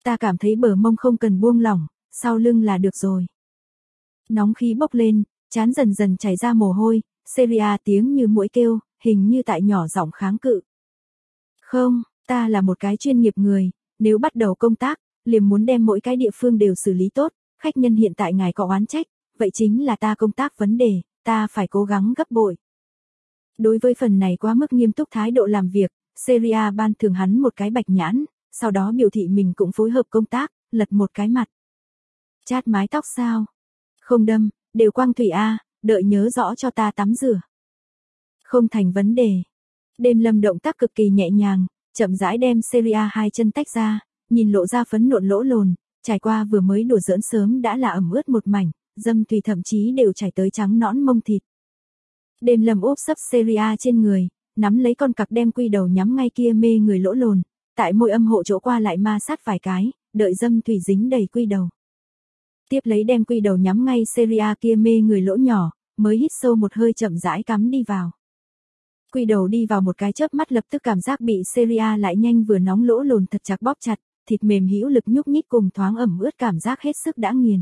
Ta cảm thấy bờ mông không cần buông lỏng, sau lưng là được rồi. Nóng khí bốc lên, trán dần dần chảy ra mồ hôi, Celia tiếng như muỗi kêu, hình như tại nhỏ giọng kháng cự. Không, ta là một cái chuyên nghiệp người, nếu bắt đầu công tác, liền muốn đem mỗi cái địa phương đều xử lý tốt, khách nhân hiện tại ngài có oán trách, vậy chính là ta công tác vấn đề, ta phải cố gắng gấp bội. Đối với phần này quá mức nghiêm túc thái độ làm việc, Celia ban thưởng hắn một cái bạch nhãn, sau đó biểu thị mình cũng phối hợp công tác, lật một cái mặt. Chát mái tóc sao? Không đâm, đều quang thủy a, đợi nhớ rõ cho ta tắm rửa. Không thành vấn đề. Đêm Lâm động tác cực kỳ nhẹ nhàng, chậm rãi đem Celia hai chân tách ra, nhìn lộ ra phấn nộn lỗ lồn, trải qua vừa mới đùa giỡn sớm đã là ẩm ướt một mảnh, dâm thủy thậm chí đều chảy tới trắng nõn mông thịt. Đêm Lâm úp sấp Celia trên người, nắm lấy con cặc đem quy đầu nhắm ngay kia mê người lỗ lồn, tại môi âm hộ chỗ qua lại ma sát vài cái, đợi dâm thủy dính đầy quy đầu. Tiếp lấy đem quy đầu nhắm ngay Celia kia mê người lỗ nhỏ, mới hít sâu một hơi chậm rãi cắm đi vào. Quy đầu đi vào một cái chớp mắt lập tức cảm giác bị Celia lại nhanh vừa nóng lỗ lồn thật chặt bóp chặt, thịt mềm hữu lực nhúc nhích cùng thoáng ẩm ướt cảm giác hết sức đã nghiền.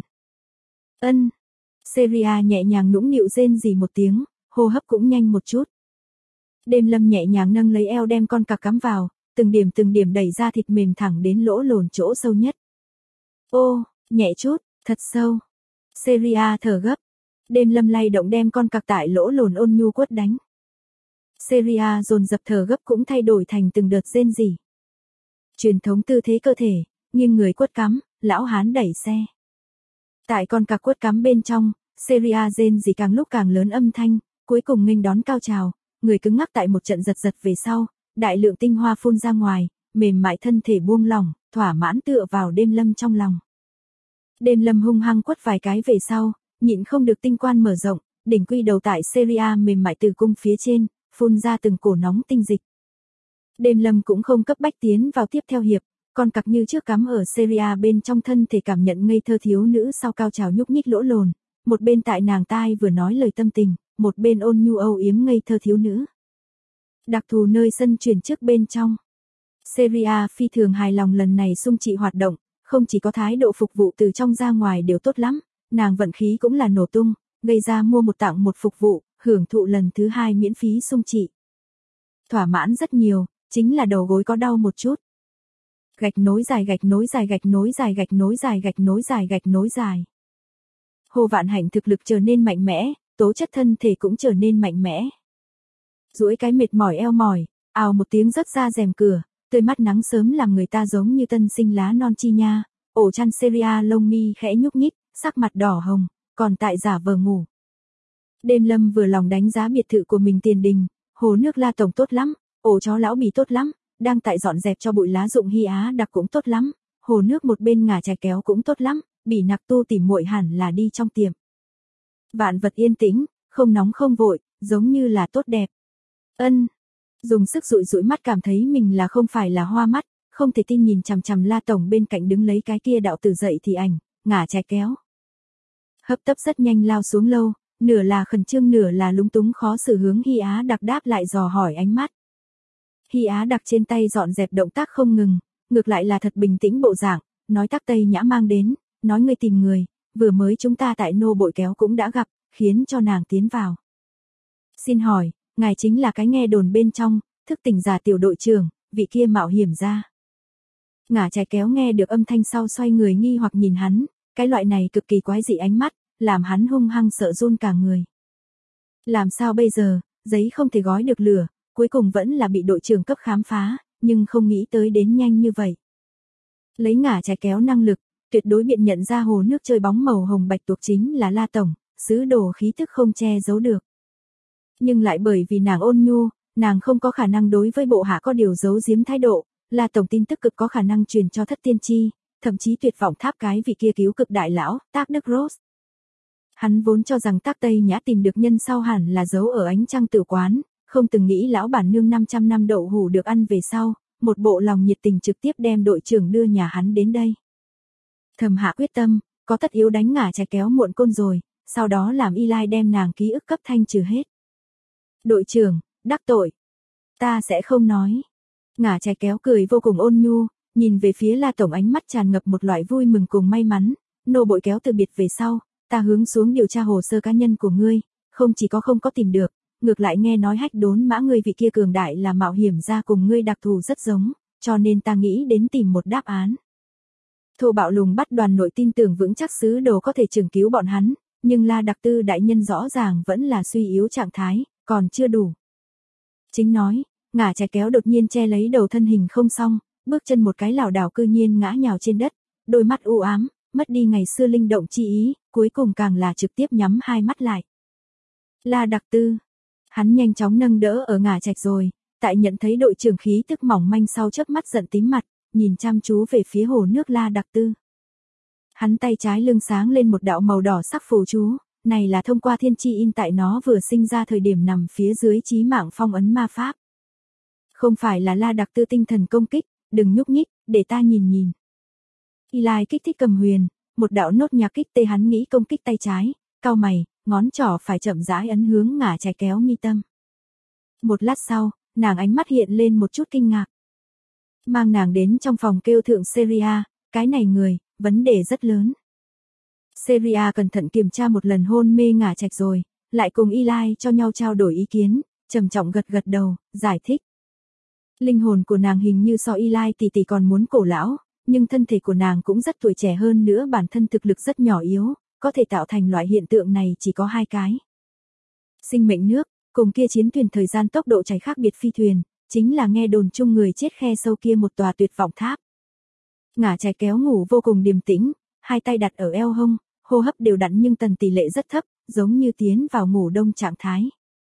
Ân. Celia nhẹ nhàng nũng nịu rên rỉ một tiếng, hô hấp cũng nhanh một chút. Đêm Lâm nhẹ nhàng nâng lấy eo đem con cặc cắm vào, từng điểm đẩy ra thịt mềm thẳng đến lỗ lồn chỗ sâu nhất. Ô, nhẹ chút, thật sâu. Celia thở gấp. Đêm Lâm lay động đem con cặc tại lỗ lồn ôn nhu quất đánh. Celia dồn dập thở gấp cũng thay đổi thành từng đợt rên rỉ. Truyền thống tư thế cơ thể, nghiêng người quất cắm, lão hán đẩy xe. Tại con cặc quất cắm bên trong, Celia rên rỉ càng lúc càng lớn âm thanh, cuối cùng nghênh đón cao trào, người cứng ngắc tại một trận giật giật về sau, đại lượng tinh hoa phun ra ngoài, mềm mại thân thể buông lỏng, thỏa mãn tựa vào Đêm Lâm trong lòng. Đêm Lâm hung hăng quất vài cái về sau, nhịn không được tinh quan mở rộng, đỉnh quy đầu tại Celia mềm mại từ cung phía trên, phun ra từng cổ nóng tinh dịch. Đêm Lâm cũng không cấp bách tiến vào tiếp theo hiệp, con cặc như trước cắm ở Celia bên trong thân thể cảm nhận ngây thơ thiếu nữ sau cao trào nhúc nhích lỗ lồn, một bên tại nàng tai vừa nói lời tâm tình, một bên ôn nhu âu yếm ngây thơ thiếu nữ. Đặc thù nơi sân chuyển trước bên trong. Celia phi thường hài lòng lần này xung trị hoạt động, không chỉ có thái độ phục vụ từ trong ra ngoài đều tốt lắm, nàng vận khí cũng là nổ tung, gây ra mua một tặng một phục vụ, hưởng thụ lần thứ 2 miễn phí xung trị. Thỏa mãn rất nhiều, chính là đầu gối có đau một chút. Gạch nối dài gạch nối dài gạch nối dài gạch nối dài gạch nối dài gạch nối dài. Hồ Vạn Hạnh thực lực trở nên mạnh mẽ, tố chất thân thể cũng trở nên mạnh mẽ. Duỗi cái mệt mỏi eo mỏi, ào một tiếng rớt ra rèm cửa, tươi mắt nắng sớm làm người ta giống như tân sinh lá non chi nha, ổ chăn Celia lông mi khẽ nhúc nhích, sắc mặt đỏ hồng, còn tại giả vờ ngủ. Đêm Lâm vừa lòng đánh giá biệt thự của mình tiền đình, hồ nước La Tổng tốt lắm, ổ chó lão bì tốt lắm, đang tại dọn dẹp cho bụi lá dụng hy á đặc cũng tốt lắm, hồ nước một bên ngả chài kéo cũng tốt lắm, bỉ nặc tu tỉ muội hẳn là đi trong tiệm. Vạn vật yên tĩnh, không nóng không vội, giống như là tốt đẹp. Ân. Dùng sức dụi dụi mắt cảm thấy mình là không phải là hoa mắt, không thể tin nhìn chằm chằm La Tổng bên cạnh đứng lấy cái kia đạo tử dậy thì ảnh, ngả chài kéo. Hấp tấp rất nhanh lao xuống lâu, nửa là khẩn trương nửa là lúng túng khó xử hướng Hy Á đặc đáp lại dò hỏi ánh mắt. Hy Á đặc trên tay dọn dẹp động tác không ngừng, ngược lại là thật bình tĩnh bộ dạng, nói Tắc Tây Nhã mang đến, nói người tìm người, vừa mới chúng ta tại nô bội kéo cũng đã gặp, khiến cho nàng tiến vào. Xin hỏi, ngài chính là cái nghe đồn bên trong, thức tỉnh giả tiểu đội trưởng, vị kia mạo hiểm ra. Ngả chài kéo nghe được âm thanh sau xoay người nghi hoặc nhìn hắn, cái loại này cực kỳ quái dị ánh mắt, làm hắn hung hăng sợ run cả người. Làm sao bây giờ, giấy không thể gói được lửa, cuối cùng vẫn là bị đội trưởng cấp khám phá, nhưng không nghĩ tới đến nhanh như vậy. Lấy ngả chài kéo năng lực, tuyệt đối biện nhận ra hồ nước chơi bóng màu hồng bạch tuộc chính là La Tổng, sứ đồ khí tức không che giấu được. Nhưng lại bởi vì nàng ôn nhu, nàng không có khả năng đối với bộ hạ có điều giấu giếm thái độ, La Tổng tin tức cực có khả năng truyền cho Thất Tiên Tri, thậm chí tuyệt vọng tháp cái vị kia cứu cực đại lão, Tác Đức Rose. Hắn vốn cho rằng Tắc Tây Nhã tìm được nhân sau hẳn là giấu ở ánh trăng tử quán, không từng nghĩ lão bản nương 500 năm đậu hủ được ăn về sau, một bộ lòng nhiệt tình trực tiếp đem đội trưởng đưa nhà hắn đến đây. Thầm hạ quyết tâm, có tất yếu đánh ngả chài kéo muộn côn rồi, sau đó làm Y Lai đem nàng ký ức cấp thanh trừ hết. Đội trưởng, đắc tội. Ta sẽ không nói. Ngả chài kéo cười vô cùng ôn nhu, nhìn về phía La tổng ánh mắt tràn ngập một loại vui mừng cùng may mắn, nô bội kéo từ biệt về sau, ta hướng xuống điều tra hồ sơ cá nhân của ngươi, không chỉ có không có tìm được, ngược lại nghe nói Hách Đốn Mã ngươi vị kia cường đại là mạo hiểm gia cùng ngươi đặc thù rất giống, cho nên ta nghĩ đến tìm một đáp án. Thô Bạo Lùng bắt đoàn nội tin tưởng vững chắc sứ đồ có thể trường cứu bọn hắn, nhưng La Đặc Tư đại nhân rõ ràng vẫn là suy yếu trạng thái, còn chưa đủ. Chính nói, ngả trái kéo đột nhiên che lấy đầu thân hình không xong, bước chân một cái lảo đảo cư nhiên ngã nhào trên đất, đôi mắt u ám, mất đi ngày xưa linh động chi ý, cuối cùng càng là trực tiếp nhắm hai mắt lại. La Đặc Tư, hắn nhanh chóng nâng đỡ ở ngả trạch rồi, tại nhận thấy đội trưởng khí tức mỏng manh sau chớp mắt giận tím mặt, nhìn chăm chú về phía hồ nước La Đặc Tư. Hắn tay trái lưng sáng lên một đạo màu đỏ sắc phù chú, này là thông qua thiên chi in tại nó vừa sinh ra thời điểm nằm phía dưới chí mạng phong ấn ma pháp. Không phải là La Đặc Tư tinh thần công kích, đừng nhúc nhích, để ta nhìn nhìn. Eli kích thích cầm huyền, một đạo nốt nhạc kích tê hắn nghĩ công kích tay trái, cau mày, ngón trỏ phải chậm rãi ấn hướng ngả trái kéo mi tâm. Một lát sau, nàng ánh mắt hiện lên một chút kinh ngạc. Mang nàng đến trong phòng kêu thượng Seria, cái này người, vấn đề rất lớn. Seria cẩn thận kiểm tra một lần hôn mê ngả trạch rồi, lại cùng Eli cho nhau trao đổi ý kiến, trầm trọng gật gật đầu, giải thích. Linh hồn của nàng hình như so Eli tỷ còn muốn cổ lão, nhưng thân thể của nàng cũng rất tuổi trẻ hơn nữa, bản thân thực lực rất nhỏ yếu, có thể tạo thành loại hiện tượng này chỉ có hai cái. Sinh mệnh nước, cùng kia chiến thuyền thời gian tốc độ chảy khác biệt phi thuyền, chính là nghe đồn chung người chết khe sâu kia một tòa tuyệt vọng tháp. Ngả trái kéo ngủ vô cùng điềm tĩnh, hai tay đặt ở eo hông, hô hấp đều đặn nhưng tần tỷ lệ rất thấp, giống như tiến vào ngủ đông trạng thái.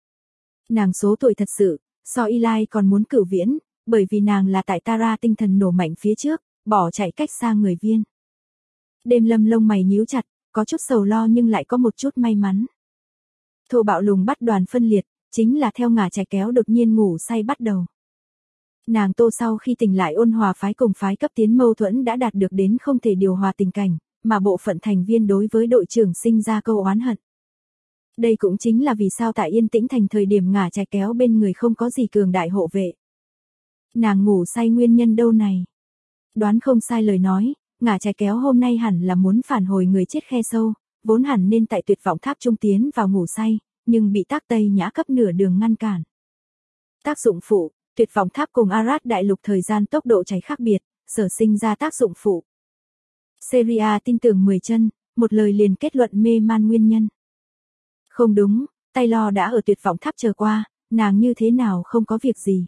Nàng số tuổi thật sự, so Eli còn muốn cửu viễn, bởi vì nàng là tại Tara tinh thần nổ mạnh phía trước, bỏ chạy cách xa người viên. Đêm Lâm lông mày nhíu chặt, có chút sầu lo nhưng lại có một chút may mắn. Thô Bạo Lùng bắt đoàn phân liệt, chính là theo ngả trái kéo đột nhiên ngủ say bắt đầu. Nàng Tô sau khi tỉnh lại ôn hòa phái cùng phái cấp tiến mâu thuẫn đã đạt được đến không thể điều hòa tình cảnh, mà bộ phận thành viên đối với đội trưởng sinh ra câu oán hận. Đây cũng chính là vì sao tại Yên Tĩnh Thành thời điểm ngả trái kéo bên người không có gì cường đại hộ vệ. Nàng ngủ say nguyên nhân đâu này? Đoán không sai lời nói, ngả trái kéo hôm nay hẳn là muốn phản hồi người chết khe sâu, vốn hẳn nên tại tuyệt vọng tháp trung tiến vào ngủ say, nhưng bị Tác Tây Nhã cấp nửa đường ngăn cản. Tác dụng phụ, tuyệt vọng tháp cùng Arad đại lục thời gian tốc độ cháy khác biệt, sở sinh ra tác dụng phụ. Seria tin tưởng 10 chân, một lời liền kết luận mê man nguyên nhân. Không đúng, Taylor đã ở tuyệt vọng tháp chờ qua, nàng như thế nào không có việc gì.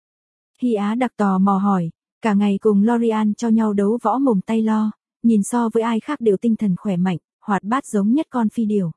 Hy Á đặc tò mò hỏi, cả ngày cùng Lorian cho nhau đấu võ mồm Taylor, nhìn so với ai khác đều tinh thần khỏe mạnh, hoạt bát giống nhất con phi điểu.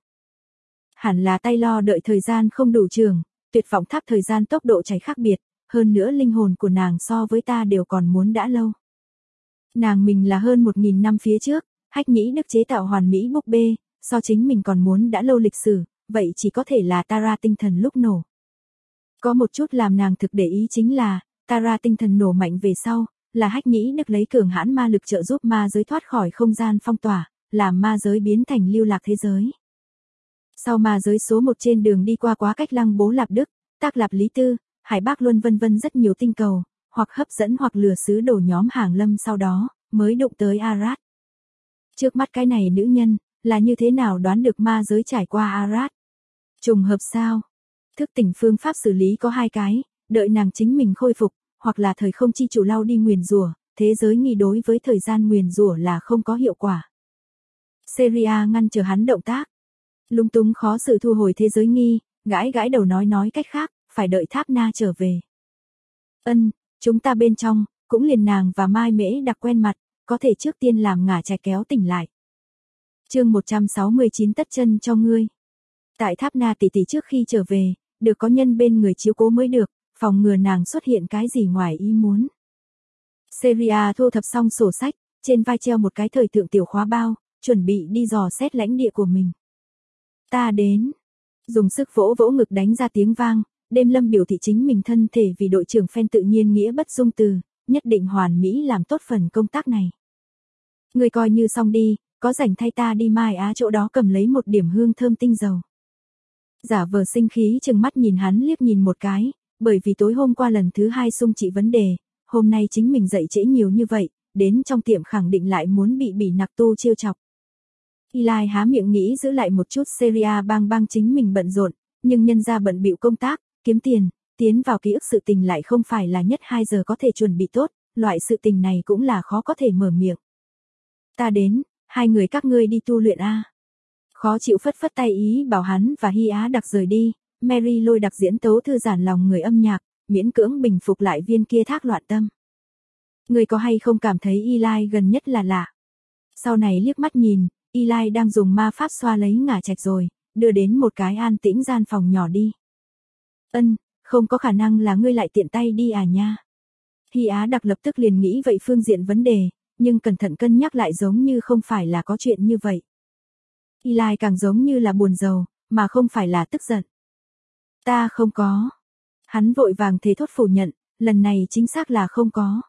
Hẳn là Taylor đợi thời gian không đủ trường, tuyệt vọng tháp thời gian tốc độ cháy khác biệt, hơn nữa linh hồn của nàng so với ta đều còn muốn đã lâu. Nàng mình là hơn 1000 năm phía trước, Hách Nhĩ Đức chế tạo hoàn mỹ búp bê, so chính mình còn muốn đã lâu lịch sử, vậy chỉ có thể là Tara tinh thần lúc nổ. Có một chút làm nàng thực để ý chính là, Tara tinh thần nổ mạnh về sau, là Hách Nhĩ Đức lấy cường hãn ma lực trợ giúp ma giới thoát khỏi không gian phong tỏa, làm ma giới biến thành lưu lạc thế giới. Sau ma giới số 1 trên đường đi qua quá cách Lăng Bố Lạp Đức, Tác Lạp Lý Tư, Hải Bắc Luân vân vân rất nhiều tinh cầu, hoặc hấp dẫn hoặc lừa sứ đổ nhóm hàng lâm sau đó, mới đụng tới Arad. Trước mắt cái này nữ nhân, là như thế nào đoán được ma giới trải qua Arad? Trùng hợp sao? Thức tỉnh phương pháp xử lý có hai cái, đợi nàng chính mình khôi phục, hoặc là thời không chi chủ lau đi nguyền rủa, thế giới nghi đối với thời gian nguyền rủa là không có hiệu quả. Seria ngăn trở hắn động tác. Lung túng khó xử thu hồi thế giới nghi, gãi gãi đầu nói cách khác, phải đợi Tháp Na trở về. Chúng ta bên trong, cũng liền nàng và Mai Mễ đặc quen mặt, có thể trước tiên làm ngả trái kéo tỉnh lại. Chương 169 tất chân cho ngươi. Tại Tháp Na tỷ tỷ trước khi trở về, được có nhân bên người chiếu cố mới được, phòng ngừa nàng xuất hiện cái gì ngoài ý muốn. Seria thu thập xong sổ sách, trên vai treo một cái thời thượng tiểu khóa bao, chuẩn bị đi dò xét lãnh địa của mình. Ta đến. Dùng sức vỗ vỗ ngực đánh ra tiếng vang, Đêm Lâm biểu thị chính mình thân thể vì đội trưởng phen tự nhiên nghĩa bất dung từ, nhất định hoàn mỹ làm tốt phần công tác này. Người coi như xong đi, có rảnh thay ta đi Mai Á chỗ đó cầm lấy một điểm hương thơm tinh dầu. Giả vờ sinh khí chừng mắt nhìn hắn liếc nhìn một cái, bởi vì tối hôm qua lần thứ 2 xung trị vấn đề, hôm nay chính mình dậy trễ nhiều như vậy, đến trong tiệm khẳng định lại muốn bị nặc tu trêu chọc. Eli há miệng nghĩ giữ lại một chút Seria bang chính mình bận rộn, nhưng nhân ra bận bịu công tác, kiếm tiền, tiến vào ký ức sự tình lại không phải là nhất 2 giờ có thể chuẩn bị tốt, loại sự tình này cũng là khó có thể mở miệng. Ta đến, hai người các ngươi đi tu luyện a. Khó chịu phất phất tay ý bảo hắn và Hy Á Đặc rời đi, Mary lôi đặc diễn tấu thư giản lòng người âm nhạc, miễn cưỡng bình phục lại viên kia thác loạn tâm. Người có hay không cảm thấy Eli gần nhất là lạ? Sau này liếc mắt nhìn, Eli đang dùng ma pháp xoa lấy ngả trạch rồi, đưa đến một cái an tĩnh gian phòng nhỏ đi. Không có khả năng là ngươi lại tiện tay đi à nha. Hy Á Đặc lập tức liền nghĩ vậy phương diện vấn đề, nhưng cẩn thận cân nhắc lại giống như không phải là có chuyện như vậy. Eli càng giống như là buồn rầu, mà không phải là tức giận. Ta không có. Hắn vội vàng thế thốt phủ nhận, lần này chính xác là không có.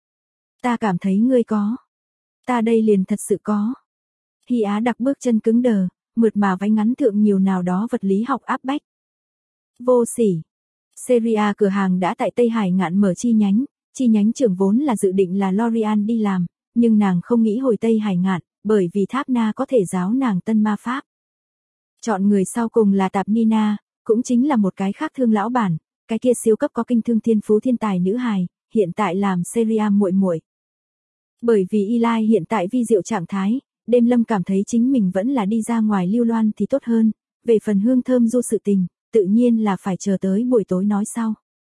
Ta cảm thấy ngươi có. Ta đây liền thật sự có. Hy Á Đặc bước chân cứng đờ, mượt mà váy ngắn thượng nhiều nào đó vật lý học áp bách. Vô sỉ. Seria cửa hàng đã tại Tây Hải Ngạn mở chi nhánh trưởng vốn là dự định là Lorian đi làm, nhưng nàng không nghĩ hồi Tây Hải Ngạn, bởi vì Tháp Na có thể giáo nàng tân ma pháp. Chọn người sau cùng là Tạp Nina, cũng chính là một cái khác thương lão bản, cái kia siêu cấp có kinh thương thiên phú thiên tài nữ hài, hiện tại làm Seria muội muội. Bởi vì Eli hiện tại vi diệu trạng thái, Đêm Lâm cảm thấy chính mình vẫn là đi ra ngoài lưu loan thì tốt hơn, về phần hương thơm du sự tình, tự nhiên là phải chờ tới buổi tối nói sau.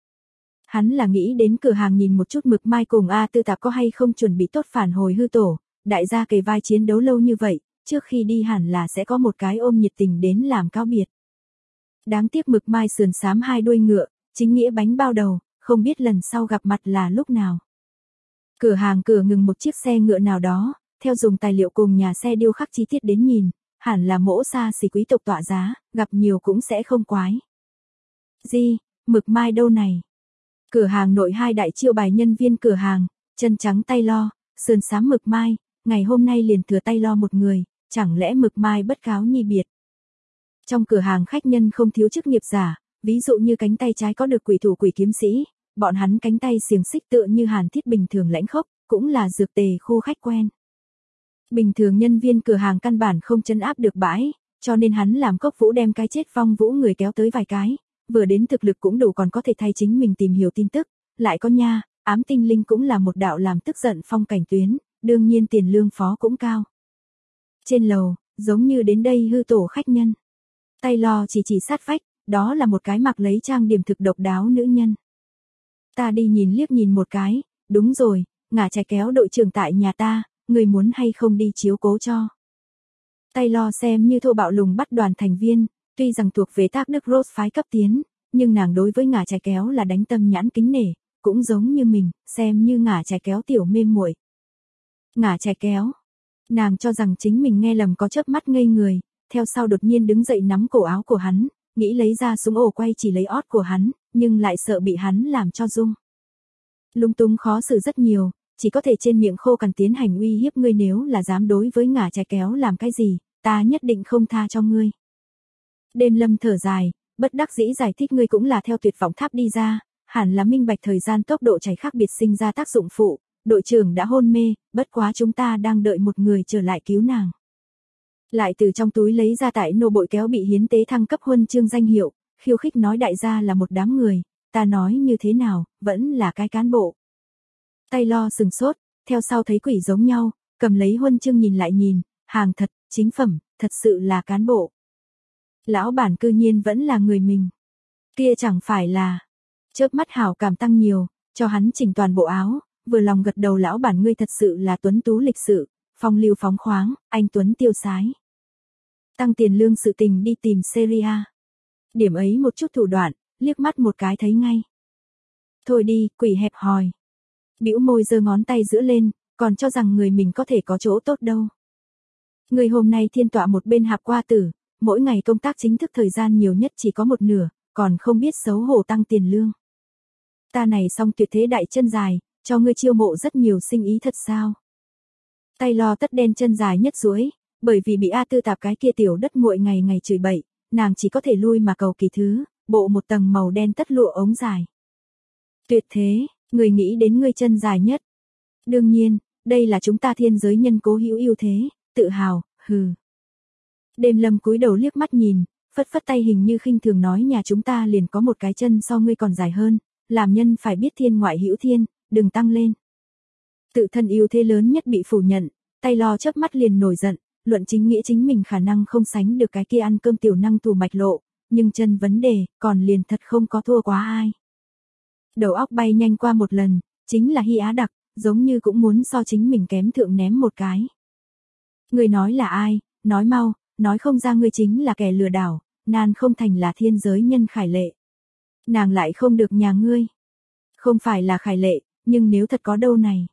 Hắn là nghĩ đến cửa hàng nhìn một chút Mực Mai cùng A Tư Tạp có hay không chuẩn bị tốt phản hồi hư tổ, đại gia kề vai chiến đấu lâu như vậy, trước khi đi hẳn là sẽ có một cái ôm nhiệt tình đến làm cáo biệt. Đáng tiếc Mực Mai sườn xám hai đuôi ngựa, chính nghĩa bánh bao đầu, không biết lần sau gặp mặt là lúc nào. Cửa hàng cửa ngừng một chiếc xe ngựa nào đó, theo dùng tài liệu cùng nhà xe điêu khắc chi tiết đến nhìn, hẳn là mỗ xa xỉ quý tộc tọa giá, gặp nhiều cũng sẽ không quái. Gì, Mực Mai đâu này? Cửa hàng nội hai đại chiêu bài nhân viên cửa hàng, chân trắng tay lo, sườn xám Mực Mai, ngày hôm nay liền thừa tay lo một người, chẳng lẽ Mực Mai bất cáo nhi biệt. Trong cửa hàng khách nhân không thiếu chức nghiệp giả, ví dụ như cánh tay trái có được quỷ thủ quỷ kiếm sĩ, bọn hắn cánh tay xiềng xích tựa như hàn thiết bình thường lãnh khốc, cũng là dược tề khu khách quen. Bình thường nhân viên cửa hàng căn bản không trấn áp được bãi, cho nên hắn làm Cốc Vũ đem cái chết vong vũ người kéo tới vài cái, vừa đến thực lực cũng đủ còn có thể thay chính mình tìm hiểu tin tức, lại có nha, ám tinh linh cũng là một đạo làm tức giận phong cảnh tuyến, đương nhiên tiền lương phó cũng cao. Trên lầu, giống như đến đây hư tổ khách nhân. Tay lo chỉ sát vách, đó là một cái mặc lấy trang điểm thực độc đáo nữ nhân. Ta đi nhìn liếc nhìn một cái, đúng rồi, ngả trái kéo đội trưởng tại nhà ta, người muốn hay không đi chiếu cố cho. Tay lo xem như thô bạo lùng bắt đoàn thành viên, tuy rằng thuộc về Thác Đức Rose phái cấp tiến, nhưng nàng đối với ngả trái kéo là đánh tâm nhãn kính nể, cũng giống như mình, xem như ngả trái kéo tiểu mê muội. Ngả trái kéo. Nàng cho rằng chính mình nghe lầm có chớp mắt ngây người, theo sau đột nhiên đứng dậy nắm cổ áo của hắn, nghĩ lấy ra súng ổ quay chỉ lấy ót của hắn, nhưng lại sợ bị hắn làm cho rung. Lung tung khó xử rất nhiều, chỉ có thể trên miệng khô cằn tiến hành uy hiếp ngươi, nếu là dám đối với ngả trái kéo làm cái gì, ta nhất định không tha cho ngươi. Đêm Lâm thở dài, bất đắc dĩ giải thích ngươi cũng là theo tuyệt vọng tháp đi ra, hẳn là minh bạch thời gian tốc độ chảy khác biệt sinh ra tác dụng phụ, đội trưởng đã hôn mê, bất quá chúng ta đang đợi một người trở lại cứu nàng. Lại từ trong túi lấy ra tại nô bội kéo bị hiến tế thăng cấp huân chương danh hiệu, khiêu khích nói đại gia là một đám người, ta nói như thế nào, vẫn là cái cán bộ. Tay lo sừng sốt, theo sau thấy quỷ giống nhau, cầm lấy huân chương nhìn lại nhìn, hàng thật, chính phẩm, thật sự là cán bộ. Lão bản cư nhiên vẫn là người mình. Kia chẳng phải là, chớp mắt hảo cảm tăng nhiều, cho hắn chỉnh toàn bộ áo, vừa lòng gật đầu lão bản ngươi thật sự là tuấn tú lịch sự, phong lưu phóng khoáng, anh tuấn tiêu sái. Tăng tiền lương sự tình đi tìm Seria. Điểm ấy một chút thủ đoạn, liếc mắt một cái thấy ngay. Thôi đi, quỷ hẹp hòi. Bĩu môi giơ ngón tay giữa lên, còn cho rằng người mình có thể có chỗ tốt đâu. Người hôm nay thiên tọa một bên hạp qua tử, mỗi ngày công tác chính thức thời gian nhiều nhất chỉ có một nửa, còn không biết xấu hổ tăng tiền lương. Ta này xong tuyệt thế đại chân dài, cho ngươi chiêu mộ rất nhiều sinh ý thật sao. Tay lo tất đen chân dài nhất duỗi, bởi vì bị A Tư Tạp cái kia tiểu đất muội ngày ngày chửi bậy, nàng chỉ có thể lui mà cầu kỳ thứ, bộ một tầng màu đen tất lụa ống dài. Tuyệt thế, Người nghĩ đến ngươi chân dài nhất. Đương nhiên, đây là chúng ta thiên giới nhân cố hữu ưu thế, tự hào, hừ. Đêm Lâm cúi đầu liếc mắt nhìn, phất phất tay hình như khinh thường nói nhà chúng ta liền có một cái chân so ngươi còn dài hơn, làm nhân phải biết thiên ngoại hữu thiên, đừng tăng lên. Tự thân ưu thế lớn nhất bị phủ nhận, tay lo chớp mắt liền nổi giận, luận chính nghĩa chính mình khả năng không sánh được cái kia ăn cơm tiểu năng thủ mạch lộ, nhưng chân vấn đề, còn liền thật không có thua quá ai. Đầu óc bay nhanh qua một lần, chính là Hy Á Đặc, giống như cũng muốn so chính mình kém thượng ném một cái. Người nói là ai, nói mau, nói không ra ngươi chính là kẻ lừa đảo, nan không thành là thiên giới nhân Khải Lệ. Nàng lại không được nhà ngươi. Không phải là Khải Lệ, nhưng nếu thật có đâu này.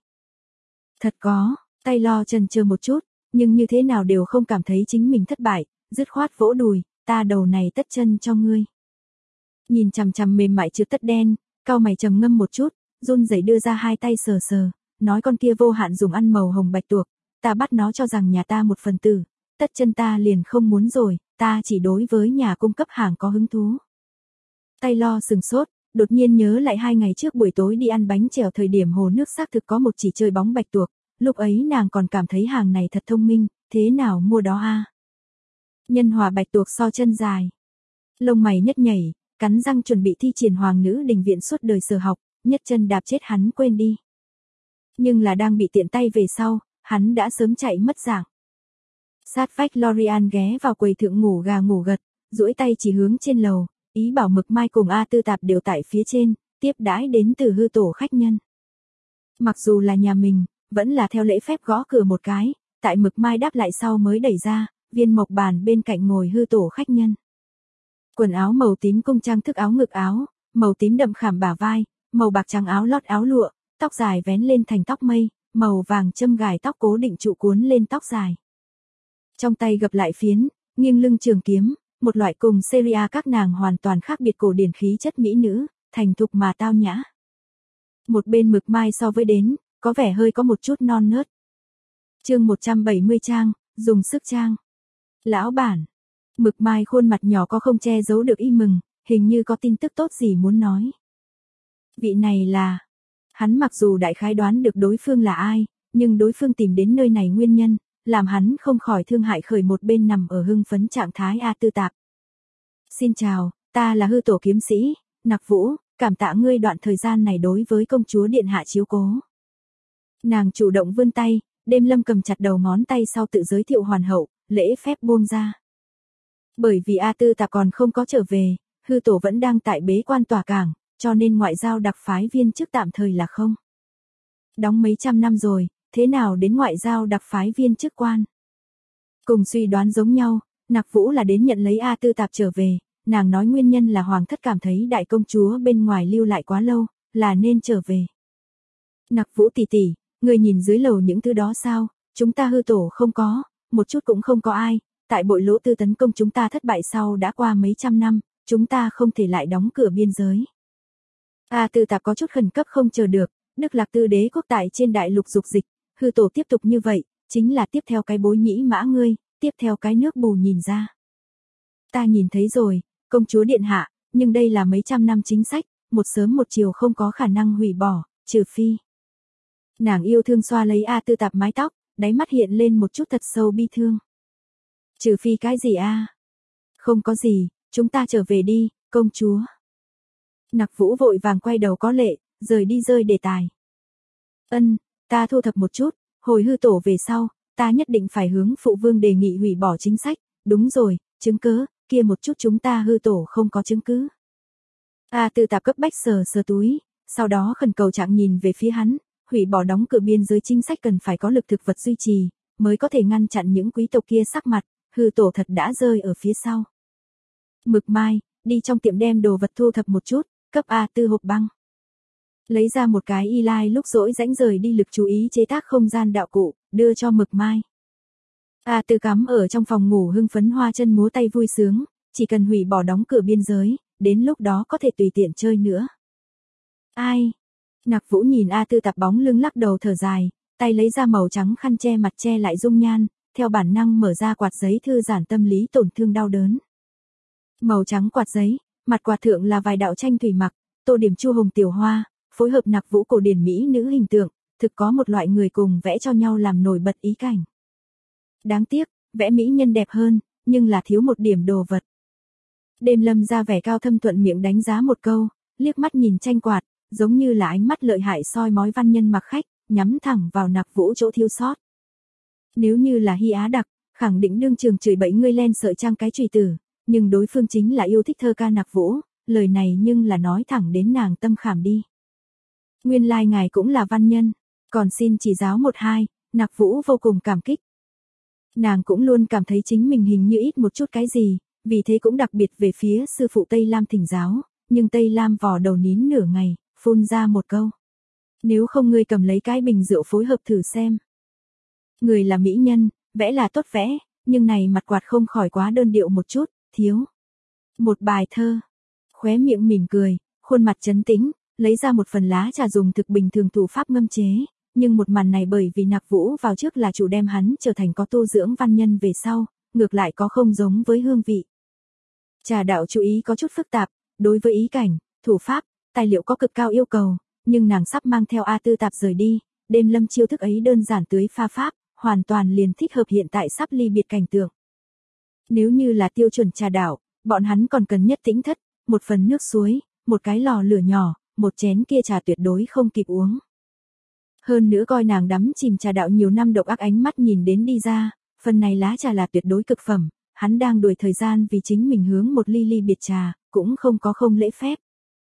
Thật có, tay lo chần chờ một chút, nhưng như thế nào đều không cảm thấy chính mình thất bại, dứt khoát vỗ đùi, ta đầu này tất chân cho ngươi. Nhìn chằm chằm mềm mại chưa tất đen, cau mày trầm ngâm một chút, run rẩy đưa ra hai tay sờ sờ, nói con kia vô hạn dùng ăn màu hồng bạch tuộc, ta bắt nó cho rằng nhà ta một phần tử, tất chân ta liền không muốn rồi, ta chỉ đối với nhà cung cấp hàng có hứng thú. Tay lo sừng sốt, đột nhiên nhớ lại 2 ngày trước buổi tối đi ăn bánh chèo thời điểm hồ nước xác thực có một chỉ chơi bóng bạch tuộc, lúc ấy nàng còn cảm thấy hàng này thật thông minh, thế nào mua đó a? Nhân hòa bạch tuộc so chân dài. Lông mày nhất nhảy, cắn răng chuẩn bị thi triển hoàng nữ đình viện suốt đời sở học, nhất chân đạp chết hắn quên đi. Nhưng là đang bị tiện tay về sau, hắn đã sớm chạy mất dạng. Sát vách Lorian ghé vào quầy thượng ngủ gà ngủ gật, duỗi tay chỉ hướng trên lầu, ý bảo Mực Mai cùng A Tư Tạp đều tại phía trên, tiếp đãi đến từ hư tổ khách nhân. Mặc dù là nhà mình, vẫn là theo lễ phép gõ cửa một cái, tại Mực Mai đáp lại sau mới đẩy ra, viên mộc bàn bên cạnh ngồi hư tổ khách nhân. Quần áo màu tím cung trang thức áo ngực áo, màu tím đậm khảm bả vai, màu bạc trắng áo lót áo lụa, tóc dài vén lên thành tóc mây, màu vàng châm gài tóc cố định trụ cuốn lên tóc dài. Trong tay gập lại phiến, nghiêng lưng trường kiếm, một loại cùng Seria các nàng hoàn toàn khác biệt cổ điển khí chất mỹ nữ, thành thục mà tao nhã. Một bên Mực Mai so với đến, có vẻ hơi có một chút non nớt. Chương 170 trang, dùng sức trang. Lão bản. Mực Mai khuôn mặt nhỏ có không che giấu được y mừng, hình như có tin tức tốt gì muốn nói. Vị này là... Hắn mặc dù đại khái đoán được đối phương là ai, nhưng đối phương tìm đến nơi này nguyên nhân, làm hắn không khỏi thương hại khởi một bên nằm ở hưng phấn trạng thái A Tư Tạp. Xin chào, ta là hư tổ kiếm sĩ, Nặc Vũ, cảm tạ ngươi đoạn thời gian này đối với công chúa điện hạ chiếu cố. Nàng chủ động vươn tay, Đêm Lâm cầm chặt đầu ngón tay sau tự giới thiệu hoàn hậu, lễ phép buông ra. Bởi vì A Tư Tạp còn không có trở về, hư tổ vẫn đang tại bế quan tòa cảng, cho nên ngoại giao đặc phái viên chức tạm thời là không. Đóng mấy trăm năm rồi, thế nào đến ngoại giao đặc phái viên chức quan? Cùng suy đoán giống nhau, Nặc Vũ là đến nhận lấy A Tư Tạp trở về, nàng nói nguyên nhân là hoàng thất cảm thấy đại công chúa bên ngoài lưu lại quá lâu, là nên trở về. Nặc Vũ tỷ tỷ, người nhìn dưới lầu những thứ đó sao, chúng ta hư tổ không có, một chút cũng không có ai, tại bội lỗ tư tấn công chúng ta thất bại sau đã qua mấy trăm năm, chúng ta không thể lại đóng cửa biên giới. A Tư Tạp có chút khẩn cấp không chờ được, Đức Lạc Tư đế quốc tại trên đại lục dục dịch, hư tổ tiếp tục như vậy, chính là tiếp theo cái bối nhĩ mã ngươi, tiếp theo cái nước bù nhìn ra. Ta nhìn thấy rồi, công chúa điện hạ, nhưng đây là mấy trăm năm chính sách, một sớm một chiều không có khả năng hủy bỏ, trừ phi. Nàng yêu thương xoa lấy A Tư Tạp mái tóc, đáy mắt hiện lên một chút thật sâu bi thương. Trừ phi cái gì a? Không có gì, chúng ta trở về đi, công chúa. Nặc Vũ vội vàng quay đầu có lệ, rời đi rơi đề tài. Ta thu thập một chút, hồi hư tổ về sau, ta nhất định phải hướng phụ vương đề nghị hủy bỏ chính sách, đúng rồi, chứng cứ, kia một chút chúng ta hư tổ không có chứng cứ. A Tư Tạp cấp bách sờ sờ túi, sau đó khẩn cầu trạng nhìn về phía hắn, hủy bỏ đóng cửa biên giới chính sách cần phải có lực thực vật duy trì, mới có thể ngăn chặn những quý tộc kia sắc mặt, hư tổ thật đã rơi ở phía sau. Mực Mai, đi trong tiệm đem đồ vật thu thập một chút, cấp A Tư hộp băng. Lấy ra một cái y lai lúc rỗi rãnh rời đi lực chú ý chế tác không gian đạo cụ, đưa cho Mực Mai. A Tư cắm ở trong phòng ngủ hưng phấn hoa chân múa tay vui sướng, chỉ cần hủy bỏ đóng cửa biên giới, đến lúc đó có thể tùy tiện chơi nữa. Ai? Nặc Vũ nhìn A Tư Tạp bóng lưng lắc đầu thở dài, tay lấy ra màu trắng khăn che mặt che lại dung nhan, theo bản năng mở ra quạt giấy thư giãn tâm lý tổn thương đau đớn. Màu trắng quạt giấy, mặt quạt thượng là vài đạo tranh thủy mặc, tô điểm chu hồng tiểu hoa, phối hợp Nặc Vũ cổ điển mỹ nữ hình tượng, thực có một loại người cùng vẽ cho nhau làm nổi bật ý cảnh. Đáng tiếc, vẽ mỹ nhân đẹp hơn, nhưng là thiếu một điểm đồ vật. Đêm Lâm ra vẻ cao thâm thuận miệng đánh giá một câu, liếc mắt nhìn tranh quạt, giống như là ánh mắt lợi hại soi mói văn nhân mặc khách, nhắm thẳng vào Nặc Vũ chỗ thiếu sót. Nếu như là Hy Á Đặc, khẳng định đương trường chửi bậy ngươi len sợi trang cái chùy tử, nhưng đối phương chính là yêu thích thơ ca Nặc Vũ, lời này nhưng là nói thẳng đến nàng tâm khảm đi. Nguyên lai ngài cũng là văn nhân, còn xin chỉ giáo một hai, Nặc Vũ vô cùng cảm kích. Nàng cũng luôn cảm thấy chính mình hình như ít một chút cái gì, vì thế cũng đặc biệt về phía sư phụ Tây Lam thỉnh giáo, nhưng Tây Lam vò đầu nín nửa ngày, phun ra một câu. Nếu không ngươi cầm lấy cái bình rượu phối hợp thử xem. Người là mỹ nhân, vẽ là tốt vẽ, nhưng này mặt quạt không khỏi quá đơn điệu một chút, thiếu một bài thơ. Khóe miệng mỉm cười, khuôn mặt trấn tĩnh, lấy ra một phần lá trà dùng thực bình thường thủ pháp ngâm chế, nhưng một màn này bởi vì Nặc Vũ vào trước là chủ đem hắn trở thành có tu dưỡng văn nhân về sau, ngược lại có không giống với hương vị. Trà đạo chú ý có chút phức tạp, đối với ý cảnh, thủ pháp, tài liệu có cực cao yêu cầu, nhưng nàng sắp mang theo A Tư Tạp rời đi, Đêm Lâm chiêu thức ấy đơn giản tưới pha pháp, hoàn toàn liền thích hợp hiện tại sắp ly biệt cảnh tượng. Nếu như là tiêu chuẩn trà đạo, bọn hắn còn cần nhất tĩnh thất, một phần nước suối, một cái lò lửa nhỏ, một chén kia trà tuyệt đối không kịp uống. Hơn nữa coi nàng đắm chìm trà đạo nhiều năm độc ác ánh mắt nhìn đến đi ra, phần này lá trà là tuyệt đối cực phẩm, hắn đang đuổi thời gian vì chính mình hướng một ly ly biệt trà, cũng không có không lễ phép.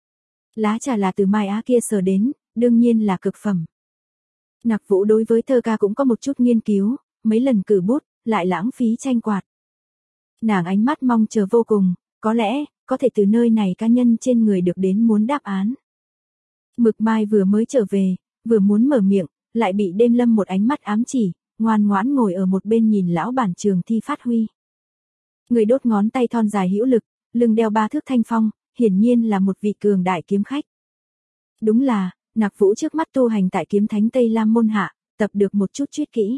Lá trà là từ Mai Á kia sở đến, đương nhiên là cực phẩm. Nặc Vũ đối với thơ ca cũng có một chút nghiên cứu, mấy lần cử bút, lại lãng phí tranh quạt. Nàng ánh mắt mong chờ vô cùng, có lẽ, có thể từ nơi này cá nhân trên người được đến muốn đáp án. Mực Mai vừa mới trở về, vừa muốn mở miệng, lại bị Đêm Lâm một ánh mắt ám chỉ, ngoan ngoãn ngồi ở một bên nhìn lão bản trường thi phát huy. Người đốt ngón tay thon dài hữu lực, lưng đeo 3 thước thanh phong, hiển nhiên là một vị cường đại kiếm khách. Đúng là, Nặc Vũ trước mắt tu hành tại kiếm thánh Tây Lam môn hạ, tập được một chút chuyết kỹ.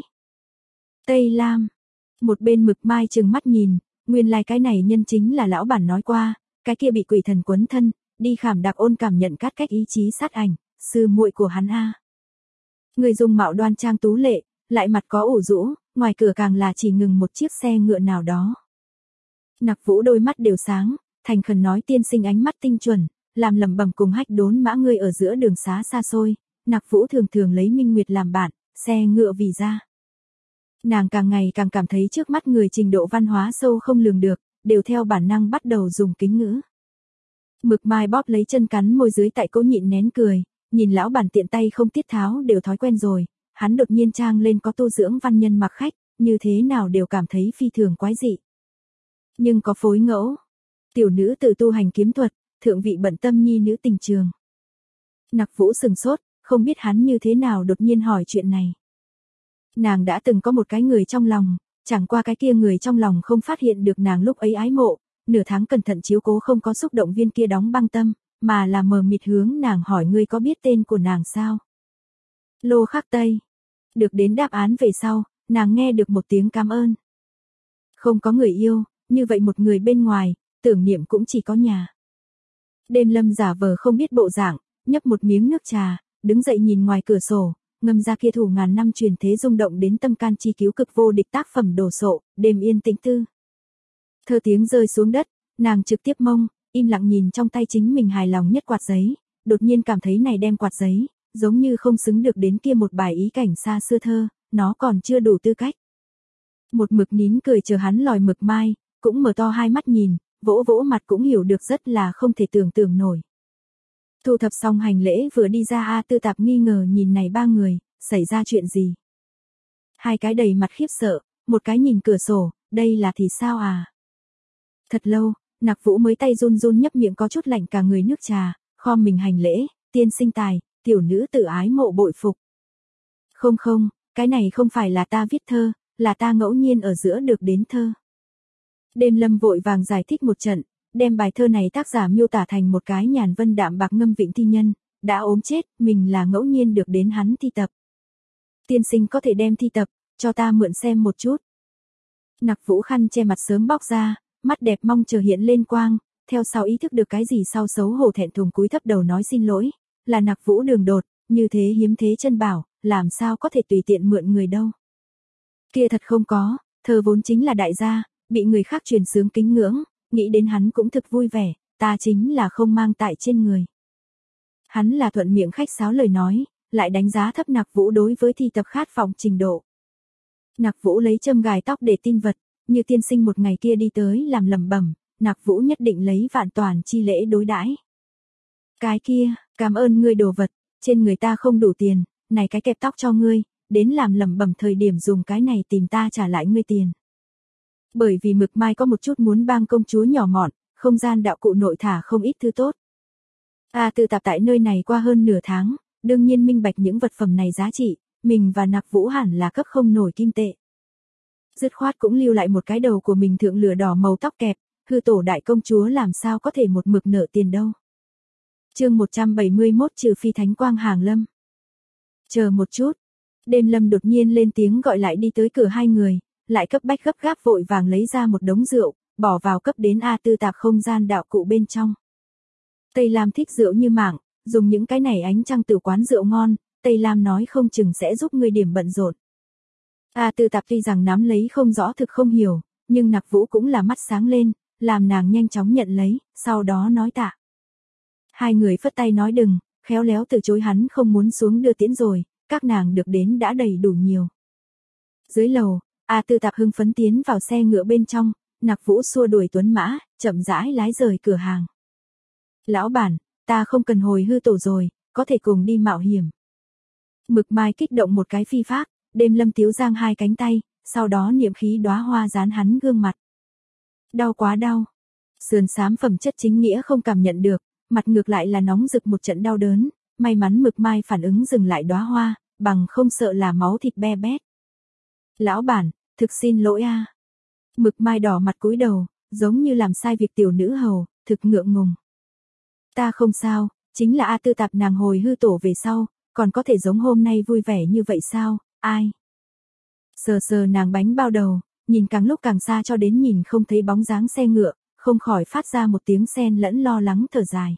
Tây Lam, một bên Mực Mai trừng mắt nhìn, nguyên lai cái này nhân chính là lão bản nói qua, cái kia bị quỷ thần quấn thân, đi khảm đạc ôn cảm nhận cắt cách ý chí sát ảnh, sư muội của hắn a. Người dùng mạo đoan trang tú lệ, lại mặt có ủ rũ, ngoài cửa càng là chỉ ngừng một chiếc xe ngựa nào đó. Nặc Vũ đôi mắt đều sáng, thành khẩn nói tiên sinh ánh mắt tinh chuẩn, làm lẩm bẩm cùng Hách Đốn mã ngươi ở giữa đường xá xa xôi, Nặc Vũ thường thường lấy Minh Nguyệt làm bạn, xe ngựa vì ra. Nàng càng ngày càng cảm thấy trước mắt người trình độ văn hóa sâu không lường được, đều theo bản năng bắt đầu dùng kính ngữ. Mực Mai bóp lấy chân cắn môi dưới tại cố nhịn nén cười, nhìn lão bản tiện tay không tiết tháo đều thói quen rồi, hắn đột nhiên trang lên có tu dưỡng văn nhân mặc khách, như thế nào đều cảm thấy phi thường quái dị. Nhưng có phối ngẫu, tiểu nữ tự tu hành kiếm thuật, thượng vị bận tâm nhi nữ tình trường. Nặc Vũ sừng sốt, không biết hắn như thế nào đột nhiên hỏi chuyện này. Nàng đã từng có một cái người trong lòng, chẳng qua cái kia người trong lòng không phát hiện được nàng lúc ấy ái mộ, nửa tháng cẩn thận chiếu cố không có xúc động viên kia đóng băng tâm, mà là mờ mịt hướng nàng hỏi ngươi có biết tên của nàng sao? Lô Khắc Tây. Được đến đáp án về sau, nàng nghe được một tiếng cảm ơn. Không có người yêu, như vậy một người bên ngoài, tưởng niệm cũng chỉ có nhà. Đêm Lâm giả vờ không biết bộ dạng, nhấp một miếng nước trà, đứng dậy nhìn ngoài cửa sổ, ngâm ra kia thủ ngàn năm truyền thế rung động đến tâm can chi cứu cực vô địch tác phẩm đồ sộ, đêm yên tĩnh tư. Thơ tiếng rơi xuống đất, nàng trực tiếp mông, im lặng nhìn trong tay chính mình hài lòng nhất quạt giấy, đột nhiên cảm thấy này đem quạt giấy, giống như không xứng được đến kia một bài ý cảnh xa xưa thơ, nó còn chưa đủ tư cách. Một mực nín cười chờ hắn lòi Mực Mai, cũng mở to hai mắt nhìn, vỗ vỗ mặt cũng hiểu được rất là không thể tưởng tượng nổi. Thu thập xong hành lễ vừa đi ra A Tư Tạp nghi ngờ nhìn này ba người, xảy ra chuyện gì? Hai cái đầy mặt khiếp sợ, một cái nhìn cửa sổ, đây là thì sao à? Thật lâu, Nặc Vũ mới tay run run nhấp miệng có chút lạnh cả người nước trà, khom mình hành lễ, tiên sinh tài, tiểu nữ tự ái mộ bội phục. Không không, cái này không phải là ta viết thơ, là ta ngẫu nhiên ở giữa được đến thơ. Đêm Lâm vội vàng giải thích một trận, đem bài thơ này tác giả miêu tả thành một cái nhàn vân đạm bạc ngâm vịnh thi nhân, đã ốm chết, mình là ngẫu nhiên được đến hắn thi tập. Tiên sinh có thể đem thi tập, cho ta mượn xem một chút. Nặc Vũ khăn che mặt sớm bóc ra, mắt đẹp mong chờ hiện lên quang, theo sau ý thức được cái gì sau xấu hổ thẹn thùng cúi thấp đầu nói xin lỗi, là Nặc Vũ đường đột, như thế hiếm thế chân bảo, làm sao có thể tùy tiện mượn người đâu. Kia thật không có, thơ vốn chính là đại gia, bị người khác truyền xướng kính ngưỡng, nghĩ đến hắn cũng thực vui vẻ, ta chính là không mang tại trên người. Hắn là thuận miệng khách sáo lời nói, lại đánh giá thấp Nặc Vũ đối với thi tập khát vọng trình độ. Nặc Vũ lấy châm gài tóc để tin vật, như tiên sinh một ngày kia đi tới làm lẩm bẩm, Nặc Vũ nhất định lấy vạn toàn chi lễ đối đãi. Cái kia, cảm ơn ngươi đồ vật, trên người ta không đủ tiền, này cái kẹp tóc cho ngươi, đến làm lẩm bẩm thời điểm dùng cái này tìm ta trả lại ngươi tiền. Bởi vì Mực Mai có một chút muốn bang công chúa nhỏ mọn, không gian đạo cụ nội thả không ít thứ tốt. Tự tạp tại nơi này qua hơn nửa tháng, đương nhiên minh bạch những vật phẩm này giá trị, mình và Nặc Vũ hẳn là cấp không nổi kim tệ. Dứt khoát cũng lưu lại một cái đầu của mình thượng lửa đỏ màu tóc kẹp, hư tổ đại công chúa làm sao có thể một mực nợ tiền đâu. Chương 171 trừ phi thánh quang hàng lâm. Chờ một chút. Đêm Lâm đột nhiên lên tiếng gọi lại đi tới cửa hai người, lại cấp bách gấp gáp vội vàng lấy ra một đống rượu, bỏ vào cấp đến tư tạp không gian đạo cụ bên trong. Tây Lam thích rượu như mạng, dùng những cái này ánh trăng tử quán rượu ngon, Tây Lam nói không chừng sẽ giúp người điểm bận rộn. Tư tạp tuy rằng nắm lấy không rõ thực không hiểu, nhưng Nặc Vũ cũng là mắt sáng lên, làm nàng nhanh chóng nhận lấy, sau đó nói tạ. Hai người phất tay nói đừng, khéo léo từ chối hắn không muốn xuống đưa tiễn rồi, các nàng được đến đã đầy đủ nhiều. Dưới lầu, Tư tạp hưng phấn tiến vào xe ngựa bên trong, Nặc Vũ xua đuổi tuấn mã, chậm rãi lái rời cửa hàng. Lão bản, ta không cần hồi hư tổ rồi, có thể cùng đi mạo hiểm. Mực Mai kích động một cái phi phác, Đêm Lâm tiếu giang hai cánh tay, sau đó niệm khí đóa hoa dán hắn gương mặt. Đau quá đau. Sườn xám phẩm chất chính nghĩa không cảm nhận được, mặt ngược lại là nóng rực một trận đau đớn, may mắn Mực Mai phản ứng dừng lại đóa hoa, bằng không sợ là máu thịt be bét. Lão bản, thực xin lỗi a. Mực Mai đỏ mặt cúi đầu, giống như làm sai việc tiểu nữ hầu, thực ngượng ngùng. Ta không sao, chính là tư tạp nàng hồi hư tổ về sau, còn có thể giống hôm nay vui vẻ như vậy sao, ai? Sờ sờ nàng bánh bao đầu, nhìn càng lúc càng xa cho đến nhìn không thấy bóng dáng xe ngựa, không khỏi phát ra một tiếng xen lẫn lo lắng thở dài.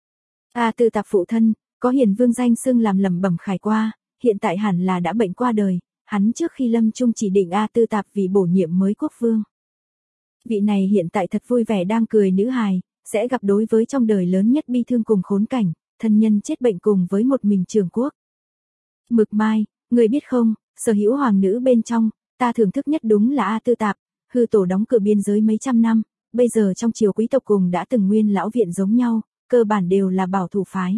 Tư tạp phụ thân, có Hiền Vương danh xưng làm lẩm bẩm khải qua, hiện tại hẳn là đã bệnh qua đời, hắn trước khi lâm chung chỉ định tư tạp vì bổ nhiệm mới quốc vương. Vị này hiện tại thật vui vẻ đang cười nữ hài, sẽ gặp đối với trong đời lớn nhất bi thương cùng khốn cảnh, thân nhân chết bệnh cùng với một mình trường quốc. Mực Mai, người biết không, sở hữu hoàng nữ bên trong, ta thưởng thức nhất đúng là tư tạp, hư tổ đóng cửa biên giới mấy trăm năm, bây giờ trong triều quý tộc cùng đã từng nguyên lão viện giống nhau, cơ bản đều là bảo thủ phái.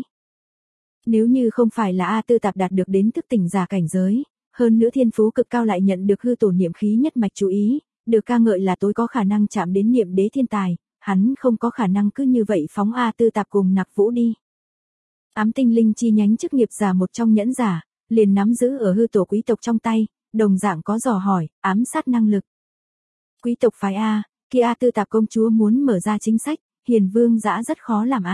Nếu như không phải là tư tạp đạt được đến thức tỉnh giả cảnh giới, hơn nữa thiên phú cực cao lại nhận được hư tổ niệm khí nhất mạch chú ý, được ca ngợi là tối có khả năng chạm đến niệm đế thiên tài, hắn không có khả năng cứ như vậy phóng tư tạp cùng Nặc Vũ đi. Ám tinh linh chi nhánh chức nghiệp giả một trong nhẫn giả, liền nắm giữ ở hư tổ quý tộc trong tay, đồng dạng có dò hỏi, ám sát năng lực. Quý tộc phái kia tư tạp công chúa muốn mở ra chính sách, Hiền Vương dã rất khó làm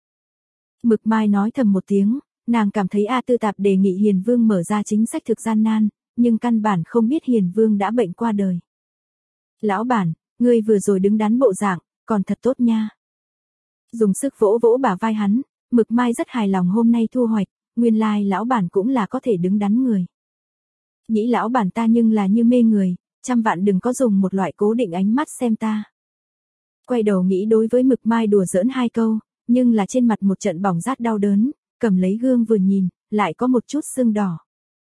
Mực Mai nói thầm một tiếng, nàng cảm thấy tư tạp đề nghị Hiền Vương mở ra chính sách thực gian nan, nhưng căn bản không biết Hiền Vương đã bệnh qua đời. Lão bản, ngươi vừa rồi đứng đắn bộ dạng, còn thật tốt nha. Dùng sức vỗ vỗ bả vai hắn, Mực Mai rất hài lòng hôm nay thu hoạch, nguyên lai lão bản cũng là có thể đứng đắn người. Nghĩ lão bản ta nhưng là như mê người, trăm vạn đừng có dùng một loại cố định ánh mắt xem ta. Quay đầu nghĩ đối với Mực Mai đùa giỡn hai câu, nhưng là trên mặt một trận bỏng rát đau đớn, cầm lấy gương vừa nhìn, lại có một chút sưng đỏ.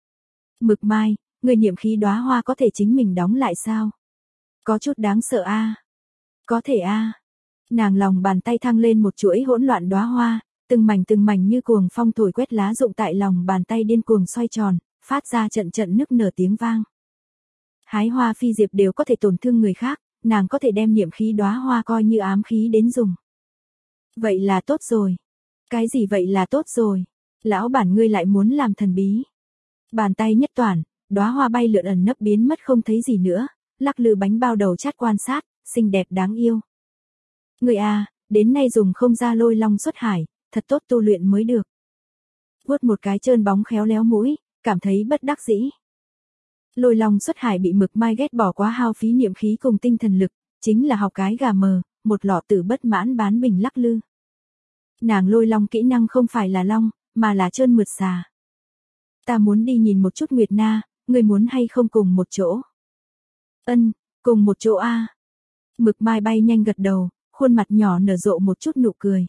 Mực Mai, người niệm khí đóa hoa có thể chính mình đóng lại sao? Có chút đáng sợ Có thể Nàng lòng bàn tay thăng lên một chuỗi hỗn loạn đóa hoa, từng mảnh như cuồng phong thổi quét lá rụng tại lòng bàn tay điên cuồng xoay tròn, phát ra trận trận nức nở tiếng vang. Hái hoa phi diệp đều có thể tổn thương người khác, nàng có thể đem niệm khí đóa hoa coi như ám khí đến dùng. Vậy là tốt rồi. Cái gì vậy là tốt rồi? Lão bản ngươi lại muốn làm thần bí. Bàn tay nhất toàn, đóa hoa bay lượn ẩn nấp biến mất không thấy gì nữa, lắc lư bánh bao đầu chát quan sát, xinh đẹp đáng yêu. Người đến nay dùng không ra Lôi Long xuất hải, thật tốt tu luyện mới được. Vuốt một cái trơn bóng khéo léo mũi, cảm thấy bất đắc dĩ. Lôi Long xuất hải bị Mực Mai ghét bỏ quá hao phí niệm khí cùng tinh thần lực, chính là học cái gà mờ, một lọ tử bất mãn bán bình lắc lư. Nàng Lôi Long kỹ năng không phải là long, mà là trơn mượt xà. Ta muốn đi nhìn một chút Nguyệt Na, ngươi muốn hay không cùng một chỗ? Ân, cùng một chỗ a. Mực Mai bay nhanh gật đầu, khuôn mặt nhỏ nở rộ một chút nụ cười.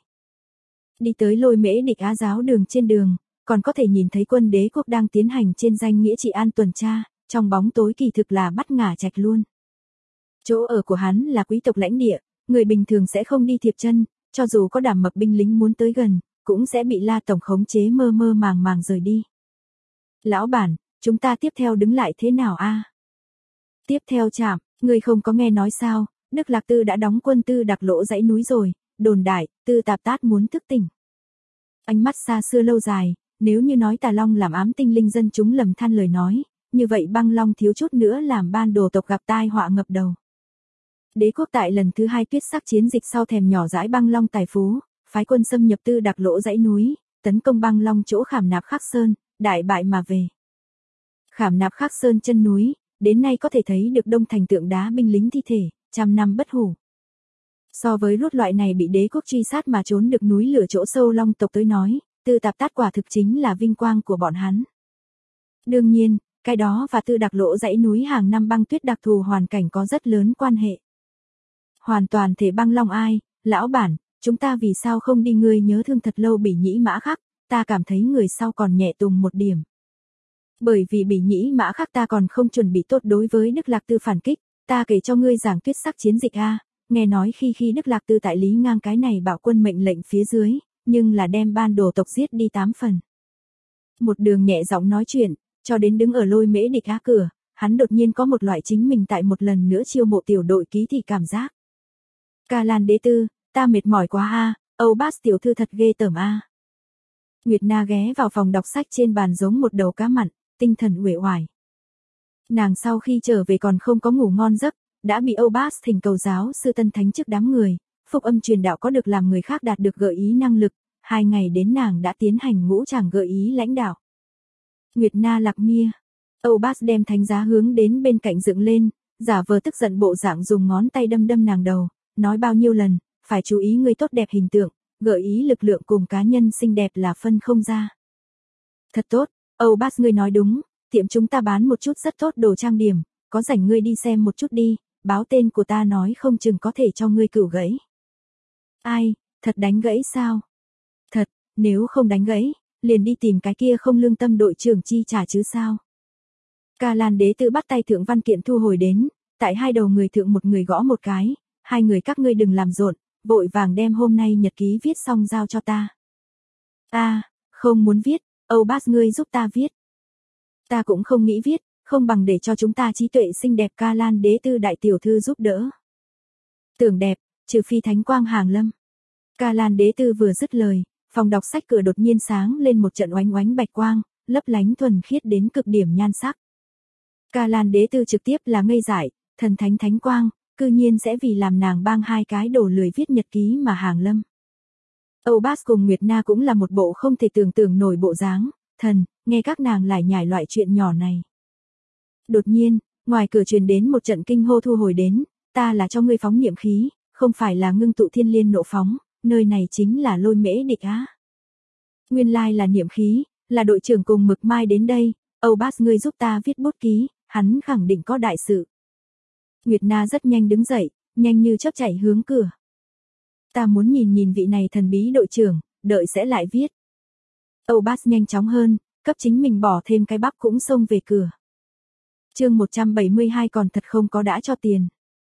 Đi tới Lôi Mễ Địch Á giáo đường trên đường, còn có thể nhìn thấy quân đế quốc đang tiến hành trên danh nghĩa trị an tuần tra, trong bóng tối kỳ thực là bắt ngả trạch luôn. Chỗ ở của hắn là quý tộc lãnh địa, người bình thường sẽ không đi thiệp chân, cho dù có đảm mập binh lính muốn tới gần, cũng sẽ bị La Tổng khống chế mơ mơ màng màng rời đi. Lão bản, chúng ta tiếp theo đứng lại thế nào a? Tiếp theo chạm, người không có nghe nói sao, Đức Lạc Tư đã đóng quân Tư Đặc Lỗ dãy núi rồi, đồn đại, Tư Tạp Tát muốn thức tỉnh. Ánh mắt xa xưa lâu dài, nếu như nói Tà Long làm ám tinh linh dân chúng lầm than lời nói, như vậy Băng Long thiếu chút nữa làm ban đồ tộc gặp tai họa ngập đầu. Đế quốc tại lần thứ 2 tuyết sắc chiến dịch sau thèm nhỏ dãi Băng Long tài phú, phái quân xâm nhập Tư Đặc Lỗ dãy núi, tấn công Băng Long chỗ Khảm Nạp Khắc Sơn, đại bại mà về. Khảm Nạp Khắc Sơn chân núi, đến nay có thể thấy được đông thành tượng đá binh lính thi thể, trăm năm bất hủ. So với lút loại này bị đế quốc truy sát mà trốn được núi lửa chỗ sâu Long tộc tới nói, Tư Tạp Tát quả thực chính là vinh quang của bọn hắn. Đương nhiên, cái đó và Tư Đặc Lỗ dãy núi hàng năm băng tuyết đặc thù hoàn cảnh có rất lớn quan hệ. Hoàn toàn thể Băng Long ai, lão bản, chúng ta vì sao không đi, ngươi nhớ thương thật lâu Bỉ Nhĩ Mã Khắc, ta cảm thấy người sau còn nhẹ tùng một điểm. Bởi vì Bỉ Nhĩ Mã Khắc ta còn không chuẩn bị tốt đối với Đức Lạc Tư phản kích, ta kể cho ngươi giảng tuyết sắc chiến dịch a, nghe nói khi Đức Lạc Tư tại Lý Ngang cái này bạo quân mệnh lệnh phía dưới, nhưng là đem ban đồ tộc giết đi 8 phần. Một đường nhẹ giọng nói chuyện, cho đến đứng ở Lôi Mễ Địch Á cửa, hắn đột nhiên có một loại chính mình tại một lần nữa chiêu mộ tiểu đội ký thị cảm giác. Ca Lan đế tư, ta mệt mỏi quá a, Âu Bát tiểu thư thật ghê tởm a. Nguyệt Na ghé vào phòng đọc sách trên bàn giống một đầu cá mặn, tinh thần uể oải. Nàng sau khi trở về còn không có ngủ ngon giấc, đã bị Âu Bát thỉnh cầu giáo sư Tân Thánh trước đám người, phúc âm truyền đạo có được làm người khác đạt được gợi ý năng lực, 2 ngày đến nàng đã tiến hành ngũ tràng gợi ý lãnh đạo. Nguyệt Na lạc mia, Âu Bát đem thánh giá hướng đến bên cạnh dựng lên, giả vờ tức giận bộ dạng dùng ngón tay đâm đâm nàng đầu, nói bao nhiêu lần, phải chú ý người tốt đẹp hình tượng, gợi ý lực lượng cùng cá nhân xinh đẹp là phân không ra. Thật tốt, Âu Bát ngươi nói đúng, tiệm chúng ta bán một chút rất tốt đồ trang điểm, có rảnh ngươi đi xem một chút đi, báo tên của ta nói không chừng có thể cho ngươi cửu gãy. Ai, thật đánh gãy sao? Thật, nếu không đánh gãy, liền đi tìm cái kia không lương tâm đội trưởng chi trả chứ sao? Ca Lan đế tự bắt tay thượng văn kiện thu hồi đến, tại hai đầu người thượng một người gõ một cái, 2 người các ngươi đừng làm rộn, vội vàng đem hôm nay nhật ký viết xong giao cho ta. Không muốn viết, Âu Bát ngươi giúp ta viết. Ta cũng không nghĩ viết, không bằng để cho chúng ta trí tuệ xinh đẹp Ca Lan đế tư đại tiểu thư giúp đỡ. Tưởng đẹp, trừ phi thánh quang hàng lâm. Ca Lan đế tư vừa dứt lời, phòng đọc sách cửa đột nhiên sáng lên một trận oánh oánh bạch quang, lấp lánh thuần khiết đến cực điểm nhan sắc. Ca Lan đế tư trực tiếp là ngây dại, thần thánh thánh quang, cư nhiên sẽ vì làm nàng bang 2 cái đồ lười viết nhật ký mà hàng lâm. Âu Bát cùng Nguyệt Na cũng là một bộ không thể tưởng tượng nổi bộ dáng, thần, nghe các nàng lải nhải loại chuyện nhỏ này. Đột nhiên, ngoài cửa truyền đến một trận kinh hô thu hồi đến, ta là cho ngươi phóng niệm khí, không phải là ngưng tụ thiên liên nộ phóng, nơi này chính là Lôi Mễ Địch Á. Nguyên lai là niệm khí, là đội trưởng cùng Mực Mai đến đây, Âu Bát ngươi giúp ta viết bút ký, hắn khẳng định có đại sự. Nguyệt Na rất nhanh đứng dậy, nhanh như chớp chạy hướng cửa. Ta muốn nhìn vị này thần bí đội trưởng, đợi sẽ lại viết. Âu Bát nhanh chóng hơn, cấp chính mình bỏ thêm cái bắp cũng xông về cửa. Chương 172 còn thật không có đã cho tiền.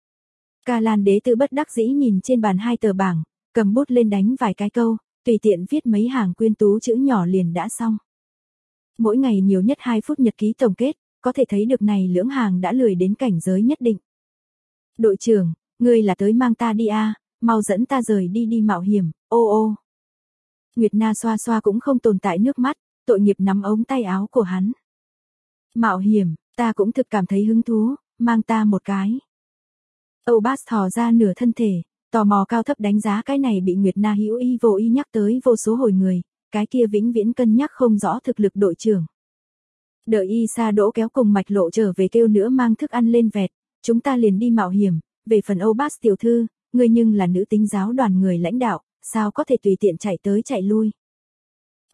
Ca Lan đế tư bất đắc dĩ nhìn trên bàn 2 tờ bảng, cầm bút lên đánh vài cái câu, tùy tiện viết mấy hàng quyên tú chữ nhỏ liền đã xong. Mỗi ngày nhiều nhất 2 phút nhật ký tổng kết, có thể thấy được này lưỡng hàng đã lười đến cảnh giới nhất định. Đội trưởng, ngươi là tới mang ta đi à, mau dẫn ta rời đi mạo hiểm, ô. Nguyệt Na xoa xoa cũng không tồn tại nước mắt, tội nghiệp nắm ống tay áo của hắn. Mạo hiểm, ta cũng thực cảm thấy hứng thú, mang ta một cái. Âu Bát thò ra nửa thân thể, tò mò cao thấp đánh giá cái này bị Nguyệt Na hữu ý vô ý nhắc tới vô số hồi người, cái kia vĩnh viễn cân nhắc không rõ thực lực đội trưởng. Đợi y sa đỗ kéo cùng mạch lộ trở về kêu nữa mang thức ăn lên vẹt, chúng ta liền đi mạo hiểm, về phần Âu Bát tiểu thư, ngươi nhưng là nữ tính giáo đoàn người lãnh đạo, sao có thể tùy tiện chạy tới chạy lui.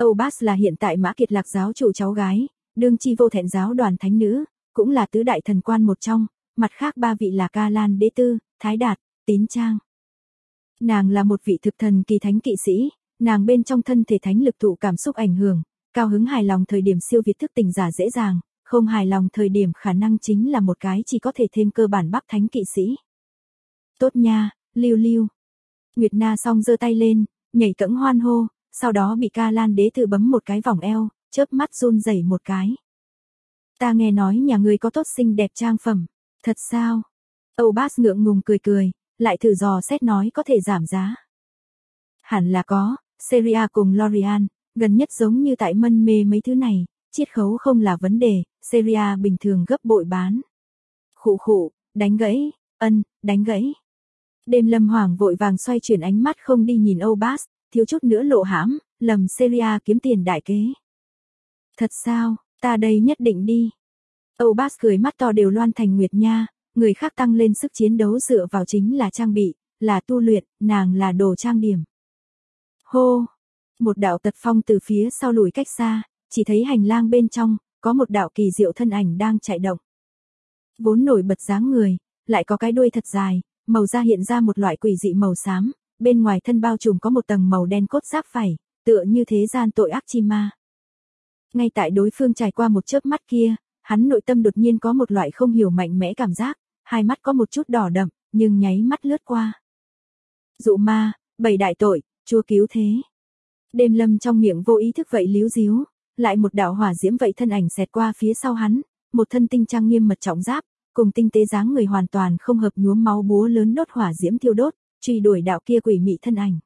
Obas là hiện tại Mã Kiệt Lạc giáo chủ cháu gái, đương chi vô thẹn giáo đoàn thánh nữ, cũng là tứ đại thần quan một trong, mặt khác ba vị là Ca Lan Đế Tư, Thái Đạt, Tín Trang. Nàng là một vị thực thần kỳ thánh kỵ sĩ, nàng bên trong thân thể thánh lực thụ cảm xúc ảnh hưởng, cao hứng hài lòng thời điểm siêu việt thức tỉnh giả dễ dàng, không hài lòng thời điểm khả năng chính là một cái chỉ có thể thêm cơ bản bắp thánh kỵ sĩ. Tốt nha, Lưu Lưu. Nguyệt Na song giơ tay lên, nhảy cẫng hoan hô, sau đó bị Ca Lan Đế Tư bấm một cái vòng eo, chớp mắt run rẩy một cái. Ta nghe nói nhà ngươi có tốt xinh đẹp trang phẩm, thật sao? Obas ngượng ngùng cười cười, lại thử dò xét nói có thể giảm giá. Hẳn là có, Seria cùng L'Oreal, gần nhất giống như tại mân mê mấy thứ này, chiết khấu không là vấn đề, Seria bình thường gấp bội bán. Khụ khụ, đánh gãy, đánh gãy. Đêm Lâm Hoàng vội vàng xoay chuyển ánh mắt không đi nhìn Obas, thiếu chút nữa lộ hãm, lầm Seria kiếm tiền đại kế. Thật sao, ta đây nhất định đi. Obas cười mắt to đều loan thành nguyệt nha, người khác tăng lên sức chiến đấu dựa vào chính là trang bị, là tu luyện, nàng là đồ trang điểm. Hô! Một đạo tật phong từ phía sau lùi cách xa, chỉ thấy hành lang bên trong, có một đạo kỳ diệu thân ảnh đang chạy động. Vốn nổi bật dáng người, lại có cái đuôi thật dài, màu da hiện ra một loại quỷ dị màu xám, bên ngoài thân bao trùm có một tầng màu đen cốt giáp phẩy, tựa như thế gian tội ác chi ma. Ngay tại đối phương trải qua một chớp mắt kia, hắn nội tâm đột nhiên có một loại không hiểu mạnh mẽ cảm giác, hai mắt có một chút đỏ đậm, nhưng nháy mắt lướt qua. Dụ ma, 7 đại tội, Chúa cứu thế. Đêm Lâm trong miệng vô ý thức vậy líu díu, lại một đạo hỏa diễm vậy thân ảnh xẹt qua phía sau hắn, một thân tinh trang nghiêm mật trọng giáp, cùng tinh tế dáng người hoàn toàn không hợp nhuốm máu búa lớn đốt hỏa diễm thiêu đốt, truy đuổi đạo kia quỷ mị thân ảnh.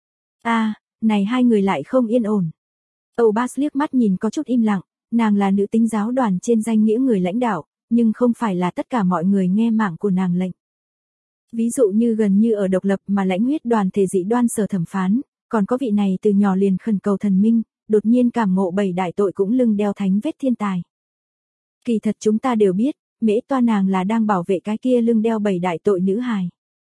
Này hai người lại không yên ổn. Obas liếc mắt nhìn có chút im lặng, nàng là nữ tính giáo đoàn trên danh nghĩa người lãnh đạo, nhưng không phải là tất cả mọi người nghe mạng của nàng lệnh. Ví dụ như gần như ở độc lập mà lãnh huyết đoàn thể dị đoan sở thẩm phán, còn có vị này từ nhỏ liền khẩn cầu thần minh, đột nhiên cảm ngộ 7 đại tội cũng lưng đeo thánh vết thiên tài. Kỳ thật chúng ta đều biết, Mễ Toa nàng là đang bảo vệ cái kia lưng đeo 7 đại tội nữ hài.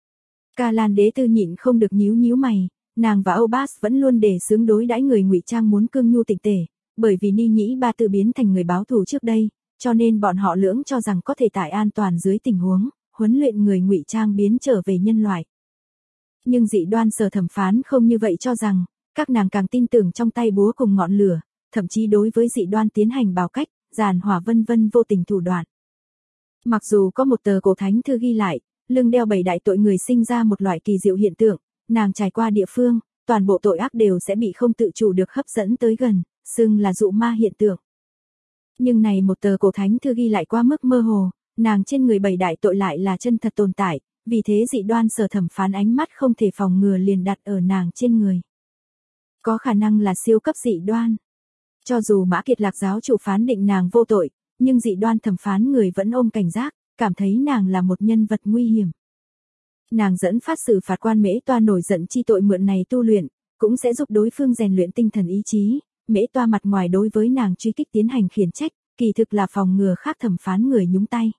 Ca Lan Đế Tư nhịn không được nhíu mày, nàng và Obas vẫn luôn đề xướng đối đãi người ngụy trang muốn cương nhu tịnh tể, bởi vì Ni Nhĩ Ba tự biến thành người báo thù trước đây, cho nên bọn họ lưỡng cho rằng có thể tại an toàn dưới tình huống, huấn luyện người ngụy trang biến trở về nhân loại. Nhưng dị đoan sở thẩm phán không như vậy cho rằng, các nàng càng tin tưởng trong tay búa cùng ngọn lửa, thậm chí đối với dị đoan tiến hành bào cách, giàn hỏa vân vân vô tình thủ đoạn. Mặc dù có một tờ cổ thánh thư ghi lại, lưng đeo 7 đại tội người sinh ra một loại kỳ diệu hiện tượng, nàng trải qua địa phương, toàn bộ tội ác đều sẽ bị không tự chủ được hấp dẫn tới gần, xưng là dụ ma hiện tượng. Nhưng này một tờ cổ thánh thư ghi lại quá mức mơ hồ, nàng trên người 7 đại tội lại là chân thật tồn tại, vì thế dị đoan sở thẩm phán ánh mắt không thể phòng ngừa liền đặt ở nàng trên người. Có khả năng là siêu cấp dị đoan. Cho dù Mã Kiệt Lạc giáo chủ phán định nàng vô tội, nhưng dị đoan thẩm phán người vẫn ôm cảnh giác, cảm thấy nàng là một nhân vật nguy hiểm. Nàng dẫn phát xử phạt quan Mễ Toa nổi giận chi tội mượn này tu luyện, cũng sẽ giúp đối phương rèn luyện tinh thần ý chí. Mễ Toa mặt ngoài đối với nàng truy kích tiến hành khiển trách, kỳ thực là phòng ngừa khác thẩm phán người nhúng tay.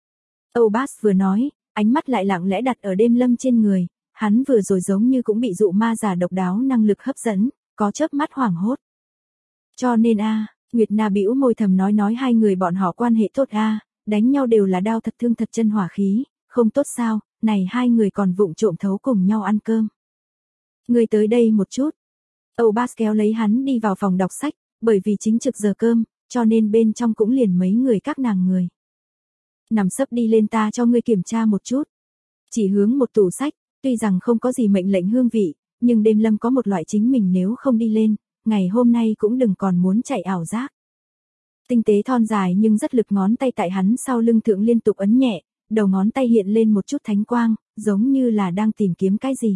Obas vừa nói, ánh mắt lại lặng lẽ đặt ở Đêm Lâm trên người, hắn vừa rồi giống như cũng bị dụ ma giả độc đáo năng lực hấp dẫn, có chớp mắt hoảng hốt. Cho nên Nguyệt Na bĩu môi thầm nói hai người bọn họ quan hệ tốt đánh nhau đều là đao thật thương thật chân hỏa khí, không tốt sao, này hai người còn vụng trộm thấu cùng nhau ăn cơm. Người tới đây một chút. Obas kéo lấy hắn đi vào phòng đọc sách, bởi vì chính trực giờ cơm, cho nên bên trong cũng liền mấy người các nàng người. Nằm sấp đi lên ta cho ngươi kiểm tra một chút. Chỉ hướng một tủ sách, tuy rằng không có gì mệnh lệnh hương vị, nhưng Đêm Lâm có một loại chính mình nếu không đi lên, ngày hôm nay cũng đừng còn muốn chạy ảo giác. Tinh tế thon dài nhưng rất lực ngón tay tại hắn sau lưng thượng liên tục ấn nhẹ, đầu ngón tay hiện lên một chút thánh quang, giống như là đang tìm kiếm cái gì.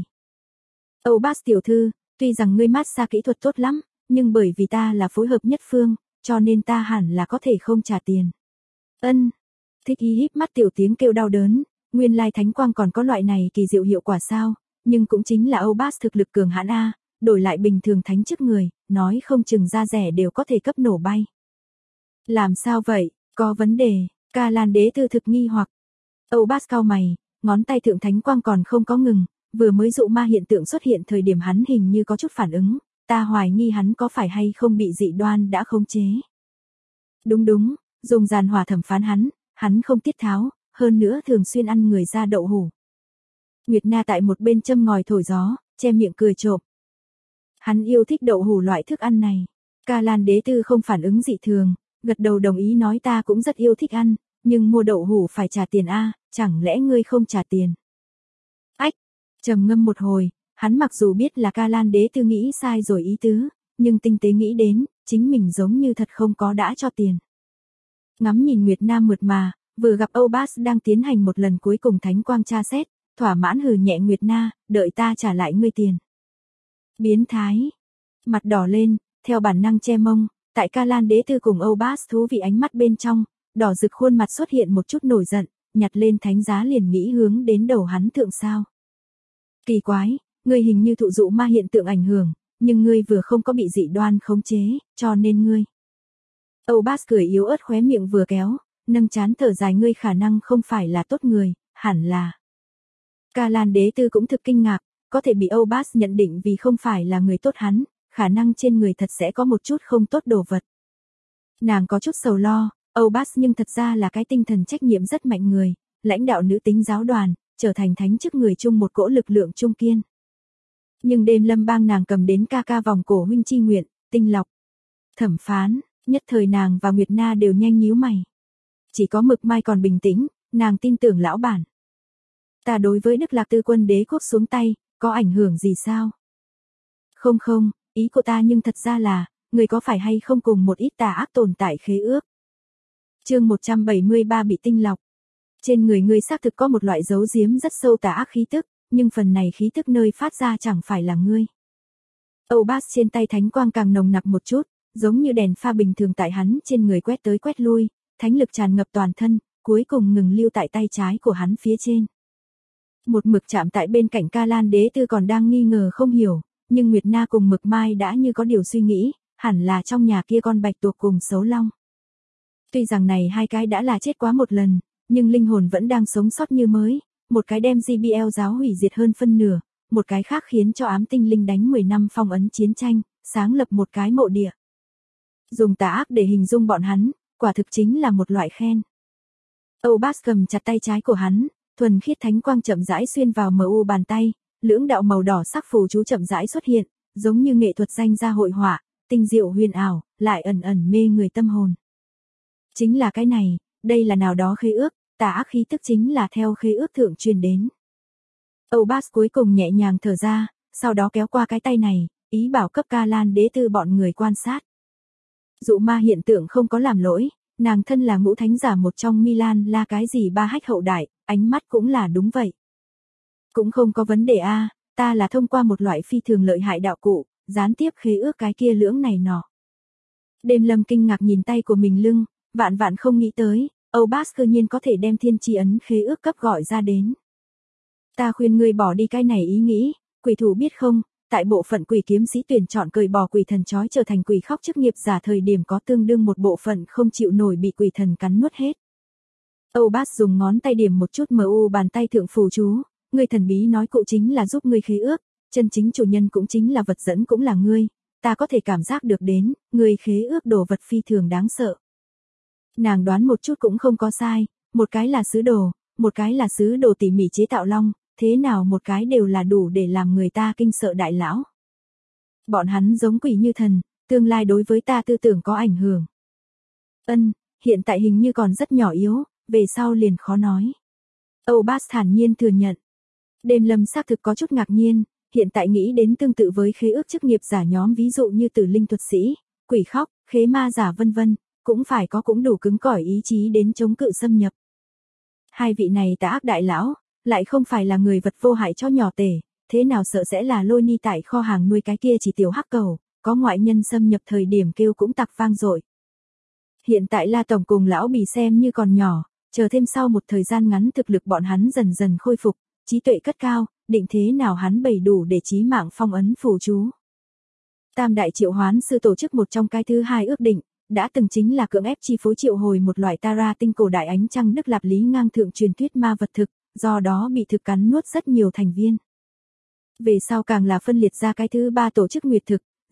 Obas tiểu thư, tuy rằng ngươi massage kỹ thuật tốt lắm, nhưng bởi vì ta là phối hợp nhất phương, cho nên ta hẳn là có thể không trả tiền. Thích hí híp mắt tiểu tiếng kêu đau đớn, nguyên lai thánh quang còn có loại này kỳ diệu hiệu quả sao, nhưng cũng chính là Obas thực lực cường hãn đổi lại bình thường thánh chức người, nói không chừng ra rẻ đều có thể cấp nổ bay. Làm sao vậy, có vấn đề, Ca Lan Đế Tư thực nghi hoặc. Obas cau mày, ngón tay thượng thánh quang còn không có ngừng, vừa mới dụ ma hiện tượng xuất hiện thời điểm hắn hình như có chút phản ứng, ta hoài nghi hắn có phải hay không bị dị đoan đã khống chế. Đúng, dùng giàn hỏa thẩm phán hắn không tiết tháo, hơn nữa thường xuyên ăn người da đậu hủ. Nguyệt Na tại một bên châm ngòi thổi gió, che miệng cười trộm. Hắn yêu thích đậu hủ loại thức ăn này. Ca Lan Đế Tư không phản ứng dị thường, gật đầu đồng ý nói ta cũng rất yêu thích ăn, nhưng mua đậu hủ phải trả tiền a, chẳng lẽ ngươi không trả tiền? Ách, trầm ngâm một hồi, hắn mặc dù biết là Ca Lan Đế Tư nghĩ sai rồi ý tứ, nhưng tinh tế nghĩ đến, chính mình giống như thật không có đã cho tiền. Ngắm nhìn Nguyệt Nam mượt mà, vừa gặp Âu Bas đang tiến hành một lần cuối cùng thánh quang tra xét, thỏa mãn hừ nhẹ Nguyệt Na, đợi ta trả lại ngươi tiền. Biến thái. Mặt đỏ lên, theo bản năng che mông, tại Ca Lan Đế Tư cùng Âu Bas thú vị ánh mắt bên trong, đỏ rực khuôn mặt xuất hiện một chút nổi giận, nhặt lên thánh giá liền nghĩ hướng đến đầu hắn thượng sao. Kỳ quái, ngươi hình như thụ dụ ma hiện tượng ảnh hưởng, nhưng ngươi vừa không có bị dị đoan khống chế, cho nên ngươi. Âu Bas cười yếu ớt khóe miệng vừa kéo, nâng chán thở dài ngươi khả năng không phải là tốt người, hẳn là. Ca Lan Đế Tư cũng thực kinh ngạc, có thể bị Âu Bas nhận định vì không phải là người tốt hắn, khả năng trên người thật sẽ có một chút không tốt đồ vật. Nàng có chút sầu lo, Âu Bas nhưng thật ra là cái tinh thần trách nhiệm rất mạnh người, lãnh đạo nữ tính giáo đoàn, trở thành thánh chức người chung một cỗ lực lượng trung kiên. Nhưng đêm lâm bang nàng cầm đến ca vòng cổ huynh chi nguyện, tinh lọc. Thẩm phán, nhất thời nàng và Nguyệt Na đều nhanh nhíu mày. Chỉ có Mực Mai còn bình tĩnh, nàng tin tưởng lão bản. Ta đối với Đức Lạc Tư quân đế quốc xuống tay, có ảnh hưởng gì sao? Không, ý của ta nhưng thật ra là, người có phải hay không cùng một ít tà ác tồn tại khế ước. Chương 173 bị tinh lọc. Trên người ngươi xác thực có một loại dấu giếm rất sâu tà ác khí tức, nhưng phần này khí tức nơi phát ra chẳng phải là ngươi. Âu Bas trên tay thánh quang càng nồng nặc một chút, giống như đèn pha bình thường tại hắn trên người quét tới quét lui, thánh lực tràn ngập toàn thân, cuối cùng ngừng lưu tại tay trái của hắn phía trên. Một mực chạm tại bên cạnh Ca Lan Đế Tư còn đang nghi ngờ không hiểu, nhưng Nguyệt Na cùng Mực Mai đã như có điều suy nghĩ, hẳn là trong nhà kia con bạch tuộc cùng xấu long. Tuy rằng này hai cái đã là chết quá một lần, nhưng linh hồn vẫn đang sống sót như mới, một cái đem GBL giáo hủy diệt hơn phân nửa, một cái khác khiến cho ám tinh linh đánh 10 năm phong ấn chiến tranh, sáng lập một cái mộ địa. Dùng tà ác để hình dung bọn hắn, quả thực chính là một loại khen. Âu Bas cầm chặt tay trái của hắn, thuần khiết thánh quang chậm rãi xuyên vào MU bàn tay, lưỡng đạo màu đỏ sắc phù chú chậm rãi xuất hiện, giống như nghệ thuật danh gia hội họa, tinh diệu huyền ảo, lại ẩn ẩn mê người tâm hồn. Chính là cái này, đây là nào đó khế ước, tà ác khí tức chính là theo khế ước thượng truyền đến. Âu Bas cuối cùng nhẹ nhàng thở ra, sau đó kéo qua cái tay này, ý bảo cấp Ca Lan Đế Tư bọn người quan sát. Dụ ma hiện tượng không có làm lỗi, nàng thân là ngũ thánh giả một trong Milan là cái gì ba hách hậu đại, ánh mắt cũng là đúng vậy. Cũng không có vấn đề a, ta là thông qua một loại phi thường lợi hại đạo cụ, gián tiếp khế ước cái kia lưỡng này nọ. Đêm lâm kinh ngạc nhìn tay của mình lưng, vạn không nghĩ tới, Âu Bas cơ nhiên có thể đem thiên tri ấn khế ước cấp gọi ra đến. Ta khuyên ngươi bỏ đi cái này ý nghĩ, quỷ thủ biết không, tại bộ phận quỷ kiếm sĩ tuyển chọn cởi bỏ quỷ thần trói trở thành quỷ khóc chức nghiệp giả thời điểm có tương đương một bộ phận không chịu nổi bị quỷ thần cắn nuốt hết. Âu Bas dùng ngón tay điểm một chút MU bàn tay thượng phù chú, người thần bí nói cụ chính là giúp ngươi khế ước, chân chính chủ nhân cũng chính là vật dẫn cũng là ngươi, ta có thể cảm giác được đến, ngươi khế ước đồ vật phi thường đáng sợ. Nàng đoán một chút cũng không có sai, một cái là sứ đồ, một cái là sứ đồ tỉ mỉ chế tạo long, thế nào một cái đều là đủ để làm người ta kinh sợ đại lão. Bọn hắn giống quỷ như thần, tương lai đối với ta tư tưởng có ảnh hưởng. Hiện tại hình như còn rất nhỏ yếu, về sau liền khó nói. Âu Bas thản nhiên thừa nhận. Đêm lâm xác thực có chút ngạc nhiên, hiện tại nghĩ đến tương tự với khế ước chức nghiệp giả nhóm ví dụ như tử linh thuật sĩ, quỷ khóc, khế ma giả vân vân, cũng phải có cũng đủ cứng cỏi ý chí đến chống cự xâm nhập. Hai vị này tà ác đại lão, lại không phải là người vật vô hại cho nhỏ tể, thế nào sợ sẽ là lôi ni tại kho hàng nuôi cái kia chỉ tiểu hắc cầu, có ngoại nhân xâm nhập thời điểm kêu cũng tặc vang dội. Hiện tại La Tổng cùng lão Bì xem như còn nhỏ, chờ thêm sau một thời gian ngắn thực lực bọn hắn dần dần khôi phục, trí tuệ cất cao, định thế nào hắn bày đủ để chí mạng phong ấn phù chú. Tam đại triệu hoán sư tổ chức một trong cái thứ hai ước định, đã từng chính là cưỡng ép chi phối triệu hồi một loại Tara tinh cổ đại ánh trăng Đức Lạp Lý ngang thượng truyền thuyết ma vật thực, do đó bị thực cắn nuốt rất nhiều thành viên. Về sau càng là phân liệt ra cái thứ ba tổ chức nguyệt thực,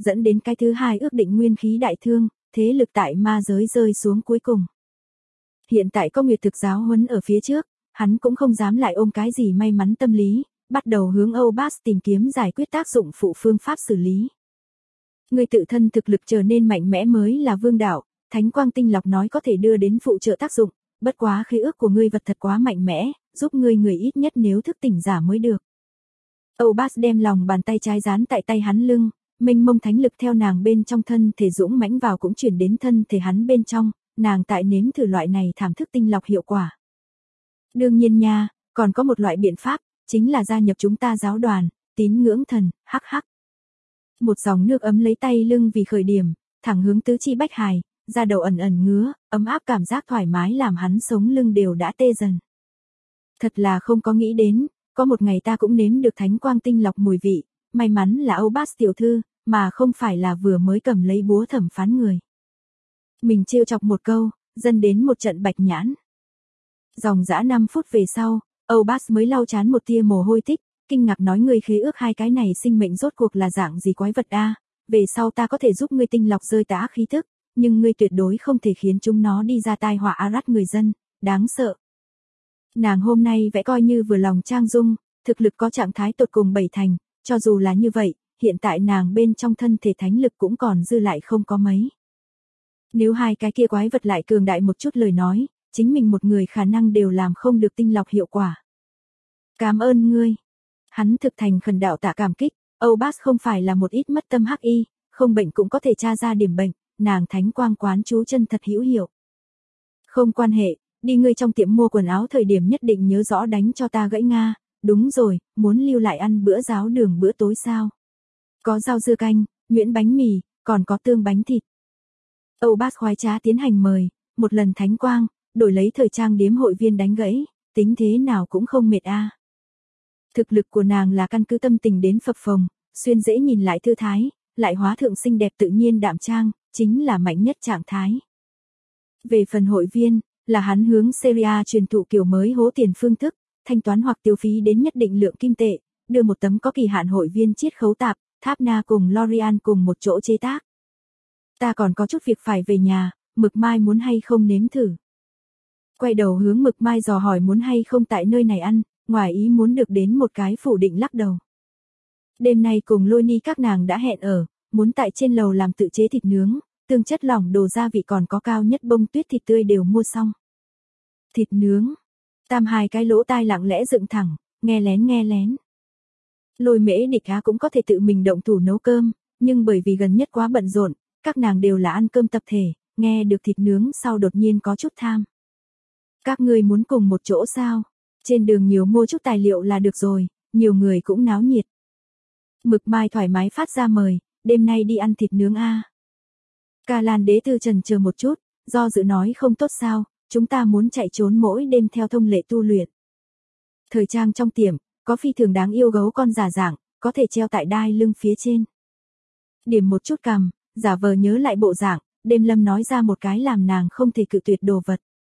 dẫn đến cái thứ hai ước định nguyên khí đại thương, thế lực tại ma giới rơi xuống cuối cùng. Hiện tại có nguyệt thực giáo huấn ở phía trước, hắn cũng không dám lại ôm cái gì may mắn tâm lý, bắt đầu hướng Âu Bas tìm kiếm giải quyết tác dụng phụ phương pháp xử lý. Người tự thân thực lực trở nên mạnh mẽ mới là vương đạo, Thánh Quang Tinh Lọc nói có thể đưa đến phụ trợ tác dụng, bất quá khí ước của ngươi vật thật quá mạnh mẽ, giúp ngươi người ít nhất nếu thức tỉnh giả mới được. Âu Bas đem lòng bàn tay trái dán tại tay hắn lưng, mênh mông thánh lực theo nàng bên trong thân thể dũng mãnh vào cũng chuyển đến thân thể hắn bên trong, nàng tại nếm thử loại này thảm thức tinh lọc hiệu quả. Đương nhiên nha, còn có một loại biện pháp, chính là gia nhập chúng ta giáo đoàn, tín ngưỡng thần, hắc hắc. Một dòng nước ấm lấy tay lưng vì khởi điểm, thẳng hướng tứ chi bách hài, da đầu ẩn ẩn ngứa, ấm áp cảm giác thoải mái làm hắn sống lưng đều đã tê dần. Thật là không có nghĩ đến, có một ngày ta cũng nếm được Thánh Quang Tinh Lọc mùi vị, may mắn là Âu Bas tiểu thư, mà không phải là vừa mới cầm lấy búa thẩm phán người. Mình trêu chọc một câu, dẫn đến một trận bạch nhãn. Dòng dã 5 phút về sau, Âu Bas mới lau chán một tia mồ hôi tích, kinh ngạc nói ngươi khế ước hai cái này sinh mệnh rốt cuộc là dạng gì quái vật a? Về sau ta có thể giúp ngươi tinh lọc rơi tả khí thức, nhưng ngươi tuyệt đối không thể khiến chúng nó đi ra tai họa Arat người dân, đáng sợ. Nàng hôm nay vẽ coi như vừa lòng trang dung, thực lực có trạng thái tột cùng 7 thành, cho dù là như vậy, hiện tại nàng bên trong thân thể thánh lực cũng còn dư lại không có mấy. Nếu hai cái kia quái vật lại cường đại một chút lời nói, chính mình một người khả năng đều làm không được tinh lọc hiệu quả. Cảm ơn ngươi. Hắn thực thành khẩn đạo tạ cảm kích, Âu Bas không phải là một ít mất tâm hắc y, không bệnh cũng có thể tra ra điểm bệnh, nàng Thánh Quang quán chú chân thật hữu hiệu. Không quan hệ, đi ngươi trong tiệm mua quần áo thời điểm nhất định nhớ rõ đánh cho ta gãy nga, đúng rồi, muốn lưu lại ăn bữa giáo đường bữa tối sao? Có rau dưa canh, nhuyễn bánh mì, còn có tương bánh thịt. Âu Bas khoái trá tiến hành mời, một lần Thánh Quang, đổi lấy thời trang điếm hội viên đánh gãy, tính thế nào cũng không mệt a. Thực lực của nàng là căn cứ tâm tình đến phập phồng, xuyên dễ nhìn lại thư thái, lại hóa thượng xinh đẹp tự nhiên đạm trang, chính là mạnh nhất trạng thái. Về phần hội viên, là hắn hướng Seria truyền thụ kiểu mới hố tiền phương thức, thanh toán hoặc tiêu phí đến nhất định lượng kim tệ, đưa một tấm có kỳ hạn hội viên chiết khấu tạp, Tháp Na cùng Lorian cùng một chỗ chế tác. Ta còn có chút việc phải về nhà, Mực Mai muốn hay không nếm thử. Quay đầu hướng Mực Mai dò hỏi muốn hay không tại nơi này ăn, ngoài ý muốn được đến một cái phủ định lắc đầu. Đêm nay cùng Lôi Ni các nàng đã hẹn ở, muốn tại trên lầu làm tự chế thịt nướng, tương chất lỏng đồ gia vị còn có cao nhất bông tuyết thịt tươi đều mua xong. Thịt nướng. Tam hai cái lỗ tai lặng lẽ dựng thẳng, nghe lén nghe lén. Lôi Mễ Địch Á cũng có thể tự mình động thủ nấu cơm, nhưng bởi vì gần nhất quá bận rộn, các nàng đều là ăn cơm tập thể, nghe được thịt nướng sau đột nhiên có chút tham. Các ngươi muốn cùng một chỗ sao? Trên đường nhiều mua chút tài liệu là được rồi, nhiều người cũng náo nhiệt. Mực Mai thoải mái phát ra mời, đêm nay đi ăn thịt nướng a. Ca Lan Đế Tư chần chờ một chút, do dự nói không tốt sao, chúng ta muốn chạy trốn mỗi đêm theo thông lệ tu luyện. Thời trang trong tiệm, có phi thường đáng yêu gấu con giả dạng, có thể treo tại đai lưng phía trên. Điểm một chút cằm, giả vờ nhớ lại bộ dạng, đêm lâm nói ra một cái làm nàng không thể cự tuyệt đồ vật.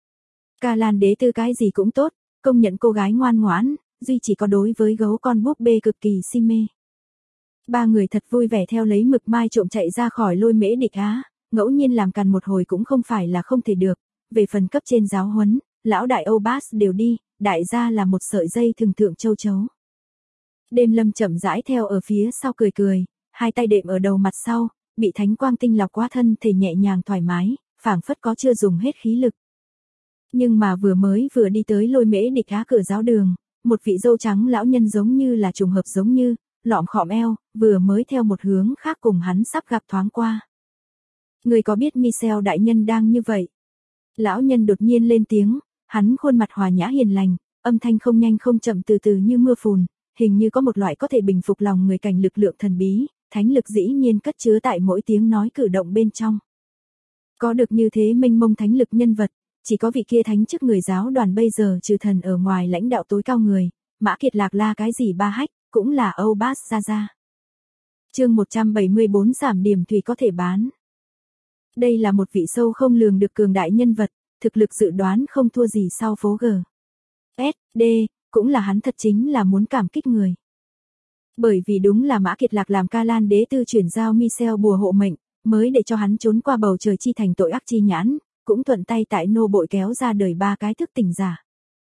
Ca Lan Đế Tư cái gì cũng tốt, công nhận cô gái ngoan ngoãn, duy chỉ có đối với gấu con búp bê cực kỳ si mê. Ba người thật vui vẻ theo lấy Mực Mai trộm chạy ra khỏi Lôi Mễ Địch Á, ngẫu nhiên làm càn một hồi cũng không phải là không thể được, về phần cấp trên giáo huấn, lão đại Âu Bas đều đi, đại gia là một sợi dây thường thượng châu chấu. Đêm lâm chậm rãi theo ở phía sau cười cười, hai tay đệm ở đầu mặt sau, bị Thánh Quang Tinh Lọc quá thân thể nhẹ nhàng thoải mái, phảng phất có chưa dùng hết khí lực. Nhưng mà vừa đi tới Lôi Mễ Địch Á cửa giáo đường, một vị dâu trắng lão nhân giống như là trùng hợp giống như, lọm khọm eo, vừa mới theo một hướng khác cùng hắn sắp gặp thoáng qua. Người có biết Michel đại nhân đang như vậy? Lão nhân đột nhiên lên tiếng, hắn khuôn mặt hòa nhã hiền lành, âm thanh không nhanh không chậm từ từ như mưa phùn, hình như có một loại có thể bình phục lòng người cảnh lực lượng thần bí, thánh lực dĩ nhiên cất chứa tại mỗi tiếng nói cử động bên trong. Có được như thế mênh mông thánh lực nhân vật, chỉ có vị kia thánh chức người giáo đoàn bây giờ trừ thần ở ngoài lãnh đạo tối cao người, Mã Kiệt Lạc La cái gì ba hách, cũng là Âu Bas ra ra. Chương 174 giảm điểm thủy có thể bán. Đây là một vị sâu không lường được cường đại nhân vật, thực lực dự đoán không thua gì sau phố G. S, D, cũng là hắn thật chính là muốn cảm kích người. Bởi vì đúng là Mã Kiệt Lạc làm Ca Lan đế tư chuyển giao Michelle bùa hộ mệnh, mới để cho hắn trốn qua bầu trời chi thành tội ác chi nhãn, cũng thuận tay tại nô bội kéo ra đời 3 cái thức tỉnh giả.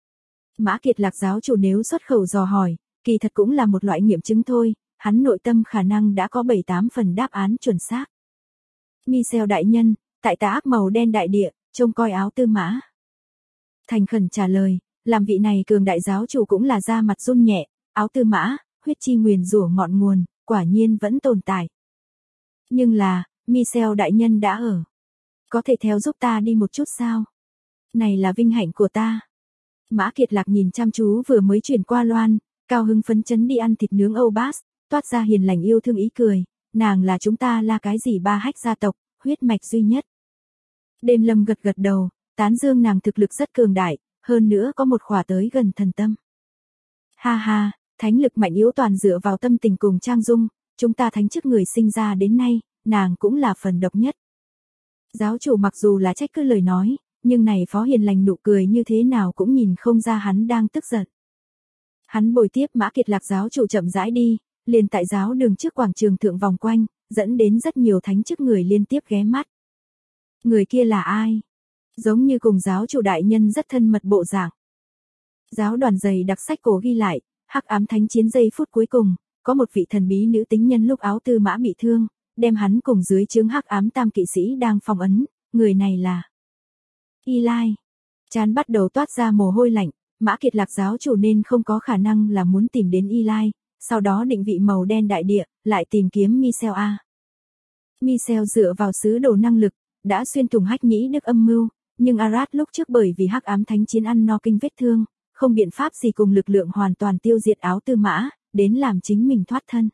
Mã Kiệt Lạc giáo chủ nếu xuất khẩu dò hỏi, kỳ thật cũng là một loại nghiệm chứng thôi, hắn nội tâm khả năng đã có 7-8 phần đáp án chuẩn xác. Michelle đại nhân, tại tà ác màu đen đại địa, trông coi áo tư mã. Thành khẩn trả lời, làm vị này cường đại giáo chủ cũng là da mặt run nhẹ, áo tư mã, huyết chi nguyền rủa ngọn nguồn, quả nhiên vẫn tồn tại. Nhưng là, Michelle đại nhân đã ở. Có thể theo giúp ta đi một chút sao? Này là vinh hạnh của ta. Mã Kiệt Lạc nhìn chăm chú vừa mới chuyển qua loan, cao hứng phấn chấn đi ăn thịt nướng Âu Bass, toát ra hiền lành yêu thương ý cười, nàng là chúng ta là cái gì ba hách gia tộc, huyết mạch duy nhất. Đêm Lâm gật gật đầu, tán dương nàng thực lực rất cường đại, hơn nữa có một khỏa tới gần thần tâm. Ha ha, thánh lực mạnh yếu toàn dựa vào tâm tình cùng trang dung, chúng ta thánh chức người sinh ra đến nay, nàng cũng là phần độc nhất. Giáo chủ mặc dù là trách cứ lời nói, nhưng này phó hiền lành nụ cười như thế nào cũng nhìn không ra hắn đang tức giận. Hắn bồi tiếp Mã Kiệt Lạc giáo chủ chậm rãi đi, liền tại giáo đường trước quảng trường thượng vòng quanh, dẫn đến rất nhiều thánh chức người liên tiếp ghé mắt. Người kia là ai? Giống như cùng giáo chủ đại nhân rất thân mật bộ dạng. Giáo đoàn dày đặc sách cổ ghi lại, hắc ám thánh chiến giây phút cuối cùng, có một vị thần bí nữ tính nhân lúc áo tư mã bị thương, đem hắn cùng dưới trướng hắc ám tam kỵ sĩ đang phong ấn, người này là Eli. Chán bắt đầu toát ra mồ hôi lạnh, Mã Kiệt Lạc giáo chủ nên không có khả năng là muốn tìm đến Eli, sau đó định vị màu đen đại địa, lại tìm kiếm Michelle A. Michelle dựa vào sứ đồ năng lực, đã xuyên thủng hách nhĩ đức âm mưu, nhưng Arad lúc trước bởi vì hắc ám thánh chiến ăn no kinh vết thương, không biện pháp gì cùng lực lượng hoàn toàn tiêu diệt áo tư mã, đến làm chính mình thoát thân.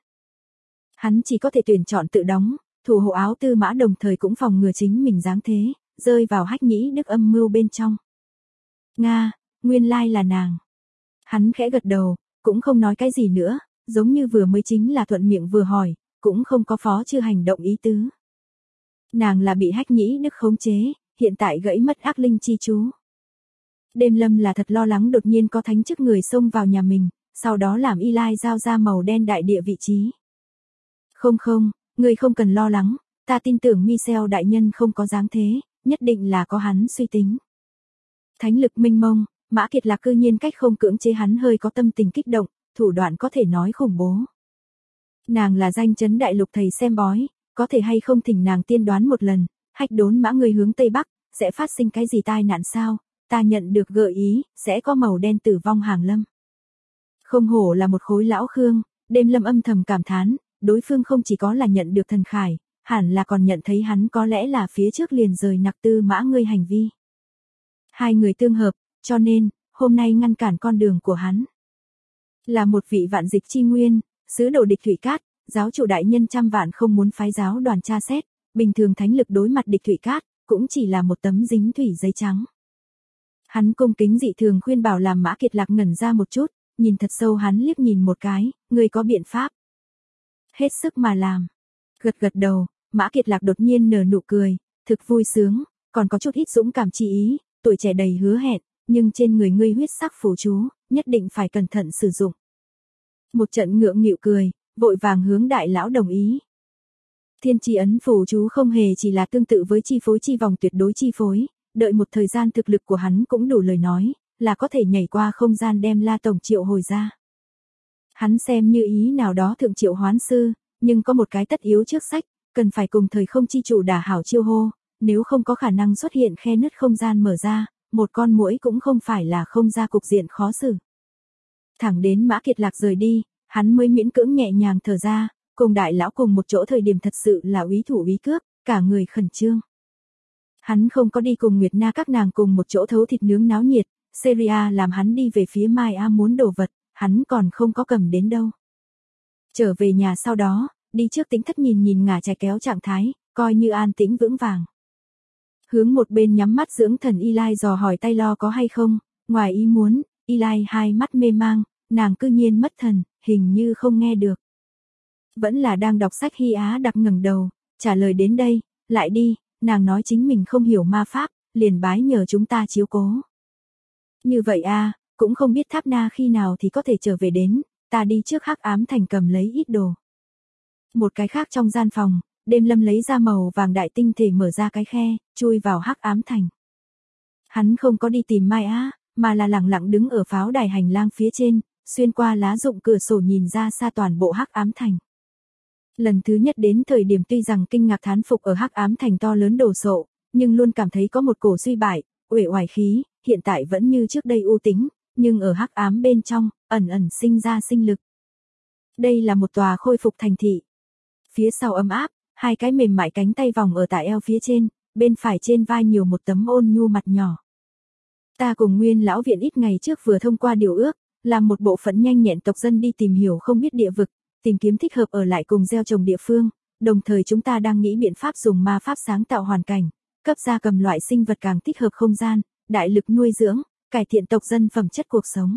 Hắn chỉ có thể tuyển chọn tự đóng, thủ hộ áo tư mã đồng thời cũng phòng ngừa chính mình giáng thế, rơi vào hách nhĩ đức âm mưu bên trong. Nga, nguyên lai là nàng. Hắn khẽ gật đầu, cũng không nói cái gì nữa, giống như vừa mới chính là thuận miệng vừa hỏi, cũng không có phó chưa hành động ý tứ. Nàng là bị hách nhĩ đức khống chế, hiện tại gãy mất ác linh chi chú. Đêm Lâm là thật lo lắng đột nhiên có thánh chức người xông vào nhà mình, sau đó làm Eli giao ra màu đen đại địa vị trí. Không, người không cần lo lắng, ta tin tưởng Michelle đại nhân không có dáng thế, nhất định là có hắn suy tính. Thánh lực mênh mông, Mã Kiệt Lạc cư nhiên cách không cưỡng chế hắn hơi có tâm tình kích động, thủ đoạn có thể nói khủng bố. Nàng là danh chấn đại lục thầy xem bói, có thể hay không thỉnh nàng tiên đoán một lần, hách đốn mã người hướng Tây Bắc, sẽ phát sinh cái gì tai nạn sao, ta nhận được gợi ý, sẽ có màu đen tử vong hàng lâm. Không hổ là một khối lão khương, Đêm Lâm âm thầm cảm thán, đối phương không chỉ có là nhận được thần khải, hẳn là còn nhận thấy hắn có lẽ là phía trước liền rời nặc tư mã ngươi hành vi. Hai người tương hợp, cho nên, hôm nay ngăn cản con đường của hắn. Là một vị vạn dịch chi nguyên, sứ đồ địch Thủy Cát, giáo chủ đại nhân trăm vạn không muốn phái giáo đoàn tra xét, bình thường thánh lực đối mặt địch Thủy Cát, cũng chỉ là một tấm dính thủy giấy trắng. Hắn cung kính dị thường khuyên bảo làm Mã Kiệt Lạc ngẩn ra một chút, nhìn thật sâu hắn liếc nhìn một cái, người có biện pháp. Hết sức mà làm. Gật gật đầu, Mã Kiệt Lạc đột nhiên nở nụ cười, thực vui sướng, còn có chút ít dũng cảm chi ý, tuổi trẻ đầy hứa hẹn, nhưng trên người ngươi huyết sắc phù chú, nhất định phải cẩn thận sử dụng. Một trận ngượng nghịu cười, vội vàng hướng đại lão đồng ý. Thiên chi ấn phù chú không hề chỉ là tương tự với chi phối chi vòng tuyệt đối chi phối, đợi một thời gian thực lực của hắn cũng đủ lời nói, là có thể nhảy qua không gian đem La tổng triệu hồi ra. Hắn xem như ý nào đó thượng triệu hoán sư, nhưng có một cái tất yếu trước sách, cần phải cùng thời không chi chủ đả hảo chiêu hô, nếu không có khả năng xuất hiện khe nứt không gian mở ra, một con muỗi cũng không phải là không ra cục diện khó xử. Thẳng đến Mã Kiệt Lạc rời đi, hắn mới miễn cưỡng nhẹ nhàng thở ra, cùng đại lão cùng một chỗ thời điểm thật sự là úy thủ úy cướp, cả người khẩn trương. Hắn không có đi cùng Nguyệt Na các nàng cùng một chỗ thấu thịt nướng náo nhiệt, Seria làm hắn đi về phía Mai A muốn đồ vật, hắn còn không có cầm đến đâu. Trở về nhà sau đó, đi trước Tĩnh Thất nhìn nhìn ngả trái kéo trạng thái, coi như an tĩnh vững vàng. Hướng một bên nhắm mắt dưỡng thần Eli dò hỏi tay lo có hay không, ngoài ý muốn, Eli hai mắt mê mang, nàng cư nhiên mất thần, hình như không nghe được. Vẫn là đang đọc sách Hy Á đặc ngẩng đầu, trả lời đến đây, lại đi, nàng nói chính mình không hiểu ma pháp, liền bái nhờ chúng ta chiếu cố. Như vậy a, cũng không biết Tháp Na khi nào thì có thể trở về đến, ta đi trước Hắc Ám Thành cầm lấy ít đồ. Một cái khác trong gian phòng, Đêm Lâm lấy ra màu vàng đại tinh thể mở ra cái khe, chui vào Hắc Ám Thành. Hắn không có đi tìm Mai Á, mà là lặng lặng đứng ở pháo đài hành lang phía trên, xuyên qua lá rụng cửa sổ nhìn ra xa toàn bộ Hắc Ám Thành. Lần thứ nhất đến thời điểm tuy rằng kinh ngạc thán phục ở Hắc Ám Thành to lớn đồ sộ, nhưng luôn cảm thấy có một cổ suy bại, uể oải khí, hiện tại vẫn như trước đây u tính, nhưng ở hắc ám bên trong, ẩn ẩn sinh ra sinh lực. Đây là một tòa khôi phục thành thị. Phía sau ấm áp, hai cái mềm mại cánh tay vòng ở tại eo phía trên, bên phải trên vai nhiều một tấm ôn nhu mặt nhỏ. Ta cùng Nguyên lão viện ít ngày trước vừa thông qua điều ước, làm một bộ phận nhanh nhẹn tộc dân đi tìm hiểu không biết địa vực, tìm kiếm thích hợp ở lại cùng gieo trồng địa phương, đồng thời chúng ta đang nghĩ biện pháp dùng ma pháp sáng tạo hoàn cảnh, cấp gia cầm loại sinh vật càng thích hợp không gian, đại lực nuôi dưỡng, cải thiện tộc dân phẩm chất cuộc sống.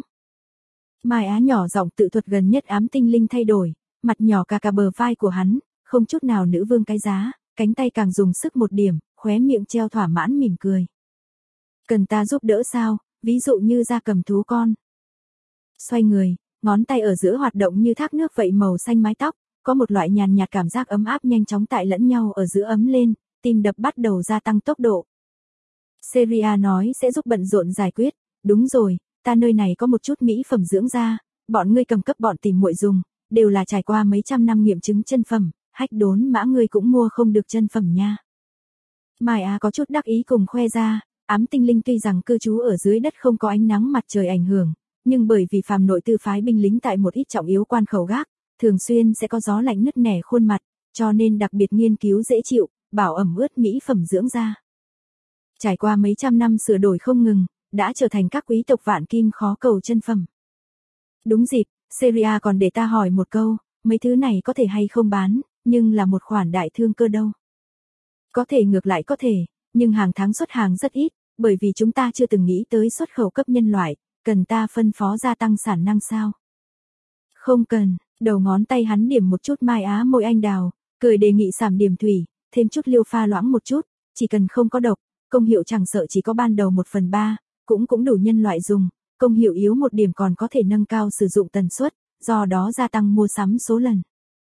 Mai Á nhỏ giọng tự thuật gần nhất ám tinh linh thay đổi, mặt nhỏ cà bờ vai của hắn, không chút nào nữ vương cái giá, cánh tay càng dùng sức một điểm, khóe miệng treo thỏa mãn mỉm cười. Cần ta giúp đỡ sao, ví dụ như gia cầm thú con. Xoay người, ngón tay ở giữa hoạt động như thác nước vậy màu xanh mái tóc, có một loại nhàn nhạt cảm giác ấm áp nhanh chóng tại lẫn nhau ở giữa ấm lên, tim đập bắt đầu gia tăng tốc độ. Seria nói sẽ giúp bận rộn giải quyết, đúng rồi, ta nơi này có một chút mỹ phẩm dưỡng da, bọn ngươi cầm cấp bọn tìm muội dùng, đều là trải qua mấy trăm năm nghiệm chứng chân phẩm, hách đốn mã ngươi cũng mua không được chân phẩm nha. Mai Á có chút đắc ý cùng khoe ra, ám tinh linh tuy rằng cư trú ở dưới đất không có ánh nắng mặt trời ảnh hưởng, nhưng bởi vì phàm nội tư phái binh lính tại một ít trọng yếu quan khẩu gác, thường xuyên sẽ có gió lạnh nứt nẻ khuôn mặt, cho nên đặc biệt nghiên cứu dễ chịu, bảo ẩm ướt mỹ phẩm dưỡng da. Trải qua mấy trăm năm sửa đổi không ngừng, đã trở thành các quý tộc vạn kim khó cầu chân phẩm. Đúng dịp, Seria còn để ta hỏi một câu, mấy thứ này có thể hay không bán, nhưng là một khoản đại thương cơ đâu. Có thể ngược lại có thể, nhưng hàng tháng xuất hàng rất ít, bởi vì chúng ta chưa từng nghĩ tới xuất khẩu cấp nhân loại, cần ta phân phó gia tăng sản năng sao? Không cần, đầu ngón tay hắn điểm một chút Mai Á môi anh đào, cười đề nghị giảm điểm thủy, thêm chút liêu pha loãng một chút, chỉ cần không có độc, công hiệu chẳng sợ chỉ có ban đầu 1/3, cũng đủ nhân loại dùng, công hiệu yếu một điểm còn có thể nâng cao sử dụng tần suất, do đó gia tăng mua sắm số lần.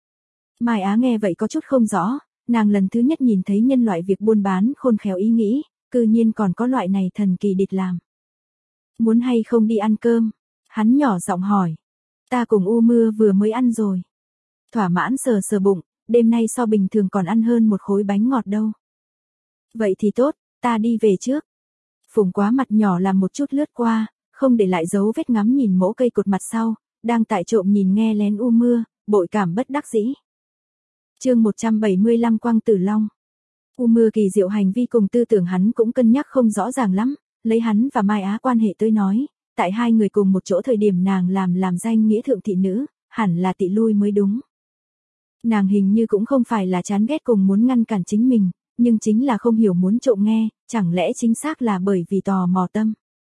Mai Á nghe vậy có chút không rõ, nàng lần thứ nhất nhìn thấy nhân loại việc buôn bán khôn khéo ý nghĩ, cư nhiên còn có loại này thần kỳ địch làm. Muốn hay không đi ăn cơm? Hắn nhỏ giọng hỏi. Ta cùng U Mưa vừa mới ăn rồi. Thỏa mãn sờ sờ bụng, đêm nay so bình thường còn ăn hơn một khối bánh ngọt đâu. Vậy thì tốt, ta đi về trước. Phùng Quá mặt nhỏ làm một chút lướt qua, không để lại dấu vết ngắm nhìn mỗ cây cột mặt sau, đang tại trộm nhìn nghe lén U Mưa, bội cảm bất đắc dĩ. Chương 175 Quang Tử Long. U Mưa kỳ diệu hành vi cùng tư tưởng hắn cũng cân nhắc không rõ ràng lắm, lấy hắn và Mai Á quan hệ tới nói, tại hai người cùng một chỗ thời điểm nàng làm danh nghĩa thượng thị nữ, hẳn là tị lui mới đúng. Nàng hình như cũng không phải là chán ghét cùng muốn ngăn cản chính mình, nhưng chính là không hiểu muốn trộm nghe, chẳng lẽ chính xác là bởi vì tò mò tâm.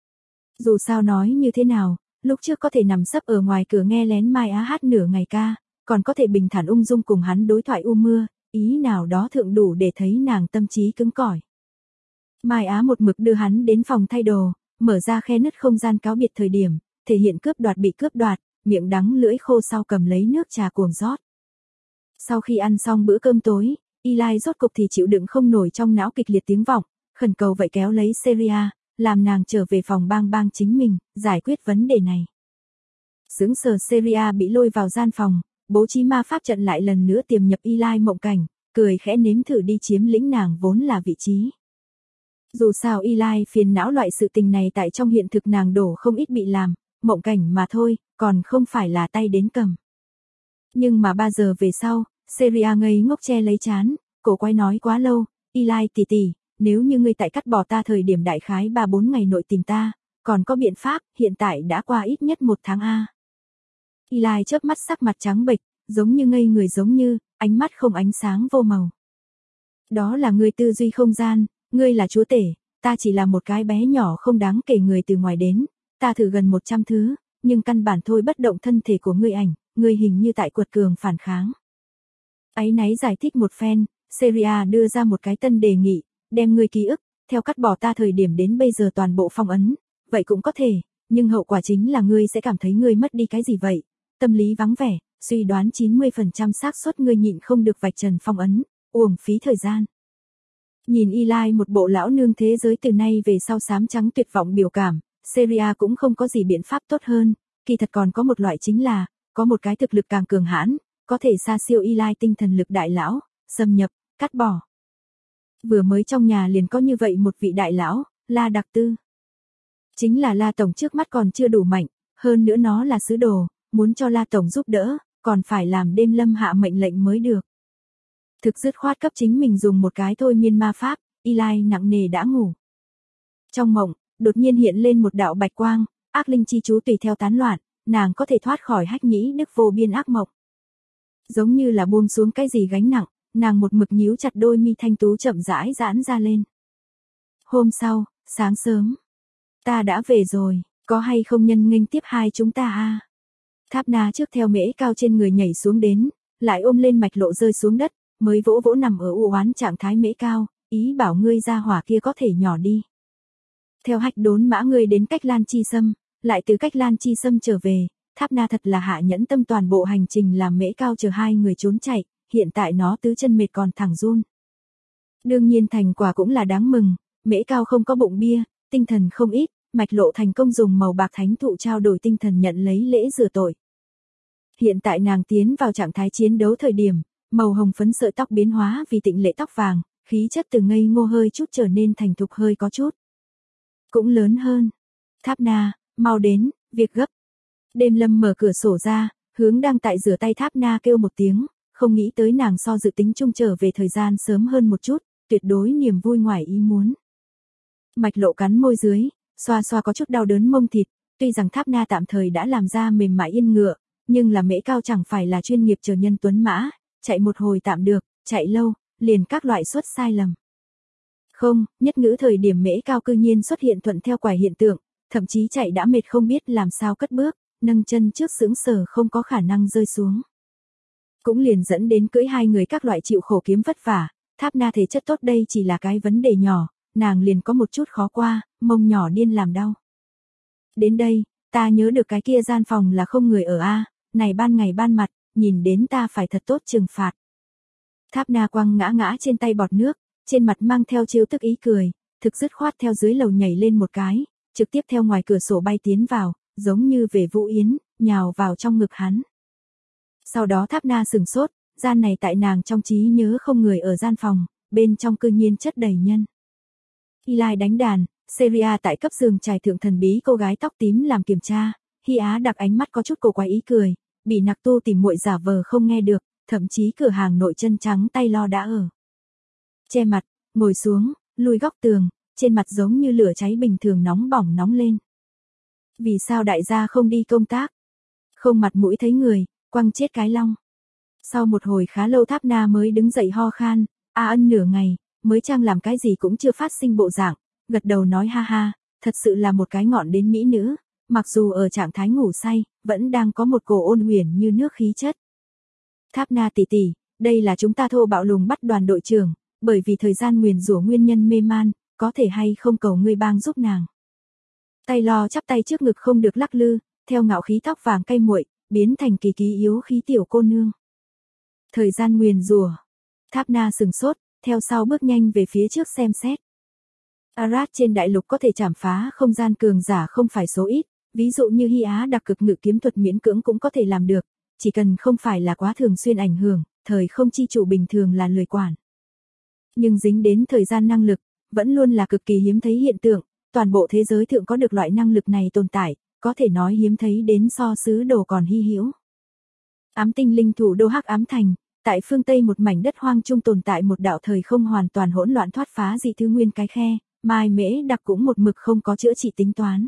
Dù sao nói như thế nào, lúc trước có thể nằm sấp ở ngoài cửa nghe lén Mai Á hát nửa ngày ca, còn có thể bình thản ung dung cùng hắn đối thoại U Mưa, ý nào đó thượng đủ để thấy nàng tâm trí cứng cỏi. Mai Á một mực đưa hắn đến phòng thay đồ, mở ra khe nứt không gian cáo biệt thời điểm, thể hiện cướp đoạt bị cướp đoạt, miệng đắng lưỡi khô sau cầm lấy nước trà cuồng rót. Sau khi ăn xong bữa cơm tối, Eli rốt cục thì chịu đựng không nổi trong não kịch liệt tiếng vọng, khẩn cầu vậy kéo lấy Seria, làm nàng trở về phòng bang chính mình, giải quyết vấn đề này. Sững sờ Seria bị lôi vào gian phòng, bố trí ma pháp trận lại lần nữa tiềm nhập Eli mộng cảnh, cười khẽ nếm thử đi chiếm lĩnh nàng vốn là vị trí. Dù sao Eli phiền não loại sự tình này tại trong hiện thực nàng đổ không ít bị làm, mộng cảnh mà thôi, còn không phải là tay đến cầm. Nhưng mà 3 giờ về sau, Seria ngây ngốc che lấy chán, cổ quay nói quá lâu, Eli tỷ tỷ, nếu như ngươi tại cắt bỏ ta thời điểm đại khái 3-4 ngày nội tìm ta, còn có biện pháp, hiện tại đã qua ít nhất 1 tháng a. Eli chớp mắt sắc mặt trắng bệch, giống như ngây người giống như, ánh mắt không ánh sáng vô màu. Đó là ngươi tư duy không gian, ngươi là chúa tể, ta chỉ là một cái bé nhỏ không đáng kể người từ ngoài đến, ta thử gần 100 thứ, nhưng căn bản thôi bất động thân thể của ngươi ảnh, ngươi hình như tại quật cường phản kháng. Áy náy giải thích một phen, Seria đưa ra một cái tân đề nghị, đem ngươi ký ức, theo cắt bỏ ta thời điểm đến bây giờ toàn bộ phong ấn, vậy cũng có thể, nhưng hậu quả chính là ngươi sẽ cảm thấy ngươi mất đi cái gì vậy, tâm lý vắng vẻ, suy đoán 90% xác suất ngươi nhịn không được vạch trần phong ấn, uổng phí thời gian. Nhìn Eli một bộ lão nương thế giới từ nay về sau xám trắng tuyệt vọng biểu cảm, Seria cũng không có gì biện pháp tốt hơn, kỳ thật còn có một loại chính là, có một cái thực lực càng cường hãn, có thể xa siêu Eli tinh thần lực đại lão, xâm nhập, cắt bỏ. Vừa mới trong nhà liền có như vậy một vị đại lão, La Đặc Tư. Chính là La Tổng trước mắt còn chưa đủ mạnh, hơn nữa nó là sứ đồ, muốn cho La Tổng giúp đỡ, còn phải làm đêm lâm hạ mệnh lệnh mới được. Thực dứt khoát cấp chính mình dùng một cái thôi miên ma pháp, Eli nặng nề đã ngủ. Trong mộng, đột nhiên hiện lên một đạo bạch quang, ác linh chi chú tùy theo tán loạn, nàng có thể thoát khỏi hách nhĩ đức vô biên ác mộng. Giống như là buông xuống cái gì gánh nặng, nàng một mực nhíu chặt đôi mi thanh tú chậm rãi giãn ra lên. Hôm sau, sáng sớm, ta đã về rồi, có hay không nhân nghênh tiếp hai chúng ta a? Tháp Na trước theo Mễ Cao trên người nhảy xuống đến, lại ôm lên mạch lộ rơi xuống đất, mới vỗ vỗ nằm ở u oán trạng thái Mễ Cao, ý bảo ngươi ra hỏa kia có thể nhỏ đi. Theo hạch đốn mã ngươi đến cách Lan Chi Sâm, lại từ cách Lan Chi Sâm trở về, Tháp Na thật là hạ nhẫn tâm toàn bộ hành trình làm Mễ Cao chờ hai người trốn chạy, hiện tại nó tứ chân mệt còn thẳng run. Đương nhiên thành quả cũng là đáng mừng, Mễ Cao không có bụng bia, tinh thần không ít, mạch lộ thành công dùng màu bạc thánh thụ trao đổi tinh thần nhận lấy lễ rửa tội. Hiện tại nàng tiến vào trạng thái chiến đấu thời điểm, màu hồng phấn sợi tóc biến hóa vì tịnh lệ tóc vàng, khí chất từ ngây ngô hơi chút trở nên thành thục hơi có chút. Cũng lớn hơn. Tháp Na, mau đến, việc gấp. Đêm lâm mở cửa sổ ra, hướng đang tại rửa tay Tháp Na kêu một tiếng, không nghĩ tới nàng so dự tính chung trở về thời gian sớm hơn một chút, tuyệt đối niềm vui ngoài ý muốn. Mạch lộ cắn môi dưới, xoa xoa có chút đau đớn mông thịt, tuy rằng Tháp Na tạm thời đã làm ra mềm mại yên ngựa, nhưng là Mễ Cao chẳng phải là chuyên nghiệp chờ nhân tuấn mã, chạy một hồi tạm được, chạy lâu, liền các loại suất sai lầm. Không, nhất ngữ thời điểm Mễ Cao cư nhiên xuất hiện thuận theo quải hiện tượng, thậm chí chạy đã mệt không biết làm sao cất bước, nâng chân trước sững sờ không có khả năng rơi xuống. Cũng liền dẫn đến cưỡi hai người các loại chịu khổ kiếm vất vả, Tháp Na thể chất tốt đây chỉ là cái vấn đề nhỏ, nàng liền có một chút khó qua, mông nhỏ điên làm đau. Đến đây, ta nhớ được cái kia gian phòng là không người ở a, này ban ngày ban mặt, nhìn đến ta phải thật tốt trừng phạt. Tháp Na quăng ngã ngã trên tay bọt nước, trên mặt mang theo trêu tức ý cười, thực dứt khoát theo dưới lầu nhảy lên một cái, trực tiếp theo ngoài cửa sổ bay tiến vào, giống như về Vũ Yến, nhào vào trong ngực hắn. Sau đó Tháp Na sừng sốt, gian này tại nàng trong trí nhớ không người ở gian phòng, bên trong cư nhiên chất đầy nhân. Eli đánh đàn, Seria tại cấp giường trải thượng thần bí cô gái tóc tím làm kiểm tra, Hy Á đặc ánh mắt có chút cổ quái ý cười, bị nặc tu tìm muội giả vờ không nghe được, thậm chí cửa hàng nội chân trắng tay lo đã ở. Che mặt, ngồi xuống, lùi góc tường, trên mặt giống như lửa cháy bình thường nóng bỏng nóng lên. Vì sao đại gia không đi công tác? Không mặt mũi thấy người, quăng chết cái long. Sau một hồi khá lâu Tháp Na mới đứng dậy ho khan, ân nửa ngày, mới trang làm cái gì cũng chưa phát sinh bộ dạng, gật đầu nói ha ha, thật sự là một cái ngọn đến mỹ nữ, mặc dù ở trạng thái ngủ say, vẫn đang có một cổ ôn huyền như nước khí chất. Tháp Na tỷ tỷ, đây là chúng ta thô bạo lùng bắt đoàn đội trưởng, bởi vì thời gian nguyền rủa nguyên nhân mê man, có thể hay không cầu ngươi bang giúp nàng. Tay lo chắp tay trước ngực không được lắc lư, theo ngạo khí tóc vàng cay muội, biến thành kỳ ký yếu khí tiểu cô nương. Thời gian nguyền rủa. Tháp Na sừng sốt, theo sau bước nhanh về phía trước xem xét. Arad trên đại lục có thể chảm phá không gian cường giả không phải số ít, ví dụ như Hy Á đặc cực ngự kiếm thuật miễn cưỡng cũng có thể làm được, chỉ cần không phải là quá thường xuyên ảnh hưởng, thời không chi trụ bình thường là lười quản. Nhưng dính đến thời gian năng lực, vẫn luôn là cực kỳ hiếm thấy hiện tượng, toàn bộ thế giới thượng có được loại năng lực này tồn tại, có thể nói hiếm thấy đến so sứ đồ còn hy hữu. Ám tinh linh thủ đô Hắc Ám Thành, tại phương Tây một mảnh đất hoang trung tồn tại một đạo thời không hoàn toàn hỗn loạn thoát phá dị thứ nguyên cái khe, Mai Mễ đặc cũng một mực không có chữa trị tính toán.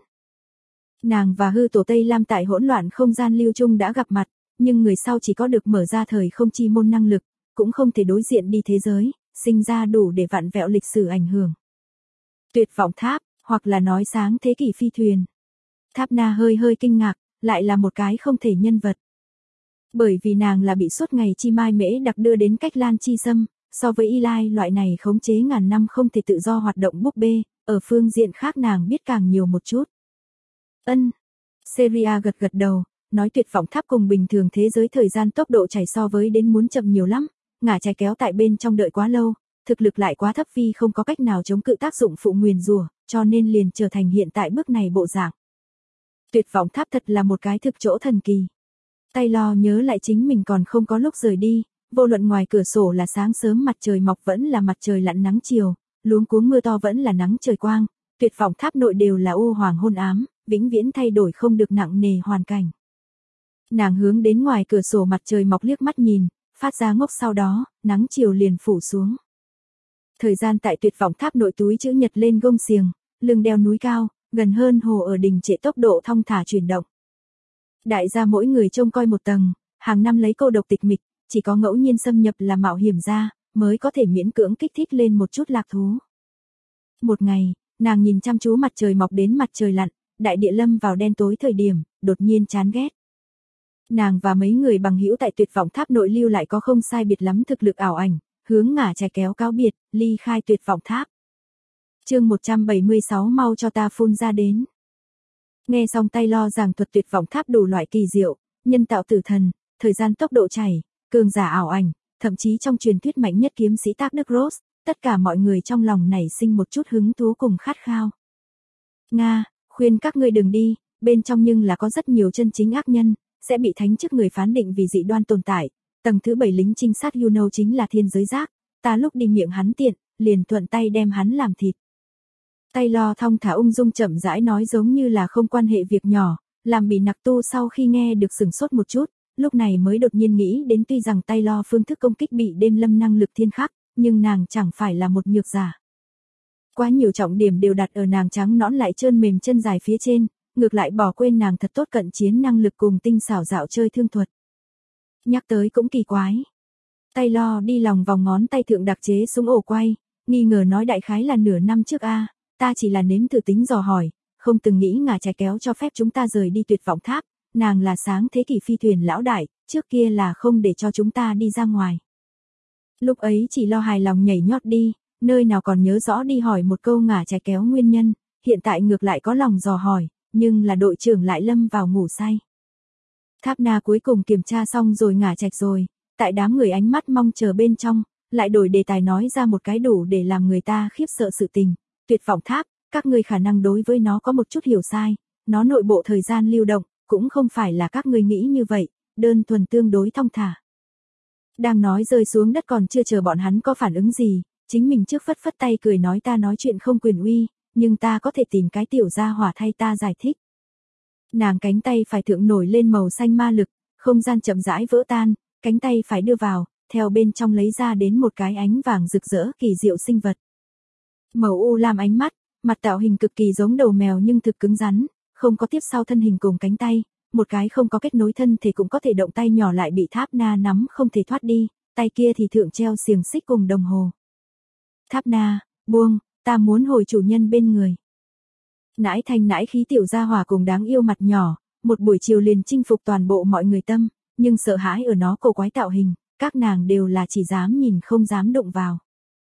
Nàng và hư tổ Tây Lam tại hỗn loạn không gian lưu trung đã gặp mặt, nhưng người sau chỉ có được mở ra thời không chi môn năng lực, cũng không thể đối diện đi thế giới, sinh ra đủ để vặn vẹo lịch sử ảnh hưởng. Tuyệt vọng tháp, hoặc là nói sáng thế kỷ phi thuyền. Tháp Na hơi hơi kinh ngạc, lại là một cái không thể nhân vật. Bởi vì nàng là bị suốt ngày chi Mai Mễ đặc đưa đến cách Lan Chi Sâm, so với Eli loại này khống chế ngàn năm không thể tự do hoạt động búp bê, ở phương diện khác nàng biết càng nhiều một chút. Seria gật gật đầu, nói tuyệt vọng tháp cùng bình thường thế giới thời gian tốc độ chảy so với đến muốn chậm nhiều lắm, ngả trái kéo tại bên trong đợi quá lâu, thực lực lại quá thấp vì không có cách nào chống cự tác dụng phụ nguyền rủa, cho nên liền trở thành hiện tại bước này bộ dạng. Tuyệt vọng tháp thật là một cái thực chỗ thần kỳ. Taylor nhớ lại chính mình còn không có lúc rời đi, vô luận ngoài cửa sổ là sáng sớm mặt trời mọc vẫn là mặt trời lặn nắng chiều, luống cuống mưa to vẫn là nắng trời quang, tuyệt vọng tháp nội đều là u hoàng hôn ám, vĩnh viễn thay đổi không được nặng nề hoàn cảnh. Nàng hướng đến ngoài cửa sổ mặt trời mọc liếc mắt nhìn, phát ra ngốc, sau đó, nắng chiều liền phủ xuống. Thời gian tại tuyệt vọng tháp nội túi chữ nhật lên gông xiềng, lưng đeo núi cao, gần hơn hồ ở đỉnh trệ tốc độ thong thả chuyển động. Đại gia mỗi người trông coi một tầng, hàng năm lấy cô độc tịch mịch, chỉ có ngẫu nhiên xâm nhập là mạo hiểm ra, mới có thể miễn cưỡng kích thích lên một chút lạc thú. Một ngày, nàng nhìn chăm chú mặt trời mọc đến mặt trời lặn, đại địa lâm vào đen tối thời điểm, đột nhiên chán ghét. Nàng và mấy người bằng hữu tại tuyệt vọng tháp nội lưu lại có không sai biệt lắm thực lực ảo ảnh, hướng ngả trái kéo cáo biệt, ly khai tuyệt vọng tháp. Chương 176 mau cho ta phun ra đến. Nghe xong Taylor giảng thuật tuyệt vọng tháp đủ loại kỳ diệu, nhân tạo tử thần, thời gian tốc độ chảy, cường giả ảo ảnh, thậm chí trong truyền thuyết mạnh nhất kiếm sĩ Tác Đức Ross, tất cả mọi người trong lòng nảy sinh một chút hứng thú cùng khát khao. Nga, khuyên các ngươi đừng đi, bên trong nhưng là có rất nhiều chân chính ác nhân, sẽ bị thánh chức người phán định vì dị đoan tồn tại. Tầng thứ 7 lính trinh sát Juno chính là thiên giới giác, ta lúc đi miệng hắn tiện, liền thuận tay đem hắn làm thịt. Taylor thong thả ung dung chậm rãi nói giống như là không quan hệ việc nhỏ, làm bị nặc tu sau khi nghe được sửng sốt một chút, lúc này mới đột nhiên nghĩ đến tuy rằng Taylor phương thức công kích bị đêm lâm năng lực thiên khắc, nhưng nàng chẳng phải là một nhược giả. Quá nhiều trọng điểm đều đặt ở nàng trắng nõn lại trơn mềm chân dài phía trên, ngược lại bỏ quên nàng thật tốt cận chiến năng lực cùng tinh xảo dạo chơi thương thuật. Nhắc tới cũng kỳ quái. Taylor đi lòng vòng ngón tay thượng đặc chế súng ổ quay, nghi ngờ nói đại khái là nửa năm trước a, ta chỉ là nếm thử tính dò hỏi, không từng nghĩ ngả trái kéo cho phép chúng ta rời đi tuyệt vọng tháp, nàng là sáng thế kỷ phi thuyền lão đại, trước kia là không để cho chúng ta đi ra ngoài. Lúc ấy chỉ lo hài lòng nhảy nhót đi, nơi nào còn nhớ rõ đi hỏi một câu ngả trái kéo nguyên nhân, hiện tại ngược lại có lòng dò hỏi, nhưng là đội trưởng lại lâm vào ngủ say. Tháp Na cuối cùng kiểm tra xong rồi ngả chạch rồi, tại đám người ánh mắt mong chờ bên trong, lại đổi đề tài nói ra một cái đủ để làm người ta khiếp sợ sự tình. Tuyệt vọng tháp, các ngươi khả năng đối với nó có một chút hiểu sai, nó nội bộ thời gian lưu động, cũng không phải là các ngươi nghĩ như vậy, đơn thuần tương đối thong thả. Đang nói rơi xuống đất còn chưa chờ bọn hắn có phản ứng gì, chính mình trước phất phất tay cười nói ta nói chuyện không quyền uy, nhưng ta có thể tìm cái tiểu gia hỏa thay ta giải thích. Nàng cánh tay phải thượng nổi lên màu xanh ma lực, không gian chậm rãi vỡ tan, cánh tay phải đưa vào, theo bên trong lấy ra đến một cái ánh vàng rực rỡ kỳ diệu sinh vật. Màu u lam ánh mắt, mặt tạo hình cực kỳ giống đầu mèo nhưng thực cứng rắn, không có tiếp sau thân hình cùng cánh tay, một cái không có kết nối thân thể cũng có thể động tay nhỏ lại bị Tháp Na nắm không thể thoát đi, tay kia thì thượng treo xiềng xích cùng đồng hồ. Tháp Na, buông, ta muốn hồi chủ nhân bên người. Nãi thanh nãi khí tiểu gia hỏa cùng đáng yêu mặt nhỏ, một buổi chiều liền chinh phục toàn bộ mọi người tâm, nhưng sợ hãi ở nó cổ quái tạo hình, các nàng đều là chỉ dám nhìn không dám đụng vào.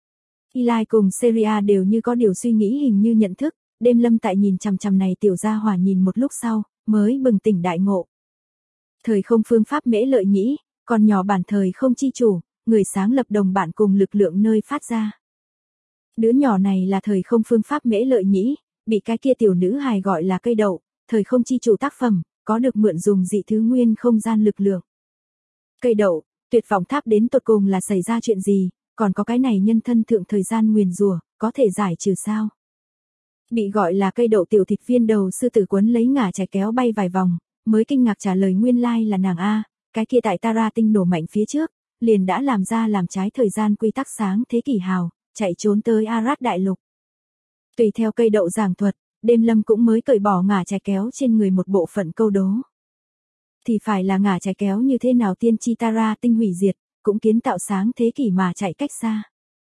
Eli cùng Seria đều như có điều suy nghĩ hình như nhận thức, đêm lâm tại nhìn chằm chằm này tiểu gia hỏa nhìn một lúc sau, mới bừng tỉnh đại ngộ. Thời không phương pháp mễ lợi nhĩ, còn nhỏ bản thời không chi chủ, người sáng lập đồng bản cùng lực lượng nơi phát ra. Đứa nhỏ này là thời không phương pháp mễ lợi nhĩ, bị cái kia tiểu nữ hài gọi là cây đậu, thời không chi chủ tác phẩm, có được mượn dùng dị thứ nguyên không gian lực lượng. Cây đậu, tuyệt vọng tháp đến tột cùng là xảy ra chuyện gì, còn có cái này nhân thân thượng thời gian nguyền rủa, có thể giải trừ sao? Bị gọi là cây đậu tiểu thịt viên đầu sư tử quấn lấy ngả trái kéo bay vài vòng, mới kinh ngạc trả lời nguyên lai là nàng A, cái kia tại Tara tinh nổ mạnh phía trước, liền đã làm ra làm trái thời gian quy tắc sáng thế kỷ hào, chạy trốn tới Arad đại lục. Tùy theo cây đậu giảng thuật, đêm lâm cũng mới cởi bỏ ngả trái kéo trên người một bộ phận câu đố. Thì phải là ngả trái kéo như thế nào tiên tri Tara tinh hủy diệt, cũng kiến tạo sáng thế kỷ mà chạy cách xa.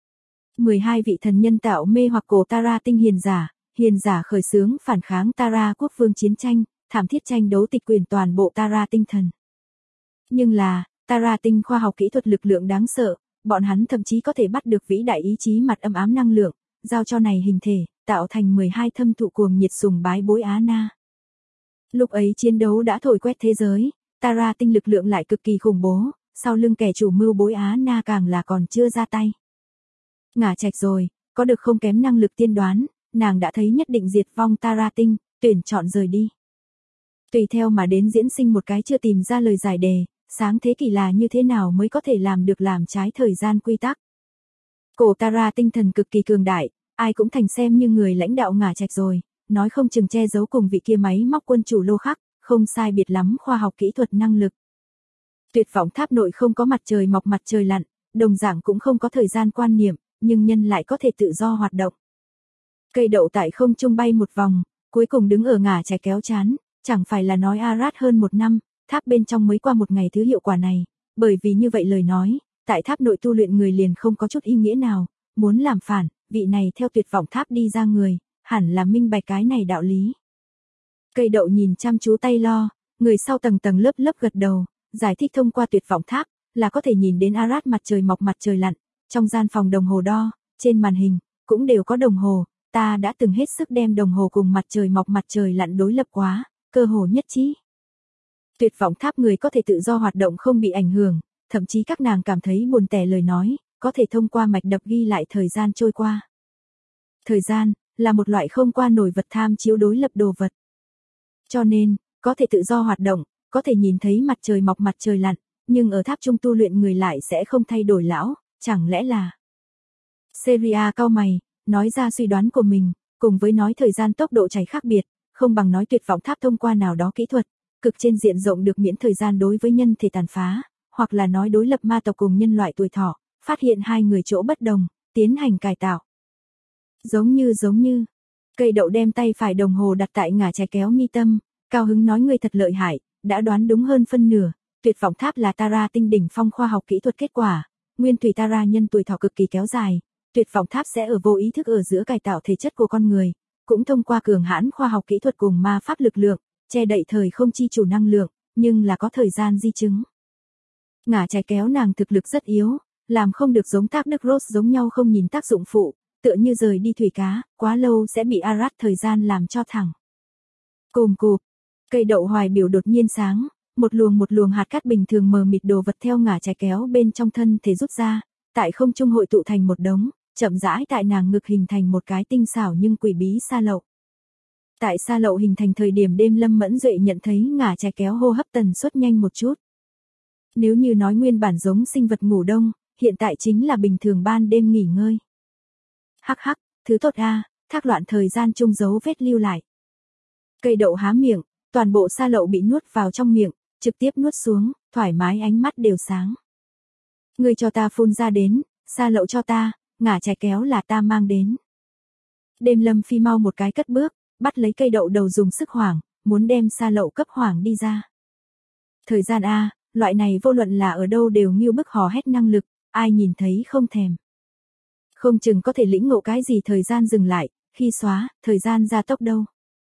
12 vị thần nhân tạo mê hoặc cổ Tara tinh hiền giả khởi xướng phản kháng Tara quốc vương chiến tranh, thảm thiết tranh đấu tịch quyền toàn bộ Tara tinh thần. Nhưng là, Tara tinh khoa học kỹ thuật lực lượng đáng sợ, bọn hắn thậm chí có thể bắt được vĩ đại ý chí mặt âm ám năng lượng, giao cho này hình thể, tạo thành 12 thâm thụ cuồng nhiệt sùng bái bối Á Na. Lúc ấy chiến đấu đã thổi quét thế giới, Tara tinh lực lượng lại cực kỳ khủng bố, sau lưng kẻ chủ mưu bối Á Na càng là còn chưa ra tay. Ngả Trạch rồi, có được không kém năng lực tiên đoán, nàng đã thấy nhất định diệt vong Tara tinh, tuyển chọn rời đi. Tùy theo mà đến diễn sinh một cái chưa tìm ra lời giải đề, sáng thế kỷ là như thế nào mới có thể làm được làm trái thời gian quy tắc. Cổ Tara tinh thần cực kỳ cường đại, ai cũng thành xem như người lãnh đạo Ngả Trạch rồi, nói không chừng che giấu cùng vị kia máy móc quân chủ Lô Khắc, không sai biệt lắm khoa học kỹ thuật năng lực. Tuyệt vọng tháp nội không có mặt trời mọc mặt trời lặn, đồng dạng cũng không có thời gian quan niệm, nhưng nhân lại có thể tự do hoạt động. Cây đậu tại không trung bay một vòng, cuối cùng đứng ở Ngả Trạch kéo chán, chẳng phải là nói Arad hơn 1 năm, tháp bên trong mới qua 1 ngày thứ hiệu quả này, bởi vì như vậy lời nói, tại tháp nội tu luyện người liền không có chút ý nghĩa nào, muốn làm phản, vị này theo tuyệt vọng tháp đi ra người, hẳn là minh bạch cái này đạo lý. Cây đậu nhìn chăm chú tay lo, người sau tầng tầng lớp lớp gật đầu, giải thích thông qua tuyệt vọng tháp, là có thể nhìn đến Arad mặt trời mọc mặt trời lặn, trong gian phòng đồng hồ đo, trên màn hình, cũng đều có đồng hồ, ta đã từng hết sức đem đồng hồ cùng mặt trời mọc mặt trời lặn đối lập quá, cơ hồ nhất trí. Tuyệt vọng tháp người có thể tự do hoạt động không bị ảnh hưởng, thậm chí các nàng cảm thấy buồn tẻ lời nói, có thể thông qua mạch đập ghi lại thời gian trôi qua. Thời gian, là một loại không qua nổi vật tham chiếu đối lập đồ vật. Cho nên, có thể tự do hoạt động, có thể nhìn thấy mặt trời mọc mặt trời lặn, nhưng ở tháp trung tu luyện người lại sẽ không thay đổi lão, chẳng lẽ là... Seria cau mày, nói ra suy đoán của mình, cùng với nói thời gian tốc độ chảy khác biệt, không bằng nói tuyệt vọng tháp thông qua nào đó kỹ thuật, cực trên diện rộng được miễn thời gian đối với nhân thể tàn phá, hoặc là nói đối lập ma tộc cùng nhân loại tuổi thọ, phát hiện hai người chỗ bất đồng, tiến hành cải tạo. Giống như, cây đậu đem tay phải đồng hồ đặt tại Ngả Trạch kéo mi tâm, cao hứng nói ngươi thật lợi hại, đã đoán đúng hơn phân nửa, tuyệt vọng tháp là Tara tinh đỉnh phong khoa học kỹ thuật kết quả, nguyên thủy Tara nhân tuổi thọ cực kỳ kéo dài, tuyệt vọng tháp sẽ ở vô ý thức ở giữa cải tạo thể chất của con người, cũng thông qua cường hãn khoa học kỹ thuật cùng ma pháp lực lượng, che đậy thời không chi chủ năng lượng, nhưng là có thời gian di chứng. Ngả Trạch kéo nàng thực lực rất yếu, làm không được giống thác Đức Rose giống nhau không nhìn tác dụng phụ, tựa như rời đi thủy cá, quá lâu sẽ bị Arad thời gian làm cho thẳng. Cùm cụp, cây đậu hoài biểu đột nhiên sáng, một luồng hạt cát bình thường mờ mịt đồ vật theo Ngả Trạch kéo bên trong thân thể rút ra, tại không trung hội tụ thành một đống, chậm rãi tại nàng ngực hình thành một cái tinh xảo nhưng quỷ bí sa lậu. Tại sa lậu hình thành thời điểm đêm Lâm Mẫn Duệ nhận thấy Ngả Trạch kéo hô hấp tần suất nhanh một chút. Nếu như nói nguyên bản giống sinh vật ngủ đông, hiện tại chính là bình thường ban đêm nghỉ ngơi. Hắc hắc, thứ tốt a, thác loạn thời gian chung dấu vết lưu lại. Cây đậu há miệng, toàn bộ sa lậu bị nuốt vào trong miệng, trực tiếp nuốt xuống, thoải mái ánh mắt đều sáng. Ngươi cho ta phun ra đến, sa lậu cho ta, Ngả Trạch kéo là ta mang đến. Đêm Lâm Phi mau một cái cất bước, bắt lấy cây đậu đầu dùng sức hoảng, muốn đem sa lậu cấp hoảng đi ra. Thời gian a, loại này vô luận là ở đâu đều nghiêu bức hò hét năng lực, ai nhìn thấy không thèm. Không chừng có thể lĩnh ngộ cái gì thời gian dừng lại, khi xóa, thời gian gia tốc đâu.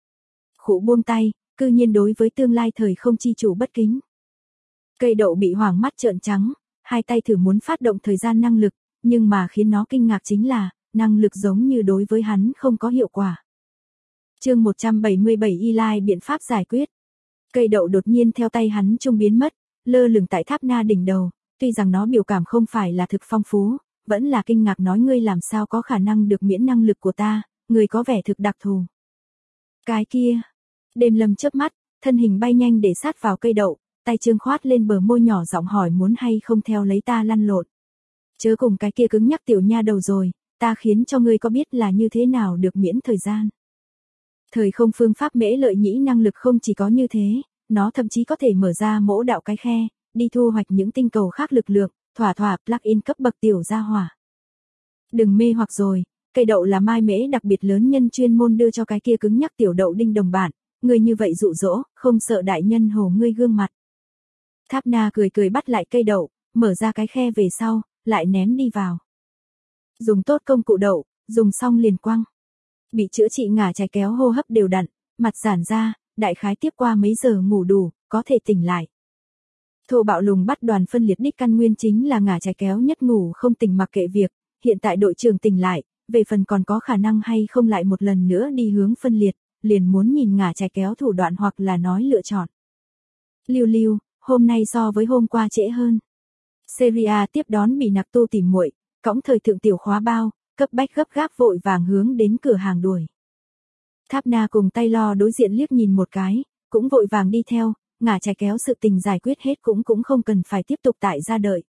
Khụ buông tay, cư nhiên đối với tương lai thời không chi chủ bất kính. Cây đậu bị hoảng mắt trợn trắng, hai tay thử muốn phát động thời gian năng lực, nhưng mà khiến nó kinh ngạc chính là, năng lực giống như đối với hắn không có hiệu quả. Chương 177 Eli biện pháp giải quyết. Cây đậu đột nhiên theo tay hắn trung biến mất, lơ lửng tại tháp na đỉnh đầu, tuy rằng nó biểu cảm không phải là thực phong phú, vẫn là kinh ngạc nói ngươi làm sao có khả năng được miễn năng lực của ta, người có vẻ thực đặc thù. Cái kia, đêm Lâm chớp mắt, thân hình bay nhanh để sát vào cây đậu, tay trương khoát lên bờ môi nhỏ giọng hỏi muốn hay không theo lấy ta lăn lộn. Chớ cùng cái kia cứng nhắc tiểu nha đầu rồi, ta khiến cho ngươi có biết là như thế nào được miễn thời gian. Thời không phương pháp mễ lợi nhĩ năng lực không chỉ có như thế, nó thậm chí có thể mở ra mỗ đạo cái khe, đi thu hoạch những tinh cầu khác lực lượng, thỏa plug-in cấp bậc tiểu gia hỏa. Đừng mê hoặc rồi, cây đậu là mai mễ đặc biệt lớn nhân chuyên môn đưa cho cái kia cứng nhắc tiểu đậu đinh đồng bạn, người như vậy dụ dỗ, không sợ đại nhân hồ ngươi gương mặt. Tháp Na cười bắt lại cây đậu, mở ra cái khe về sau, lại ném đi vào. Dùng tốt công cụ đậu, dùng xong liền quăng. Bị chữa trị Ngả Trạch kéo hô hấp đều đặn, mặt giãn ra, đại khái tiếp qua mấy giờ ngủ đủ, có thể tỉnh lại. Thô bạo lùng bắt đoàn phân liệt đích căn nguyên chính là Ngả Trạch kéo nhất ngủ không tỉnh mặc kệ việc, hiện tại đội trưởng tỉnh lại, về phần còn có khả năng hay không lại một lần nữa đi hướng phân liệt, liền muốn nhìn ngả chải kéo thủ đoạn hoặc là nói lựa chọn. Lưu Lưu, hôm nay so với hôm qua trễ hơn. Seria tiếp đón bị nặc tu tìm muội, cõng thời thượng tiểu khóa bao, cấp bách gấp gáp vội vàng hướng đến cửa hàng đuổi. Tháp Na cùng Taylor đối diện liếc nhìn một cái, cũng vội vàng đi theo, ngả chải kéo sự tình giải quyết hết cũng không cần phải tiếp tục tại ra đợi.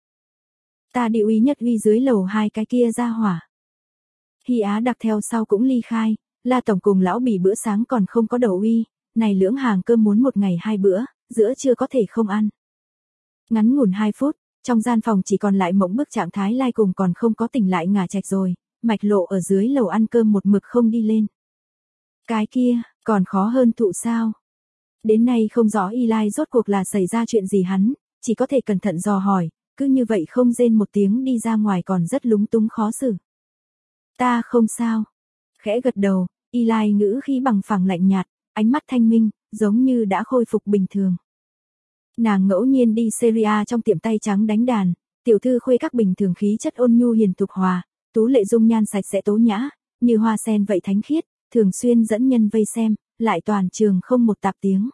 Ta đi uy nhất uy dưới lầu 2 cái kia ra hỏa. Hy Á đặc theo sau cũng ly khai, La tổng cùng lão Bỉ bữa sáng còn không có đầu uy, này lưỡng hàng cơm muốn một ngày 2 bữa, giữa trưa có thể không ăn. Ngắn ngủn 2 phút, trong gian phòng chỉ còn lại mộng bức trạng thái lai cùng còn không có tỉnh lại ngả chạch rồi, Mạch Lộ ở dưới lầu ăn cơm một mực không đi lên. Cái kia, còn khó hơn thụ sao? Đến nay không rõ Eli rốt cuộc là xảy ra chuyện gì hắn, chỉ có thể cẩn thận dò hỏi, cứ như vậy không rên một tiếng đi ra ngoài còn rất lúng túng khó xử. Ta không sao. Khẽ gật đầu, Eli ngữ khí bằng phẳng lạnh nhạt, ánh mắt thanh minh, giống như đã khôi phục bình thường. Nàng ngẫu nhiên đi Seria trong tiệm tay trắng đánh đàn, tiểu thư khuê các bình thường khí chất ôn nhu hiền thục hòa, tú lệ dung nhan sạch sẽ tố nhã, như hoa sen vậy thánh khiết, thường xuyên dẫn nhân vây xem, lại toàn trường không một tạp tiếng.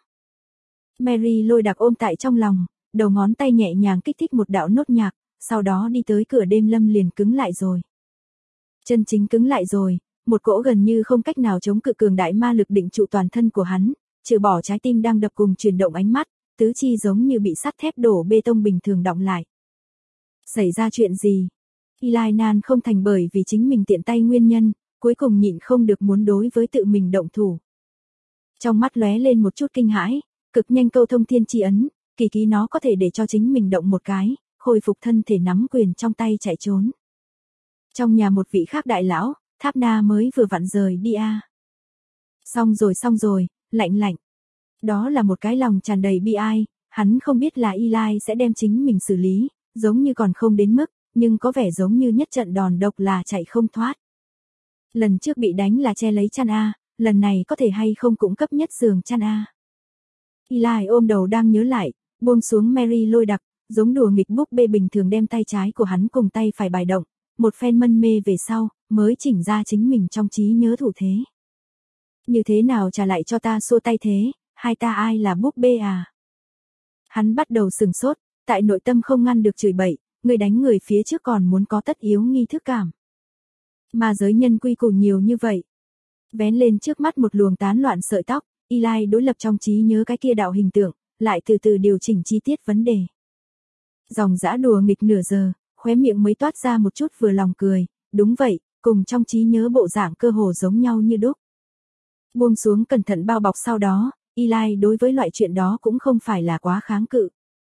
Mary Lôi Đặc ôm tại trong lòng, đầu ngón tay nhẹ nhàng kích thích một đạo nốt nhạc, sau đó đi tới cửa đêm lâm liền cứng lại rồi. Chân chính cứng lại rồi, một cỗ gần như không cách nào chống cự cường đại ma lực định trụ toàn thân của hắn, trừ bỏ trái tim đang đập cùng chuyển động ánh mắt, tứ chi giống như bị sắt thép đổ bê tông bình thường đọng lại. Xảy ra chuyện gì? Eli nan không thành bởi vì chính mình tiện tay nguyên nhân, cuối cùng nhịn không được muốn đối với tự mình động thủ. Trong mắt lóe lên một chút kinh hãi, cực nhanh câu thông thiên chi ấn, kỳ ký nó có thể để cho chính mình động một cái, khôi phục thân thể nắm quyền trong tay chạy trốn. Trong nhà một vị khác đại lão, Tháp Na mới vừa vặn rời đi a. Xong rồi, lạnh lạnh. Đó là một cái lòng tràn đầy bi ai, hắn không biết là Eli sẽ đem chính mình xử lý, giống như còn không đến mức, nhưng có vẻ giống như nhất trận đòn độc là chạy không thoát. Lần trước bị đánh là che lấy chăn a, lần này có thể hay không cũng cấp nhất giường chăn a. Eli ôm đầu đang nhớ lại, buông xuống Mary Lôi Đặc, giống đùa nghịch búp bê bình thường đem tay trái của hắn cùng tay phải bài động, một phen mân mê về sau, mới chỉnh ra chính mình trong trí nhớ thủ thế. Như thế nào trả lại cho ta xua tay thế, hai ta ai là búp bê à? Hắn bắt đầu sừng sốt, tại nội tâm không ngăn được chửi bậy, người đánh người phía trước còn muốn có tất yếu nghi thức cảm. Mà giới nhân quy củ nhiều như vậy. Vén lên trước mắt một luồng tán loạn sợi tóc, Eli đối lập trong trí nhớ cái kia đạo hình tượng, lại từ từ điều chỉnh chi tiết vấn đề. Dòng dã đùa nghịch nửa giờ, khóe miệng mới toát ra một chút vừa lòng cười, đúng vậy, cùng trong trí nhớ bộ dạng cơ hồ giống nhau như đúc. Buông xuống cẩn thận bao bọc sau đó, Eli đối với loại chuyện đó cũng không phải là quá kháng cự.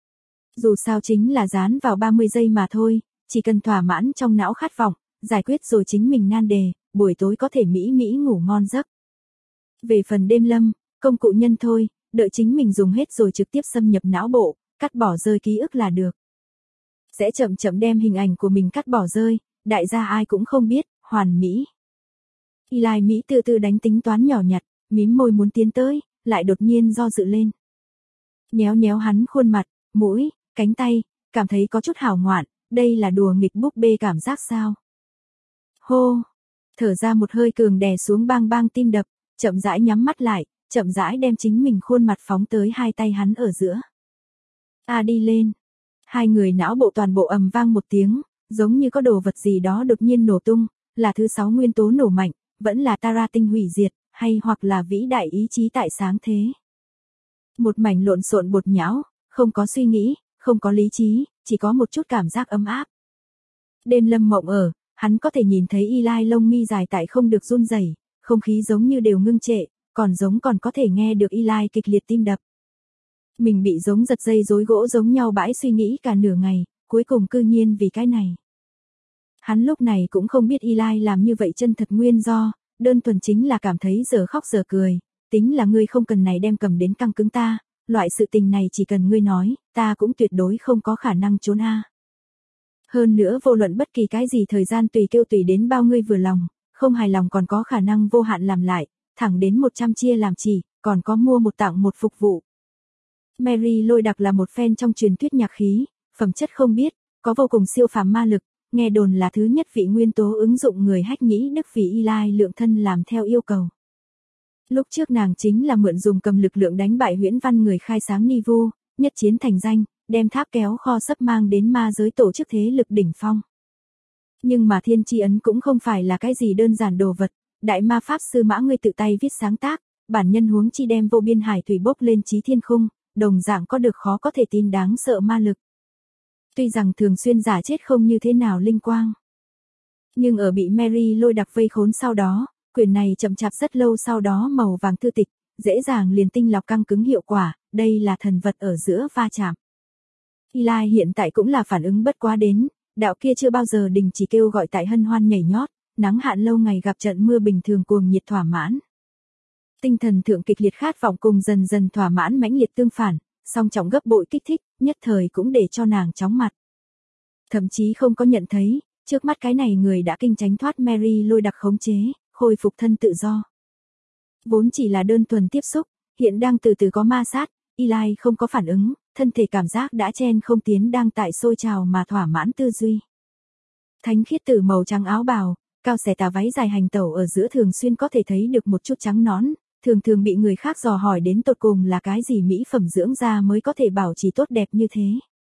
Dù sao chính là dán vào 30 giây mà thôi, chỉ cần thỏa mãn trong não khát vọng, giải quyết rồi chính mình nan đề, buổi tối có thể mỹ ngủ ngon giấc. Về phần đêm lâm, công cụ nhân thôi, đợi chính mình dùng hết rồi trực tiếp xâm nhập não bộ, cắt bỏ rơi ký ức là được. Sẽ chậm chậm đem hình ảnh của mình cắt bỏ rơi, đại gia ai cũng không biết, hoàn mỹ. Eli Mỹ từ từ đánh tính toán nhỏ nhặt, mím môi muốn tiến tới, lại đột nhiên do dự lên. Nhéo hắn khuôn mặt, mũi, cánh tay, cảm thấy có chút hảo ngoạn, đây là đùa nghịch búp bê cảm giác sao. Hô, thở ra một hơi cường đè xuống bang bang tim đập, chậm rãi nhắm mắt lại, chậm rãi đem chính mình khuôn mặt phóng tới hai tay hắn ở giữa. Đi lên. Hai người não bộ toàn bộ ầm vang một tiếng, giống như có đồ vật gì đó đột nhiên nổ tung, là thứ 6 nguyên tố nổ mạnh, vẫn là Tara tinh hủy diệt, hay hoặc là vĩ đại ý chí tại sáng thế. Một mảnh lộn xộn bột nhão, không có suy nghĩ, không có lý trí, chỉ có một chút cảm giác ấm áp. Đêm lâm mộng ở, hắn có thể nhìn thấy Eli lông mi dài tại không được run rẩy, không khí giống như đều ngưng trệ, còn có thể nghe được Eli kịch liệt tim đập. Mình bị giống giật dây rối gỗ giống nhau bãi suy nghĩ cả nửa ngày, cuối cùng cư nhiên vì cái này. Hắn lúc này cũng không biết Eli làm như vậy chân thật nguyên do, đơn thuần chính là cảm thấy giờ khóc giờ cười, tính là ngươi không cần này đem cầm đến căng cứng ta, loại sự tình này chỉ cần ngươi nói, ta cũng tuyệt đối không có khả năng trốn a. Hơn nữa vô luận bất kỳ cái gì thời gian tùy kêu tùy đến bao ngươi vừa lòng, không hài lòng còn có khả năng vô hạn làm lại, thẳng đến 100 chia làm chỉ, còn có mua một tặng một phục vụ. Mary Lôi Đặc là một fan trong truyền thuyết nhạc khí, phẩm chất không biết, có vô cùng siêu phàm ma lực, nghe đồn là thứ nhất vị nguyên tố ứng dụng người hách nhĩ đức vì Eli lượng thân làm theo yêu cầu. Lúc trước nàng chính là mượn dùng cầm lực lượng đánh bại Huyễn Văn người khai sáng Nivu, nhất chiến thành danh, đem tháp kéo kho sấp mang đến ma giới tổ chức thế lực đỉnh phong. Nhưng mà thiên chi ấn cũng không phải là cái gì đơn giản đồ vật, đại ma pháp sư Mã Ngươi tự tay viết sáng tác, bản nhân huống chi đem vô biên hải thủy bốc lên chí thiên khung, đồng dạng có được khó có thể tin đáng sợ ma lực. Tuy rằng thường xuyên giả chết không như thế nào linh quang, nhưng ở bị Mary lôi đặc vây khốn sau đó, quyển này chậm chạp rất lâu sau đó màu vàng thư tịch, dễ dàng liền tinh lọc căng cứng hiệu quả, đây là thần vật ở giữa va chạm. Eli hiện tại cũng là phản ứng bất quá đến, đạo kia chưa bao giờ đình chỉ kêu gọi tại hân hoan nhảy nhót, nắng hạn lâu ngày gặp trận mưa bình thường cuồng nhiệt thỏa mãn. Tinh thần thượng kịch liệt khát vọng cùng dần dần thỏa mãn mãnh liệt tương phản, song trọng gấp bội kích thích, nhất thời cũng để cho nàng chóng mặt. Thậm chí không có nhận thấy, trước mắt cái này người đã kinh tránh thoát Mary lôi đặc khống chế, khôi phục thân tự do. Vốn chỉ là đơn thuần tiếp xúc, hiện đang từ từ có ma sát, Eli không có phản ứng, thân thể cảm giác đã chen không tiến đang tại sôi trào mà thỏa mãn tư duy. Thánh khiết tử màu trắng áo bào, cao xẻ tà váy dài hành tẩu ở giữa thường xuyên có thể thấy được một chút trắng nõn, thường thường bị người khác dò hỏi đến tột cùng là cái gì mỹ phẩm dưỡng da mới có thể bảo trì tốt đẹp như thế.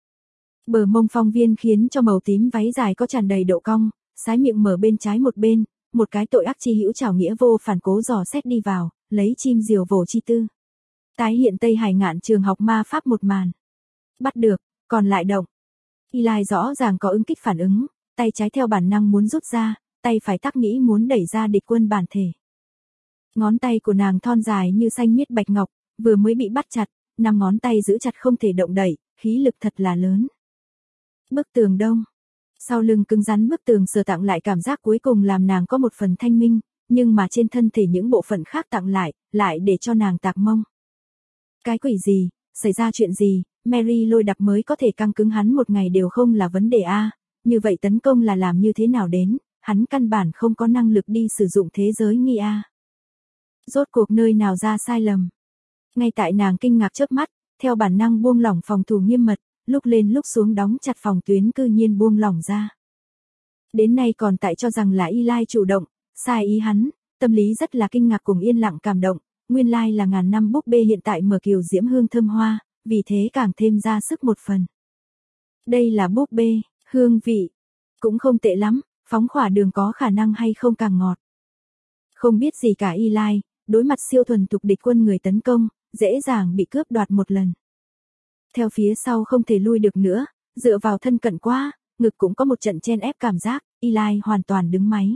Bờ mông phong viên khiến cho màu tím váy dài có tràn đầy độ cong, sái miệng mở bên trái một bên, một cái tội ác chi hữu trảo nghĩa vô phản cố dò xét đi vào, lấy chim diều vồ chi tư. Tái hiện Tây Hải Ngạn trường học ma pháp một màn. Bắt được, còn lại động. Eli rõ ràng có ứng kích phản ứng, tay trái theo bản năng muốn rút ra, tay phải tắc nghĩ muốn đẩy ra địch quân bản thể. Ngón tay của nàng thon dài như xanh miết bạch ngọc, vừa mới bị bắt chặt, 5 ngón tay giữ chặt không thể động đẩy, khí lực thật là lớn. Bức tường đông. Sau lưng cứng rắn bức tường sờ tặng lại cảm giác cuối cùng làm nàng có một phần thanh minh, nhưng mà trên thân thể những bộ phận khác tặng lại để cho nàng tạc mông. Cái quỷ gì, xảy ra chuyện gì, Mary lôi đặc mới có thể căng cứng hắn một ngày đều không là vấn đề a, như vậy tấn công là làm như thế nào đến, hắn căn bản không có năng lực đi sử dụng thế giới nghi a. Rốt cuộc nơi nào ra sai lầm. Ngay tại nàng kinh ngạc chớp mắt, theo bản năng buông lỏng phòng thủ nghiêm mật, lúc lên lúc xuống đóng chặt phòng tuyến cư nhiên buông lỏng ra. Đến nay còn tại cho rằng là Eli chủ động, sai ý hắn, tâm lý rất là kinh ngạc cùng yên lặng cảm động, nguyên lai là ngàn năm búp bê hiện tại mở kiều diễm hương thơm hoa, vì thế càng thêm ra sức một phần. Đây là búp bê, hương vị, cũng không tệ lắm, phóng khỏa đường có khả năng hay không càng ngọt. Không biết gì cả Eli, đối mặt siêu thuần thục địch quân người tấn công, dễ dàng bị cướp đoạt một lần. Theo phía sau không thể lui được nữa, dựa vào thân cận quá, ngực cũng có một trận chen ép cảm giác, Eli hoàn toàn đứng máy.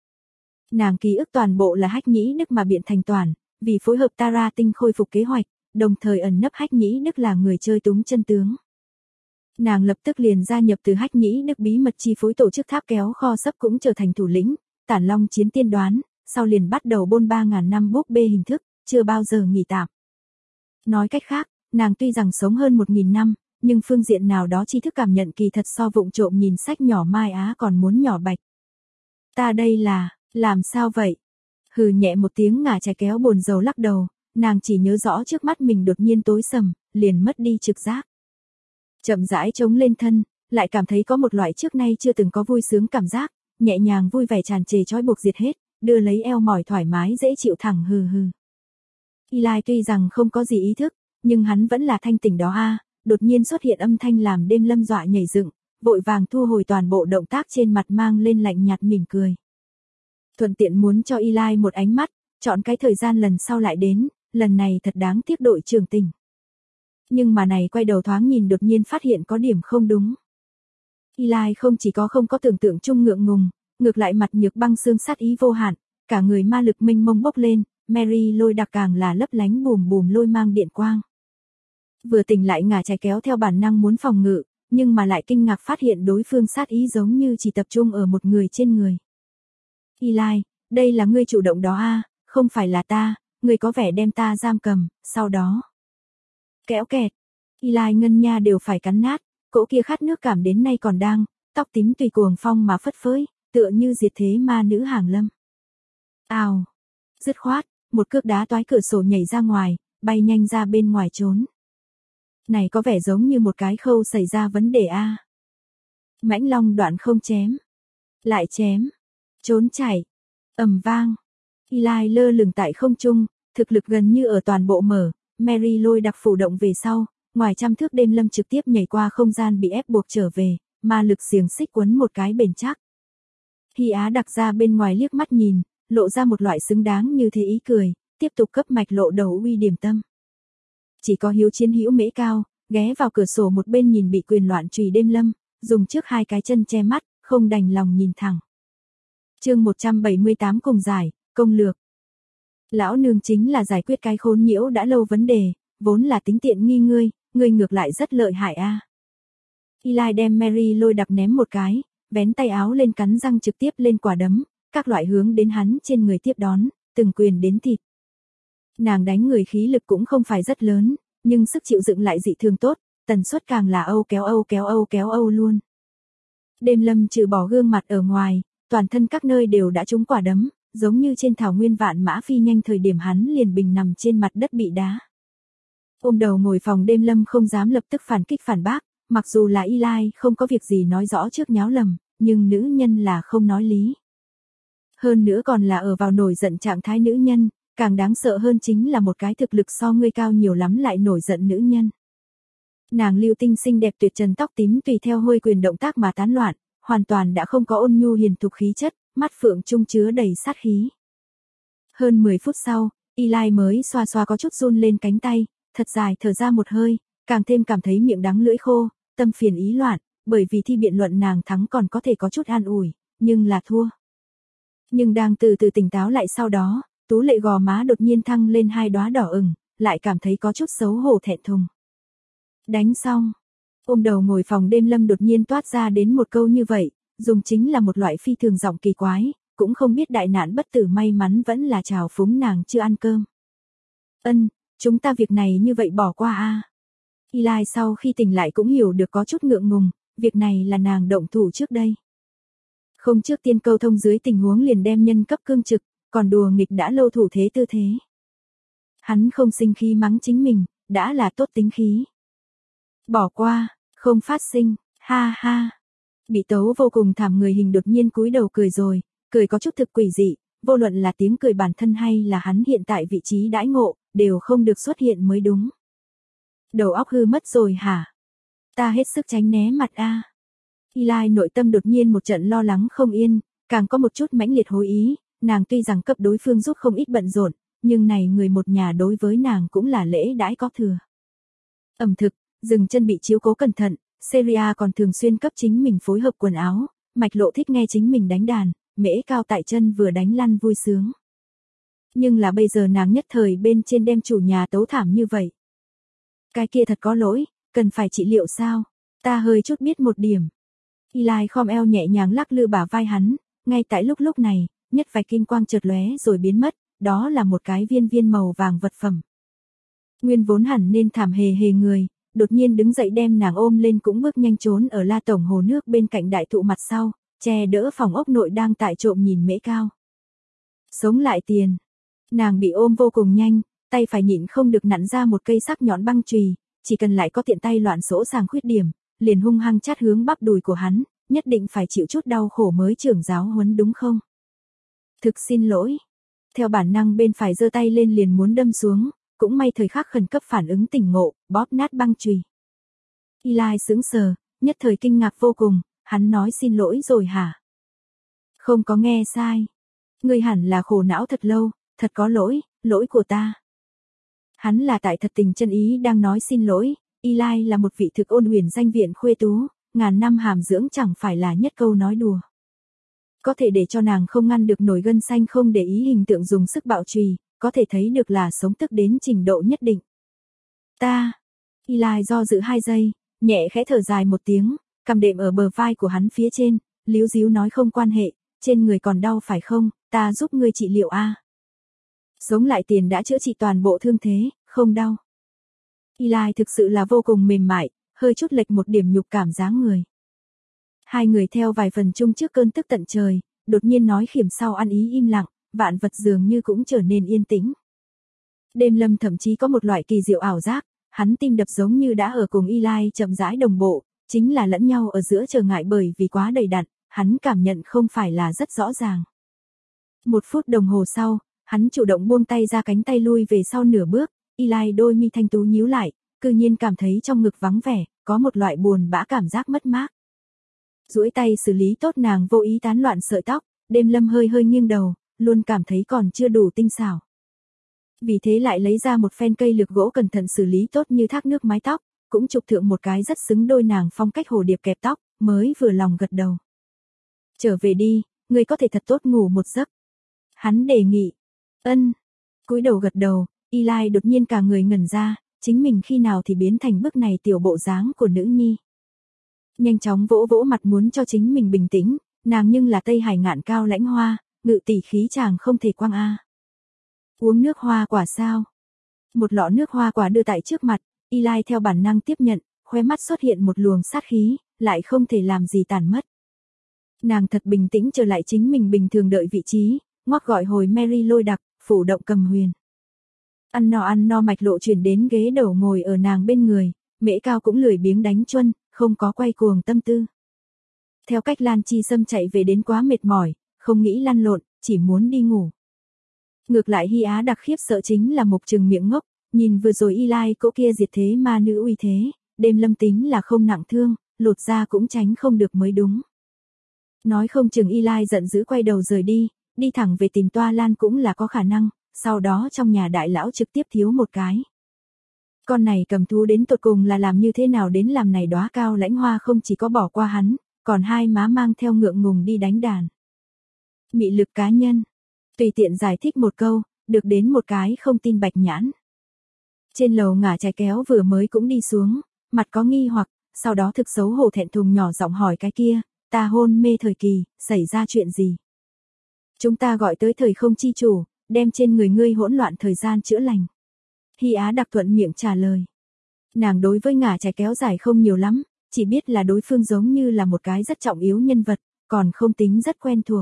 Nàng ký ức toàn bộ là Hách Nhĩ Đức mà biện thành toàn, vì phối hợp Tara Tinh khôi phục kế hoạch, đồng thời ẩn nấp Hách Nhĩ Đức là người chơi túng chân tướng. Nàng lập tức liền gia nhập từ Hách Nhĩ Đức bí mật chi phối tổ chức tháp kéo kho sấp cũng trở thành thủ lĩnh, Tản Long chiến tiên đoán, sau liền bắt đầu bôn 3.000 năm búp bê hình thức, chưa bao giờ nghỉ tạm. Nói cách khác, nàng tuy rằng sống hơn 1.000 năm, nhưng phương diện nào đó tri thức cảm nhận kỳ thật so vụng trộm nhìn sách nhỏ Mai Á còn muốn nhỏ bạch. Ta đây là, làm sao vậy? Hừ nhẹ một tiếng ngả trái kéo buồn rầu lắc đầu, nàng chỉ nhớ rõ trước mắt mình đột nhiên tối sầm, liền mất đi trực giác. Chậm rãi chống lên thân, lại cảm thấy có một loại trước nay chưa từng có vui sướng cảm giác, nhẹ nhàng vui vẻ tràn trề trói buộc diệt hết, đưa lấy eo mỏi thoải mái dễ chịu thẳng hừ hừ. Eli tuy rằng không có gì ý thức, nhưng hắn vẫn là thanh tỉnh đó a, đột nhiên xuất hiện âm thanh làm đêm lâm dọa nhảy dựng, vội vàng thu hồi toàn bộ động tác trên mặt mang lên lạnh nhạt mỉm cười. Thuận tiện muốn cho Eli một ánh mắt, chọn cái thời gian lần sau lại đến, lần này thật đáng tiếc đội trưởng tỉnh. Nhưng mà này quay đầu thoáng nhìn đột nhiên phát hiện có điểm không đúng. Eli không chỉ có không có tưởng tượng chung ngượng ngùng, ngược lại mặt nhược băng xương sát ý vô hạn, cả người ma lực mênh mông bốc lên, Mary lôi đặc càng là lấp lánh bùm bùm lôi mang điện quang. Vừa tỉnh lại ngả trái kéo theo bản năng muốn phòng ngự, nhưng mà lại kinh ngạc phát hiện đối phương sát ý giống như chỉ tập trung ở một người trên người. Eli, đây là ngươi chủ động đó a, không phải là ta, ngươi có vẻ đem ta giam cầm, sau đó. Kéo kẹt, Eli ngân nha đều phải cắn nát, cỗ kia khát nước cảm đến nay còn đang, tóc tím tùy cuồng phong mà phất phới, tựa như diệt thế ma nữ hàng lâm. Ào, dứt khoát, một cước đá toái cửa sổ nhảy ra ngoài, bay nhanh ra bên ngoài trốn. Này có vẻ giống như một cái khâu xảy ra vấn đề a. Mãnh long đoạn không chém, lại chém, trốn chạy, ầm vang. Eli lơ lửng tại không trung, thực lực gần như ở toàn bộ mở, Mary lôi đặc phủ động về sau, ngoài trăm thước đêm lâm trực tiếp nhảy qua không gian bị ép buộc trở về, ma lực xiềng xích quấn một cái bền chắc. Hy Á đặc ra bên ngoài liếc mắt nhìn, lộ ra một loại xứng đáng như thế ý cười, tiếp tục cấp mạch lộ đầu uy điểm tâm. Chỉ có hiếu chiến hữu Mễ Cao, ghé vào cửa sổ một bên nhìn bị quyền loạn trùy đêm lâm, dùng trước hai cái chân che mắt, không đành lòng nhìn thẳng. Chương 178 cùng giải, công lược. Lão nương chính là giải quyết cái khốn nhiễu đã lâu vấn đề, vốn là tính tiện nghi ngươi ngược lại rất lợi hại a. Eli đem Mary lôi đập ném một cái, vén tay áo lên cắn răng trực tiếp lên quả đấm, các loại hướng đến hắn trên người tiếp đón, từng quyền đến thịt. Nàng đánh người khí lực cũng không phải rất lớn, nhưng sức chịu đựng lại dị thường tốt, tần suất càng là âu kéo âu luôn. Đêm lâm trừ bỏ gương mặt ở ngoài, toàn thân các nơi đều đã trúng quả đấm, giống như trên thảo nguyên vạn mã phi nhanh thời điểm hắn liền bình nằm trên mặt đất bị đá. Ôm đầu ngồi phòng đêm lâm không dám lập tức phản kích phản bác, mặc dù là Eli không có việc gì nói rõ trước nháo lầm, nhưng nữ nhân là không nói lý. Hơn nữa còn là ở vào nổi giận trạng thái nữ nhân, càng đáng sợ hơn chính là một cái thực lực so ngươi cao nhiều lắm lại nổi giận nữ nhân. Nàng lưu tinh xinh đẹp tuyệt trần tóc tím tùy theo hơi quyền động tác mà tán loạn, hoàn toàn đã không có ôn nhu hiền thục khí chất, mắt phượng trung chứa đầy sát khí. Hơn 10 phút sau, Eli mới xoa xoa có chút run lên cánh tay, thật dài thở ra một hơi, càng thêm cảm thấy miệng đắng lưỡi khô, tâm phiền ý loạn, bởi vì thi biện luận nàng thắng còn có thể có chút an ủi, nhưng là thua. Nhưng đang từ từ tỉnh táo lại sau đó, tú lệ gò má đột nhiên thăng lên hai đóa đỏ ửng, lại cảm thấy có chút xấu hổ thẹn thùng. Đánh xong, ôm đầu ngồi phòng đêm lâm đột nhiên toát ra đến một câu như vậy, dùng chính là một loại phi thường giọng kỳ quái, cũng không biết đại nạn bất tử may mắn vẫn là chào phúng nàng chưa ăn cơm. Chúng ta việc này như vậy bỏ qua a. Eli sau khi tỉnh lại cũng hiểu được có chút ngượng ngùng, việc này là nàng động thủ trước đây. Không trước tiên câu thông dưới tình huống liền đem nhân cấp cương trực, còn đùa nghịch đã lâu thủ thế tư thế. Hắn không sinh khí mắng chính mình, đã là tốt tính khí. Bỏ qua, không phát sinh, ha ha. Bị tấu vô cùng thảm người hình đột nhiên cúi đầu cười rồi, cười có chút thực quỷ dị, vô luận là tiếng cười bản thân hay là hắn hiện tại vị trí đãi ngộ, đều không được xuất hiện mới đúng. Đầu óc hư mất rồi hả? Ta hết sức tránh né mặt a. Eli nội tâm đột nhiên một trận lo lắng không yên, càng có một chút mãnh liệt hối ý, nàng tuy rằng cấp đối phương giúp không ít bận rộn, nhưng này người một nhà đối với nàng cũng là lễ đãi có thừa. Ẩm thực, dừng chân bị chiếu cố cẩn thận, Seria còn thường xuyên cấp chính mình phối hợp quần áo, mạch lộ thích nghe chính mình đánh đàn, Mễ Cao tại chân vừa đánh lăn vui sướng. Nhưng là bây giờ nàng nhất thời bên trên đem chủ nhà tấu thảm như vậy. Cái kia thật có lỗi, cần phải trị liệu sao? Ta hơi chút biết một điểm. Eli khom eo nhẹ nhàng lắc lư bả vai hắn, ngay tại lúc này, nhất vạch kim quang chợt lóe rồi biến mất, đó là một cái viên màu vàng vật phẩm. Nguyên vốn hẳn nên thảm hề hề người, đột nhiên đứng dậy đem nàng ôm lên cũng bước nhanh trốn ở la tổng hồ nước bên cạnh đại thụ mặt sau, che đỡ phòng ốc nội đang tại trộm nhìn Mễ Cao. Sống lại tiền. Nàng bị ôm vô cùng nhanh, tay phải nhịn không được nặn ra một cây sắc nhọn băng chùy, chỉ cần lại có tiện tay loạn sỗ sàng khuyết điểm, liền hung hăng chát hướng bắp đùi của hắn, nhất định phải chịu chút đau khổ mới trưởng giáo huấn đúng không? Thực xin lỗi. Theo bản năng bên phải giơ tay lên liền muốn đâm xuống, cũng may thời khắc khẩn cấp phản ứng tỉnh ngộ, bóp nát băng chùy. Eli sững sờ, nhất thời kinh ngạc vô cùng, hắn nói xin lỗi rồi hả? Không có nghe sai. Ngươi hẳn là khổ não thật lâu, thật có lỗi, lỗi của ta. Hắn là tại thật tình chân ý đang nói xin lỗi, Eli là một vị thực ôn huyền danh viện khuê tú, ngàn năm hàm dưỡng chẳng phải là nhất câu nói đùa. Có thể để cho nàng không ngăn được nổi gân xanh không để ý hình tượng dùng sức bạo chùy, có thể thấy được là sống tức đến trình độ nhất định. Eli do dự 2 giây, nhẹ khẽ thở dài một tiếng, cầm đệm ở bờ vai của hắn phía trên, líu díu nói không quan hệ, trên người còn đau phải không, ta giúp ngươi trị liệu a. Sống lại tiền đã chữa trị toàn bộ thương thế, không đau. Eli thực sự là vô cùng mềm mại, hơi chút lệch một điểm nhục cảm dáng người. Hai người theo vài phần chung trước cơn tức tận trời, đột nhiên nói khiểm sau ăn ý im lặng, vạn vật dường như cũng trở nên yên tĩnh. Đêm lâm thậm chí có một loại kỳ diệu ảo giác, hắn tim đập giống như đã ở cùng Eli chậm rãi đồng bộ, chính là lẫn nhau ở giữa trở ngại bởi vì quá đầy đặn, hắn cảm nhận không phải là rất rõ ràng. 1 phút đồng hồ sau, Hắn chủ động buông tay ra, cánh tay lui về sau nửa bước, Eli đôi mi thanh tú nhíu lại, cư nhiên cảm thấy trong ngực vắng vẻ, có một loại buồn bã cảm giác mất mát. Duỗi tay xử lý tốt nàng vô ý tán loạn sợi tóc, Đêm Lâm hơi hơi nghiêng đầu, luôn cảm thấy còn chưa đủ tinh xảo. Vì thế lại lấy ra một phen cây lược gỗ cẩn thận xử lý tốt như thác nước mái tóc, cũng chụp thượng một cái rất xứng đôi nàng phong cách hồ điệp kẹp tóc, mới vừa lòng gật đầu. Trở về đi, ngươi có thể thật tốt ngủ một giấc. Hắn đề nghị. Ân. Cúi đầu gật đầu, Eli đột nhiên cả người ngẩn ra, chính mình khi nào thì biến thành bức này tiểu bộ dáng của nữ nhi. Nhanh chóng vỗ vỗ mặt muốn cho chính mình bình tĩnh, nàng nhưng là Tây Hải ngạn cao lãnh hoa, ngự tỷ khí chàng không thể quang a. Uống nước hoa quả sao? Một lọ nước hoa quả đưa tại trước mặt, Eli theo bản năng tiếp nhận, khóe mắt xuất hiện một luồng sát khí, lại không thể làm gì tàn mất. Nàng thật bình tĩnh trở lại chính mình bình thường đợi vị trí, ngoắc gọi hồi Mary lôi đặc, phủ động cầm huyền. Ăn no mạch lộ chuyển đến ghế đầu ngồi ở nàng bên người, Mễ Cao cũng lười biếng đánh chuân, không có quay cuồng tâm tư. Theo cách Lan Chi Sâm chạy về đến quá mệt mỏi, không nghĩ lăn lộn, chỉ muốn đi ngủ. Ngược lại Hy Á đặc khiếp sợ chính là Mục Trừng miệng ngốc, nhìn vừa rồi Eli cỗ kia diệt thế ma nữ uy thế, Đêm Lâm tính là không nặng thương, lột ra cũng tránh không được mới đúng. Nói không chừng Eli giận dữ quay đầu rời đi thẳng về tìm Toa Lan cũng là có khả năng, sau đó trong nhà đại lão trực tiếp thiếu một cái. Con này cầm thú đến tột cùng là làm như thế nào đến làm này đóa cao lãnh hoa không chỉ có bỏ qua hắn, còn hai má mang theo ngượng ngùng đi đánh đàn. Mị lực cá nhân. Tùy tiện giải thích một câu, được đến một cái không tin Bạch Nhãn. Trên lầu ngả trái kéo vừa mới cũng đi xuống, mặt có nghi hoặc, sau đó thực xấu hổ thẹn thùng nhỏ giọng hỏi cái kia, ta hôn mê thời kỳ, xảy ra chuyện gì? Chúng ta gọi tới thời không chi chủ, đem trên người ngươi hỗn loạn thời gian chữa lành. Hy Á đặc thuận miệng trả lời. Nàng đối với ngả trái kéo giải không nhiều lắm, chỉ biết là đối phương giống như là một cái rất trọng yếu nhân vật, còn không tính rất quen thuộc.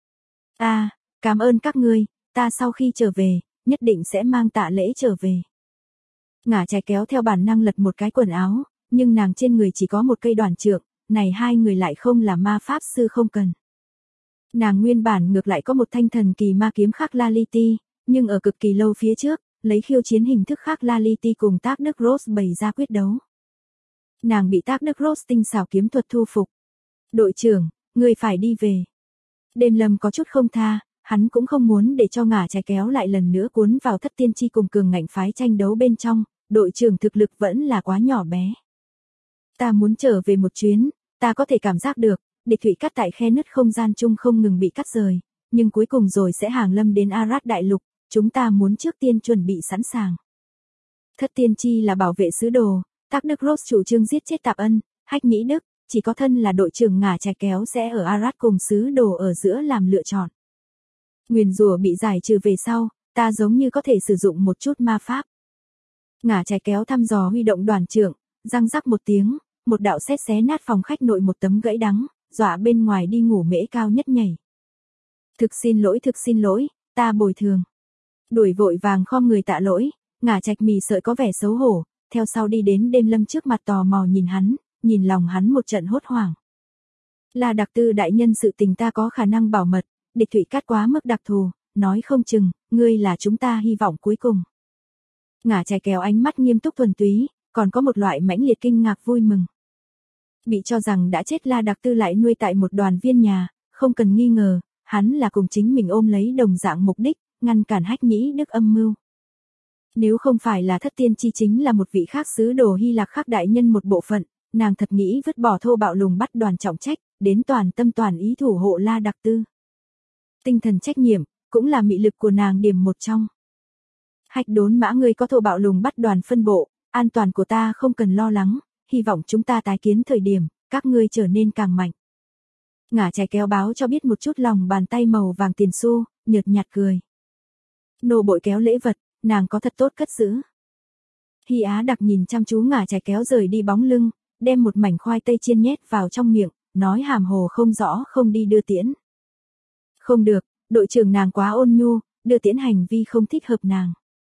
Cảm ơn các ngươi, ta sau khi trở về, nhất định sẽ mang tạ lễ trở về. Ngả trái kéo theo bản năng lật một cái quần áo, nhưng nàng trên người chỉ có một cây đoản trượng, này hai người lại không là ma pháp sư không cần. Nàng nguyên bản ngược lại có một thanh thần kỳ ma kiếm khác Lality, nhưng ở cực kỳ lâu phía trước, lấy khiêu chiến hình thức khác Lality cùng Tác Đức Rose bày ra quyết đấu. Nàng bị Tác Đức Rose tinh xảo kiếm thuật thu phục. Đội trưởng, ngươi phải đi về. Đêm Lâm có chút không tha, hắn cũng không muốn để cho ngả trái kéo lại lần nữa cuốn vào Thất Tiên Chi cùng cường ngạnh phái tranh đấu bên trong, đội trưởng thực lực vẫn là quá nhỏ bé. Ta muốn trở về một chuyến, ta có thể cảm giác được, địch thủy cắt tại khe nứt không gian chung không ngừng bị cắt rời, nhưng cuối cùng rồi sẽ hàng lâm đến Arad đại lục, chúng ta muốn trước tiên chuẩn bị sẵn sàng. Thất Tiên Chi là bảo vệ sứ đồ, Tác Đức Rose chủ trương giết chết Tạp Ân, Hách Nhĩ Đức, chỉ có thân là đội trưởng ngả trái kéo sẽ ở Arad cùng sứ đồ ở giữa làm lựa chọn. Nguyền rủa bị giải trừ về sau, ta giống như có thể sử dụng một chút ma pháp. Ngả trái kéo thăm dò huy động đoàn trưởng, răng rắc một tiếng, một đạo sét xé nát phòng khách nội một tấm gãy đắng, dọa bên ngoài đi ngủ Mễ Cao nhất nhảy. Thực xin lỗi, ta bồi thường. Đuổi vội vàng khom người tạ lỗi, ngả trạch mì sợi có vẻ xấu hổ, theo sau đi đến Đêm Lâm trước mặt tò mò nhìn hắn, nhìn lòng hắn một trận hốt hoảng. Là đặc tư đại nhân sự tình ta có khả năng bảo mật, địch thủy cắt quá mức đặc thù, nói không chừng, ngươi là chúng ta hy vọng cuối cùng. Ngả trái kéo ánh mắt nghiêm túc thuần túy, còn có một loại mãnh liệt kinh ngạc vui mừng. Bị cho rằng đã chết La Đặc Tư lại nuôi tại một đoàn viên nhà, không cần nghi ngờ, hắn là cùng chính mình ôm lấy đồng dạng mục đích, ngăn cản Hách Nhĩ Đức âm mưu. Nếu không phải là Thất Tiên Chi chính là một vị khác sứ đồ Hy Lạc khác đại nhân một bộ phận, nàng thật nghĩ vứt bỏ thô bạo lùng bắt đoàn trọng trách, đến toàn tâm toàn ý thủ hộ La Đặc Tư. Tinh thần trách nhiệm, cũng là mị lực của nàng điểm một trong. Hách Đốn Mã ngươi có thô bạo lùng bắt đoàn phân bộ, an toàn của ta không cần lo lắng, hy vọng chúng ta tái kiến thời điểm, các ngươi trở nên càng mạnh. Ngả trái kéo báo cho biết một chút lòng bàn tay màu vàng tiền xu, nhợt nhạt cười. Nô bội kéo lễ vật, nàng có thật tốt cất giữ. Hy Á đặc nhìn chăm chú ngả trái kéo rời đi bóng lưng, đem một mảnh khoai tây chiên nhét vào trong miệng, nói hàm hồ không rõ không đi đưa tiễn. Không được, đội trưởng nàng quá ôn nhu, đưa tiễn hành vi không thích hợp nàng.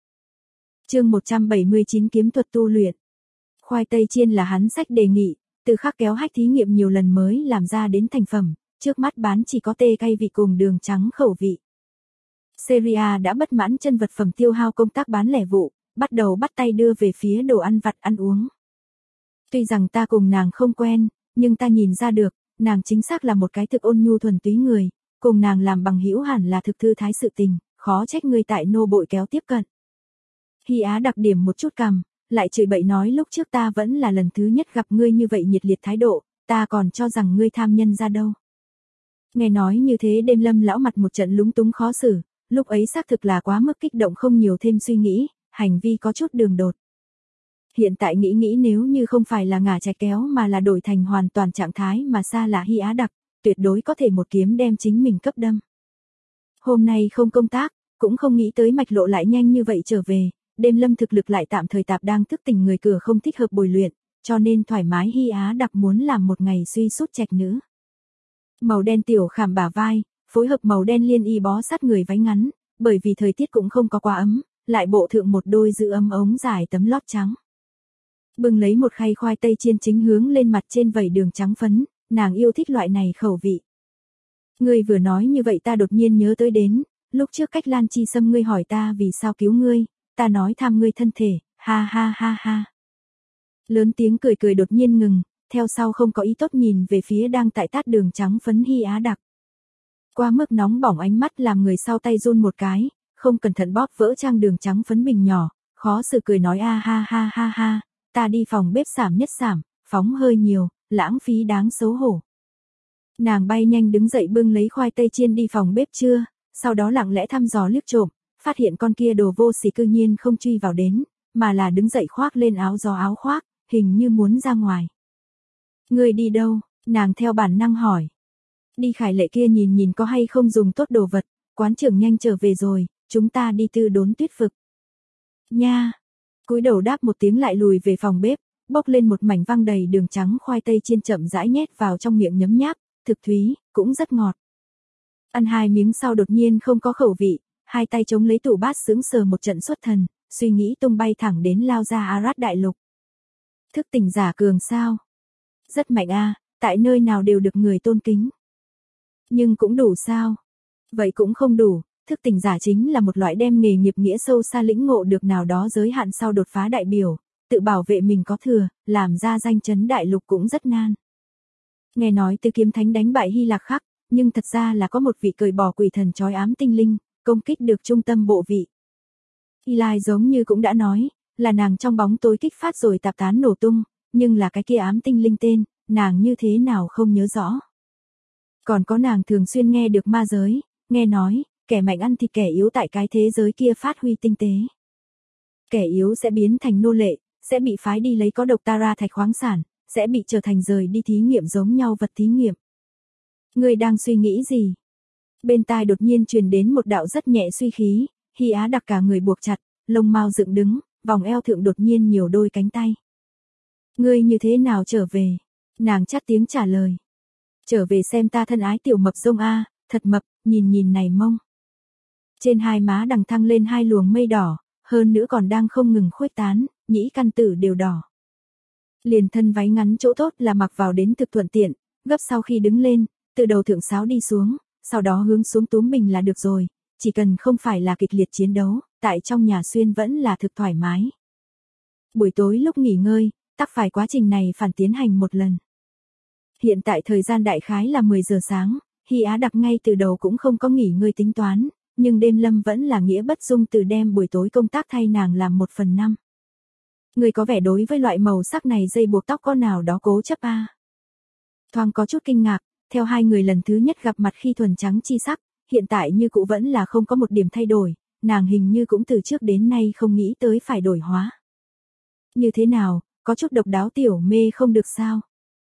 Chương 179 kiếm thuật tu luyện. Khoai tây chiên là hắn sách đề nghị, từ khắc kéo Hách thí nghiệm nhiều lần mới làm ra đến thành phẩm, trước mắt bán chỉ có tê cay vị cùng đường trắng khẩu vị. Seria đã bất mãn chân vật phẩm tiêu hao công tác bán lẻ vụ, bắt đầu bắt tay đưa về phía đồ ăn vặt ăn uống. Tuy rằng ta cùng nàng không quen, nhưng ta nhìn ra được, nàng chính xác là một cái thực ôn nhu thuần túy người, cùng nàng làm bằng hữu hẳn là thực thư thái sự tình, khó trách ngươi tại nô bội kéo tiếp cận. Hy Á đặc điểm một chút cằm, lại chửi bậy nói lúc trước ta vẫn là lần thứ nhất gặp ngươi như vậy nhiệt liệt thái độ, ta còn cho rằng ngươi tham nhân ra đâu. Nghe nói như thế đêm lâm lão mặt một trận lúng túng khó xử, lúc ấy xác thực là quá mức kích động không nhiều thêm suy nghĩ, hành vi có chút đường đột. Hiện tại nghĩ nếu như không phải là ngả trái kéo mà là đổi thành hoàn toàn trạng thái mà xa là Hy Á đặc, tuyệt đối có thể một kiếm đem chính mình cấp đâm. Hôm nay không công tác, cũng không nghĩ tới mạch lộ lại nhanh như vậy trở về, đêm lâm thực lực lại tạm thời tạp đang thức tỉnh người cửa không thích hợp bồi luyện, cho nên thoải mái Hy Á đặc muốn làm một ngày suy sút trạch nữ. Màu đen tiểu khảm bả vai, phối hợp màu đen liên y bó sát người váy ngắn, bởi vì thời tiết cũng không có quá ấm, lại bộ thượng một đôi giữ ấm ống dài tấm lót trắng. Bưng lấy một khay khoai tây chiên chính hướng lên mặt trên vẩy đường trắng phấn, nàng yêu thích loại này khẩu vị. Ngươi vừa nói như vậy ta đột nhiên nhớ tới đến, lúc trước cách Lan Chi Sâm ngươi hỏi ta vì sao cứu ngươi, ta nói tham ngươi thân thể, ha ha ha ha. Lớn tiếng cười đột nhiên ngừng, theo sau không có ý tốt nhìn về phía đang tại tát đường trắng phấn Hy Á đặc. Qua mức nóng bỏng ánh mắt làm người sau tay run một cái, không cẩn thận bóp vỡ trang đường trắng phấn bình nhỏ, khó xử cười nói a ha ha ha ha, ta đi phòng bếp xảm nhất xảm, phóng hơi nhiều, lãng phí đáng xấu hổ. Nàng bay nhanh đứng dậy bưng lấy khoai tây chiên đi phòng bếp trưa, sau đó lặng lẽ thăm dò liếc trộm, phát hiện con kia đồ vô sỉ cư nhiên không truy vào đến, mà là đứng dậy khoác lên áo gió áo khoác, hình như muốn ra ngoài. Người đi đâu? Nàng theo bản năng hỏi. Đi Khải Lệ kia nhìn có hay không dùng tốt đồ vật, quán trưởng nhanh trở về rồi, chúng ta đi tư đốn tuyết vực. Nha! Cúi đầu đáp một tiếng lại lùi về phòng bếp, bốc lên một mảnh văng đầy đường trắng khoai tây chiên chậm rãi nhét vào trong miệng nhấm nháp, thực thúy, cũng rất ngọt. Ăn hai miếng sau đột nhiên không có khẩu vị, hai tay chống lấy tủ bát sững sờ một trận xuất thần, suy nghĩ tung bay thẳng đến lao ra Arad đại lục. Thức tỉnh giả cường sao? Rất mạnh a, tại nơi nào đều được người tôn kính. Nhưng cũng đủ sao? Vậy cũng không đủ, thức tỉnh giả chính là một loại đem nghề nghiệp nghĩa sâu xa lĩnh ngộ được nào đó giới hạn sau đột phá đại biểu, tự bảo vệ mình có thừa, làm ra danh chấn đại lục cũng rất nan. Nghe nói Tư Kiếm Thánh đánh bại Hy Lạc Khắc, nhưng thật ra là có một vị cởi bỏ quỷ thần trói ám tinh linh, công kích được trung tâm bộ vị. Eli giống như cũng đã nói, là nàng trong bóng tối kích phát rồi tạp tán nổ tung, nhưng là cái kia ám tinh linh tên, nàng như thế nào không nhớ rõ. Còn có nàng thường xuyên nghe được ma giới, nghe nói, kẻ mạnh ăn thịt kẻ yếu tại cái thế giới kia phát huy tinh tế. Kẻ yếu sẽ biến thành nô lệ, sẽ bị phái đi lấy có độc Tara thạch khoáng sản, sẽ bị trở thành rời đi thí nghiệm giống nhau vật thí nghiệm. Ngươi đang suy nghĩ gì? Bên tai đột nhiên truyền đến một đạo rất nhẹ suy khí, Hy Á đặc cả người buộc chặt, lông mao dựng đứng, vòng eo thượng đột nhiên nhiều đôi cánh tay. Ngươi như thế nào trở về? Nàng chát tiếng trả lời. Trở về xem ta thân ái tiểu mập rông a, thật mập, nhìn này mông. Trên hai má đằng thăng lên hai luồng mây đỏ, hơn nữa còn đang không ngừng khuếch tán, nhĩ căn tử đều đỏ. Liền thân váy ngắn chỗ tốt là mặc vào đến thực thuận tiện, gấp sau khi đứng lên, từ đầu thượng sáo đi xuống, sau đó hướng xuống túm bình là được rồi, chỉ cần không phải là kịch liệt chiến đấu, tại trong nhà xuyên vẫn là thực thoải mái. Buổi tối lúc nghỉ ngơi, tắc phải quá trình này phản tiến hành một lần. Hiện tại thời gian đại khái là 10 giờ sáng, Hy Á đặc ngay từ đầu cũng không có nghỉ ngơi tính toán, nhưng đêm lâm vẫn là nghĩa bất dung từ đem buổi tối công tác thay nàng làm 1/5. Người có vẻ đối với loại màu sắc này dây buộc tóc con nào đó cố chấp a. Thoáng có chút kinh ngạc, theo hai người lần thứ nhất gặp mặt khi thuần trắng chi sắc, hiện tại như cũ vẫn là không có một điểm thay đổi, nàng hình như cũng từ trước đến nay không nghĩ tới phải đổi hóa. Như thế nào, có chút độc đáo tiểu mê không được sao?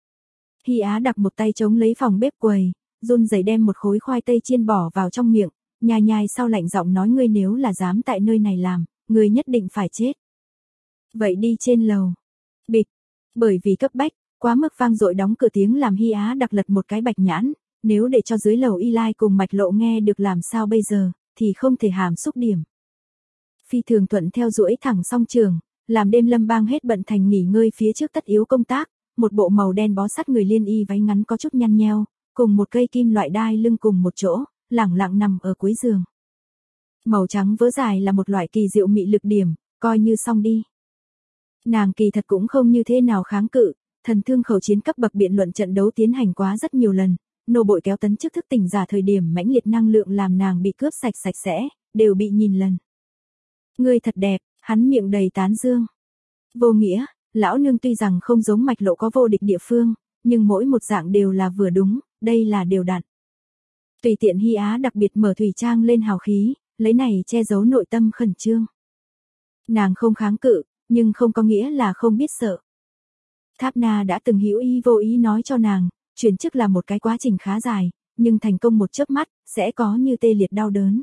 Hy Á đặt một tay chống lấy phòng bếp quầy, run rẩy đem một khối khoai tây chiên bỏ vào trong miệng, nhai nhai sau lạnh giọng nói ngươi nếu là dám tại nơi này làm, ngươi nhất định phải chết. Vậy đi trên lầu. Bịch, bởi vì cấp bách, quá mức vang dội đóng cửa tiếng làm Hy Á đặc lật một cái bạch nhãn, nếu để cho dưới lầu Eli cùng Mạch Lộ nghe được làm sao bây giờ, thì không thể hàm xúc điểm. Phi thường thuận theo duỗi thẳng song trường, làm đêm lâm bang hết bận thành nghỉ ngơi phía trước tất yếu công tác, một bộ màu đen bó sát người liên y váy ngắn có chút nhăn nheo, cùng một cây kim loại đai lưng cùng một chỗ, lẳng lặng nằm ở cuối giường. Màu trắng vớ dài là một loại kỳ diệu mị lực điểm, coi như xong đi. Nàng kỳ thật cũng không như thế nào kháng cự, thần thương khẩu chiến cấp bậc biện luận trận đấu tiến hành quá rất nhiều lần, nô bội kéo tấn chức thức tỉnh giả thời điểm mãnh liệt năng lượng làm nàng bị cướp sạch sạch sẽ, đều bị nhìn lần. Ngươi thật đẹp, hắn miệng đầy tán dương. Vô nghĩa, lão nương tuy rằng không giống mạch lộ có vô địch địa phương, nhưng mỗi một dạng đều là vừa đúng, đây là đều đặn. Tùy tiện Hy Á đặc biệt mở thủy trang lên hào khí, lấy này che giấu nội tâm khẩn trương. Nàng không kháng cự, nhưng không có nghĩa là không biết sợ. Tháp Na đã từng hữu ý vô ý nói cho nàng, chuyển chức là một cái quá trình khá dài, nhưng thành công một chớp mắt, sẽ có như tê liệt đau đớn.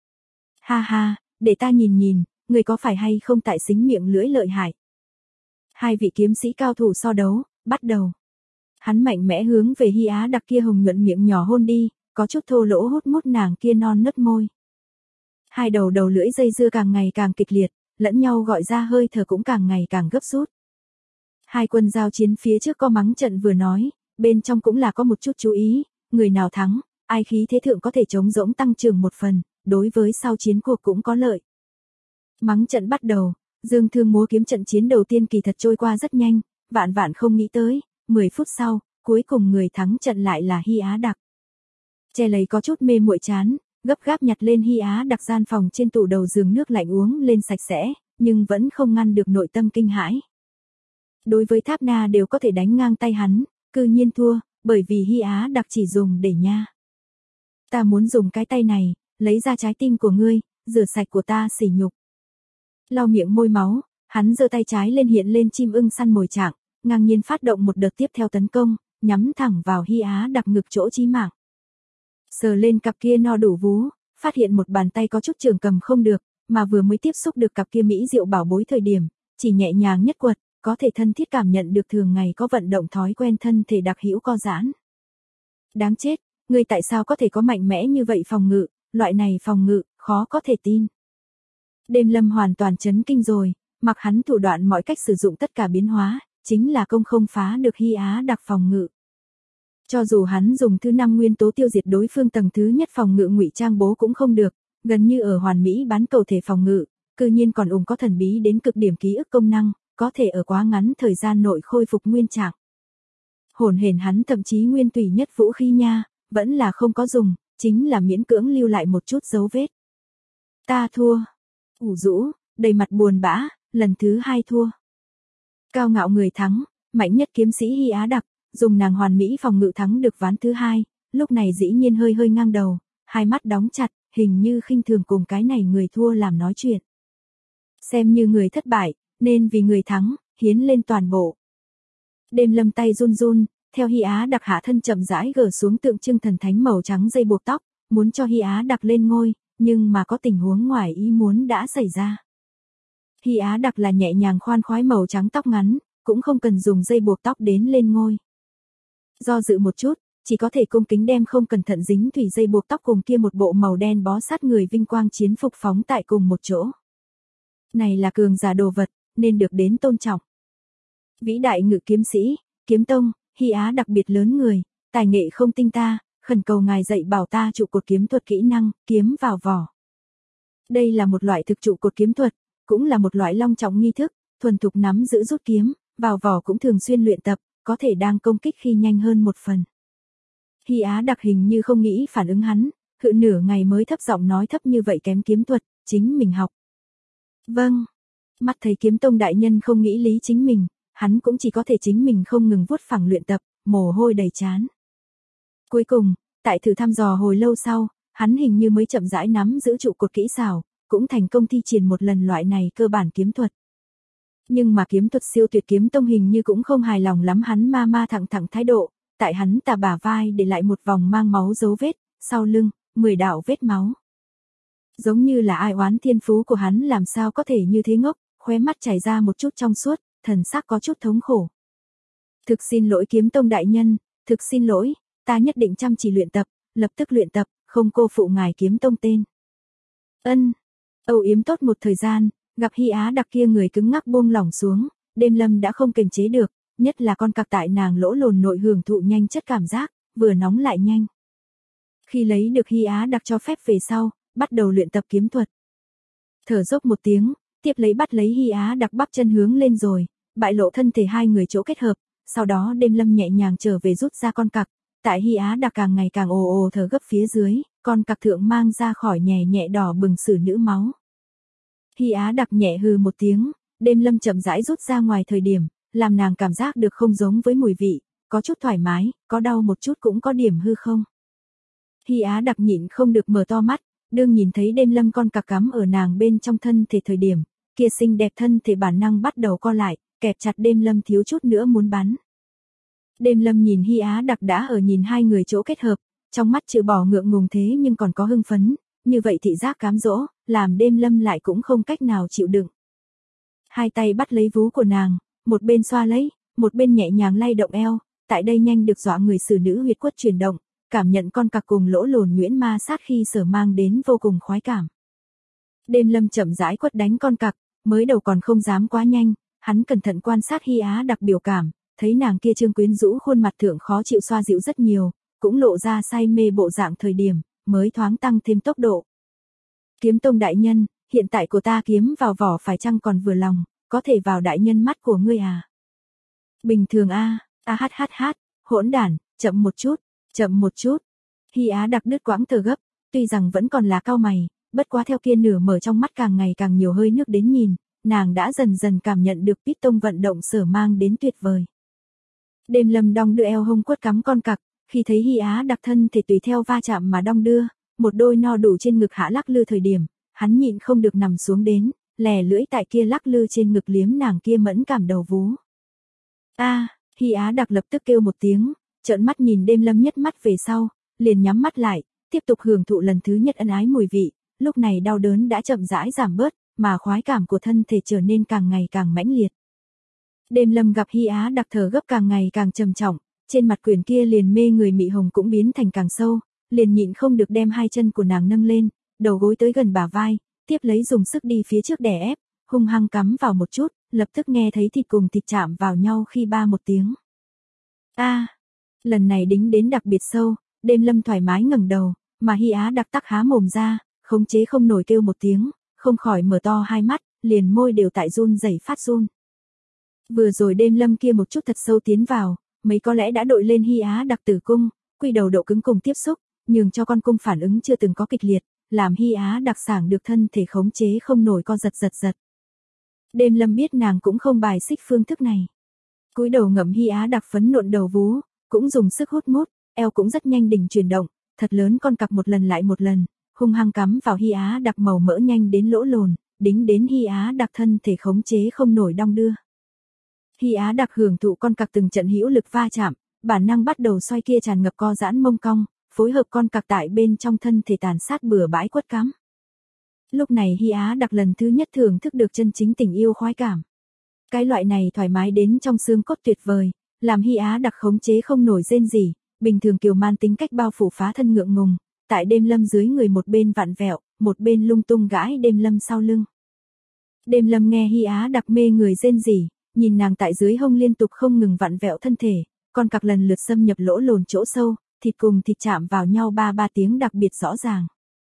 Ha ha, để ta nhìn nhìn, người có phải hay không tại xính miệng lưỡi lợi hại. Hai vị kiếm sĩ cao thủ so đấu, bắt đầu. Hắn mạnh mẽ hướng về Hy Á đặc kia hồng nhuận miệng nhỏ hôn đi, có chút thô lỗ hút mút nàng kia non nớt môi. Hai đầu lưỡi dây dưa càng ngày càng kịch liệt, lẫn nhau gọi ra hơi thở cũng càng ngày càng gấp rút. Hai quân giao chiến phía trước có mắng trận vừa nói, bên trong cũng là có một chút chú ý, người nào thắng, ai khí thế thượng có thể chống rỗng tăng trưởng một phần, đối với sau chiến cuộc cũng có lợi. Mắng trận bắt đầu, Dương Thương múa kiếm trận chiến đầu tiên kỳ thật trôi qua rất nhanh, vạn vạn không nghĩ tới, 10 phút sau, cuối cùng người thắng trận lại là Hy Á đặc. Che lấy có chút mê muội chán, gấp gáp nhặt lên Hy Á đặc gian phòng trên tủ đầu giường nước lạnh uống lên sạch sẽ, nhưng vẫn không ngăn được nội tâm kinh hãi. Đối với Tháp Na đều có thể đánh ngang tay hắn, cư nhiên thua, bởi vì Hy Á đặc chỉ dùng để nha. Ta muốn dùng cái tay này, lấy ra trái tim của ngươi, rửa sạch của ta sỉ nhục. Lau miệng môi máu, hắn giơ tay trái lên hiện lên chim ưng săn mồi trạng, ngang nhiên phát động một đợt tiếp theo tấn công, nhắm thẳng vào Hy Á đặc ngực chỗ chí mạng. Sờ lên cặp kia no đủ vú, phát hiện một bàn tay có chút trường cầm không được, mà vừa mới tiếp xúc được cặp kia mỹ diệu bảo bối thời điểm, chỉ nhẹ nhàng nhất quật, có thể thân thiết cảm nhận được thường ngày có vận động thói quen thân thể đặc hữu co giãn. Đáng chết, ngươi tại sao có thể có mạnh mẽ như vậy phòng ngự, loại này phòng ngự, khó có thể tin. Đêm Lâm hoàn toàn chấn kinh rồi, mặc hắn thủ đoạn mọi cách sử dụng tất cả biến hóa, chính là công không phá được Hy Á đặc phòng ngự. Cho dù hắn dùng thứ 5 nguyên tố tiêu diệt đối phương tầng thứ nhất phòng ngự ngụy trang bố cũng không được, gần như ở hoàn mỹ bán cầu thể phòng ngự, cư nhiên còn có thần bí đến cực điểm ký ức công năng, có thể ở quá ngắn thời gian nội khôi phục nguyên trạng. Hồn hển hắn thậm chí nguyên tùy nhất vũ khí nha, vẫn là không có dùng, chính là miễn cưỡng lưu lại một chút dấu vết. Ta thua. Ủ rũ, đầy mặt buồn bã, lần thứ 2 thua. Cao ngạo người thắng, mạnh nhất kiếm sĩ Hy Á đặc, dùng nàng hoàn mỹ phòng ngự thắng được ván thứ 2, lúc này dĩ nhiên hơi hơi ngang đầu, hai mắt đóng chặt, hình như khinh thường cùng cái này người thua làm nói chuyện. Xem như người thất bại, nên vì người thắng, hiến lên toàn bộ. Đêm Lâm tay run run, theo Hy Á đặc hạ thân chậm rãi gỡ xuống tượng trưng thần thánh màu trắng dây buộc tóc, muốn cho Hy Á đặc lên ngôi, nhưng mà có tình huống ngoài ý muốn đã xảy ra. Hy Á đặc là nhẹ nhàng khoan khoái màu trắng tóc ngắn, cũng không cần dùng dây buộc tóc đến lên ngôi. Do dự một chút, chỉ có thể cung kính đem không cẩn thận dính thủy dây buộc tóc cùng kia một bộ màu đen bó sát người vinh quang chiến phục phóng tại cùng một chỗ. Này là cường giả đồ vật, nên được đến tôn trọng. Vĩ đại ngự kiếm sĩ, kiếm tông, Hy Á đặc biệt lớn người, tài nghệ không tinh ta, khẩn cầu ngài dạy bảo ta trụ cột kiếm thuật kỹ năng, kiếm vào vỏ. Đây là một loại thực trụ cột kiếm thuật, cũng là một loại long trọng nghi thức, thuần thục nắm giữ rút kiếm, vào vỏ cũng thường xuyên luyện tập, có thể đang công kích khi nhanh hơn một phần. Hy Á đặc hình như không nghĩ phản ứng hắn, hự nửa ngày mới thấp giọng nói thấp như vậy kém kiếm thuật, chính mình học. Vâng. Mắt thấy kiếm tông đại nhân không nghĩ lý chính mình, hắn cũng chỉ có thể chính mình không ngừng vuốt phẳng luyện tập, mồ hôi đầy trán. Cuối cùng, tại thử thăm dò hồi lâu sau, hắn hình như mới chậm rãi nắm giữ trụ cột kỹ xảo, cũng thành công thi triển một lần loại này cơ bản kiếm thuật. Nhưng mà kiếm thuật siêu tuyệt kiếm tông hình như cũng không hài lòng lắm hắn ma thẳng thái độ, tại hắn tà bả vai để lại một vòng mang máu dấu vết, sau lưng, 10 đạo vết máu. Giống như là ai oán thiên phú của hắn làm sao có thể như thế ngốc, khóe mắt chảy ra một chút trong suốt, thần sắc có chút thống khổ. Thực xin lỗi kiếm tông đại nhân, thực xin lỗi, ta nhất định chăm chỉ luyện tập, lập tức luyện tập, không cô phụ ngài kiếm tông tên. Ân, âu yếm tốt một thời gian, gặp Hy Á đặc kia người cứng ngắc buông lỏng xuống, Đêm Lâm đã không kềm chế được, nhất là con cặc tại nàng lỗ lồn nội hưởng thụ nhanh chất cảm giác, vừa nóng lại nhanh. Khi lấy được Hy Á đặc cho phép về sau, bắt đầu luyện tập kiếm thuật. Thở dốc một tiếng, tiếp lấy bắt lấy Hy Á Đặc bắp chân hướng lên rồi, bại lộ thân thể hai người chỗ kết hợp, sau đó Đêm Lâm nhẹ nhàng trở về rút ra con cặc, tại Hy Á Đặc càng ngày càng ồ ồ thở gấp phía dưới, con cặc thượng mang ra khỏi nhẹ nhẹ đỏ bừng sử nữ máu. Hy Á Đặc nhẹ hừ một tiếng, Đêm Lâm chậm rãi rút ra ngoài thời điểm, làm nàng cảm giác được không giống với mùi vị, có chút thoải mái, có đau một chút cũng có điểm hư không. Hy Á Đặc nhịn không được mở to mắt, đương nhìn thấy Đêm Lâm con cặc cắm ở nàng bên trong thân thể thời điểm, kia xinh đẹp thân thể bản năng bắt đầu co lại, kẹp chặt Đêm Lâm thiếu chút nữa muốn bắn. Đêm Lâm nhìn Hy Á Đặc đã ở nhìn hai người chỗ kết hợp, trong mắt trừ bỏ ngượng ngùng thế nhưng còn có hưng phấn, như vậy thị giác cám dỗ, làm Đêm Lâm lại cũng không cách nào chịu đựng. Hai tay bắt lấy vú của nàng, một bên xoa lấy, một bên nhẹ nhàng lay động eo, tại đây nhanh được dọa người xử nữ huyệt quất chuyển động, cảm nhận con cặc cùng lỗ lồn nhuyễn ma sát khi sở mang đến vô cùng khoái cảm. Đêm Lâm chậm rãi quất đánh con cặc, mới đầu còn không dám quá nhanh, hắn cẩn thận quan sát Hy Á Đặc biểu cảm, thấy nàng kia trương quyến rũ khuôn mặt thượng khó chịu xoa dịu rất nhiều, cũng lộ ra say mê bộ dạng thời điểm, mới thoáng tăng thêm tốc độ. Kiếm Tông đại nhân, hiện tại của ta kiếm vào vỏ phải chăng còn vừa lòng, có thể vào đại nhân mắt của ngươi à? Bình thường a, hỗn đản, chậm một chút. Hy Á Đặc đứt quãng thở gấp, tuy rằng vẫn còn là cau mày, bất quá theo kia nửa mở trong mắt càng ngày càng nhiều hơi nước đến nhìn, nàng đã dần dần cảm nhận được Python vận động sở mang đến tuyệt vời. Đêm Lâm đong đưa eo hông quất cắm con cặc, khi thấy Hy Á Đặc thân thể tùy theo va chạm mà đong đưa, một đôi no đủ trên ngực hạ lắc lư thời điểm, hắn nhịn không được nằm xuống đến, lè lưỡi tại kia lắc lư trên ngực liếm nàng kia mẫn cảm đầu vú. Hy Á Đặc lập tức kêu một tiếng, trợn mắt nhìn Đêm Lâm nhất mắt về sau, liền nhắm mắt lại, tiếp tục hưởng thụ lần thứ nhất ân ái mùi vị, lúc này đau đớn đã chậm rãi giảm bớt, mà khoái cảm của thân thể trở nên càng ngày càng mãnh liệt. Đêm Lâm gặp Hy Á Đặc thở gấp càng ngày càng trầm trọng, trên mặt quyển kia liền mê người mị hồng cũng biến thành càng sâu, liền nhịn không được đem hai chân của nàng nâng lên, đầu gối tới gần bả vai, tiếp lấy dùng sức đi phía trước đè ép, hung hăng cắm vào một chút, lập tức nghe thấy thịt cùng thịt chạm vào nhau khi ba một tiếng. Lần này đính đến đặc biệt sâu, Đêm Lâm thoải mái ngẩng đầu, mà Hy Á Đặc tắc há mồm ra, khống chế không nổi kêu một tiếng, không khỏi mở to hai mắt, liền môi đều tại run rẩy phát run. Vừa rồi Đêm Lâm kia một chút thật sâu tiến vào, mấy có lẽ đã đội lên Hy Á Đặc tử cung, quy đầu độ cứng cùng tiếp xúc, nhường cho con cung phản ứng chưa từng có kịch liệt, làm Hy Á Đặc sảng được thân thể khống chế không nổi co giật. Đêm Lâm biết nàng cũng không bài xích phương thức này. Cúi đầu ngậm Hy Á Đặc phấn nộn đầu vú, cũng dùng sức hút mút, eo cũng rất nhanh đỉnh chuyển động, thật lớn con cặc một lần lại một lần, hung hăng cắm vào Hy Á Đặc màu mỡ nhanh đến lỗ lồn, đính đến Hy Á Đặc thân thể khống chế không nổi đong đưa. Hy Á Đặc hưởng thụ con cặc từng trận hữu lực va chạm, bản năng bắt đầu xoay kia tràn ngập co giãn mông cong, phối hợp con cặc tại bên trong thân thể tàn sát bừa bãi quất cắm. Lúc này Hy Á Đặc lần thứ nhất thưởng thức được chân chính tình yêu khoái cảm. Cái loại này thoải mái đến trong xương cốt tuyệt vời, làm Hy Á Đặc khống chế không nổi rên rỉ, bình thường kiều man tính cách bao phủ phá thân ngượng ngùng, tại Đêm Lâm dưới người một bên vặn vẹo, một bên lung tung gãi Đêm Lâm sau lưng. Đêm Lâm nghe Hy Á Đặc mê người rên rỉ, nhìn nàng tại dưới hông liên tục không ngừng vặn vẹo thân thể, con cặc lần lượt xâm nhập lỗ lồn chỗ sâu, thịt cùng thịt chạm vào nhau ba tiếng đặc biệt rõ ràng.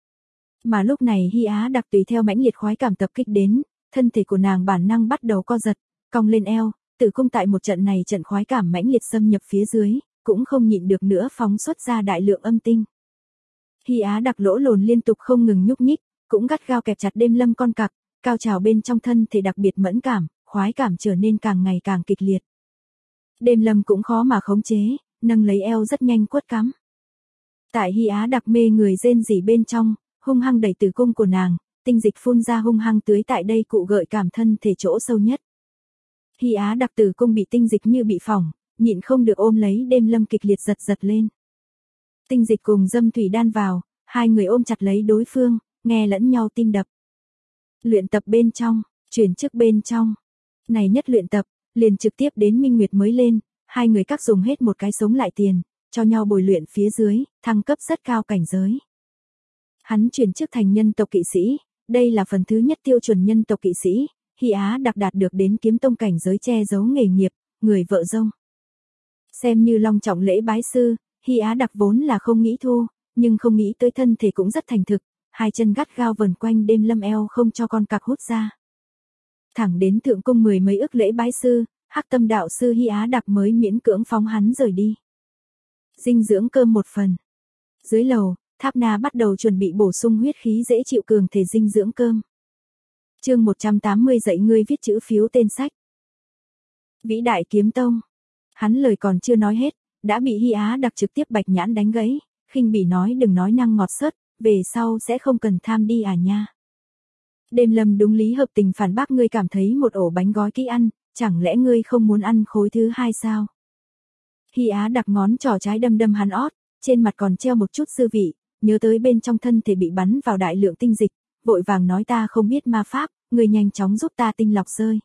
Mà lúc này Hy Á Đặc tùy theo mãnh liệt khoái cảm tập kích đến, thân thể của nàng bản năng bắt đầu co giật, cong lên eo, tử cung tại một trận này trận khoái cảm mãnh liệt xâm nhập phía dưới, cũng không nhịn được nữa phóng xuất ra đại lượng âm tinh. Hy Á Đặc lỗ lồn liên tục không ngừng nhúc nhích, cũng gắt gao kẹp chặt Đêm Lâm con cặc, cao trào bên trong thân thể đặc biệt mẫn cảm, khoái cảm trở nên càng ngày càng kịch liệt. Đêm Lâm cũng khó mà khống chế, nâng lấy eo rất nhanh quất cắm. Tại Hy Á Đặc mê người rên rỉ bên trong, hung hăng đẩy tử cung của nàng, tinh dịch phun ra hung hăng tưới tại đây cụ gợi cảm thân thể chỗ sâu nhất. Hy Á Đặc tử cung bị tinh dịch như bị phỏng, nhịn không được ôm lấy Đêm Lâm kịch liệt giật lên. Tinh dịch cùng dâm thủy đan vào, hai người ôm chặt lấy đối phương, nghe lẫn nhau tim đập. Luyện tập bên trong, chuyển chức bên trong. Này nhất luyện tập, liền trực tiếp đến minh nguyệt mới lên, hai người các dùng hết một cái sống lại tiền, cho nhau bồi luyện phía dưới, thăng cấp rất cao cảnh giới. Hắn chuyển chức thành nhân tộc kỵ sĩ, đây là phần thứ nhất tiêu chuẩn nhân tộc kỵ sĩ, Hy Á Đặc đạt được đến kiếm tông cảnh giới che giấu nghề nghiệp, người vợ rông. Xem như long trọng lễ bái sư, Hy Á Đặc vốn là không nghĩ thu, nhưng không nghĩ tới thân thể cũng rất thành thực, hai chân gắt gao vần quanh Đêm Lâm eo không cho con cặc hút ra. Thẳng đến thượng cung mười mấy ức lễ bái sư, Hắc Tâm đạo sư Hy Á Đặc mới miễn cưỡng phóng hắn rời đi. Dinh dưỡng cơm một phần. Dưới lầu, Tháp Na bắt đầu chuẩn bị bổ sung huyết khí dễ chịu cường thể dinh dưỡng cơm. Chương 180 dạy ngươi viết chữ phiếu tên sách. Vĩ Đại Kiếm Tông. Hắn lời còn chưa nói hết, đã bị Hy Á Đặc trực tiếp bạch nhãn đánh gãy, khinh bỉ nói đừng nói năng ngọt sớt, về sau sẽ không cần tham đi à nha. Đêm Lâm đúng lý hợp tình phản bác, ngươi cảm thấy một ổ bánh gói kỹ ăn, chẳng lẽ ngươi không muốn ăn khối thứ hai sao? Hy Á Đặc ngón trỏ trái đâm đâm hắn ót, trên mặt còn treo một chút dư vị, nhớ tới bên trong thân thể bị bắn vào đại lượng tinh dịch, vội vàng nói ta không biết ma pháp, ngươi nhanh chóng giúp ta tinh lọc rơi.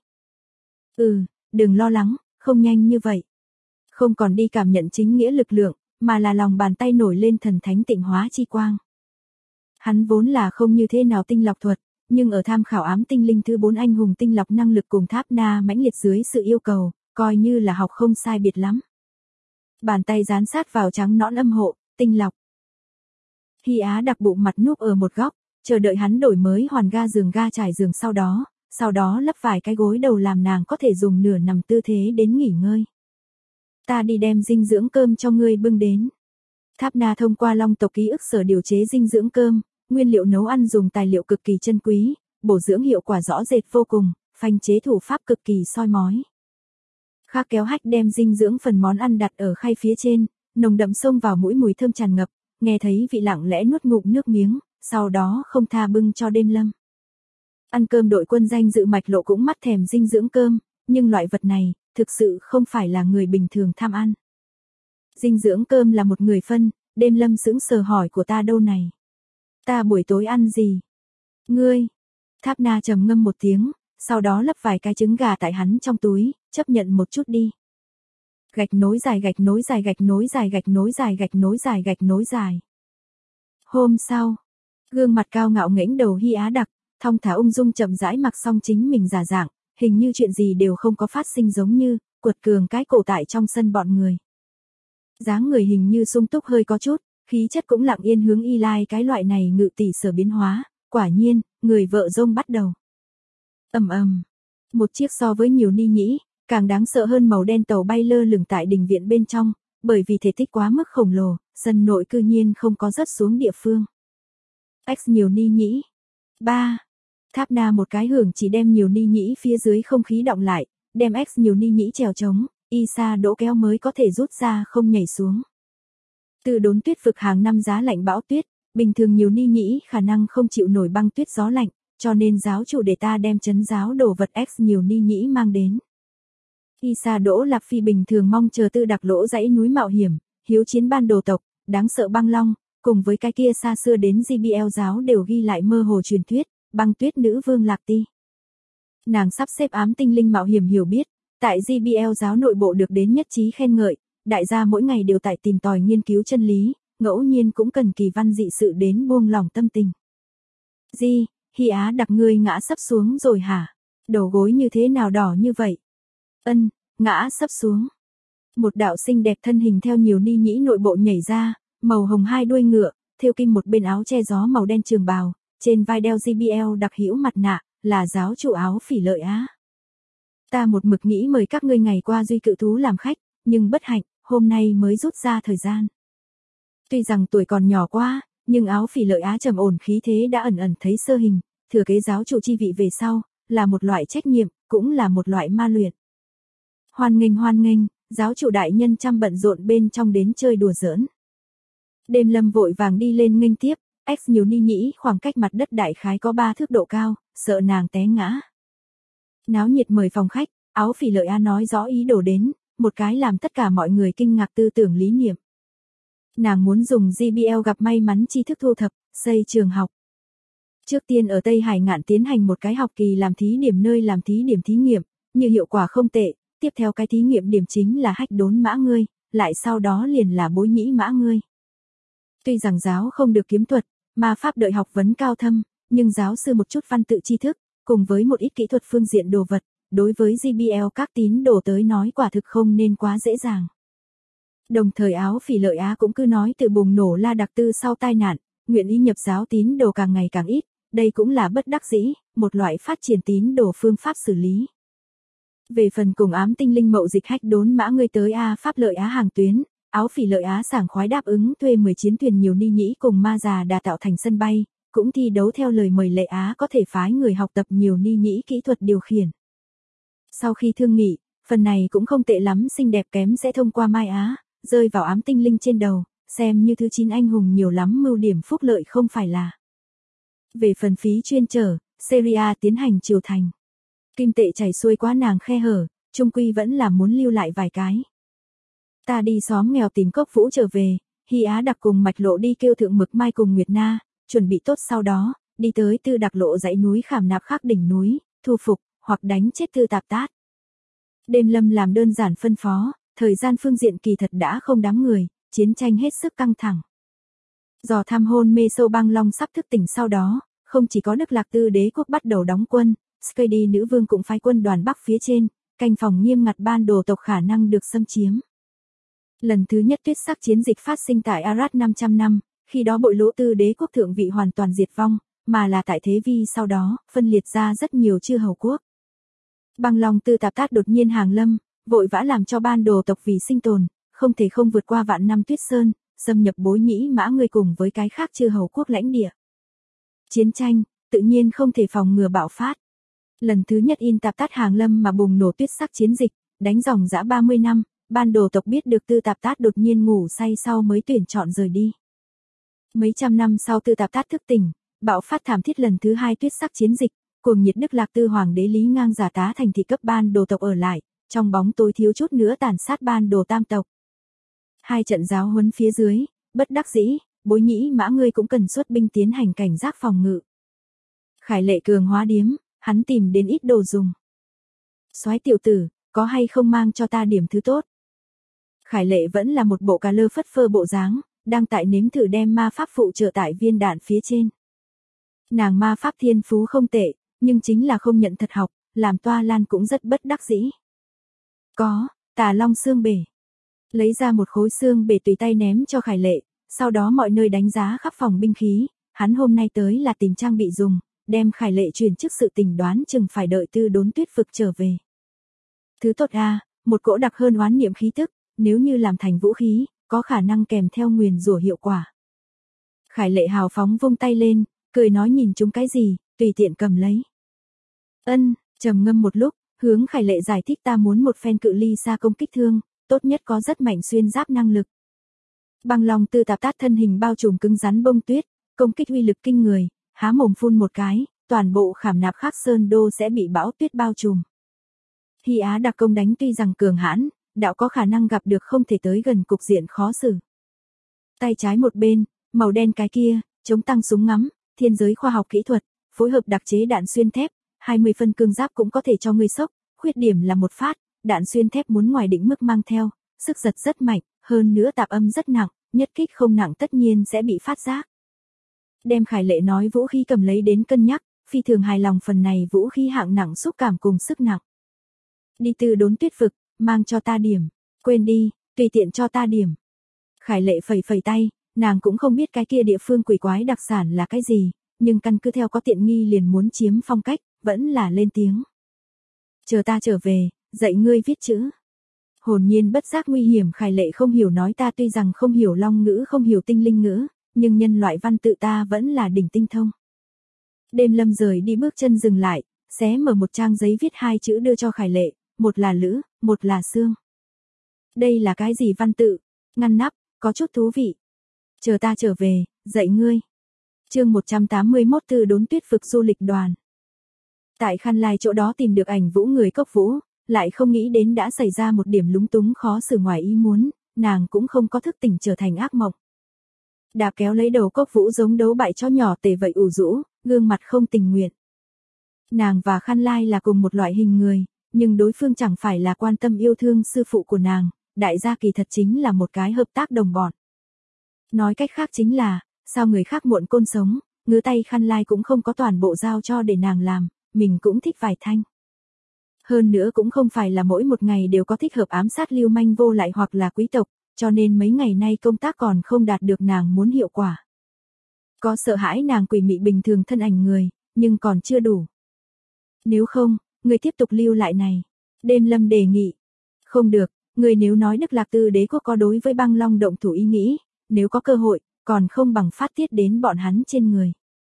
Đừng lo lắng, không nhanh như vậy. Không còn đi cảm nhận chính nghĩa lực lượng, mà là lòng bàn tay nổi lên thần thánh tịnh hóa chi quang. Hắn vốn là không như thế nào tinh lọc thuật, nhưng ở tham khảo ám tinh linh thứ 4 anh hùng tinh lọc năng lực cùng Tháp Na mãnh liệt dưới sự yêu cầu, coi như là học không sai biệt lắm. Bàn tay dán sát vào trắng nõn âm hộ, tinh lọc. Hy Á Đặc bụng mặt núp ở một góc, chờ đợi hắn đổi mới hoàn ga trải giường sau đó lấp vài cái gối đầu làm nàng có thể dùng nửa nằm tư thế đến nghỉ ngơi. Ta đi đem dinh dưỡng cơm cho ngươi bưng đến. Tháp Na thông qua Long tộc ký ức sở điều chế dinh dưỡng cơm, nguyên liệu nấu ăn dùng tài liệu cực kỳ chân quý, bổ dưỡng hiệu quả rõ rệt vô cùng, phanh chế thủ pháp cực kỳ soi mói. Khác kéo hách đem dinh dưỡng phần món ăn đặt ở khay phía trên, nồng đậm xông vào mũi, mùi thơm tràn ngập, nghe thấy vị lặng lẽ nuốt ngụm nước miếng, sau đó không tha bưng cho Đêm Lâm. Ăn cơm đội quân danh dự Mạch Lộ cũng mắt thèm dinh dưỡng cơm, nhưng loại vật này, thực sự không phải là người bình thường tham ăn. Dinh dưỡng cơm là một người phân, Đêm Lâm sững sờ hỏi của ta đâu này. Ta buổi tối ăn gì? Ngươi. Tháp Na trầm ngâm một tiếng, sau đó lấp vài cái trứng gà tại hắn trong túi, chấp nhận một chút đi. Gạch nối dài gạch nối dài gạch nối dài gạch nối dài gạch nối dài gạch nối dài. Hôm sau, gương mặt cao ngạo nghễnh đầu Hy Á Đặc, thong thả ung dung chậm rãi mặc xong chính mình giả dạng, hình như chuyện gì đều không có phát sinh giống như, quật cường cái cổ tại trong sân bọn người. Dáng người hình như sung túc hơi có chút, khí chất cũng lặng yên hướng y lai cái loại này ngự tỷ sở biến hóa, quả nhiên, người vợ rông bắt đầu. Một chiếc so với nhiều ni nhĩ, càng đáng sợ hơn màu đen tàu bay lơ lửng tại đình viện bên trong, bởi vì thể tích quá mức khổng lồ, sân nội cư nhiên không có rớt xuống địa phương. X nhiều ni nhĩ. 3. Tháp Na một cái hưởng chỉ đem nhiều ni nhĩ phía dưới không khí đọng lại, đem X nhiều ni nhĩ trèo trống, y sa đỗ kéo mới có thể rút ra không nhảy xuống. Từ đốn tuyết vực hàng năm giá lạnh bão tuyết, bình thường nhiều ni nhĩ khả năng không chịu nổi băng tuyết gió lạnh, cho nên giáo chủ để ta đem trấn giáo đồ vật X nhiều ni nhĩ mang đến. Y sa đỗ Lạp Phi bình thường mong chờ Tư Đặc lỗ dãy núi mạo hiểm, hiếu chiến ban đồ tộc, đáng sợ băng long, cùng với cái kia xa xưa đến GBL giáo đều ghi lại mơ hồ truyền thuyết, băng tuyết nữ vương Lạc Ti. Nàng sắp xếp ám tinh linh mạo hiểm hiểu biết, tại GBL giáo nội bộ được đến nhất trí khen ngợi, đại gia mỗi ngày đều tại tìm tòi nghiên cứu chân lý, ngẫu nhiên cũng cần kỳ văn dị sự đến buông lỏng tâm tình. Hy Á Đặc ngươi ngã sấp xuống rồi hả? Đầu gối như thế nào đỏ như vậy? Ngã sấp xuống. Một đạo xinh đẹp thân hình theo nhiều ni nhĩ nội bộ nhảy ra, màu hồng hai đuôi ngựa, thêu kim một bên áo che gió màu đen trường bào, trên vai đeo GBL đặc hữu mặt nạ, là giáo chủ Áo Phỉ Lợi Á. Ta một mực nghĩ mời các ngươi ngày qua Duy Cự Thú làm khách, nhưng bất hạnh, hôm nay mới rút ra thời gian. Tuy rằng tuổi còn nhỏ quá, nhưng Áo Phỉ Lợi Á trầm ổn khí thế đã ẩn ẩn thấy sơ hình, thừa kế giáo chủ chi vị về sau, là một loại trách nhiệm, cũng là một loại ma luyện. Hoan nghênh, giáo chủ đại nhân chăm bận rộn bên trong đến chơi đùa giỡn. Đêm Lâm vội vàng đi lên nghênh tiếp, X nhiều ni nhĩ khoảng cách mặt đất đại khái có 3 thước độ cao, sợ nàng té ngã. Náo nhiệt mời phòng khách, Áo Phỉ Lợi Á nói rõ ý đồ đến, một cái làm tất cả mọi người kinh ngạc tư tưởng lý niệm. Nàng muốn dùng GBL gặp may mắn tri thức thu thập, xây trường học. Trước tiên ở Tây Hải Ngạn tiến hành một cái học kỳ làm thí điểm nơi làm thí điểm thí nghiệm, như hiệu quả không tệ, tiếp theo cái thí nghiệm điểm chính là hách đốn mã ngươi, lại sau đó liền là bối nhĩ mã ngươi. Tuy rằng giáo không được kiếm thuật, mà pháp đợi học vấn cao thâm, nhưng giáo sư một chút văn tự tri thức, cùng với một ít kỹ thuật phương diện đồ vật, đối với GBL các tín đồ tới nói quả thực không nên quá dễ dàng. Đồng thời Áo Phỉ Lợi Á cũng cứ nói từ bùng nổ La Đặc Tư sau tai nạn, nguyện ý nhập giáo tín đồ càng ngày càng ít, đây cũng là bất đắc dĩ, một loại phát triển tín đồ phương pháp xử lý. Về phần cùng ám tinh linh mậu dịch hách đốn mã ngươi tới A Pháp lợi Á hàng tuyến, Áo Phỉ lợi Á sảng khoái đáp ứng thuê 10 chiến thuyền nhiều ni nhĩ cùng ma già đà tạo thành sân bay, cũng thi đấu theo lời mời lệ Á có thể phái người học tập nhiều ni nhĩ kỹ thuật điều khiển. Sau khi thương nghị, phần này cũng không tệ lắm, xinh đẹp kém sẽ thông qua Mai Á, rơi vào ám tinh linh trên đầu, xem như thứ 9 anh hùng nhiều lắm, mưu điểm phúc lợi không phải là. Về phần phí chuyên trở, Syria tiến hành triều thành. Kim tệ chảy xuôi quá nàng khe hở, trung quy vẫn là muốn lưu lại vài cái. Ta đi xóm nghèo tìm Cốc Vũ trở về, Hy Á Đặc cùng Mạch Lộ đi kêu Thượng Mực Mai cùng Nguyệt Na, chuẩn bị tốt sau đó, đi tới Tư Đặc Lộ dãy núi Khảm Nạp khác đỉnh núi, thu phục, hoặc đánh chết Tư Tạp Tát. Đêm Lâm làm đơn giản phân phó, thời gian phương diện kỳ thật đã không đáng người, chiến tranh hết sức căng thẳng. Dò tham hôn mê sâu băng long sắp thức tỉnh sau đó, không chỉ có Đức Lạc Tư đế quốc bắt đầu đóng quân, Skadi nữ vương cũng phái quân đoàn Bắc phía trên, canh phòng nghiêm ngặt ban đồ tộc khả năng được xâm chiếm. Lần thứ nhất tuyết sắc chiến dịch phát sinh tại Arad 500 năm, khi đó Bội Lỗ Tư đế quốc thượng vị hoàn toàn diệt vong, mà là tại Thế Vi sau đó, phân liệt ra rất nhiều chư hầu quốc. Băng Long Tư Tạp Tát đột nhiên hàng lâm, vội vã làm cho ban đồ tộc vì sinh tồn, không thể không vượt qua vạn năm tuyết sơn, xâm nhập Bối Nhĩ Mã ngươi cùng với cái khác chư hầu quốc lãnh địa. Chiến tranh, tự nhiên không thể phòng ngừa bạo phát. Lần thứ nhất In Tạp Tát hàng lâm mà bùng nổ tuyết sắc chiến dịch, đánh dòng dã 30 năm, ban đồ tộc biết được Tư Tạp Tát đột nhiên ngủ say sau mới tuyển chọn rời đi. Mấy trăm năm sau Tư Tạp Tát thức tỉnh, bạo phát thảm thiết lần thứ 2 tuyết sắc chiến dịch, cuồng nhiệt Đức Lạc Tư hoàng đế Lý Ngang giả tá thành thị cấp ban đồ tộc ở lại, trong bóng tối thiếu chút nữa tàn sát ban đồ tam tộc. 2 trận giáo huấn phía dưới, bất đắc dĩ, Bối Nhĩ Mã ngươi cũng cần xuất binh tiến hành cảnh giác phòng ngự. Khải Lệ cường hóa điếm, hắn tìm đến ít đồ dùng. Soái tiểu tử, có hay không mang cho ta điểm thứ tốt? Khải Lệ vẫn là một bộ cà lơ phất phơ bộ dáng, đang tại nếm thử đem ma pháp phụ trợ tại viên đạn phía trên. Nàng ma pháp thiên phú không tệ, nhưng chính là không nhận thật học, làm Toa Lan cũng rất bất đắc dĩ. Có, Tà Long xương bể. Lấy ra một khối xương bể tùy tay ném cho Khải Lệ, sau đó mọi nơi đánh giá khắp phòng binh khí, hắn hôm nay tới là tìm trang bị dùng, đem Khải Lệ truyền trước sự tình đoán chừng phải đợi Tư Đốn Tuyết vực trở về. Thứ tốt a, một cỗ đặc hơn oán niệm khí tức, nếu như làm thành vũ khí, có khả năng kèm theo nguyền rủa hiệu quả. Khải Lệ hào phóng vung tay lên, cười nói nhìn chúng cái gì, tùy tiện cầm lấy. Ân, trầm ngâm một lúc, hướng Khải Lệ giải thích ta muốn một phen cự ly xa công kích thương, tốt nhất có rất mạnh xuyên giáp năng lực. Băng Long Tư Tạp Tát thân hình bao trùm cứng rắn bông tuyết, công kích uy lực kinh người, há mồm phun một cái, toàn bộ Khảm Nạp khác sơn đô sẽ bị bão tuyết bao trùm. Hy Á Đặc công đánh tuy rằng cường hãn, đạo có khả năng gặp được không thể tới gần cục diện khó xử. Tay trái một bên, màu đen cái kia, chống tăng súng ngắm, thiên giới khoa học kỹ thuật, phối hợp đặc chế đạn xuyên thép, 20 phân cương giáp cũng có thể cho ngươi sốc, khuyết điểm là một phát, đạn xuyên thép muốn ngoài định mức mang theo, sức giật rất mạnh, hơn nữa tạp âm rất nặng, nhất kích không nặng tất nhiên sẽ bị phát giác. Đem Khải Lệ nói vũ khí cầm lấy đến cân nhắc, phi thường hài lòng phần này vũ khí hạng nặng xúc cảm cùng sức nặng. Đi Tư Đốn Tuyết vực, mang cho ta điểm, quên đi, tùy tiện cho ta điểm. Khải Lệ phẩy phẩy tay, nàng cũng không biết cái kia địa phương quỷ quái đặc sản là cái gì, nhưng căn cứ theo có tiện nghi liền muốn chiếm phong cách, vẫn là lên tiếng. Chờ ta trở về, dạy ngươi viết chữ. Hồn nhiên bất giác nguy hiểm Khải Lệ không hiểu nói ta tuy rằng không hiểu long ngữ không hiểu tinh linh ngữ, nhưng nhân loại văn tự ta vẫn là đỉnh tinh thông. Đêm Lâm rời đi bước chân dừng lại, xé mở một trang giấy viết 2 chữ đưa cho Khải Lệ, một là lữ, một là xương. Đây là cái gì văn tự? Ngăn nắp, có chút thú vị. Chờ ta trở về, dạy ngươi. Chương 181 Tư Đốn Tuyết vực du lịch đoàn. Tại Khăn Lai chỗ đó tìm được ảnh Vũ người Cốc Vũ, lại không nghĩ đến đã xảy ra một điểm lúng túng khó xử ngoài ý muốn, nàng cũng không có thức tỉnh trở thành ác mộng. Đạp kéo lấy đầu Cốc Vũ giống đấu bại chó nhỏ tề vậy ủ rũ, gương mặt không tình nguyện. Nàng và Khăn Lai là cùng một loại hình người, nhưng đối phương chẳng phải là quan tâm yêu thương sư phụ của nàng, đại gia kỳ thật chính là một cái hợp tác đồng bọn. Nói cách khác chính là, sao người khác muộn côn sống, ngứa tay Khăn Lai cũng không có toàn bộ giao cho để nàng làm, mình cũng thích vài thanh. Hơn nữa cũng không phải là mỗi một ngày đều có thích hợp ám sát lưu manh vô lại hoặc là quý tộc, cho nên mấy ngày nay công tác còn không đạt được nàng muốn hiệu quả. Có sợ hãi nàng quỷ mị bình thường thân ảnh người, nhưng còn chưa đủ. Nếu không, người tiếp tục lưu lại này. Đêm Lâm đề nghị. Không được, người nếu nói Đức Lạc Tư đế quốc có đối với Băng Long động thủ ý nghĩ, nếu có cơ hội, còn không bằng phát tiết đến bọn hắn trên người.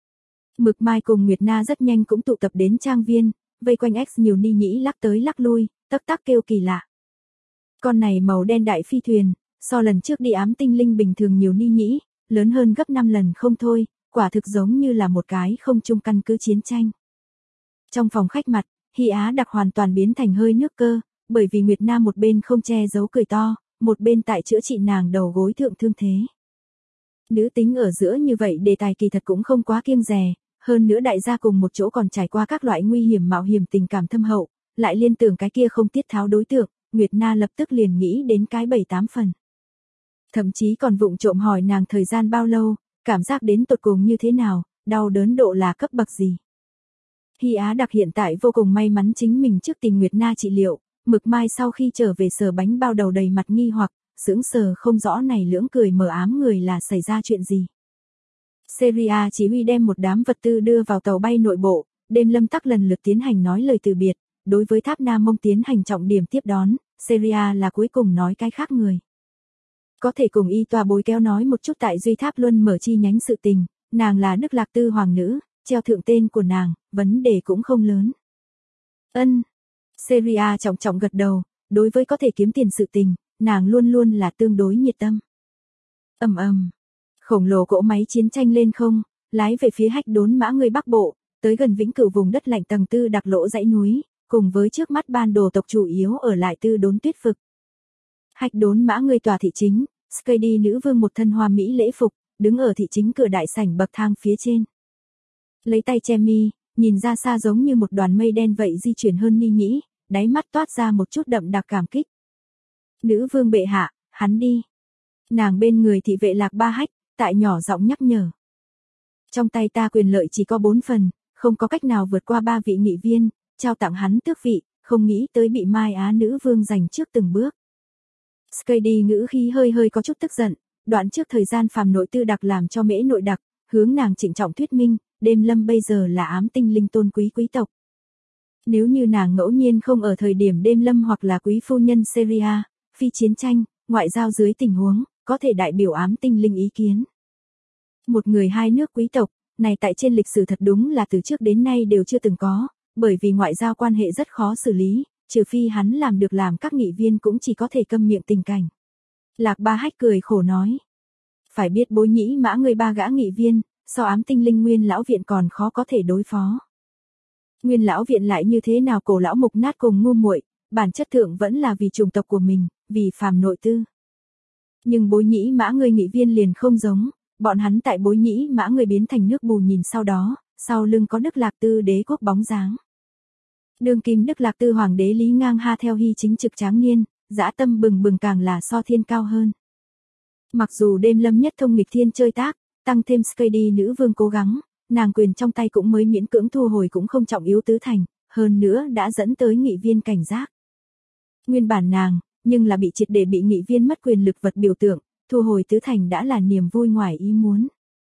Mực Mai cùng Nguyệt Na rất nhanh cũng tụ tập đến trang viên, vây quanh X nhiều ni nhĩ lắc tới lắc lui, tắc tắc kêu kỳ lạ. Con này màu đen đại phi thuyền, so lần trước đi ám tinh linh bình thường nhiều ni nhĩ, lớn hơn gấp 5 lần không thôi, quả thực giống như là một cái không trung căn cứ chiến tranh. Trong phòng khách mặt, Hy Á Đặc hoàn toàn biến thành hơi nước cơ, bởi vì Nguyệt Na một bên không che giấu cười to, một bên tại chữa trị nàng đầu gối thượng thương thế. Nữ tính ở giữa như vậy đề tài kỳ thật cũng không quá kiêng dè, hơn nữa đại gia cùng một chỗ còn trải qua các loại nguy hiểm mạo hiểm tình cảm thâm hậu, lại liên tưởng cái kia không tiết tháo đối tượng, Nguyệt Na lập tức liền nghĩ đến cái 7-8 phần. Thậm chí còn vụng trộm hỏi nàng thời gian bao lâu, cảm giác đến tột cùng như thế nào, đau đớn độ là cấp bậc gì. Hy Á Đặc hiện tại vô cùng may mắn chính mình trước tình Nguyệt Na trị liệu, Mực Mai sau khi trở về sờ bánh bao đầu đầy mặt nghi hoặc, sững sờ không rõ này lưỡng cười mờ ám người là xảy ra chuyện gì. Seria chỉ huy đem một đám vật tư đưa vào tàu bay nội bộ, Đêm Lâm tắc lần lượt tiến hành nói lời từ biệt, đối với Tháp Nam Mông tiến hành trọng điểm tiếp đón, Seria là cuối cùng nói cái khác người. Có thể cùng y tòa bối kéo nói một chút tại Duy Tháp Luân mở chi nhánh sự tình, nàng là Đức Lạc Tư hoàng nữ, treo thượng tên của nàng, vấn đề cũng không lớn. Ân. Seria trọng trọng gật đầu, đối với có thể kiếm tiền sự tình, nàng luôn luôn là tương đối nhiệt tâm. Ầm ầm. Khổng lồ cỗ máy chiến tranh lên không, lái về phía Hách Đốn Mã người Bắc Bộ, tới gần Vĩnh Cửu vùng đất lạnh tầng tư đặc lỗ dãy núi, cùng với trước mắt ban đồ tộc chủ yếu ở lại Tư Đốn tuyết vực. Hách Đốn Mã người tòa thị chính, Skady nữ vương một thân hoa mỹ lễ phục, đứng ở thị chính cửa đại sảnh bậc thang phía trên. Lấy tay che mi, nhìn ra xa giống như một đoàn mây đen vậy di chuyển hơn ni nhĩ, đáy mắt toát ra một chút đậm đặc cảm kích. Nữ vương bệ hạ, hắn đi. Nàng bên người thị vệ Lạc Ba Hách, tại nhỏ giọng nhắc nhở. Trong tay ta quyền lợi chỉ có 4 phần, không có cách nào vượt qua 3 vị nghị viên, trao tặng hắn tước vị, không nghĩ tới bị Mai Á nữ vương giành trước từng bước. Skady ngữ khí hơi có chút tức giận, đoạn trước thời gian phàm nội tư đặc làm cho mễ nội đặc, hướng nàng trịnh trọng thuyết minh, Đêm Lâm bây giờ là ám tinh linh tôn quý quý tộc. Nếu như nàng ngẫu nhiên không ở thời điểm Đêm Lâm hoặc là quý phu nhân Seria, phi chiến tranh, ngoại giao dưới tình huống, có thể đại biểu ám tinh linh ý kiến. Một người hai nước quý tộc, này tại trên lịch sử thật đúng là từ trước đến nay đều chưa từng có, bởi vì ngoại giao quan hệ rất khó xử lý, trừ phi hắn làm được làm các nghị viên cũng chỉ có thể câm miệng tình cảnh. Lạc Ba Hách cười khổ nói. Phải biết Bối Nhĩ Mã người 3 gã nghị viên, so ám tinh linh Nguyên lão viện còn khó có thể đối phó. Nguyên lão viện lại như thế nào cổ lão mục nát cùng ngu muội, bản chất thượng vẫn là vì chủng tộc của mình, vì phàm nội tư. Nhưng Bối Nhĩ Mã người nghị viên liền không giống, bọn hắn tại Bối Nhĩ Mã người biến thành nước bù nhìn sau đó, sau lưng có Đức Lạc Tư đế quốc bóng dáng. Đương kim Đức Lạc Tư hoàng đế Lý Ngang Ha theo hy chính trực tráng niên, dã tâm bừng bừng càng là so thiên cao hơn. Mặc dù Đêm Lâm nhất thông nghịch thiên chơi tác, tăng thêm Skady nữ vương cố gắng, nàng quyền trong tay cũng mới miễn cưỡng thu hồi cũng không trọng yếu tứ thành, hơn nữa đã dẫn tới nghị viên cảnh giác. Nguyên bản nàng, nhưng là bị triệt để bị nghị viên mất quyền lực vật biểu tượng, thu hồi tứ thành đã là niềm vui ngoài ý muốn.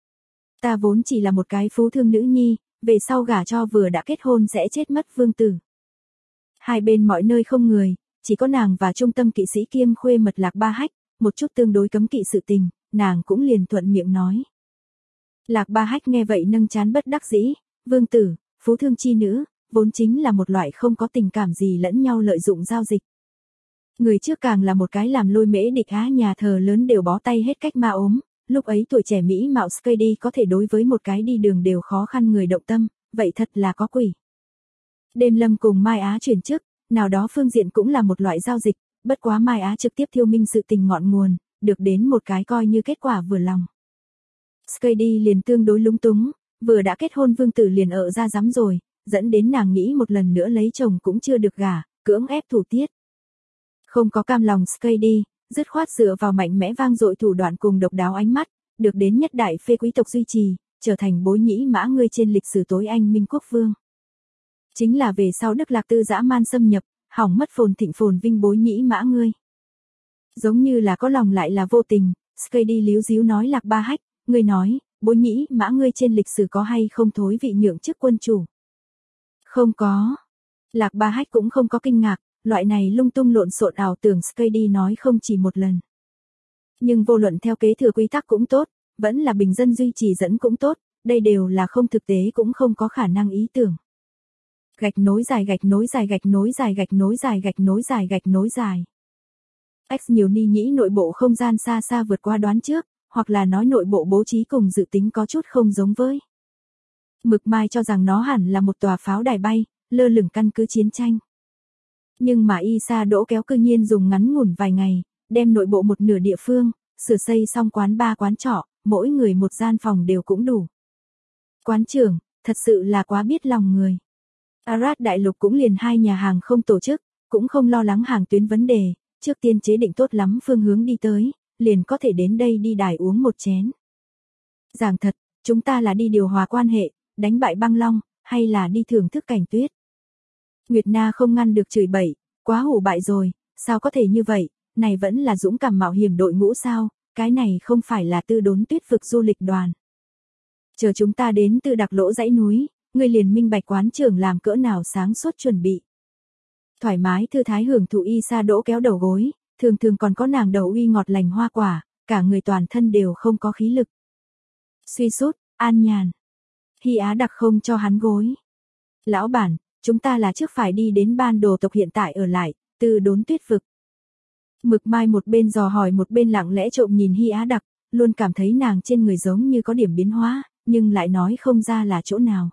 Ta vốn chỉ là một cái phú thương nữ nhi, về sau gả cho vừa đã kết hôn sẽ chết mất vương tử. Hai bên mọi nơi không người, chỉ có nàng và trung tâm kỵ sĩ kiêm khuê mật Lạc Ba Hách, một chút tương đối cấm kỵ sự tình, nàng cũng liền thuận miệng nói. Lạc Ba Hách nghe vậy nâng trán bất đắc dĩ, vương tử, phú thương chi nữ, vốn chính là một loại không có tình cảm gì lẫn nhau lợi dụng giao dịch. Người trước càng là một cái làm lôi mễ địch á nhà thờ lớn đều bó tay hết cách ma ốm, lúc ấy tuổi trẻ Mỹ mạo Skady có thể đối với một cái đi đường đều khó khăn người động tâm, vậy thật là có quỷ. Đêm Lâm cùng Mai Á chuyển chức, nào đó phương diện cũng là một loại giao dịch, bất quá Mai Á trực tiếp thiêu minh sự tình ngọn nguồn, được đến một cái coi như kết quả vừa lòng. Skady liền tương đối lúng túng, vừa đã kết hôn vương tử liền ở ra dám rồi, dẫn đến nàng nghĩ một lần nữa lấy chồng cũng chưa được gả, cưỡng ép thủ tiết. Không có cam lòng Skady, dứt khoát dựa vào mạnh mẽ vang dội thủ đoạn cùng độc đáo ánh mắt, được đến nhất đại phê quý tộc duy trì, trở thành Bối Nhĩ Mã người trên lịch sử tối anh minh quốc vương. Chính là về sau Đức Lạc Tư dã man xâm nhập, hỏng mất phồn thịnh phồn vinh Bối Nhĩ Mã ngươi. Giống như là có lòng lại là vô tình, Skady líu díu nói Lạc Ba Hách, ngươi nói, Bố nhĩ mã ngươi trên lịch sử có hay không thối vị nhượng chức quân chủ? Không có. Lạc Ba Hách cũng không có kinh ngạc, loại này lung tung lộn xộn ảo tưởng Skady nói không chỉ một lần. Nhưng vô luận theo kế thừa quy tắc cũng tốt, vẫn là bình dân duy trì dẫn cũng tốt, đây đều là không thực tế cũng không có khả năng ý tưởng. Gạch nối dài gạch nối dài gạch nối dài gạch nối dài gạch nối dài gạch nối dài. X nhiều ni nhĩ nội bộ không gian xa xa vượt qua đoán trước, hoặc là nói nội bộ bố trí cùng dự tính có chút không giống với. Mực Mai cho rằng nó hẳn là một tòa pháo đài bay, lơ lửng căn cứ chiến tranh. Nhưng mà Isa Đỗ Kéo cư nhiên dùng ngắn ngủn vài ngày, đem nội bộ một nửa địa phương, sửa xây xong quán bar quán trọ, mỗi người một gian phòng đều cũng đủ. Quán trưởng, thật sự là quá biết lòng người. Arad đại lục cũng liền 2 nhà hàng không tổ chức, cũng không lo lắng hàng tuyến vấn đề, trước tiên chế định tốt lắm phương hướng đi tới, liền có thể đến đây đi đài uống một chén. Giảng thật, chúng ta là đi điều hòa quan hệ, đánh bại băng long, hay là đi thưởng thức cảnh tuyết? Nguyệt Na không ngăn được chửi bậy, quá hủ bại rồi, sao có thể như vậy, này vẫn là dũng cảm mạo hiểm đội ngũ sao, cái này không phải là Tư Đốn Tuyết vực du lịch đoàn. Chờ chúng ta đến Tư Đặc Lỗ dãy núi, ngươi liền minh bạch quán trưởng làm cỡ nào sáng suốt chuẩn bị. Thoải mái thư thái hưởng thụ Isa Đỗ Kéo đầu gối, thường thường còn có nàng đầu uy ngọt lành hoa quả, cả người toàn thân đều không có khí lực. Suy sút, an nhàn. Hy Á Đặc không cho hắn gối. Lão bản, chúng ta là trước phải đi đến Ban Đồ tộc hiện tại ở lại, Tư Đốn Tuyết vực. Mực Mai một bên dò hỏi một bên lặng lẽ trộm nhìn Hy Á Đặc, luôn cảm thấy nàng trên người giống như có điểm biến hóa, nhưng lại nói không ra là chỗ nào.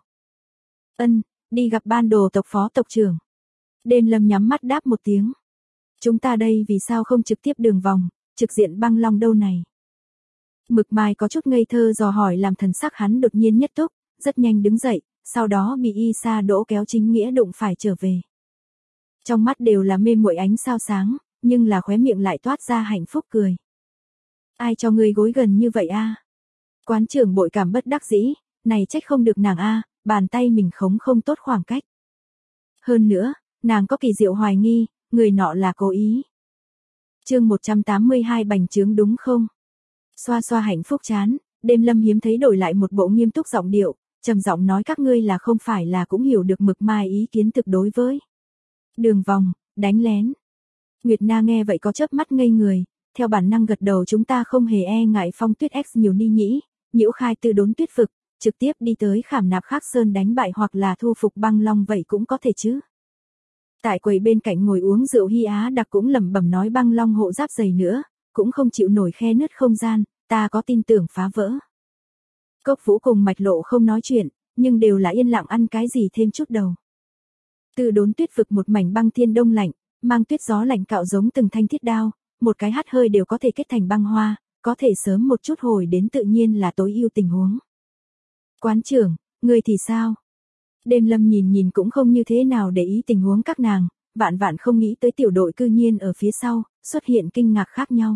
Đi gặp Ban Đồ tộc phó tộc trưởng. Đêm Lâm nhắm mắt đáp một tiếng. Chúng ta đây vì sao không trực tiếp đường vòng, trực diện băng long đâu này? Mực Mai có chút ngây thơ dò hỏi làm thần sắc hắn đột nhiên nhất túc, rất nhanh đứng dậy, sau đó bị Isa Đỗ Kéo chính nghĩa đụng phải trở về. Trong mắt đều là mê muội ánh sao sáng, nhưng là khóe miệng lại toát ra hạnh phúc cười. Ai cho ngươi gối gần như vậy a? Quán trưởng bội cảm bất đắc dĩ, này trách không được nàng a, bàn tay mình khống không tốt khoảng cách. Hơn nữa, nàng có kỳ diệu hoài nghi, người nọ là cố ý. Chương 182 bành trướng đúng không? Xoa xoa hạnh phúc chán, Đêm Lâm hiếm thấy đổi lại một bộ nghiêm túc giọng điệu, trầm giọng nói các ngươi là không phải là cũng hiểu được Mực Mai ý kiến thực đối với đường vòng, đánh lén. Nguyệt Na nghe vậy có chớp mắt ngây người, theo bản năng gật đầu chúng ta không hề e ngại Phong Tuyết X nhiều ni nhĩ, nhiễu khai Tư Đốn Tuyết vực, trực tiếp đi tới Khảm Nạp Khắc Sơn đánh bại hoặc là thu phục băng long vậy cũng có thể chứ. Tại quầy bên cạnh ngồi uống rượu Hy Á Đặc cũng lẩm bẩm nói băng long hộ giáp dày nữa, cũng không chịu nổi khe nứt không gian, ta có tin tưởng phá vỡ. Cốc Vũ cùng Mạch Lộ không nói chuyện, nhưng đều là yên lặng ăn cái gì thêm chút đầu. Tư Đốn Tuyết vực một mảnh băng thiên đông lạnh, mang tuyết gió lạnh cạo giống từng thanh thiết đao, một cái hắt hơi đều có thể kết thành băng hoa, có thể sớm một chút hồi đến tự nhiên là tối ưu tình huống. Quán trưởng, người thì sao? Đêm Lâm nhìn cũng không như thế nào để ý tình huống các nàng, vạn vạn không nghĩ tới tiểu đội cư nhiên ở phía sau, xuất hiện kinh ngạc khác nhau.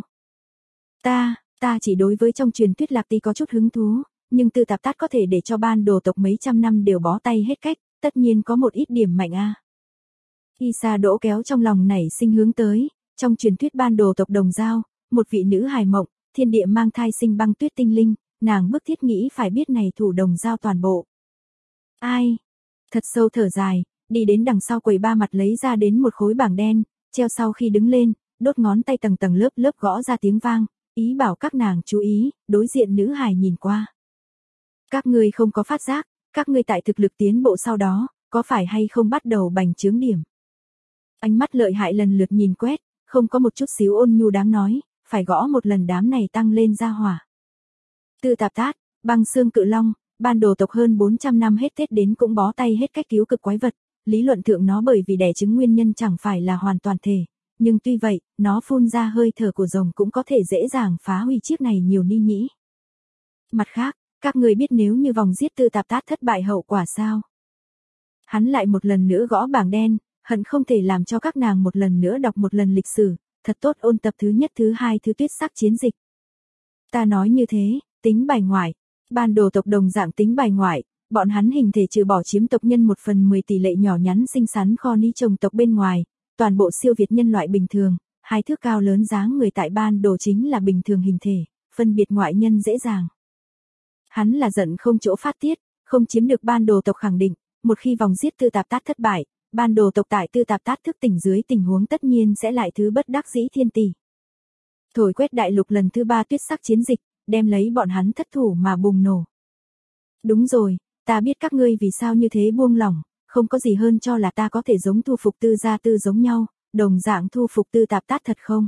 Ta chỉ đối với trong truyền thuyết Lạc Ti có chút hứng thú, nhưng Tư Tạp Tát có thể để cho Ban Đồ tộc mấy trăm năm đều bó tay hết cách, tất nhiên có một ít điểm mạnh a. Isa Đỗ Kéo trong lòng nảy sinh hướng tới, trong truyền thuyết Ban Đồ tộc Đồng Giao, một vị nữ hài mộng, thiên địa mang thai sinh băng tuyết tinh linh, nàng bức thiết nghĩ phải biết này thủ Đồng Giao toàn bộ. Ai? Thật sâu thở dài, đi đến đằng sau quầy ba mặt lấy ra đến một khối bảng đen, treo sau khi đứng lên, đốt ngón tay tầng tầng lớp lớp gõ ra tiếng vang, ý bảo các nàng chú ý, đối diện nữ hài nhìn qua. Các ngươi không có phát giác, các ngươi tại thực lực tiến bộ sau đó, có phải hay không bắt đầu bành trướng điểm. Ánh mắt lợi hại lần lượt nhìn quét, không có một chút xíu ôn nhu đáng nói, phải gõ một lần đám này tăng lên ra hỏa. Tư Tạp Tát, băng xương cự long, Ban Đồ tộc hơn 400 năm hết Tết đến cũng bó tay hết cách cứu cực quái vật, lý luận thượng nó bởi vì đẻ trứng nguyên nhân chẳng phải là hoàn toàn thể, nhưng tuy vậy, nó phun ra hơi thở của rồng cũng có thể dễ dàng phá hủy chiếc này nhiều ni nhĩ. Mặt khác, các người biết nếu như vòng giết Tư Tạp Tát thất bại hậu quả sao? Hắn lại một lần nữa gõ bảng đen, hận không thể làm cho các nàng một lần nữa đọc một lần lịch sử, thật tốt ôn tập thứ nhất thứ hai thứ tuyết sắc chiến dịch. Ta nói như thế, tính bài ngoại, Ban Đồ tộc đồng dạng tính bài ngoại, bọn hắn hình thể trừ bỏ chiếm tộc nhân 1/10 tỷ lệ nhỏ nhắn xinh xắn kho ni trồng tộc bên ngoài, toàn bộ siêu việt nhân loại bình thường, 2 thước cao lớn dáng người tại Ban Đồ chính là bình thường hình thể, phân biệt ngoại nhân dễ dàng. Hắn là giận không chỗ phát tiết, không chiếm được ban đồ tộc khẳng định, một khi vòng giết Tư Tạp Tát thất bại, ban đồ tộc tại Tư Tạp Tát thức tỉnh dưới tình huống tất nhiên sẽ lại thứ bất đắc dĩ thiên tỷ. Thổi quét đại lục lần thứ 3 tuyết sắc chiến dịch, đem lấy bọn hắn thất thủ mà bùng nổ. Đúng rồi, ta biết các ngươi vì sao như thế buông lỏng, không có gì hơn cho là ta có thể giống thu phục Tư gia Tư giống nhau, đồng dạng thu phục Tư Tạp Tát thật không?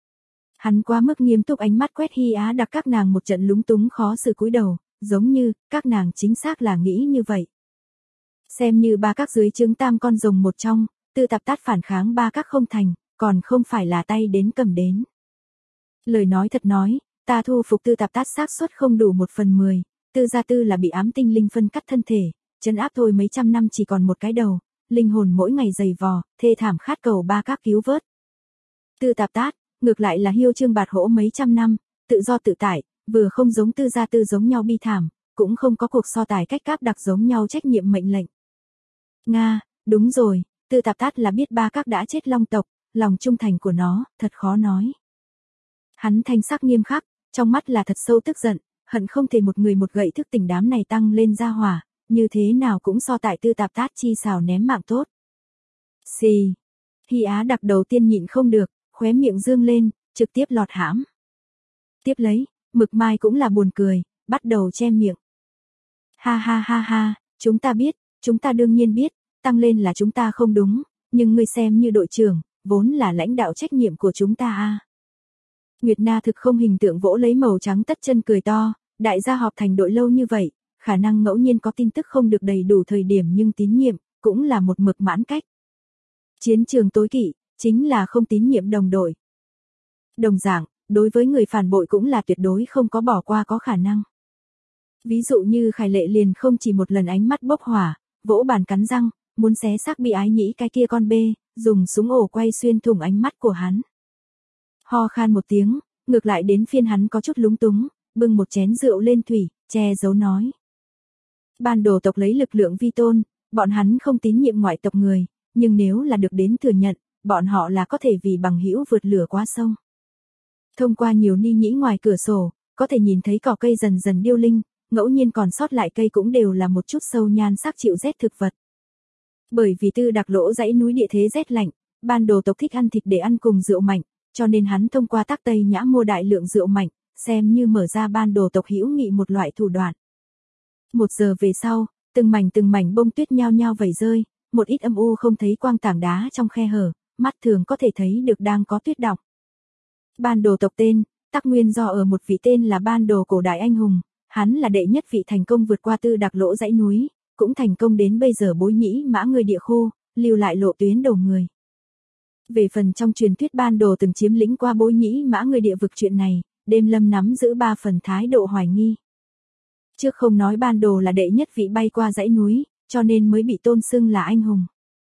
Hắn quá mức nghiêm túc, ánh mắt quét Hy Á Đặc các nàng một trận lúng túng khó xử cúi đầu, giống như, các nàng chính xác là nghĩ như vậy. Xem như ba các dưới trướng tam con rồng một trong, Tư Tạp Tát phản kháng ba các không thành, còn không phải là tay đến cầm đến. Lời nói thật nói, ta thu phục Tư Tạp Tát xác suất không đủ 1/10, Tư gia Tư là bị ám tinh linh phân cắt thân thể, trấn áp thôi mấy trăm năm chỉ còn một cái đầu, linh hồn mỗi ngày dày vò, thê thảm khát cầu ba các cứu vớt. Tư Tạp Tát, ngược lại là hiêu trương bạt hỗ mấy trăm năm, tự do tự tại, vừa không giống Tư gia Tư giống nhau bi thảm, cũng không có cuộc so tài cách cáp đặc giống nhau trách nhiệm mệnh lệnh. Nga, đúng rồi, Tư Tạp Tát là biết ba các đã chết long tộc, lòng trung thành của nó, thật khó nói. Hắn thanh sắc nghiêm khắc, trong mắt là thật sâu tức giận, hận không thể một người một gậy thức tỉnh đám này tăng lên ra hỏa, như thế nào cũng so tại Tư Tạp Tát chi xào ném mạng tốt. Xì. Hy Á Đặc đầu tiên nhịn không được, khóe miệng dương lên, trực tiếp lọt hãm. Tiếp lấy, Mực Mai cũng là buồn cười, bắt đầu che miệng. Ha ha ha ha, chúng ta biết, chúng ta đương nhiên biết, tăng lên là chúng ta không đúng, nhưng ngươi xem như đội trưởng, vốn là lãnh đạo trách nhiệm của chúng ta a. Nguyệt Na thực không hình tượng vỗ lấy màu trắng tất chân cười to, đại gia họp thành đội lâu như vậy, khả năng ngẫu nhiên có tin tức không được đầy đủ thời điểm nhưng tín nhiệm, cũng là một mực mãn cách. Chiến trường tối kỵ, chính là không tín nhiệm đồng đội. Đồng dạng, đối với người phản bội cũng là tuyệt đối không có bỏ qua có khả năng. Ví dụ như Khải Lệ liền không chỉ một lần ánh mắt bốc hỏa, vỗ bàn cắn răng, muốn xé xác bị ái nhĩ cái kia con bê, dùng súng ổ quay xuyên thủng ánh mắt của hắn. Ho khan một tiếng, ngược lại đến phiên hắn có chút lúng túng, bưng một chén rượu lên thủy, che giấu nói. Ban đồ tộc lấy lực lượng vi tôn, bọn hắn không tín nhiệm ngoại tộc người, nhưng nếu là được đến thừa nhận, bọn họ là có thể vì bằng hữu vượt lửa qua sông. Thông qua nhiều ni nhĩ ngoài cửa sổ, có thể nhìn thấy cỏ cây dần dần điêu linh, ngẫu nhiên còn sót lại cây cũng đều là một chút sâu nhan sắc chịu rét thực vật. Bởi vì Tư Đặc Lỗ dãy núi địa thế rét lạnh, ban đồ tộc thích ăn thịt để ăn cùng rượu mạnh, cho nên hắn thông qua Tắc Tây Nhã mua đại lượng rượu mạnh, xem như mở ra ban đồ tộc hữu nghị một loại thủ đoạn. 1 giờ về sau, từng mảnh bông tuyết nhao nhao vẩy rơi, một ít âm u không thấy quang tảng đá trong khe hở, mắt thường có thể thấy được đang có tuyết đọng. Ban đồ tộc tên, Tắc nguyên do ở một vị tên là ban đồ cổ đại anh hùng, hắn là đệ nhất vị thành công vượt qua Tư Đặc Lỗ dãy núi, cũng thành công đến bây giờ Bối Nhĩ Mã người địa khu, lưu lại lộ tuyến đầu người. Về phần trong truyền thuyết ban đồ từng chiếm lĩnh qua Bối Nhĩ Mã người địa vực chuyện này, Đêm Lâm nắm giữ 3 phần thái độ hoài nghi. Trước không nói ban đồ là đệ nhất vị bay qua dãy núi, cho nên mới bị tôn xưng là anh hùng.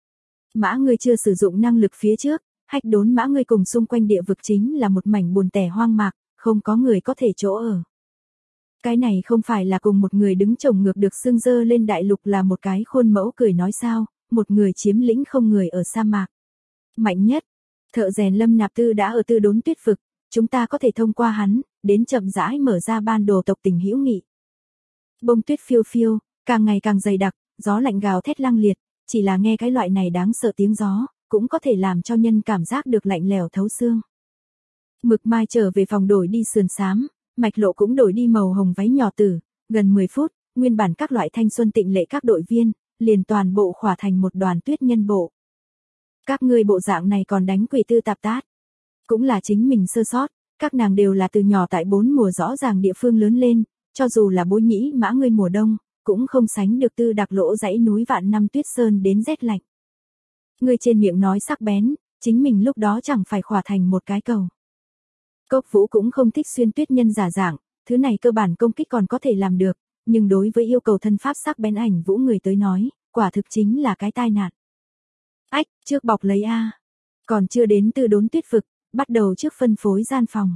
Mã người chưa sử dụng năng lực phía trước, hách đốn Mã người cùng xung quanh địa vực chính là một mảnh buồn tẻ hoang mạc, không có người có thể chỗ ở. Cái này không phải là cùng một người đứng chồng ngược được xương dơ lên đại lục là một cái khuôn mẫu cười nói sao, một người chiếm lĩnh không người ở sa mạc. Mạnh nhất, thợ rèn Lâm Nạp Tư đã ở Tư Đốn tuyết vực, chúng ta có thể thông qua hắn, đến chậm rãi mở ra ban đồ tộc tình hữu nghị. Bông tuyết phiêu phiêu, càng ngày càng dày đặc, gió lạnh gào thét lăng liệt, chỉ là nghe cái loại này đáng sợ tiếng gió, cũng có thể làm cho nhân cảm giác được lạnh lẽo thấu xương. Mực Mai trở về phòng đổi đi sườn xám, Mạch Lộ cũng đổi đi màu hồng váy nhỏ tử, gần 10 phút, nguyên bản các loại thanh xuân tịnh lệ các đội viên, liền toàn bộ khỏa thành một đoàn tuyết nhân bộ. Các ngươi bộ dạng này còn đánh quỷ Tư Tạp Tát. Cũng là chính mình sơ sót, các nàng đều là từ nhỏ tại 4 mùa rõ ràng địa phương lớn lên, cho dù là Bối Nhĩ Mã người mùa đông, cũng không sánh được Tư Đặc Lỗ dãy núi vạn năm tuyết sơn đến rét lạnh. Ngươi trên miệng nói sắc bén, chính mình lúc đó chẳng phải khỏa thành một cái cầu. Cốc Vũ cũng không thích xuyên tuyết nhân giả dạng, thứ này cơ bản công kích còn có thể làm được, nhưng đối với yêu cầu thân pháp sắc bén ảnh vũ người tới nói, quả thực chính là cái tai nạn. Ách, trước bọc lấy a. Còn chưa đến Tư Đốn tuyết vực, bắt đầu trước phân phối gian phòng.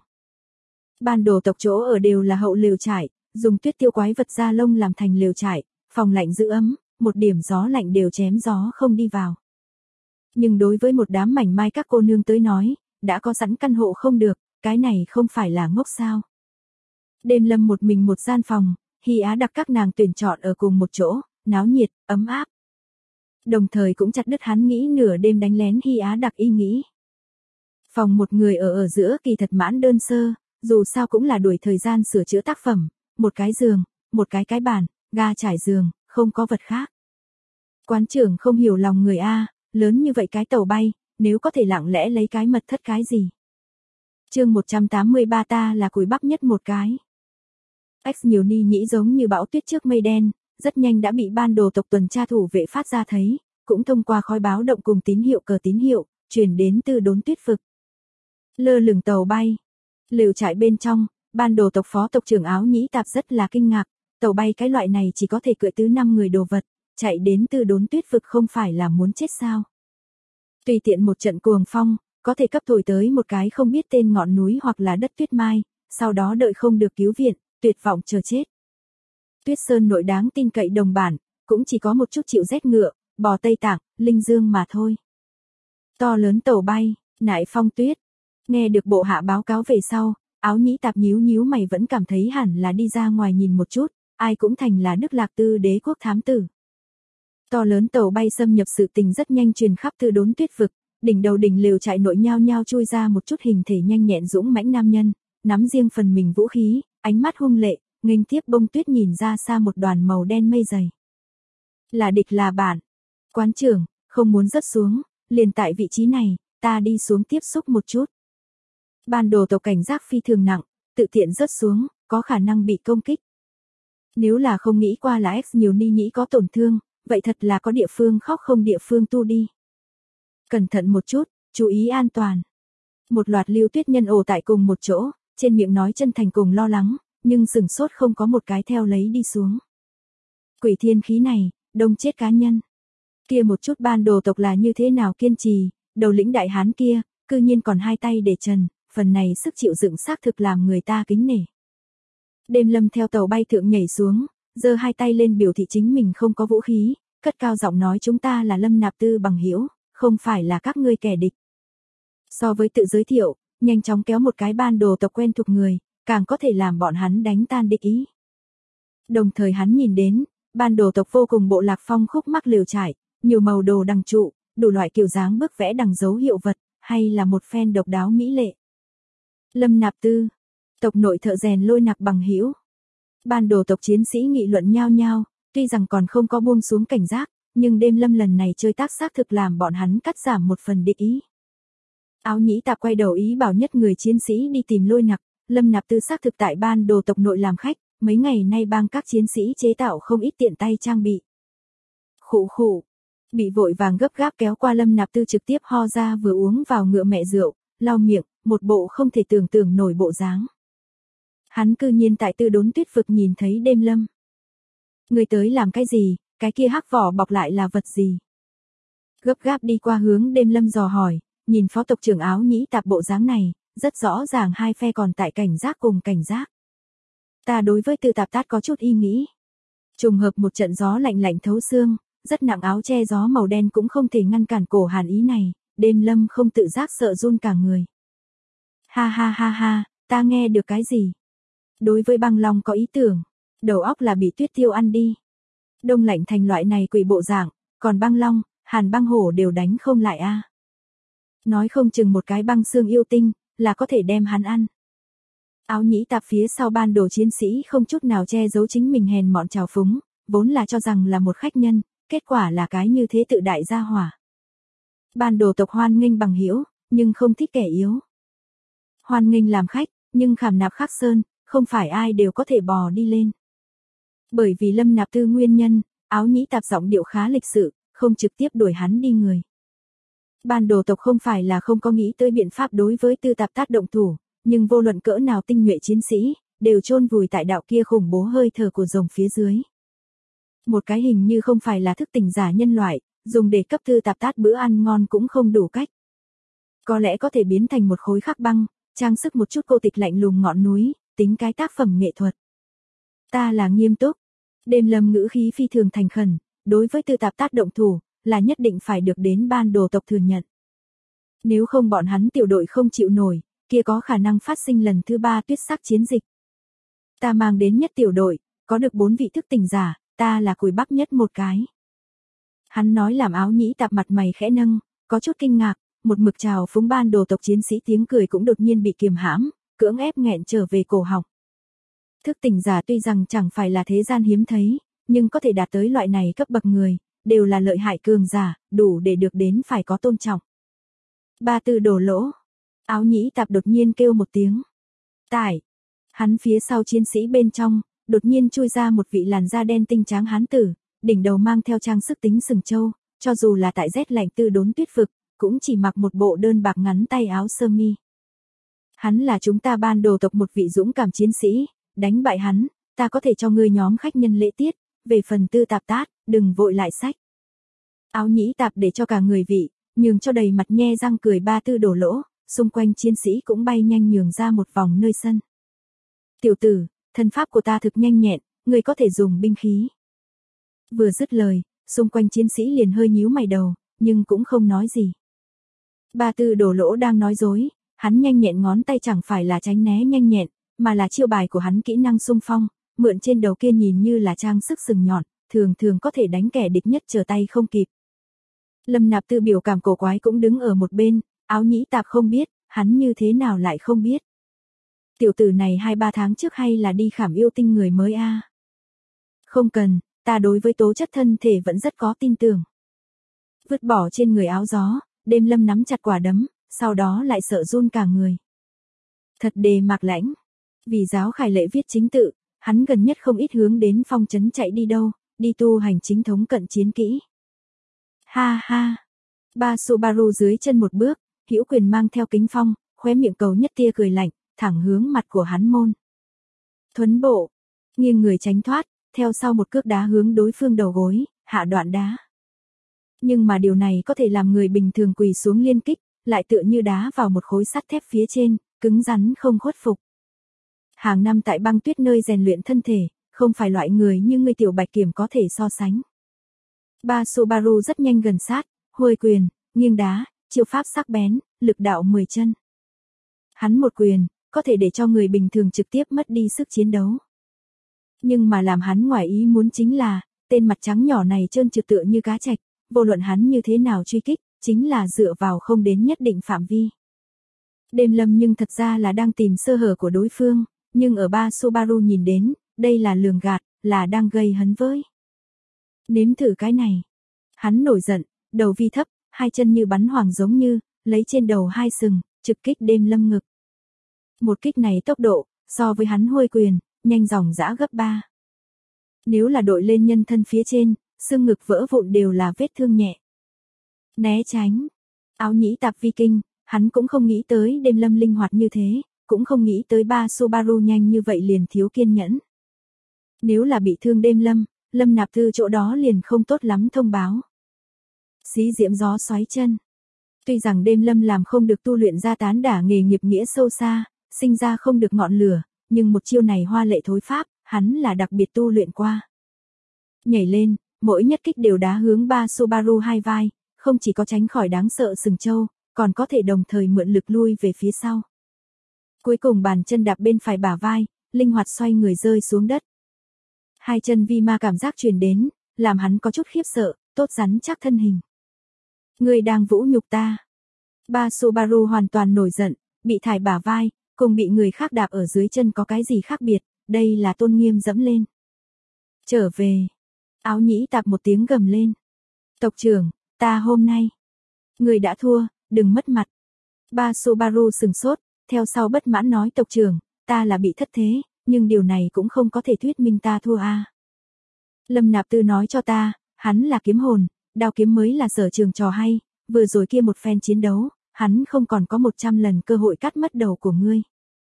Ban đồ tộc chỗ ở đều là hậu lều trại, dùng tuyết tiêu quái vật da lông làm thành lều trại, phòng lạnh giữ ấm, một điểm gió lạnh đều chém gió không đi vào. Nhưng đối với một đám mảnh mai các cô nương tới nói, đã có sẵn căn hộ không được, cái này không phải là ngốc sao. Đêm Lâm một mình một gian phòng, Hy Á Đặc các nàng tuyển chọn ở cùng một chỗ, náo nhiệt, ấm áp. Đồng thời cũng chặt đứt hắn nghĩ nửa đêm đánh lén Hy Á Đặc ý nghĩ. Phòng một người ở giữa kỳ thật mãn đơn sơ, dù sao cũng là đuổi thời gian sửa chữa tác phẩm, một cái giường, một cái bàn, ga trải giường, không có vật khác. Quán trưởng không hiểu lòng người A, lớn như vậy cái tàu bay, nếu có thể lặng lẽ lấy cái mật thất cái gì. Chương 183 ta là cùi bắp nhất một cái. X nhiều ni nhĩ giống như bão tuyết trước mây đen, rất nhanh đã bị ban đồ tộc tuần tra thủ vệ phát ra thấy, cũng thông qua khói báo động cùng tín hiệu cờ tín hiệu, truyền đến từ đốn tuyết vực. Lơ lửng tàu bay. Lều trại bên trong, ban đồ tộc phó tộc trưởng Áo Nhĩ Tạp rất là kinh ngạc, tàu bay cái loại này chỉ có thể cưỡi từ 5 người đồ vật, chạy đến từ đốn tuyết vực không phải là muốn chết sao. Tùy tiện một trận cuồng phong, có thể cấp thổi tới một cái không biết tên ngọn núi hoặc là đất tuyết mai, sau đó đợi không được cứu viện, tuyệt vọng chờ chết. Tuyết Sơn nội đáng tin cậy đồng bản, cũng chỉ có một chút chịu rét ngựa, bò Tây Tạng, Linh Dương mà thôi. To lớn tàu bay, nại phong tuyết. Nghe được bộ hạ báo cáo về sau, Áo Nhĩ Tạp nhíu nhíu mày vẫn cảm thấy hẳn là đi ra ngoài nhìn một chút, ai cũng thành là Đức Lạc Tư đế quốc thám tử. To lớn tàu bay xâm nhập sự tình rất nhanh truyền khắp từ đốn tuyết vực, đỉnh đầu đỉnh lều trại nội nhao nhao chui ra một chút hình thể nhanh nhẹn dũng mãnh nam nhân, nắm riêng phần mình vũ khí, ánh mắt hung lệ, nghênh tiếp bông tuyết nhìn ra xa một đoàn màu đen mây dày. Là địch là bạn. Quán trưởng, không muốn rớt xuống, liền tại vị trí này, ta đi xuống tiếp xúc một chút. Ban đồ tộc cảnh giác phi thường nặng, tự tiện rớt xuống, có khả năng bị công kích. Nếu là không nghĩ qua là X nhiều ni nhĩ có tổn thương, vậy thật là có địa phương khóc không địa phương tu đi. Cẩn thận một chút, chú ý an toàn. Một loạt lưu tuyết nhân ồ tại cùng một chỗ, trên miệng nói chân thành cùng lo lắng, nhưng sừng sốt không có một cái theo lấy đi xuống. Quỷ thiên khí này, đông chết cá nhân. Kia một chút ban đồ tộc là như thế nào kiên trì, đầu lĩnh đại hán kia, cư nhiên còn hai tay để trần, phần này sức chịu đựng xác thực làm người ta kính nể. Đêm Lâm theo tàu bay thượng nhảy xuống, giơ hai tay lên biểu thị chính mình không có vũ khí, cất cao giọng nói chúng ta là Lâm Nạp Tư bằng hữu, không phải là các ngươi kẻ địch. So với tự giới thiệu, nhanh chóng kéo một cái ban đồ tộc quen thuộc người, càng có thể làm bọn hắn đánh tan địch ý. Đồng thời hắn nhìn đến, ban đồ tộc vô cùng bộ lạc phong khúc mắc lều trại, nhiều màu đồ đằng trụ, đủ loại kiểu dáng bức vẽ đằng dấu hiệu vật, hay là một phen độc đáo mỹ lệ. Lâm Nạp Tư, tộc nội thợ rèn Lôi Nặc bằng hữu. Ban đồ tộc chiến sĩ nghị luận nhao nhao, tuy rằng còn không có buông xuống cảnh giác, nhưng đêm Lâm lần này chơi tác xác thực làm bọn hắn cắt giảm một phần địch ý. Áo Nhĩ Tạp quay đầu ý bảo nhất người chiến sĩ đi tìm Lôi Nặc, Lâm Nạp Tư xác thực tại ban đồ tộc nội làm khách, mấy ngày nay bang các chiến sĩ chế tạo không ít tiện tay trang bị. Khụ khụ, bị vội vàng gấp gáp kéo qua Lâm Nạp Tư trực tiếp ho ra vừa uống vào ngựa mẹ rượu, lau miệng, một bộ không thể tưởng tượng nổi bộ dáng. Hắn cư nhiên tại tư đốn tuyết vực nhìn thấy đêm Lâm. Người tới làm cái gì, cái kia hắc vỏ bọc lại là vật gì? Gấp gáp đi qua hướng đêm Lâm dò hỏi, nhìn phó tộc trưởng Áo Nhĩ Tạp bộ dáng này, rất rõ ràng hai phe còn tại cảnh giác cùng cảnh giác. Ta đối với Tư Tạp Tát có chút ý nghĩ. Trùng hợp một trận gió lạnh lạnh thấu xương, rất nặng áo che gió màu đen cũng không thể ngăn cản cổ hàn ý này, đêm Lâm không tự giác sợ run cả người. Ha ha ha ha, ta nghe được cái gì? Đối với băng long có ý tưởng, đầu óc là bị tuyết tiêu ăn đi. Đông lạnh thành loại này quỷ bộ dạng, còn băng long, hàn băng hổ đều đánh không lại a. Nói không chừng một cái băng xương yêu tinh, là có thể đem hắn ăn. Áo Nhĩ Tạp phía sau ban đồ chiến sĩ không chút nào che giấu chính mình hèn mọn trào phúng, vốn là cho rằng là một khách nhân, kết quả là cái như thế tự đại gia hỏa. Ban đồ tộc hoan nghênh bằng hữu, nhưng không thích kẻ yếu. Hoan nghênh làm khách, nhưng khảm nạp khắc sơn, không phải ai đều có thể bò đi lên. Bởi vì Lâm Nạp Tư nguyên nhân, Áo Nhĩ Tạp giọng điệu khá lịch sự, không trực tiếp đuổi hắn đi người. Ban đồ tộc không phải là không có nghĩ tới biện pháp đối với Tư Tạp Tát động thủ, nhưng vô luận cỡ nào tinh nhuệ chiến sĩ, đều chôn vùi tại đạo kia khủng bố hơi thở của rồng phía dưới. Một cái hình như không phải là thức tỉnh giả nhân loại, dùng để cấp Tư Tạp Tát bữa ăn ngon cũng không đủ cách. Có lẽ có thể biến thành một khối khắc băng, trang sức một chút cô tịch lạnh lùng ngọn núi, tính cái tác phẩm nghệ thuật. Ta là nghiêm túc. Đêm Lâm ngữ khí phi thường thành khẩn, đối với Tư Tạp Tát động thủ, là nhất định phải được đến ban đồ tộc thừa nhận. Nếu không bọn hắn tiểu đội không chịu nổi, kia có khả năng phát sinh lần thứ 3 tuyết sắc chiến dịch. Ta mang đến nhất tiểu đội, có được 4 vị thức tỉnh giả, ta là cùi bắp nhất một cái. Hắn nói làm Áo Nhĩ Tạp mặt mày khẽ nâng, có chút kinh ngạc, một mực trào phúng ban đồ tộc chiến sĩ tiếng cười cũng đột nhiên bị kiềm hãm, cưỡng ép nghẹn trở về cổ họng. Thức tỉnh giả tuy rằng chẳng phải là thế gian hiếm thấy, nhưng có thể đạt tới loại này cấp bậc người, đều là lợi hại cường giả, đủ để được đến phải có tôn trọng. Ba Tư đổ lỗ. Áo Nhĩ Tạp đột nhiên kêu một tiếng. Tải. Hắn phía sau chiến sĩ bên trong, đột nhiên chui ra một vị làn da đen tinh tráng hán tử, đỉnh đầu mang theo trang sức tính sừng châu, cho dù là tại rét lạnh tư đốn tuyết vực, cũng chỉ mặc một bộ đơn bạc ngắn tay áo sơ mi. Hắn là chúng ta ban đồ tộc một vị dũng cảm chiến sĩ, đánh bại hắn, ta có thể cho ngươi nhóm khách nhân lễ tiết, về phần Tư Tạp Tát, đừng vội lại sách. Áo Nhĩ Tạp để cho cả người vị, nhường cho đầy mặt nhe răng cười Ba Tư đổ lỗ, xung quanh chiến sĩ cũng bay nhanh nhường ra một vòng nơi sân. Tiểu tử, thân pháp của ta thực nhanh nhẹn, ngươi có thể dùng binh khí. Vừa dứt lời, xung quanh chiến sĩ liền hơi nhíu mày đầu, nhưng cũng không nói gì. Ba Tư đổ lỗ đang nói dối, hắn nhanh nhẹn ngón tay chẳng phải là tránh né nhanh nhẹn, mà là chiêu bài của hắn kỹ năng xung phong, mượn trên đầu kia nhìn như là trang sức sừng nhọn, thường thường có thể đánh kẻ địch nhất trở tay không kịp. Lâm Nạp Tư biểu cảm cổ quái cũng đứng ở một bên, Áo Nhĩ Tạp không biết, hắn như thế nào lại không biết. Tiểu tử này 2-3 tháng trước hay là đi khảm yêu tinh người mới a? Không cần, ta đối với tố chất thân thể vẫn rất có tin tưởng. Vứt bỏ trên người áo gió, Đêm Lâm nắm chặt quả đấm, sau đó lại sợ run cả người. Thật đề mạc lãnh. Vì giáo khải lệ viết chính tự, hắn gần nhất không ít hướng đến phong trấn chạy đi đâu, đi tu hành chính thống cận chiến kỹ. Ha ha. Ba Subaru dưới chân một bước, hữu quyền mang theo kính phong, khóe miệng cầu nhất tia cười lạnh, thẳng hướng mặt của hắn môn. Thuấn bộ, nghiêng người tránh thoát, theo sau một cước đá hướng đối phương đầu gối, hạ đoạn đá. Nhưng mà điều này có thể làm người bình thường quỳ xuống liên kích, lại tựa như đá vào một khối sắt thép phía trên, cứng rắn không khuất phục. Hàng năm tại băng tuyết nơi rèn luyện thân thể, không phải loại người như người tiểu Bạch Kiểm có thể so sánh. Ba Subaru rất nhanh gần sát, huôi quyền, nghiêng đá, chiêu pháp sắc bén, lực đạo 10 chân. Hắn một quyền, có thể để cho người bình thường trực tiếp mất đi sức chiến đấu. Nhưng mà làm hắn ngoài ý muốn chính là, tên mặt trắng nhỏ này trơn trượt tựa như cá trạch, vô luận hắn như thế nào truy kích, chính là dựa vào không đến nhất định phạm vi. Đêm Lâm nhưng thật ra là đang tìm sơ hở của đối phương, nhưng ở Ba Subaru nhìn đến, đây là lường gạt, là đang gây hấn với. Nếm thử cái này. Hắn nổi giận, đầu vi thấp, hai chân như bắn hoàng giống như, lấy trên đầu hai sừng, trực kích Đêm Lâm ngực. Một kích này tốc độ, so với hắn huôi quyền, nhanh dòng dã gấp 3. Nếu là đội lên nhân thân phía trên, xương ngực vỡ vụn đều là vết thương nhẹ. Né tránh. Áo Nhĩ Tạp vi kinh, hắn cũng không nghĩ tới Đêm Lâm linh hoạt như thế, cũng không nghĩ tới Ba Subaru nhanh như vậy liền thiếu kiên nhẫn. Nếu là bị thương Đêm Lâm, Lâm Nạp Tư chỗ đó liền không tốt lắm thông báo. Xí diễm gió xoáy chân. Tuy rằng Đêm Lâm làm không được tu luyện ra tán đả nghề nghiệp nghĩa sâu xa, sinh ra không được ngọn lửa, nhưng một chiêu này hoa lệ thối pháp, hắn là đặc biệt tu luyện qua. Nhảy lên, mỗi nhất kích đều đá hướng Ba Subaru hai vai, không chỉ có tránh khỏi đáng sợ sừng trâu, còn có thể đồng thời mượn lực lui về phía sau. Cuối cùng bàn chân đạp bên phải bả vai, linh hoạt xoay người rơi xuống đất. Hai chân vi ma cảm giác truyền đến, làm hắn có chút khiếp sợ, tốt rắn chắc thân hình. Người đang vũ nhục ta. Ba Subaru hoàn toàn nổi giận, bị thải bả vai, cùng bị người khác đạp ở dưới chân có cái gì khác biệt, đây là tôn nghiêm dẫm lên. Trở về. Áo Nhĩ Tạp một tiếng gầm lên. Tộc trưởng, ta hôm nay. Người đã thua, đừng mất mặt. Ba Subaru sừng sốt, theo sau bất mãn nói tộc trưởng, ta là bị thất thế, nhưng điều này cũng không có thể thuyết minh ta thua a. Lâm Nạp Tư nói cho ta, hắn là kiếm hồn, đao kiếm mới là sở trường trò hay, vừa rồi kia một phen chiến đấu, hắn không còn có 100 lần cơ hội cắt mất đầu của ngươi.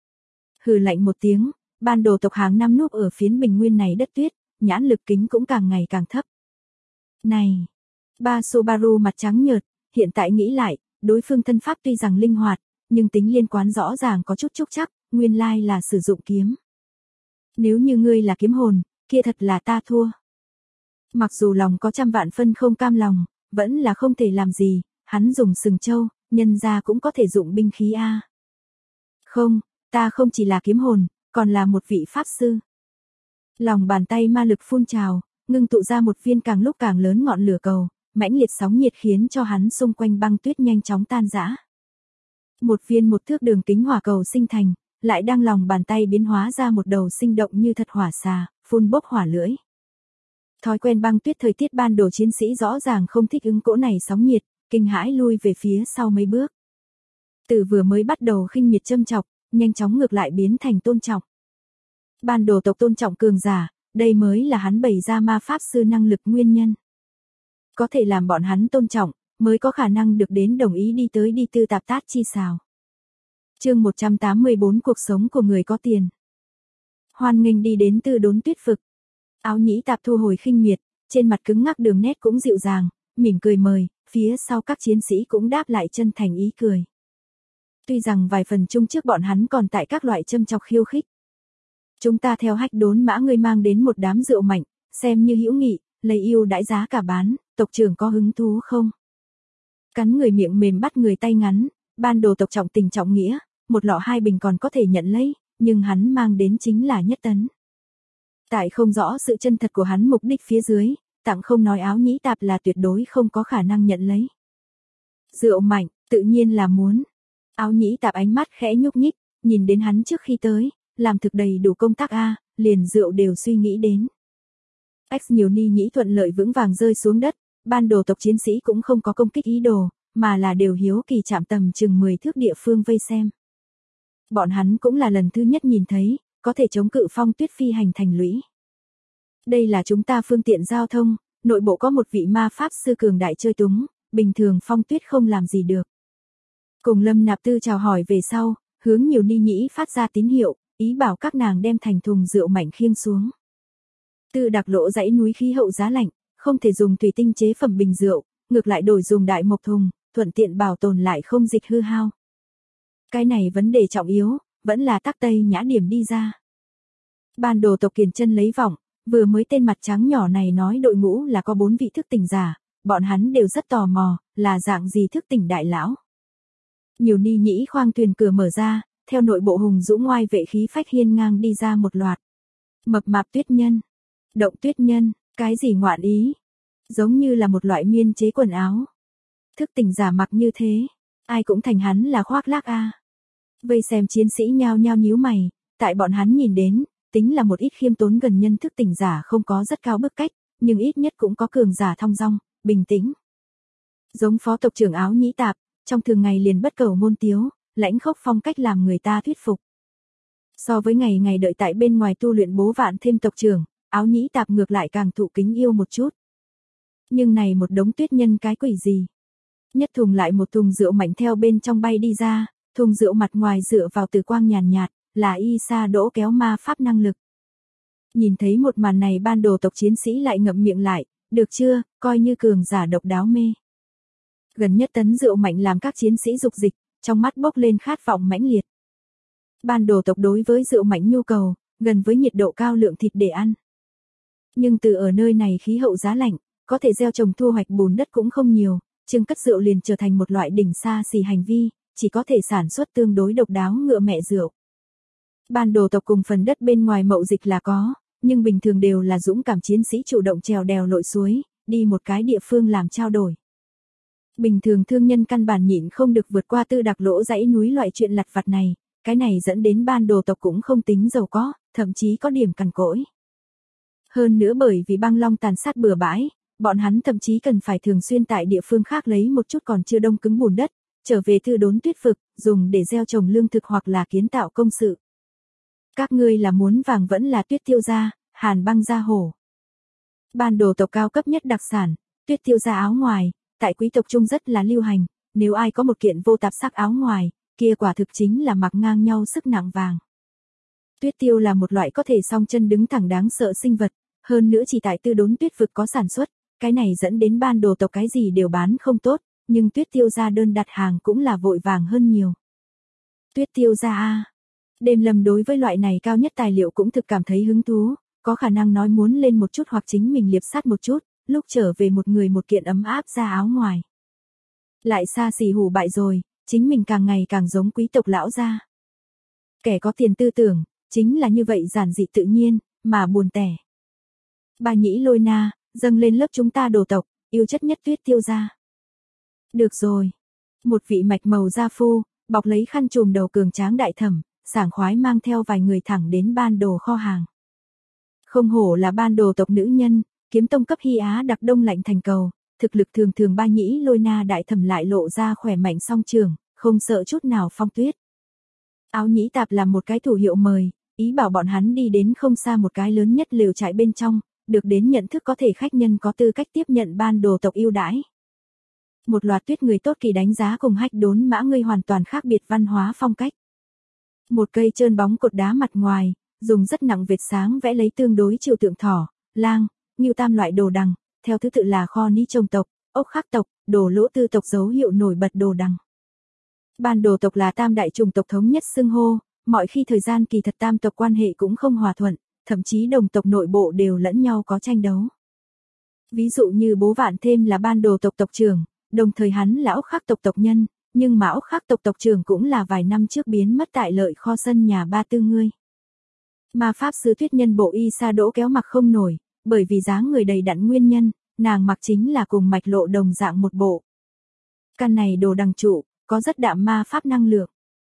Hừ lạnh một tiếng, ban đồ tộc hàng năm núp ở phiến bình nguyên này đất tuyết, nhãn lực kính cũng càng ngày càng thấp. Này! Ba Subaru mặt trắng nhợt, hiện tại nghĩ lại, đối phương thân pháp tuy rằng linh hoạt, nhưng tính liên quan rõ ràng có chút trúc chắc, nguyên lai là sử dụng kiếm. Nếu như ngươi là kiếm hồn, kia thật là ta thua. Mặc dù lòng có trăm vạn phân không cam lòng, vẫn là không thể làm gì, hắn dùng sừng trâu, nhân ra cũng có thể dụng binh khí a. Không, ta không chỉ là kiếm hồn, còn là một vị pháp sư. Lòng bàn tay ma lực phun trào, ngưng tụ ra một viên càng lúc càng lớn ngọn lửa cầu, mãnh liệt sóng nhiệt khiến cho hắn xung quanh băng tuyết nhanh chóng tan rã. Một viên 1 thước đường kính hỏa cầu sinh thành, lại đang lòng bàn tay biến hóa ra một đầu sinh động như thật hỏa xà, phun bốc hỏa lưỡi. Thói quen băng tuyết thời tiết ban đồ chiến sĩ rõ ràng không thích ứng cỗ này sóng nhiệt, kinh hãi lui về phía sau mấy bước. Từ vừa mới bắt đầu khinh miệt châm chọc, nhanh chóng ngược lại biến thành tôn trọng. Ban đồ tộc tôn trọng cường giả, đây mới là hắn bày ra ma pháp sư năng lực nguyên nhân. Có thể làm bọn hắn tôn trọng, mới có khả năng được đến đồng ý đi tới đi tư tạp tát chi xào. Chương 184 Cuộc sống của người có tiền. Hoan nghênh đi đến Tư Đốn Tuyết Vực. Áo nhĩ tạp thu hồi khinh miệt, trên mặt cứng ngắc đường nét cũng dịu dàng, mỉm cười mời, phía sau các chiến sĩ cũng đáp lại chân thành ý cười. Tuy rằng vài phần chung trước bọn hắn còn tại các loại châm chọc khiêu khích. Chúng ta theo hách đốn mã ngươi mang đến một đám rượu mạnh, xem như hữu nghị, lấy yêu đãi giá cả bán, tộc trưởng có hứng thú không? Cắn người miệng mềm bắt người tay ngắn, ban đồ tộc trọng tình trọng nghĩa, một lọ 2 bình còn có thể nhận lấy, nhưng hắn mang đến chính là nhất tấn. Tại không rõ sự chân thật của hắn mục đích phía dưới, tặng không nói áo nhĩ tạp là tuyệt đối không có khả năng nhận lấy. Rượu mạnh, tự nhiên là muốn. Áo nhĩ tạp ánh mắt khẽ nhúc nhích, nhìn đến hắn trước khi tới, làm thực đầy đủ công tác a, liền rượu đều suy nghĩ đến. X nhiều ni nhĩ thuận lợi vững vàng rơi xuống đất, ban đồ tộc chiến sĩ cũng không có công kích ý đồ, mà là đều hiếu kỳ chạm tầm chừng 10 thước địa phương vây xem. Bọn hắn cũng là lần thứ nhất nhìn thấy, có thể chống cự phong tuyết phi hành thành lũy. Đây là chúng ta phương tiện giao thông, nội bộ có một vị ma pháp sư cường đại chơi túng, bình thường phong tuyết không làm gì được. Cùng Lâm Nạp Tư chào hỏi về sau, hướng nhiều ni nhĩ phát ra tín hiệu, ý bảo các nàng đem thành thùng rượu mạnh khiêng xuống. Tư đặc lộ dãy núi khí hậu giá lạnh, không thể dùng thủy tinh chế phẩm bình rượu, ngược lại đổi dùng đại mộc thùng, thuận tiện bảo tồn lại không dịch hư hao. Cái này vấn đề trọng yếu, vẫn là Tắc Tây Nhã điểm đi ra. Ban đồ tộc Kiền Chân lấy vọng, vừa mới tên mặt trắng nhỏ này nói đội ngũ là có 4 vị thức tỉnh giả, bọn hắn đều rất tò mò, là dạng gì thức tỉnh đại lão. Nhiều ni nhĩ khoang thuyền cửa mở ra, theo nội bộ hùng dũng ngoai vệ khí phách hiên ngang đi ra một loạt. Mập mạp tuyết nhân, động tuyết nhân, cái gì ngoạn ý, giống như là một loại miên chế quần áo. Thức tỉnh giả mặc như thế, ai cũng thành hắn là khoác lác a. Vây xem chiến sĩ nhao nhao nhíu mày, tại bọn hắn nhìn đến, tính là một ít khiêm tốn gần nhân thức tỉnh giả không có rất cao bức cách, nhưng ít nhất cũng có cường giả thong dong, bình tĩnh. Giống phó tộc trưởng áo nhĩ tạp, trong thường ngày liền bất cầu ngôn tiếu, lãnh khốc phong cách làm người ta thuyết phục. So với ngày ngày đợi tại bên ngoài tu luyện bố vạn thêm tộc trưởng, áo nhĩ tạp ngược lại càng thụ kính yêu một chút. Nhưng này một đống tuyết nhân cái quỷ gì? Nhất thùng lại một thùng rượu mạnh theo bên trong bay đi ra, thùng rượu mặt ngoài dựa vào từ quang nhàn nhạt, là y sa đỗ kéo ma pháp năng lực. Nhìn thấy một màn này ban đồ tộc chiến sĩ lại ngậm miệng lại, được chưa, coi như cường giả độc đáo mê. Gần nhất tấn rượu mạnh làm các chiến sĩ dục dịch, trong mắt bốc lên khát vọng mãnh liệt. Ban đồ tộc đối với rượu mạnh nhu cầu, gần với nhiệt độ cao lượng thịt để ăn. Nhưng từ ở nơi này khí hậu giá lạnh, có thể gieo trồng thu hoạch bùn đất cũng không nhiều, chưng cất rượu liền trở thành một loại đỉnh xa xỉ hành vi, chỉ có thể sản xuất tương đối độc đáo ngựa mẹ rượu. Ban đồ tộc cùng phần đất bên ngoài mậu dịch là có, nhưng bình thường đều là dũng cảm chiến sĩ chủ động trèo đèo lội suối, đi một cái địa phương làm trao đổi. Bình thường thương nhân căn bản nhịn không được vượt qua Tư đặc lỗ dãy núi loại chuyện lặt vặt này, cái này dẫn đến ban đồ tộc cũng không tính giàu có, thậm chí có điểm cằn cỗi. Hơn nữa bởi vì băng long tàn sát bừa bãi, bọn hắn thậm chí cần phải thường xuyên tại địa phương khác lấy một chút còn chưa đông cứng bùn đất, trở về Tư Đốn Tuyết Vực, dùng để gieo trồng lương thực hoặc là kiến tạo công sự. Các ngươi là muốn vàng vẫn là tuyết tiêu gia, hàn băng gia hổ. Ban đồ tộc cao cấp nhất đặc sản, tuyết tiêu gia áo ngoài, tại quý tộc trung rất là lưu hành, nếu ai có một kiện vô tạp sắc áo ngoài, kia quả thực chính là mặc ngang nhau sức nặng vàng. Tuyết tiêu là một loại có thể song chân đứng thẳng đáng sợ sinh vật, hơn nữa chỉ tại Tư Đốn Tuyết Vực có sản xuất, cái này dẫn đến ban đồ tộc cái gì đều bán không tốt, nhưng tuyết tiêu gia đơn đặt hàng cũng là vội vàng hơn nhiều. Tuyết tiêu gia a. Đêm Lâm đối với loại này cao nhất tài liệu cũng thực cảm thấy hứng thú, có khả năng nói muốn lên một chút hoặc chính mình liệp sát một chút, lúc trở về một người một kiện ấm áp ra áo ngoài. Lại xa xỉ hủ bại rồi, chính mình càng ngày càng giống quý tộc lão gia. Kẻ có tiền tư tưởng, chính là như vậy giản dị tự nhiên, mà buồn tẻ. Bà Nhĩ Lôi Na, dâng lên lớp chúng ta đồ tộc, yêu chất nhất Tuyết Tiêu gia. Được rồi. Một vị mạch màu gia phu, bọc lấy khăn trùm đầu cường tráng đại thẩm, sảng khoái mang theo vài người thẳng đến ban đồ kho hàng. Không hổ là ban đồ tộc nữ nhân, kiếm tông cấp Hy Á đặc đông lạnh thành cầu, thực lực thường thường Ba Nhĩ Lôi Na đại thẩm lại lộ ra khỏe mạnh song trường, không sợ chút nào phong tuyết. Áo Nhĩ Tạp làm một cái thủ hiệu mời, ý bảo bọn hắn đi đến không xa một cái lớn nhất lều trại bên trong, được đến nhận thức có thể khách nhân có tư cách tiếp nhận ban đồ tộc ưu đãi. Một loạt tuyết người tốt kỳ đánh giá cùng Hách Đốn Mã ngươi hoàn toàn khác biệt văn hóa phong cách. Một cây trơn bóng cột đá mặt ngoài, dùng rất nặng vệt sáng vẽ lấy tương đối trừu tượng thỏ, lang, ngưu tam loại đồ đằng, theo thứ tự là kho ni trông tộc, ốc khắc tộc, đồ lỗ tư tộc dấu hiệu nổi bật đồ đằng. Ban đồ tộc là tam đại chủng tộc thống nhất xưng hô, mọi khi thời gian kỳ thật tam tộc quan hệ cũng không hòa thuận, thậm chí đồng tộc nội bộ đều lẫn nhau có tranh đấu. Ví dụ như bố Vạn Thêm là ban đồ tộc tộc trưởng, đồng thời hắn là ốc khắc tộc tộc nhân, nhưng mà ốc khắc tộc tộc trưởng cũng là vài năm trước biến mất tại lợi kho sân nhà Ba Tư ngươi. Mà pháp sư Tuyết Nhân bộ Y Sa Đỗ kéo mặc không nổi, bởi vì dáng người đầy đặn nguyên nhân, nàng mặc chính là cùng Mạch Lộ đồng dạng một bộ. Căn này đồ đằng trụ, có rất đạm ma pháp năng lượng.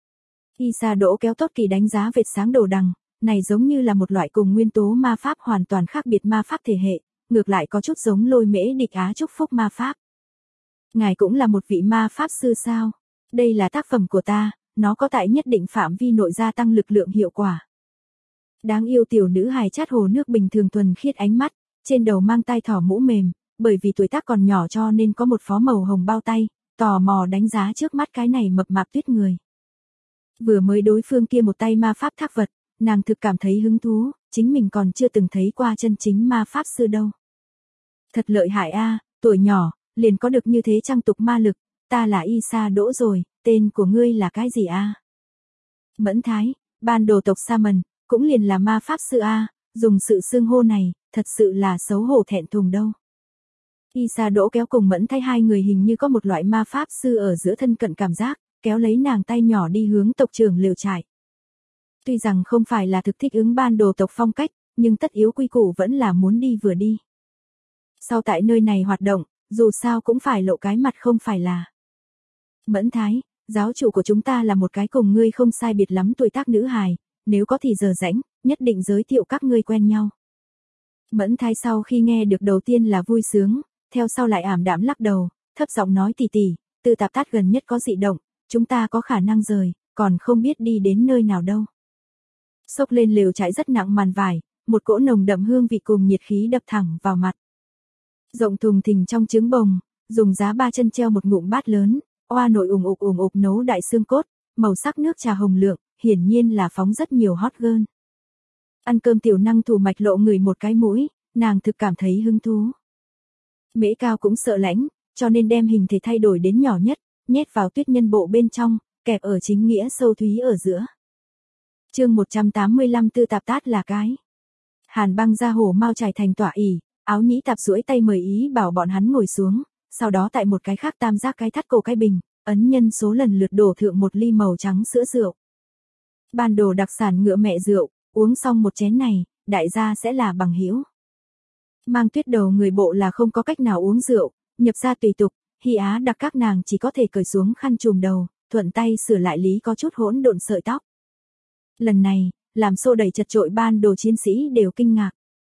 Y Sa Đỗ kéo tốt kỳ đánh giá vệt sáng đồ đằng, này giống như là một loại cùng nguyên tố ma pháp hoàn toàn khác biệt ma pháp thể hệ, ngược lại có chút giống Lôi Mễ Địch Á chúc phúc ma pháp. Ngài cũng là một vị ma pháp sư sao? Đây là tác phẩm của ta, nó có tại nhất định phạm vi nội gia tăng lực lượng hiệu quả. Đáng yêu tiểu nữ hài chát hồ nước bình thường thuần khiết ánh mắt, trên đầu mang tai thỏ mũ mềm, bởi vì tuổi tác còn nhỏ cho nên có một phó màu hồng bao tay, tò mò đánh giá trước mắt cái này mập mạp tuyết người. Vừa mới đối phương kia một tay ma pháp thác vật, nàng thực cảm thấy hứng thú, chính mình còn chưa từng thấy qua chân chính ma pháp sư đâu. Thật lợi hại a, tuổi nhỏ, liền có được như thế trang tục ma lực, ta là Y Sa Đỗ rồi, tên của ngươi là cái gì a? Mẫn Thái, ban đồ tộc Sa-mần, cũng liền là ma pháp sư a, dùng sự xưng hô này, thật sự là xấu hổ thẹn thùng đâu. Y Sa Đỗ kéo cùng Mẫn Thái hai người hình như có một loại ma pháp sư ở giữa thân cận cảm giác, kéo lấy nàng tay nhỏ đi hướng tộc trưởng lều trại. Tuy rằng không phải là thực thích ứng ban đồ tộc phong cách, nhưng tất yếu quy củ vẫn là muốn đi vừa đi. Sau tại nơi này hoạt động, dù sao cũng phải lộ cái mặt không phải là. Mẫn Thái, giáo chủ của chúng ta là một cái cùng ngươi không sai biệt lắm tuổi tác nữ hài, nếu có thì giờ rảnh, nhất định giới thiệu các ngươi quen nhau. Mẫn Thái sau khi nghe được đầu tiên là vui sướng, theo sau lại ảm đạm lắc đầu, thấp giọng nói tỷ tỷ, Tư Tạp Tát gần nhất có dị động, chúng ta có khả năng rời, còn không biết đi đến nơi nào đâu. Xốc lên lều trại rất nặng màn vải, một cỗ nồng đậm hương vị cùng nhiệt khí đập thẳng vào mặt. Rộng thùng thình trong trứng bồng, dùng giá ba chân treo một ngụm bát lớn, oa nồi ủng ục nấu đại xương cốt, màu sắc nước trà hồng lượng, hiển nhiên là phóng rất nhiều hot girl. Ăn cơm tiểu năng thủ Mạch Lộ ngửi một cái mũi, nàng thực cảm thấy hứng thú. Mễ Cao cũng sợ lãnh, cho nên đem hình thể thay đổi đến nhỏ nhất, nhét vào Tuyết Nhân bộ bên trong, kẹp ở chính nghĩa sâu thúy ở giữa. Chương 185 Tư Tạp Tát là cái. Hàn Băng ra hồ mau trải thành tỏa ỉ, Áo Nhĩ Tạp duỗi tay mời ý bảo bọn hắn ngồi xuống, sau đó tại một cái khác tam giác cái thắt cổ cái bình, ấn nhân số lần lượt đổ thượng một ly màu trắng sữa rượu. Ban đồ đặc sản ngựa mẹ rượu, uống xong một chén này, đại gia sẽ là bằng hữu. Mang Tuyết đầu người bộ là không có cách nào uống rượu, nhập ra tùy tục, Hy Á đặc các nàng chỉ có thể cởi xuống khăn trùm đầu, thuận tay sửa lại lý có chút hỗn độn sợi tóc. Lần này, làm xô đẩy chật trội ban đồ chiến sĩ đều kinh ngạc.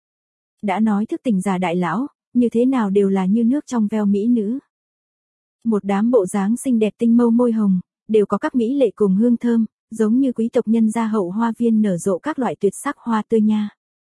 Đã nói thức tỉnh giả đại lão, như thế nào đều là như nước trong veo mỹ nữ. Một đám bộ dáng xinh đẹp tinh mâu môi hồng, đều có các mỹ lệ cùng hương thơm, giống như quý tộc nhân gia hậu hoa viên nở rộ các loại tuyệt sắc hoa tươi nha.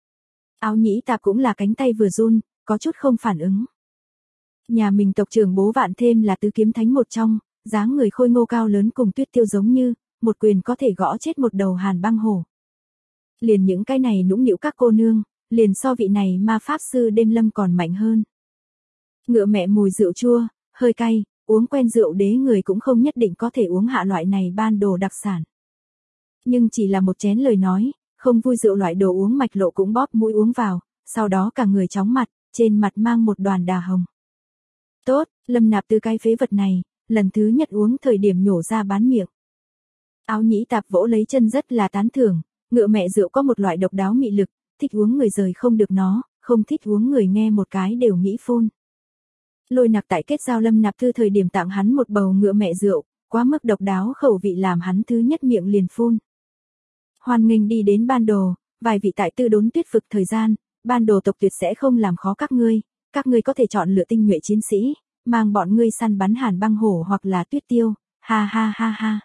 Áo Nhĩ Tạp cũng là cánh tay vừa run, có chút không phản ứng. Nhà mình tộc trưởng Bố Vạn Thêm là tứ kiếm thánh một trong, dáng người khôi ngô cao lớn cùng Tuyết Tiêu giống như, một quyền có thể gõ chết một đầu Hàn Băng hổ. Liền những cái này nũng nịu các cô nương, liền so vị này ma pháp sư đêm lâm còn mạnh hơn. Ngựa mẹ mùi rượu chua, hơi cay, uống quen rượu đế người cũng không nhất định có thể uống hạ loại này ban đồ đặc sản. Nhưng chỉ là một chén lời nói, không vui rượu loại đồ uống Mạch Lộ cũng bóp mũi uống vào, sau đó cả người chóng mặt, trên mặt mang một đoàn đà hồng. Tốt, Lâm Nạp Tư cái phế vật này, lần thứ nhất uống thời điểm nhổ ra bán miệng. Áo Nhĩ Tạp vỗ lấy chân rất là tán thưởng, ngựa mẹ rượu có một loại độc đáo mị lực, thích uống người rời không được nó, không thích uống người nghe một cái đều nghĩ phun. Lôi Nặc tại kết giao Lâm Nạp Thư thời điểm tặng hắn một bầu ngựa mẹ rượu, quá mức độc đáo khẩu vị làm hắn thứ nhất miệng liền phun. Hoan nghênh đi đến Ban Đồ, vài vị tại Tư đốn tuyết vực thời gian, Ban Đồ tộc tuyệt sẽ không làm khó các ngươi có thể chọn lựa tinh nhuệ chiến sĩ, mang bọn ngươi săn bắn Hàn Băng Hổ hoặc là Tuyết Tiêu, ha ha ha ha.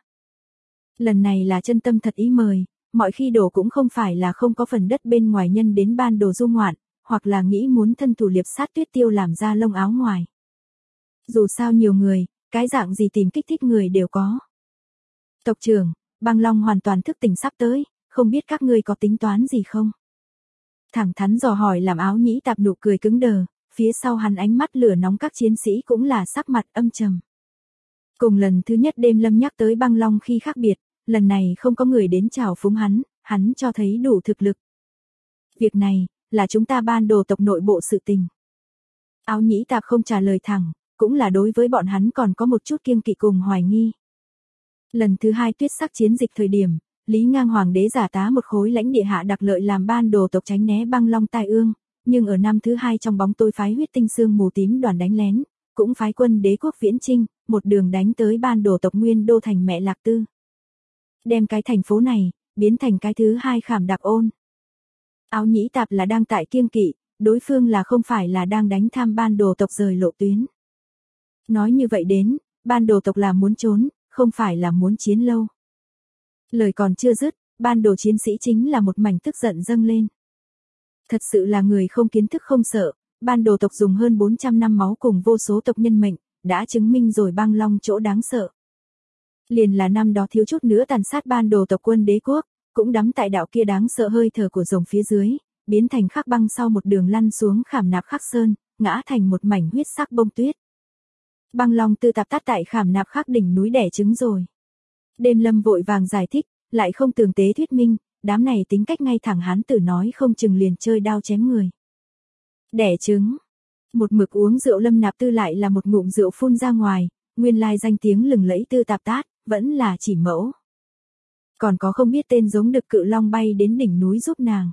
Lần này là chân tâm thật ý mời, mọi khi Đồ cũng không phải là không có phần đất bên ngoài nhân đến Ban Đồ du ngoạn, hoặc là nghĩ muốn thân thủ liệp sát Tuyết Tiêu làm ra lông áo ngoài. Dù sao nhiều người, cái dạng gì tìm kích thích người đều có. Tộc trưởng, Băng Long hoàn toàn thức tỉnh sắp tới, không biết các ngươi có tính toán gì không? Thẳng thắn dò hỏi làm Áo Nhĩ Tạp nụ cười cứng đờ, phía sau hắn ánh mắt lửa nóng các chiến sĩ cũng là sắc mặt âm trầm. Cùng lần thứ nhất đêm Lâm nhắc tới Băng Long khi khác biệt, lần này không có người đến chào phúng hắn cho thấy đủ thực lực. Việc này, là chúng ta Ban Đồ tộc nội bộ sự tình. Áo Nhĩ Tạp không trả lời thẳng, cũng là đối với bọn hắn còn có một chút kiêng kỵ cùng hoài nghi. Lần thứ hai tuyết sắc chiến dịch thời điểm, Lý Ngang Hoàng đế giả tá một khối lãnh địa hạ đặc lợi làm Ban Đồ tộc tránh né Băng Long tai ương, nhưng ở năm thứ hai trong bóng tối phái huyết tinh sương mù tím đoàn đánh lén, cũng phái quân đế quốc viễn chinh, một đường đánh tới Ban Đồ tộc nguyên đô thành Mẹ Lạc Tư. Đem cái thành phố này, biến thành cái thứ hai Khảm Đạc Ôn. Áo Nhĩ Tạp là đang tại kiêng kỵ, đối phương là không phải là đang đánh tham Ban Đồ tộc rời lộ tuyến. Nói như vậy đến, Ban Đồ tộc là muốn trốn, không phải là muốn chiến lâu. Lời còn chưa dứt, Ban Đồ chiến sĩ chính là một mảnh tức giận dâng lên. Thật sự là người không kiến thức không sợ, Ban Đồ tộc dùng hơn 400 năm máu cùng vô số tộc nhân mệnh, đã chứng minh rồi Băng Long chỗ đáng sợ. Liền là năm đó thiếu chút nữa tàn sát Ban Đồ tộc quân đế quốc, cũng đắm tại đạo kia đáng sợ hơi thở của rồng phía dưới, biến thành khắc băng sau một đường lăn xuống Khảm Nạp Khắc Sơn, ngã thành một mảnh huyết sắc bông tuyết. Băng Long Tư Tạp Tát tại Khảm Nạp Khắc đỉnh núi đẻ trứng rồi. Đêm Lâm vội vàng giải thích, lại không tường tế thuyết minh, đám này tính cách ngay thẳng hán tử nói không chừng liền chơi đao chém người. Đẻ trứng. Một mực uống rượu Lâm Nạp Tư lại là một ngụm rượu phun ra ngoài, nguyên lai danh tiếng lừng lẫy Tư Tạp Tát, vẫn là chỉ mẫu. Còn có không biết tên giống đực cự long bay đến đỉnh núi giúp nàng.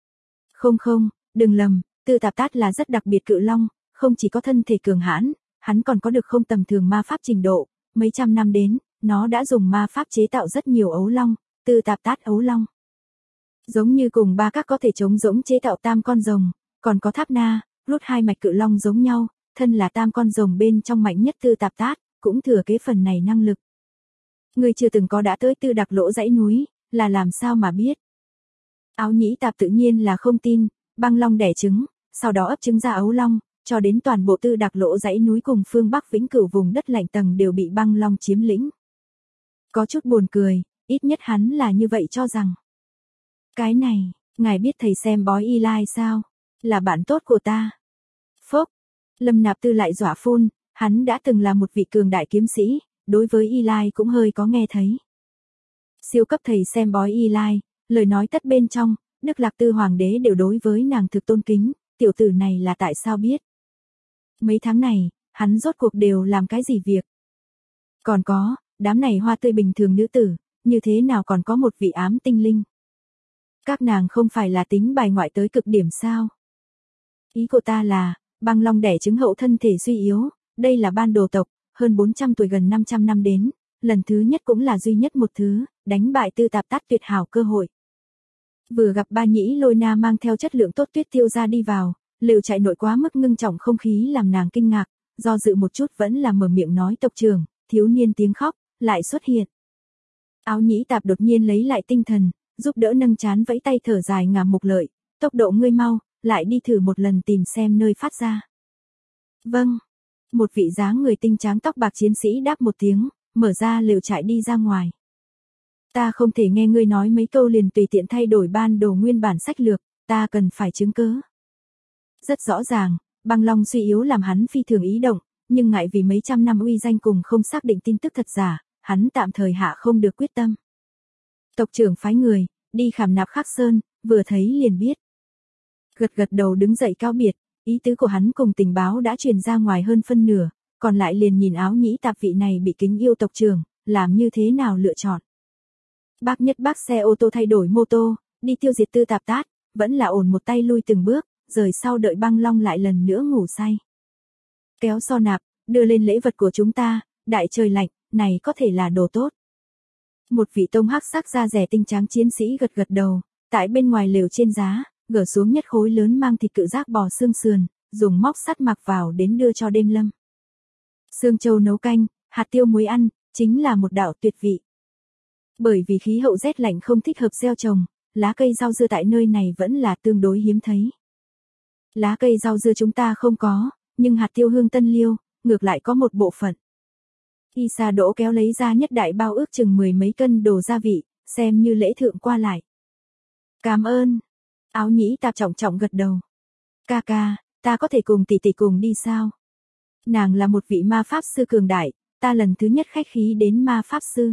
Không, đừng lầm, Tư Tạp Tát là rất đặc biệt cự long, không chỉ có thân thể cường hãn, hắn còn có được không tầm thường ma pháp trình độ, mấy trăm năm đến, nó đã dùng ma pháp chế tạo rất nhiều ấu long, Tư Tạp Tát ấu long. Giống như cùng ba các có thể chống rỗng chế tạo tam con rồng, còn có Tháp Na, Rút hai mạch cự long giống nhau, thân là tam con rồng bên trong mạnh nhất Tư Tạp Tát, cũng thừa kế phần này năng lực. Người chưa từng có đã tới Tư Đặc Lỗ dãy núi, là làm sao mà biết. Áo Nhĩ Tạp tự nhiên là không tin, Băng Long đẻ trứng, sau đó ấp trứng ra ấu long, cho đến toàn bộ Tư Đặc Lỗ dãy núi cùng phương Bắc Vĩnh Cửu vùng đất lạnh tầng đều bị Băng Long chiếm lĩnh. Có chút buồn cười, ít nhất hắn là như vậy cho rằng. Cái này, ngài biết thầy xem bói Eli sao? Là bạn tốt của ta. Phốc, Lâm Nạp Tư lại dọa phun, hắn đã từng là một vị cường đại kiếm sĩ, đối với Eli cũng hơi có nghe thấy. Siêu cấp thầy xem bói Eli, lời nói tất bên trong, Đức Lạc Tư Hoàng đế đều đối với nàng thực tôn kính, tiểu tử này là tại sao biết. Mấy tháng này, hắn rốt cuộc đều làm cái gì việc. Còn có, đám này hoa tươi bình thường nữ tử, như thế nào còn có một vị ám tinh linh. Các nàng không phải là tính bài ngoại tới cực điểm sao. Ý của ta là, Băng Long đẻ trứng hậu thân thể suy yếu, đây là Ban Đồ tộc, hơn 400 tuổi gần 500 năm đến, lần thứ nhất cũng là duy nhất một thứ, đánh bại Tư Tạp Tát tuyệt hảo cơ hội. Vừa gặp Ba Nhĩ Lôi Na mang theo chất lượng tốt Tuyết Tiêu ra đi vào, lều trại nội quá mức ngưng trọng không khí làm nàng kinh ngạc, do dự một chút vẫn là mở miệng nói tộc trưởng, thiếu niên tiếng khóc, lại xuất hiện. Áo Nhĩ Tạp đột nhiên lấy lại tinh thần, giúp đỡ nâng chán vẫy tay thở dài ngà Mục Lợi, tốc độ ngươi mau, lại đi thử một lần tìm xem nơi phát ra. Vâng. Một vị dáng người tinh tráng tóc bạc chiến sĩ đáp một tiếng, mở ra lều trại đi ra ngoài. Ta không thể nghe ngươi nói mấy câu liền tùy tiện thay đổi Ban Đồ nguyên bản sách lược, ta cần phải chứng cứ. Rất rõ ràng, Băng Long suy yếu làm hắn phi thường ý động, nhưng ngại vì mấy trăm năm uy danh cùng không xác định tin tức thật giả, hắn tạm thời hạ không được quyết tâm. Tộc trưởng phái người, đi Khảm Nạp Khắc Sơn, vừa thấy liền biết. Gật đầu đứng dậy cáo biệt, ý tứ của hắn cùng tình báo đã truyền ra ngoài hơn phân nửa, còn lại liền nhìn Áo Nhĩ Tạp vị này bị kính yêu tộc trưởng, làm như thế nào lựa chọn. Bác nhất bác xe ô tô thay đổi mô tô, đi tiêu diệt Tư Tạp Tát, vẫn là ổn một tay lui từng bước, rời sau đợi băng long lại lần nữa ngủ say. Kéo so nạp, đưa lên lễ vật của chúng ta, đại trời lạnh, này có thể là đồ tốt. Một vị tông hắc sắc da rẻ tinh trắng chiến sĩ gật gật đầu, tại bên ngoài lều trên giá, gỡ xuống nhất khối lớn mang thịt cự giác bò xương sườn, dùng móc sắt mặc vào đến đưa cho Đêm Lâm. Xương trâu nấu canh, hạt tiêu muối ăn, chính là một đạo tuyệt vị. Bởi vì khí hậu rét lạnh không thích hợp gieo trồng, lá cây rau dưa tại nơi này vẫn là tương đối hiếm thấy. Lá cây rau dưa chúng ta không có, nhưng hạt tiêu hương tân liêu, ngược lại có một bộ phận. Isa Đỗ kéo lấy ra nhất đại bao ước chừng 10 mấy cân đồ gia vị, xem như lễ thượng qua lại. Cảm ơn. Áo nhĩ tạp trọng trọng gật đầu. Ca ca, ta có thể cùng tỷ tỷ cùng đi sao? Nàng là một vị ma pháp sư cường đại, ta lần thứ nhất khách khí đến ma pháp sư.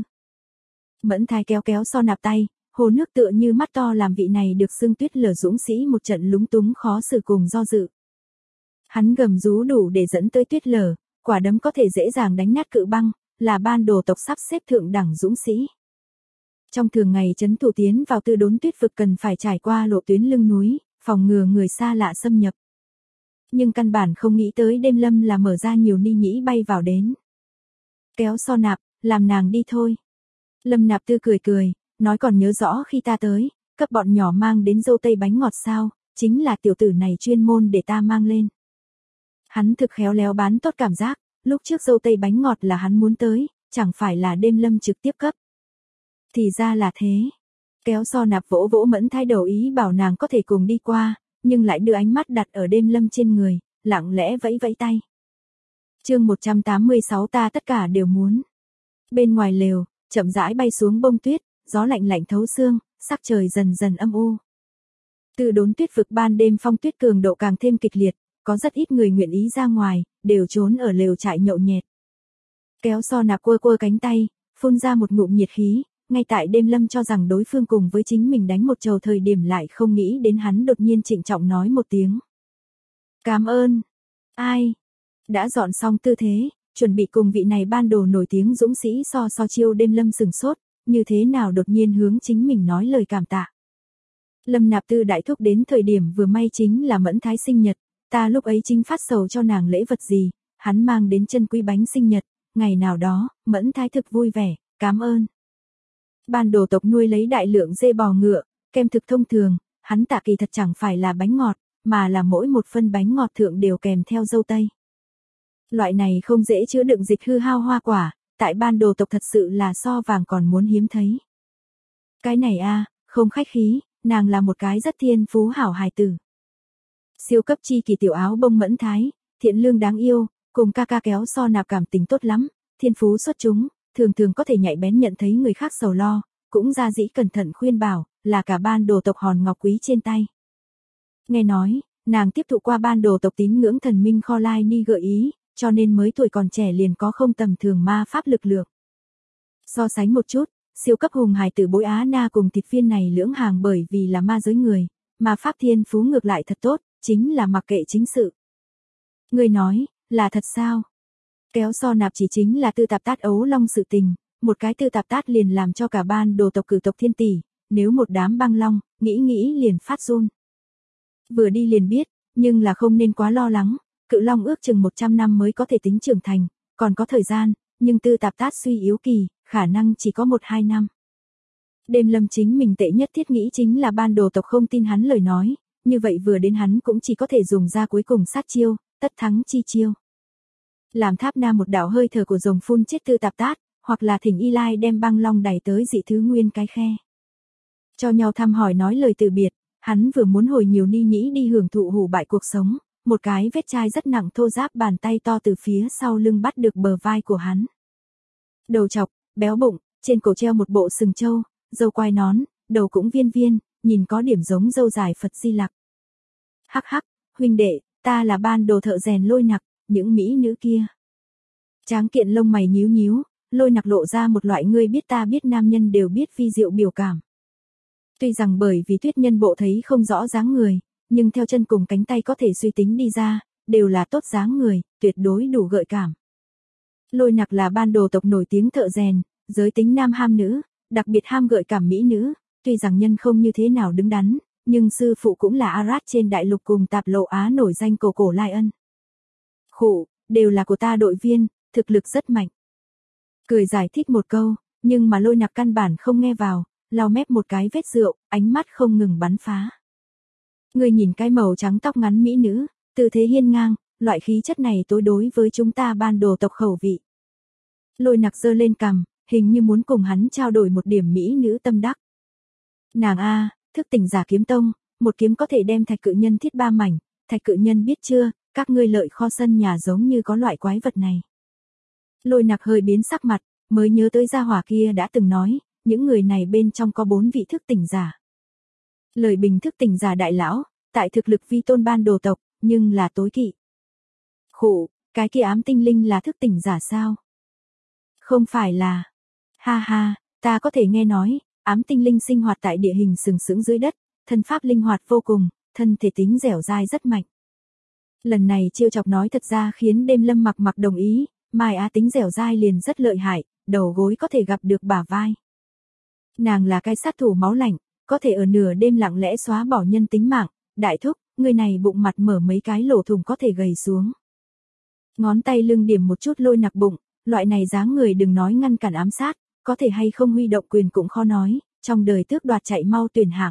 Mẫn Thái kéo kéo so nạp tay, hồ nước tựa như mắt to làm vị này được xưng tuyết lở dũng sĩ một trận lúng túng khó xử cùng do dự. Hắn gầm rú đủ để dẫn tới tuyết lở, quả đấm có thể dễ dàng đánh nát cự băng, là ban đồ tộc sắp xếp thượng đẳng dũng sĩ. Trong thường ngày trấn thủ tiến vào tư đốn tuyết vực cần phải trải qua lộ tuyến lưng núi, phòng ngừa người xa lạ xâm nhập. Nhưng căn bản không nghĩ tới Đêm Lâm là mở ra nhiều ni nhĩ bay vào đến. Kéo so nạp, làm nàng đi thôi. Lâm Nạp Tư cười cười, nói còn nhớ rõ khi ta tới, cấp bọn nhỏ mang đến dâu tây bánh ngọt sao, chính là tiểu tử này chuyên môn để ta mang lên. Hắn thực khéo léo bán tốt cảm giác, lúc trước dâu tây bánh ngọt là hắn muốn tới, chẳng phải là Đêm Lâm trực tiếp cấp. Thì ra là thế. Kéo so nạp vỗ vỗ Mẫn Thái đầu ý bảo nàng có thể cùng đi qua, nhưng lại đưa ánh mắt đặt ở Đêm Lâm trên người, lặng lẽ vẫy vẫy tay. Chương 186 ta tất cả đều muốn. Bên ngoài lều, chậm rãi bay xuống bông tuyết, gió lạnh lạnh thấu xương, sắc trời dần dần âm u. Từ đốn tuyết vực ban đêm phong tuyết cường độ càng thêm kịch liệt, có rất ít người nguyện ý ra ngoài, đều trốn ở lều trại nhậu nhẹt. Kéo so nạp quơ quơ cánh tay, phun ra một ngụm nhiệt khí, ngay tại Đêm Lâm cho rằng đối phương cùng với chính mình đánh một trầu thời điểm lại không nghĩ đến hắn đột nhiên trịnh trọng nói một tiếng. Cảm ơn. Ai? Đã dọn xong tư thế, chuẩn bị cùng vị này ban đồ nổi tiếng dũng sĩ so chiêu. Đêm Lâm sừng sốt, như thế nào đột nhiên hướng chính mình nói lời cảm tạ. Lâm Nạp Tư đại thúc đến thời điểm vừa may chính là Mẫn Thái sinh nhật, ta lúc ấy chính phát sầu cho nàng lễ vật gì, hắn mang đến chân quý bánh sinh nhật, ngày nào đó, Mẫn Thái thực vui vẻ, cảm ơn. Ban đồ tộc nuôi lấy đại lượng dê bò ngựa, kem thực thông thường, hắn tạ kỳ thật chẳng phải là bánh ngọt, mà là mỗi một phân bánh ngọt thượng đều kèm theo dâu tây. Loại này không dễ chữa đựng dịch hư hao hoa quả, tại ban đồ tộc thật sự là so vàng còn muốn hiếm thấy. Cái này không khách khí, nàng là một cái rất thiên phú hảo hài tử. Siêu cấp chi kỳ tiểu áo bông Mẫn Thái, thiện lương đáng yêu, cùng ca ca kéo so nạp cảm tình tốt lắm, thiên phú xuất chúng, thường thường có thể nhạy bén nhận thấy người khác sầu lo, cũng ra dĩ cẩn thận khuyên bảo, là cả ban đồ tộc hòn ngọc quý trên tay. Nghe nói, nàng tiếp thụ qua ban đồ tộc tín ngưỡng thần minh Kho Lai Ni gợi ý, cho nên mới tuổi còn trẻ liền có không tầm thường ma pháp lực lượng. So sánh một chút, siêu cấp hùng hài tử Bối Á Na cùng thịt viên này lưỡng hàng bởi vì là ma giới người, mà pháp thiên phú ngược lại thật tốt, chính là mặc kệ chính sự. Người nói, là thật sao? Kéo so nạp chỉ chính là tư tạp tát ấu long sự tình, một cái tư tạp tát liền làm cho cả ban đồ tộc cử tộc thiên tỷ, nếu một đám băng long, nghĩ liền phát run. Vừa đi liền biết, nhưng là không nên quá lo lắng, cự long ước chừng 100 năm mới có thể tính trưởng thành, còn có thời gian, nhưng tư tạp tát suy yếu kỳ, khả năng chỉ có 1-2 năm. Đêm Lâm chính mình tệ nhất thiết nghĩ chính là ban đồ tộc không tin hắn lời nói, như vậy vừa đến hắn cũng chỉ có thể dùng ra cuối cùng sát chiêu, tất thắng chi chiêu. Làm tháp na một đạo hơi thở của rồng phun chết tư tạp tát, hoặc là thỉnh Y Lai đem băng long đẩy tới dị thứ nguyên cái khe. Cho nhau thăm hỏi nói lời từ biệt, hắn vừa muốn hồi nhiều ni nhĩ đi hưởng thụ hủ bại cuộc sống, một cái vết chai rất nặng thô ráp bàn tay to từ phía sau lưng bắt được bờ vai của hắn. Đầu chọc, béo bụng, trên cổ treo một bộ sừng trâu, râu quai nón, đầu cũng viên viên, nhìn có điểm giống râu dài Phật Di Lặc. Hắc hắc, huynh đệ, ta là ban đồ thợ rèn Lôi Nặc, những mỹ nữ kia. Tráng kiện lông mày nhíu nhíu, Lôi Nặc lộ ra một loại ngươi biết ta biết nam nhân đều biết vi diệu biểu cảm. Tuy rằng bởi vì tuyết nhân bộ thấy không rõ dáng người, nhưng theo chân cùng cánh tay có thể suy tính đi ra, đều là tốt dáng người, tuyệt đối đủ gợi cảm. Lôi Nặc là ban đồ tộc nổi tiếng thợ rèn, giới tính nam ham nữ, đặc biệt ham gợi cảm mỹ nữ, tuy rằng nhân không như thế nào đứng đắn, nhưng sư phụ cũng là Arad trên đại lục cùng tạp lộ Á nổi danh cổ Lion. Khụ, đều là của ta đội viên, thực lực rất mạnh. Cười giải thích một câu, nhưng mà Lôi Nặc căn bản không nghe vào, lau mép một cái vết rượu, ánh mắt không ngừng bắn phá. Người nhìn cái màu trắng tóc ngắn mỹ nữ, tư thế hiên ngang, loại khí chất này tối đối với chúng ta ban đồ tộc khẩu vị. Lôi Nặc giơ lên cằm, hình như muốn cùng hắn trao đổi một điểm mỹ nữ tâm đắc. Nàng a, thức tỉnh giả kiếm tông, một kiếm có thể đem thạch cự nhân thiết 3 mảnh, thạch cự nhân biết chưa, các ngươi lợi kho sân nhà giống như có loại quái vật này. Lôi Nặc hơi biến sắc mặt, mới nhớ tới gia hỏa kia đã từng nói, những người này bên trong có 4 vị thức tỉnh giả. Lời bình thức tỉnh giả đại lão, tại thực lực vi tôn ban đồ tộc, nhưng là tối kỵ. Khụ, cái kia ám tinh linh là thức tỉnh giả sao? Không phải là. Ha ha, ta có thể nghe nói, ám tinh linh sinh hoạt tại địa hình sừng sững dưới đất, thân pháp linh hoạt vô cùng, thân thể tính dẻo dai rất mạnh. Lần này chiêu chọc nói thật ra khiến đêm Lâm mặc đồng ý, Mai Á tính dẻo dai liền rất lợi hại, đầu gối có thể gặp được bả vai. Nàng là cái sát thủ máu lạnh, có thể ở nửa đêm lặng lẽ xóa bỏ nhân tính mạng, đại thúc, người này bụng mặt mở mấy cái lỗ thủng có thể gầy xuống. Ngón tay lưng điểm một chút Lôi Nặc bụng, loại này dáng người đừng nói ngăn cản ám sát, có thể hay không huy động quyền cũng khó nói, trong đời tước đoạt chạy mau tuyển hạng.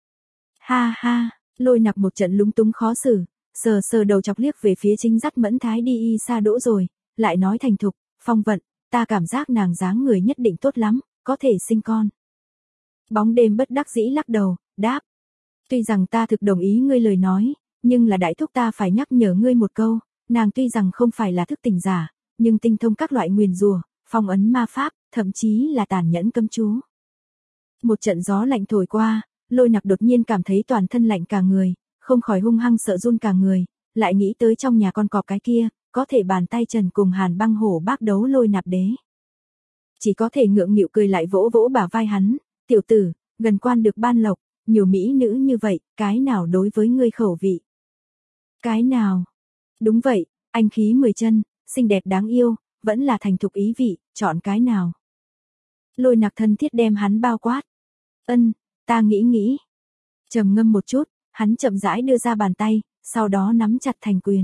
Ha ha, Lôi Nặc một trận lúng túng khó xử, sờ đầu chọc liếc về phía chính dắt Mẫn Thái đi y xa đỗ rồi, lại nói thành thục, phong vận, ta cảm giác nàng dáng người nhất định tốt lắm, có thể sinh con. Bóng đêm bất đắc dĩ lắc đầu, đáp. Tuy rằng ta thực đồng ý ngươi lời nói, nhưng là đại thúc ta phải nhắc nhở ngươi một câu, nàng tuy rằng không phải là thức tỉnh giả, nhưng tinh thông các loại nguyền rủa, phong ấn ma pháp, thậm chí là tàn nhẫn cấm chú. Một trận gió lạnh thổi qua, Lôi Nặc đột nhiên cảm thấy toàn thân lạnh cả người, không khỏi hung hăng sợ run cả người, lại nghĩ tới trong nhà con cọp cái kia, có thể bàn tay trần cùng Hàn Băng Hổ bác đấu Lôi Nạp Đế. Chỉ có thể ngượng nghịu cười lại vỗ vỗ bả vai hắn, tiểu tử, gần quan được ban lộc, nhiều mỹ nữ như vậy, cái nào đối với ngươi khẩu vị? Cái nào? Đúng vậy, anh khí 10 chân, xinh đẹp đáng yêu, vẫn là thành thục ý vị, chọn cái nào? Lôi Nặc thân thiết đem hắn bao quát. Ta nghĩ. Trầm ngâm một chút, hắn chậm rãi đưa ra bàn tay, sau đó nắm chặt thành quyền.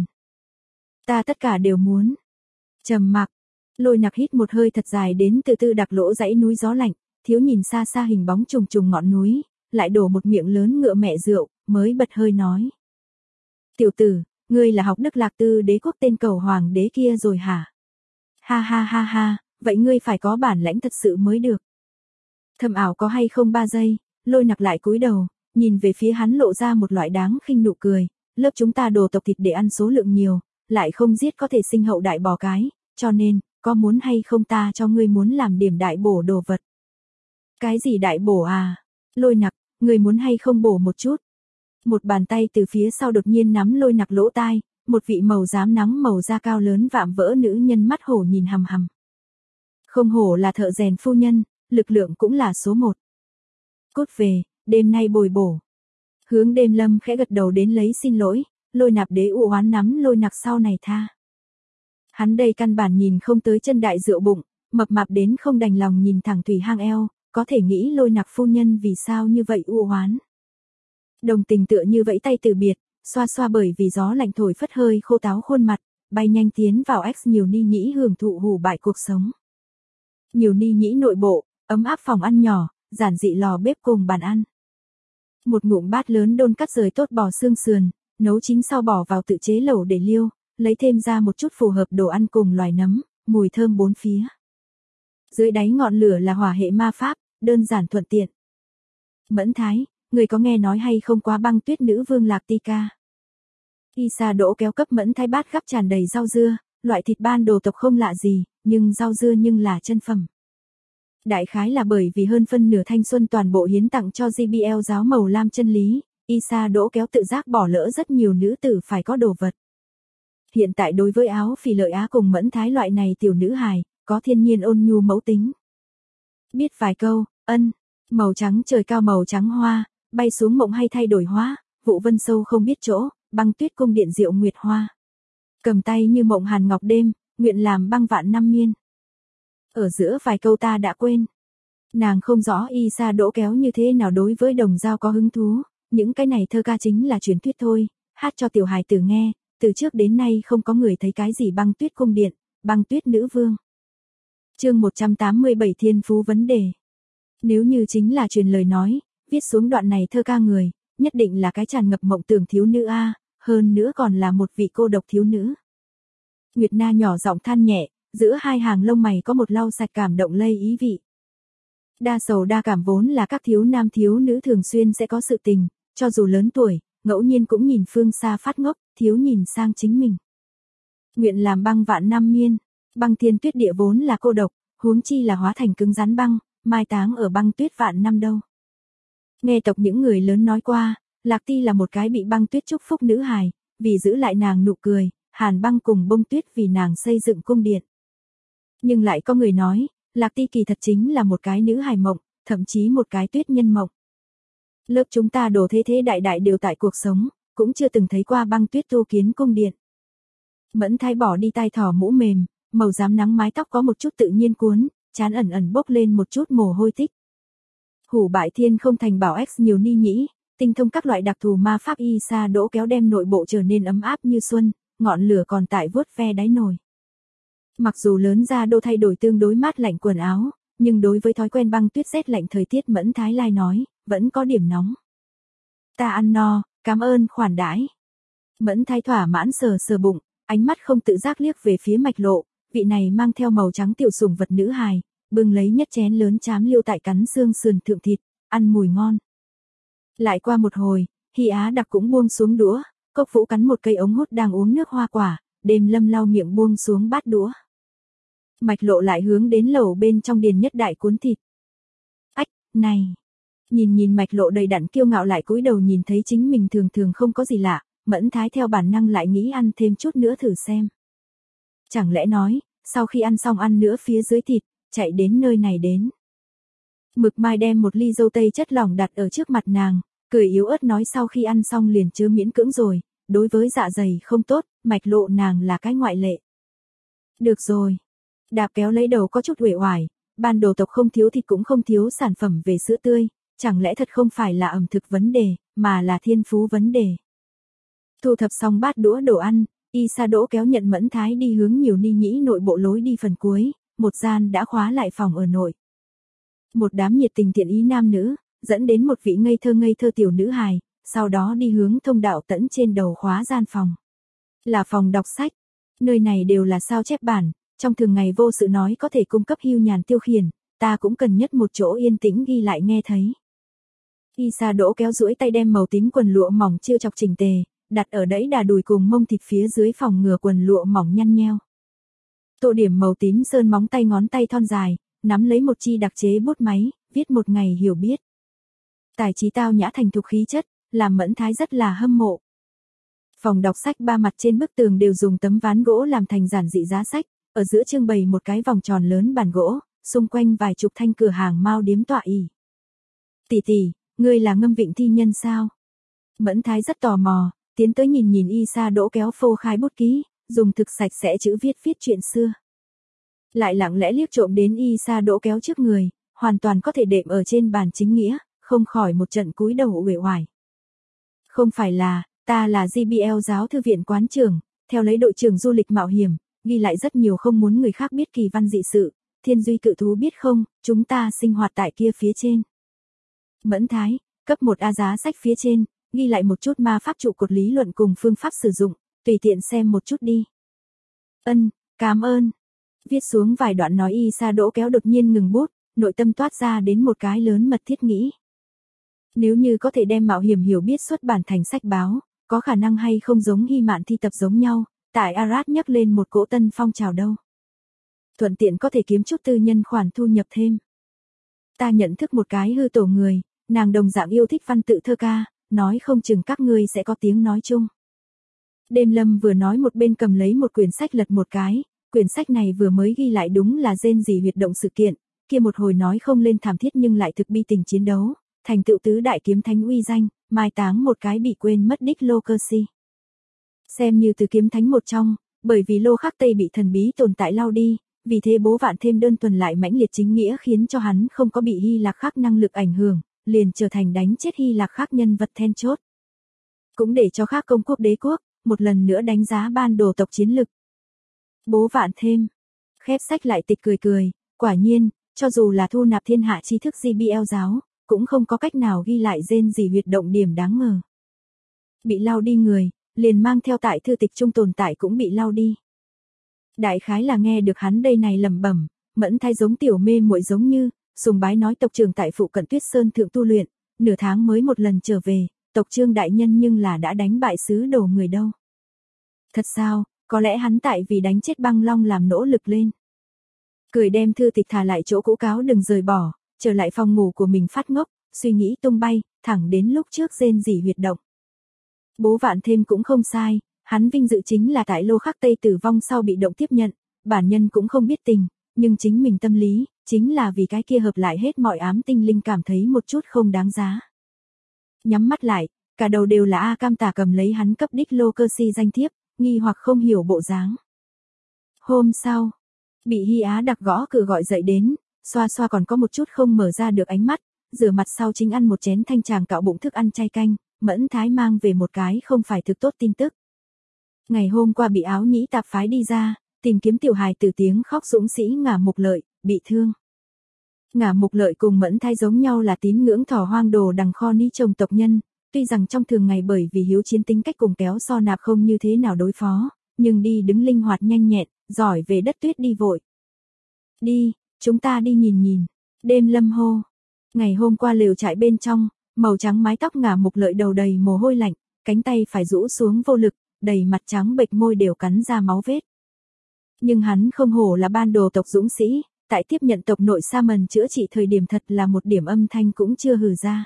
Ta tất cả đều muốn. Trầm mặc, Lôi Nặc hít một hơi thật dài đến từ từ đặc lỗ dãy núi gió lạnh, thiếu nhìn xa xa hình bóng trùng trùng ngọn núi, lại đổ một miệng lớn ngựa mẹ rượu, mới bật hơi nói. Tiểu tử, ngươi là học Đức Lạc Tư đế quốc tên cầu hoàng đế kia rồi hả? Ha ha ha ha, vậy ngươi phải có bản lãnh thật sự mới được. Thầm ảo có hay không 3 giây, Lôi Nặc lại cúi đầu, nhìn về phía hắn lộ ra một loại đáng khinh nụ cười, lớp chúng ta đồ tộc thịt để ăn số lượng nhiều, lại không giết có thể sinh hậu đại bò cái, cho nên, có muốn hay không ta cho ngươi muốn làm điểm đại bổ đồ vật. Cái gì đại bổ à? Lôi Nặc, ngươi muốn hay không bổ một chút? Một bàn tay từ phía sau đột nhiên nắm Lôi Nặc lỗ tai, một vị màu xám nắng màu da cao lớn vạm vỡ nữ nhân mắt hổ nhìn hằm hằm. Không hổ là thợ rèn phu nhân, lực lượng cũng là số 1. Cút về, đêm nay bồi bổ. Hướng Đêm Lâm khẽ gật đầu đến lấy xin lỗi, Lôi Nạp Đế u oán nắm Lôi Nặc sau này tha. Hắn đây căn bản nhìn không tới chân đại rượu bụng, mập mạp đến không đành lòng nhìn thẳng thủy hang eo, có thể nghĩ Lôi Nặc phu nhân vì sao như vậy u oán. Đồng tình tựa như vẫy tay từ biệt, xoa xoa bởi vì gió lạnh thổi phất hơi khô táo khuôn mặt, bay nhanh tiến vào X nhiều ni nhĩ hưởng thụ hủ bại cuộc sống. Nhiều ni nhĩ nội bộ, ấm áp phòng ăn nhỏ, giản dị lò bếp cùng bàn ăn. Một ngụm bát lớn đôn cắt rời tốt bò xương sườn, nấu chín sau bỏ vào tự chế lẩu để liêu, lấy thêm ra một chút phù hợp đồ ăn cùng loài nấm, mùi thơm bốn phía. Dưới đáy ngọn lửa là hỏa hệ ma pháp, đơn giản thuận tiện. Mẫn Thái, người có nghe nói hay không qua băng tuyết nữ vương Lạc Tika? Isa đỗ kéo cấp Mẫn Thái bát gắp tràn đầy rau dưa, loại thịt ban đồ tộc không lạ gì, nhưng rau dưa nhưng là chân phẩm. Đại khái là bởi vì hơn phân nửa thanh xuân toàn bộ hiến tặng cho JBL giáo màu lam chân lý, Isa đỗ kéo tự giác bỏ lỡ rất nhiều nữ tử phải có đồ vật. Hiện tại đối với áo phỉ lợi Á cùng Mẫn Thái loại này tiểu nữ hài, có thiên nhiên ôn nhu mẫu tính. Biết vài câu, màu trắng trời cao màu trắng hoa, bay xuống mộng hay thay đổi hóa, vụ vân sâu không biết chỗ, băng tuyết cung điện diệu nguyệt hoa. Cầm tay như mộng hàn ngọc đêm, nguyện làm băng vạn năm miên. Ở giữa vài câu ta đã quên. Nàng không rõ Isa đỗ kéo như thế nào đối với đồng dao có hứng thú, những cái này thơ ca chính là truyền thuyết thôi, hát cho tiểu hài tử nghe, từ trước đến nay không có người thấy cái gì băng tuyết cung điện, băng tuyết nữ vương. Chương 187 Thiên phú vấn đề. Nếu như chính là truyền lời nói, viết xuống đoạn này thơ ca người, nhất định là cái tràn ngập mộng tưởng thiếu nữ a, hơn nữa còn là một vị cô độc thiếu nữ. Nguyệt Na nhỏ giọng than nhẹ, giữa hai hàng lông mày có một lau sạch cảm động lây ý vị. Đa sầu đa cảm vốn là các thiếu nam thiếu nữ thường xuyên sẽ có sự tình, cho dù lớn tuổi, ngẫu nhiên cũng nhìn phương xa phát ngốc, thiếu nhìn sang chính mình. Nguyện làm băng vạn năm miên, băng thiên tuyết địa vốn là cô độc, huống chi là hóa thành cứng rắn băng, mai táng ở băng tuyết vạn năm đâu. Nghe tộc những người lớn nói qua, Lạc Ti là một cái bị băng tuyết chúc phúc nữ hài, vì giữ lại nàng nụ cười, Hàn Băng cùng Bông Tuyết vì nàng xây dựng cung điện. Nhưng lại có người nói, Lạc Ti kỳ thật chính là một cái nữ hài mộng, thậm chí một cái tuyết nhân mộng. Lớp chúng ta đồ thế thế đại đại đều tại cuộc sống, cũng chưa từng thấy qua băng tuyết tu kiến cung điện. Mẫn Thái bỏ đi tai thỏ mũ mềm, màu rám nắng mái tóc có một chút tự nhiên cuốn, trán ẩn ẩn bốc lên một chút mồ hôi tích. Hủ Bại Thiên không thành bảo X nhiều ni nhĩ, tinh thông các loại đặc thù ma pháp y sa đỗ kéo đem nội bộ trở nên ấm áp như xuân, ngọn lửa còn tại vuốt ve đáy nồi. Mặc dù lớn ra đô thay đổi tương đối mát lạnh quần áo, nhưng đối với thói quen băng tuyết rét lạnh thời tiết Mẫn Thái Lai nói, vẫn có điểm nóng. Ta ăn no, cảm ơn khoản đãi. Mẫn Thái thỏa mãn sờ sờ bụng, ánh mắt không tự giác liếc về phía Mạch Lộ, vị này mang theo màu trắng tiểu sủng vật nữ hài, bưng lấy nhất chén lớn chám liêu tại cắn xương sườn thượng thịt, ăn mùi ngon. Lại qua một hồi, Hy Á Đặc cũng buông xuống đũa, Cốc Vũ cắn một cây ống hút đang uống nước hoa quả, Đêm Lâm lau miệng buông xuống bát đũa. Mạch Lộ lại hướng đến lẩu bên trong điền nhất đại cuốn thịt. Ách, này. Nhìn Mạch Lộ đầy đặn kiêu ngạo lại cúi đầu nhìn thấy chính mình thường thường không có gì lạ, Mẫn Thái theo bản năng lại nghĩ ăn thêm chút nữa thử xem. Chẳng lẽ nói, sau khi ăn xong ăn nữa phía dưới thịt, chạy đến nơi này đến. Mực Mai đem một ly dâu tây chất lỏng đặt ở trước mặt nàng, cười yếu ớt nói sau khi ăn xong liền chưa miễn cưỡng rồi, đối với dạ dày không tốt, Mạch Lộ nàng là cái ngoại lệ. Được rồi. Đạp kéo lấy đầu có chút uể oải, ban đồ tộc không thiếu thịt cũng không thiếu sản phẩm về sữa tươi, chẳng lẽ thật không phải là ẩm thực vấn đề, mà là thiên phú vấn đề. Thu thập xong bát đũa đồ ăn, Y Sa Đỗ kéo nhận Mẫn Thái đi hướng nhiều ni nhĩ nội bộ lối đi phần cuối, một gian đã khóa lại phòng ở nội. Một đám nhiệt tình thiện ý nam nữ, dẫn đến một vị ngây thơ tiểu nữ hài, sau đó đi hướng thông đạo tẫn trên đầu khóa gian phòng. Là phòng đọc sách, nơi này đều là sao chép bản, trong thường ngày vô sự nói có thể cung cấp hưu nhàn tiêu khiển, ta cũng cần nhất một chỗ yên tĩnh ghi lại nghe thấy. Y Sa Đỗ kéo duỗi tay đem màu tím quần lụa mỏng chiêu chọc chỉnh tề, đặt ở đẫy đà đùi cùng mông thịt phía dưới phòng ngừa quần lụa mỏng nhăn nheo. Tô điểm màu tím sơn móng tay ngón tay thon dài, nắm lấy một chi đặc chế bút máy, viết một ngày hiểu biết. Tài trí tao nhã thành thục khí chất, làm Mẫn Thái rất là hâm mộ. Phòng đọc sách ba mặt trên bức tường đều dùng tấm ván gỗ làm thành giản dị giá sách, ở giữa trưng bày một cái vòng tròn lớn bàn gỗ, xung quanh vài chục thanh cửa hàng mao điếm tọa ỷ. Tỷ tỷ, ngươi là Ngâm Vịnh thi nhân sao? Mẫn Thái rất tò mò, tiến tới nhìn Y Sa Đỗ kéo phô khai bút ký, dùng thực sạch sẽ chữ viết chuyện xưa. Lại lặng lẽ liếc trộm đến Y Sa Đỗ kéo trước người, hoàn toàn có thể đệm ở trên bàn chính nghĩa, không khỏi một trận cúi đầu uể oải. Không phải là, ta là GBL giáo thư viện quán trưởng, theo lấy đội trưởng du lịch mạo hiểm, ghi lại rất nhiều không muốn người khác biết kỳ văn dị sự, Thiên Duy cự thú biết không, chúng ta sinh hoạt tại kia phía trên. Mẫn Thái, cấp 1A giá sách phía trên, ghi lại một chút ma pháp trụ cột lý luận cùng phương pháp sử dụng, tùy tiện xem một chút đi. Cảm ơn. Viết xuống vài đoạn nói Y Sa Đỗ kéo đột nhiên ngừng bút, nội tâm toát ra đến một cái lớn mật thiết nghĩ. Nếu như có thể đem mạo hiểm hiểu biết xuất bản thành sách báo, có khả năng hay không giống Hy Mạn thi tập giống nhau, tại Arad nhắc lên một cỗ tân phong trào đâu. Thuận tiện có thể kiếm chút tư nhân khoản thu nhập thêm. Ta nhận thức một cái hư tổ người, nàng đồng dạng yêu thích văn tự thơ ca, nói không chừng các ngươi sẽ có tiếng nói chung. Đêm Lâm vừa nói một bên cầm lấy một quyển sách lật một cái, quyển sách này vừa mới ghi lại đúng là rên rỉ huyệt động sự kiện, kia một hồi nói không lên thảm thiết nhưng lại thực bi tình chiến đấu, thành tựu tứ đại kiếm thánh uy danh, mai táng một cái bị quên mất đích Lô Cơ Si. Xem như từ kiếm thánh một trong, bởi vì Lô Khắc Tây bị thần bí tồn tại lao đi, vì thế bố vạn thêm đơn thuần lại mãnh liệt chính nghĩa khiến cho hắn không có bị Hy Lạc Khắc năng lực ảnh hưởng, liền trở thành đánh chết Hy Lạp khác nhân vật then chốt. Cũng để cho khác công quốc đế quốc, một lần nữa đánh giá ban đồ tộc chiến lực. Bố Vạn thêm. Khép sách lại tịch cười cười, quả nhiên, cho dù là thu nạp thiên hạ tri thức GBL giáo, cũng không có cách nào ghi lại rên gì huyệt động điểm đáng ngờ. Bị lau đi người, liền mang theo tại thư tịch trung tồn tại cũng bị lau đi. Đại khái là nghe được hắn đây này lẩm bẩm, Mẫn Thái giống tiểu mê muội giống như, sùng bái nói tộc trưởng tại phụ cận Tuyết Sơn thượng tu luyện, nửa tháng mới một lần trở về, tộc Trương đại nhân nhưng là đã đánh bại sứ đồ người đâu. Thật sao, có lẽ hắn tại vì đánh chết Băng Long làm nỗ lực lên. Cười đem thư tịch thả lại chỗ cũ cáo đừng rời bỏ, trở lại phòng ngủ của mình phát ngốc, suy nghĩ tung bay, thẳng đến lúc trước rên rỉ huyệt động. Bố Vạn thêm cũng không sai, hắn vinh dự chính là tại Lô Khắc Tây tử vong sau bị động tiếp nhận, bản nhân cũng không biết tình, nhưng chính mình tâm lý, chính là vì cái kia hợp lại hết mọi ám tinh linh cảm thấy một chút không đáng giá. Nhắm mắt lại, cả đầu đều là A Cam Tả cầm lấy hắn cấp đích Lô Cơ Si danh thiếp, nghi hoặc không hiểu bộ dáng. Hôm sau, bị Hy Á đặc gõ cửa gọi dậy đến, xoa xoa còn có một chút không mở ra được ánh mắt, rửa mặt sau chính ăn một chén thanh tràng cạo bụng thức ăn chay canh, Mẫn Thái mang về một cái không phải thực tốt tin tức. Ngày hôm qua bị Áo Nhĩ Tạp phái đi ra, tìm kiếm tiểu hài từ tiếng khóc dũng sĩ Ngả Mục Lợi, bị thương. Ngả Mục Lợi cùng Mẫn Thái giống nhau là tín ngưỡng thỏ hoang đồ đằng kho ni trồng tộc nhân, tuy rằng trong thường ngày bởi vì hiếu chiến tính cách cùng kéo so nạp không như thế nào đối phó, nhưng đi đứng linh hoạt nhanh nhẹn, giỏi về đất tuyết đi vội. Đi, chúng ta đi nhìn nhìn. Đêm lâm hô. Ngày hôm qua lều trại bên trong, màu trắng mái tóc Ngả Mục Lợi đầu đầy mồ hôi lạnh, cánh tay phải rũ xuống vô lực, đầy mặt trắng bệch môi đều cắn ra máu vết. Nhưng hắn không hổ là ban đồ tộc dũng sĩ, tại tiếp nhận tộc nội sa mần chữa trị thời điểm thật là một điểm âm thanh cũng chưa hừ ra.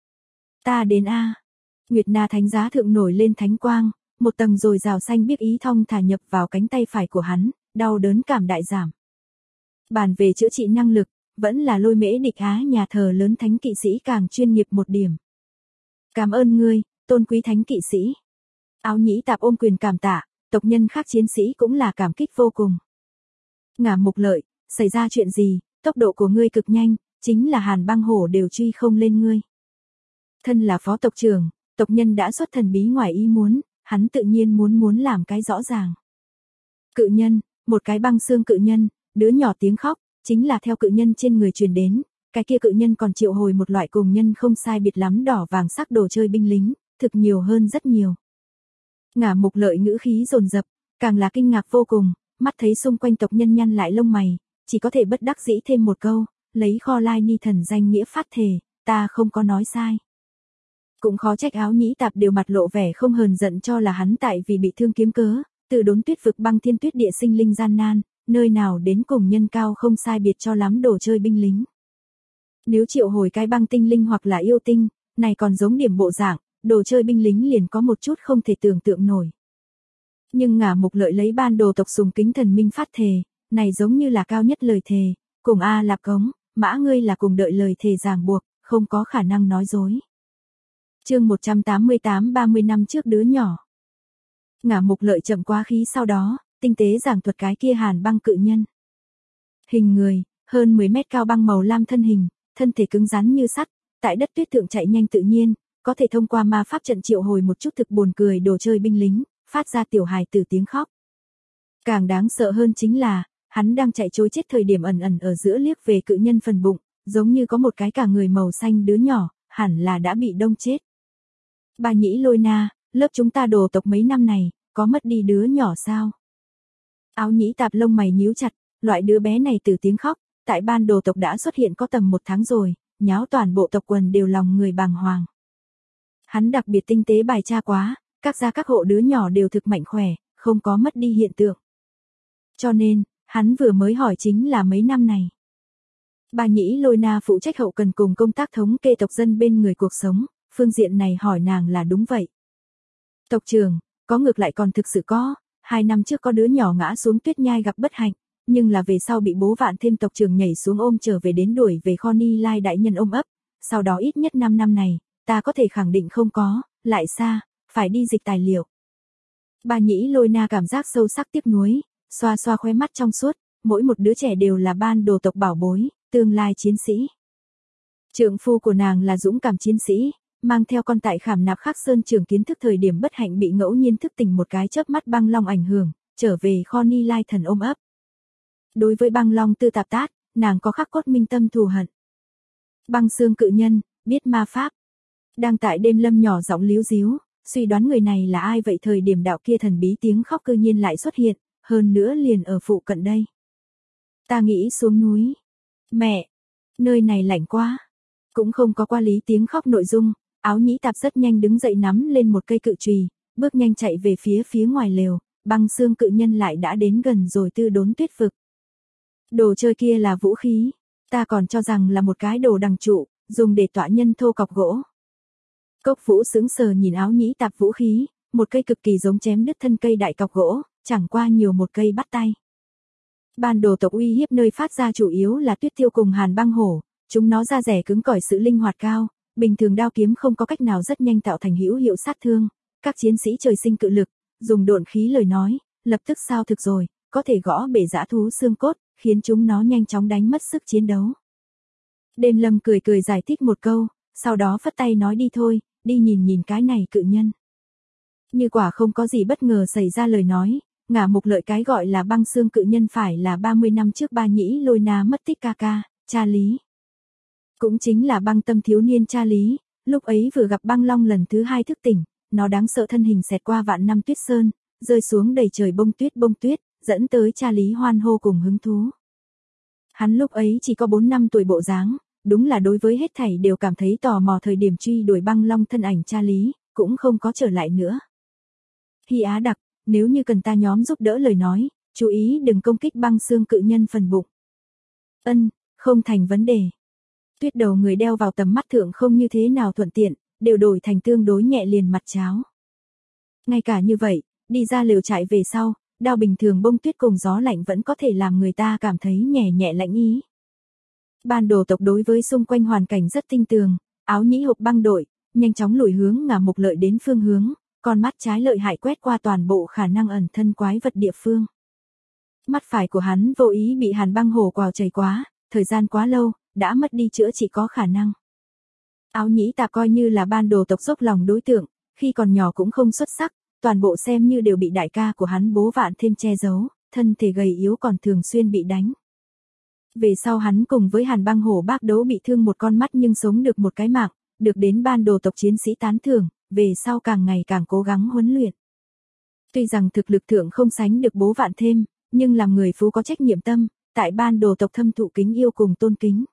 Ta đến a. Nguyệt Na thánh giá thượng nổi lên thánh quang, một tầng rồi rào xanh biếc ý thong thả nhập vào cánh tay phải của hắn, đau đớn cảm đại giảm. Bàn về chữa trị năng lực, vẫn là Lôi Mễ Địch Á nhà thờ lớn thánh kỵ sĩ càng chuyên nghiệp một điểm. Cảm ơn ngươi, tôn quý thánh kỵ sĩ. Áo Nhĩ Tạp ôm quyền cảm tạ, tộc nhân khác chiến sĩ cũng là cảm kích vô cùng. Ngả Mục Lợi, xảy ra chuyện gì, tốc độ của ngươi cực nhanh, chính là Hàn Băng Hổ đều truy không lên ngươi. Thân là phó tộc trưởng, tộc nhân đã xuất thần bí ngoài ý muốn, hắn tự nhiên muốn làm cái rõ ràng. Cự nhân, một cái băng xương cự nhân, đứa nhỏ tiếng khóc, chính là theo cự nhân trên người truyền đến, cái kia cự nhân còn triệu hồi một loại cùng nhân không sai biệt lắm đỏ vàng sắc đồ chơi binh lính, thực nhiều hơn rất nhiều. Ngả Mục Lợi ngữ khí dồn dập, càng là kinh ngạc vô cùng, mắt thấy xung quanh tộc nhân nhăn lại lông mày, chỉ có thể bất đắc dĩ thêm một câu, lấy Kho Lai Ni thần danh nghĩa phát thề, ta không có nói sai. Cũng khó trách Áo Nhĩ Tạp đều mặt lộ vẻ không hờn giận cho là hắn tại vì bị thương kiếm cớ, từ đốn tuyết vực băng thiên tuyết địa sinh linh gian nan, nơi nào đến cùng nhân cao không sai biệt cho lắm đồ chơi binh lính. Nếu triệu hồi cái băng tinh linh hoặc là yêu tinh, này còn giống điểm bộ dạng, đồ chơi binh lính liền có một chút không thể tưởng tượng nổi. Nhưng Ngả Mục Lợi lấy ban đồ tộc sùng kính thần minh phát thề, này giống như là cao nhất lời thề, cùng A Lạp Cống, Mã ngươi là cùng đợi lời thề ràng buộc, không có khả năng nói dối. Chương 188 30 năm trước đứa nhỏ. Ngả Mục Lợi chậm quá khí sau đó, tinh tế giảng thuật cái kia Hàn Băng cự nhân. Hình người, hơn 10 mét cao băng màu lam thân hình, thân thể cứng rắn như sắt, tại đất tuyết thượng chạy nhanh tự nhiên, có thể thông qua ma pháp trận triệu hồi một chút thực buồn cười đồ chơi binh lính, phát ra tiểu hài tử tiếng khóc. Càng đáng sợ hơn chính là, hắn đang chạy trối chết thời điểm ẩn ở giữa liếc về cự nhân phần bụng, giống như có một cái cả người màu xanh đứa nhỏ, hẳn là đã bị đông chết. Bà Nhĩ Lôi Na, lớp chúng ta đồ tộc mấy năm này, có mất đi đứa nhỏ sao? Áo Nhĩ Tạp lông mày nhíu chặt, loại đứa bé này từ tiếng khóc, tại ban đồ tộc đã xuất hiện có tầm 1 tháng rồi, nháo toàn bộ tộc quần đều lòng người bàng hoàng. Hắn đặc biệt tinh tế bài tra quá, các gia các hộ đứa nhỏ đều thực mạnh khỏe, không có mất đi hiện tượng. Cho nên, hắn vừa mới hỏi chính là mấy năm này. Bà Nhĩ Lôi Na phụ trách hậu cần cùng công tác thống kê tộc dân bên người cuộc sống, phương diện này hỏi nàng là đúng vậy. Tộc trưởng, có ngược lại còn thực sự có, 2 năm trước có đứa nhỏ ngã xuống tuyết nhai gặp bất hạnh, nhưng là về sau bị bố Vạn thêm tộc trưởng nhảy xuống ôm trở về đến đuổi về Kho Ni Lai đại nhân ôm ấp, sau đó ít nhất 5 năm này, ta có thể khẳng định không có, lại xa, phải đi dịch tài liệu. Bà Nhĩ Lôi Na cảm giác sâu sắc tiếc nuối, xoa xoa khóe mắt trong suốt, mỗi một đứa trẻ đều là ban đồ tộc bảo bối, tương lai chiến sĩ. Trượng phu của nàng là dũng cảm chiến sĩ, mang theo con tại Khảm Nạp Khắc Sơn trường kiến thức thời điểm bất hạnh bị ngẫu nhiên thức tỉnh một cái chớp mắt băng long ảnh hưởng, trở về kho Ni Lai thần ôm ấp. Đối với băng long Tư Tạp Tát, nàng có khắc cốt minh tâm thù hận. Băng xương cự nhân, biết ma pháp. Đang tại đêm lâm nhỏ giọng líu díu, suy đoán người này là ai vậy, thời điểm đạo kia thần bí tiếng khóc cư nhiên lại xuất hiện, hơn nữa liền ở phụ cận đây. Ta nghĩ xuống núi. Mẹ, nơi này lạnh quá. Cũng không có qua lý tiếng khóc nội dung, Áo Nhĩ Tạp rất nhanh đứng dậy nắm lên một cây cự chùy, bước nhanh chạy về phía ngoài lều, băng xương cự nhân lại đã đến gần rồi Tư Đốn Tuyết vực. Đồ chơi kia là vũ khí, ta còn cho rằng là một cái đồ đằng trụ, dùng để tọa nhân thô cọc gỗ. Cốc Vũ sững sờ nhìn Áo Nhĩ Tạp vũ khí, một cây cực kỳ giống chém đứt thân cây đại cọc gỗ, chẳng qua nhiều một cây bắt tay. Ban đồ tộc uy hiếp nơi phát ra chủ yếu là Tuyết Tiêu cùng Hàn Băng Hổ, chúng nó da rẻ cứng cỏi, sự linh hoạt cao, bình thường đao kiếm không có cách nào rất nhanh tạo thành hữu hiệu sát thương, các chiến sĩ trời sinh cự lực, dùng độn khí lời nói, lập tức sao thực rồi, có thể gõ bể dã thú xương cốt, khiến chúng nó nhanh chóng đánh mất sức chiến đấu. Đêm Lâm cười giải thích một câu, sau đó phất tay nói đi thôi, đi nhìn cái này cự nhân. Như quả không có gì bất ngờ xảy ra lời nói, Ngả Mục Lợi cái gọi là băng xương cự nhân phải là 30 năm trước Ba Nhĩ Lôi Na mất tích ca, cha Lý. Cũng chính là băng tâm thiếu niên cha Lý, lúc ấy vừa gặp băng long lần thứ 2 thức tỉnh, nó đáng sợ thân hình xẹt qua vạn năm tuyết sơn, rơi xuống đầy trời bông tuyết, dẫn tới cha Lý hoan hô cùng hứng thú. Hắn lúc ấy chỉ có 4 năm tuổi bộ dáng, đúng là đối với hết thảy đều cảm thấy tò mò, thời điểm truy đuổi băng long thân ảnh cha Lý, cũng không có trở lại nữa. Hy Á Đặc, nếu như cần ta nhóm giúp đỡ lời nói, chú ý đừng công kích băng xương cự nhân phần bụng. Ân, không thành vấn đề. Tuyết đầu người đeo vào tầm mắt thượng không như thế nào thuận tiện, đều đổi thành tương đối nhẹ liền mặt cháo. Ngay cả như vậy, đi ra lều trại về sau, đao bình thường bông tuyết cùng gió lạnh vẫn có thể làm người ta cảm thấy nhẹ lạnh ý. Ban đồ tộc đối với xung quanh hoàn cảnh rất tinh tường, Áo Nhĩ Hộp băng đội, nhanh chóng lùi hướng Ngả Mục Lợi đến phương hướng, con mắt trái lợi hại quét qua toàn bộ khả năng ẩn thân quái vật địa phương. Mắt phải của hắn vô ý bị Hàn Băng Hổ quào chảy quá, thời gian quá lâu, đã mất đi chữa trị có khả năng. Áo Nhĩ Tạp coi như là ban đồ tộc dốc lòng đối tượng, khi còn nhỏ cũng không xuất sắc, toàn bộ xem như đều bị đại ca của hắn Bố Vạn thêm che giấu, thân thể gầy yếu còn thường xuyên bị đánh. Về sau hắn cùng với Hàn Băng Hổ bác đấu bị thương một con mắt nhưng sống được một cái mạng, được đến ban đồ tộc chiến sĩ tán thưởng, về sau càng ngày càng cố gắng huấn luyện. Tuy rằng thực lực thượng không sánh được Bố Vạn thêm, nhưng làm người phú có trách nhiệm tâm, tại ban đồ tộc thâm thụ kính yêu cùng tôn kính.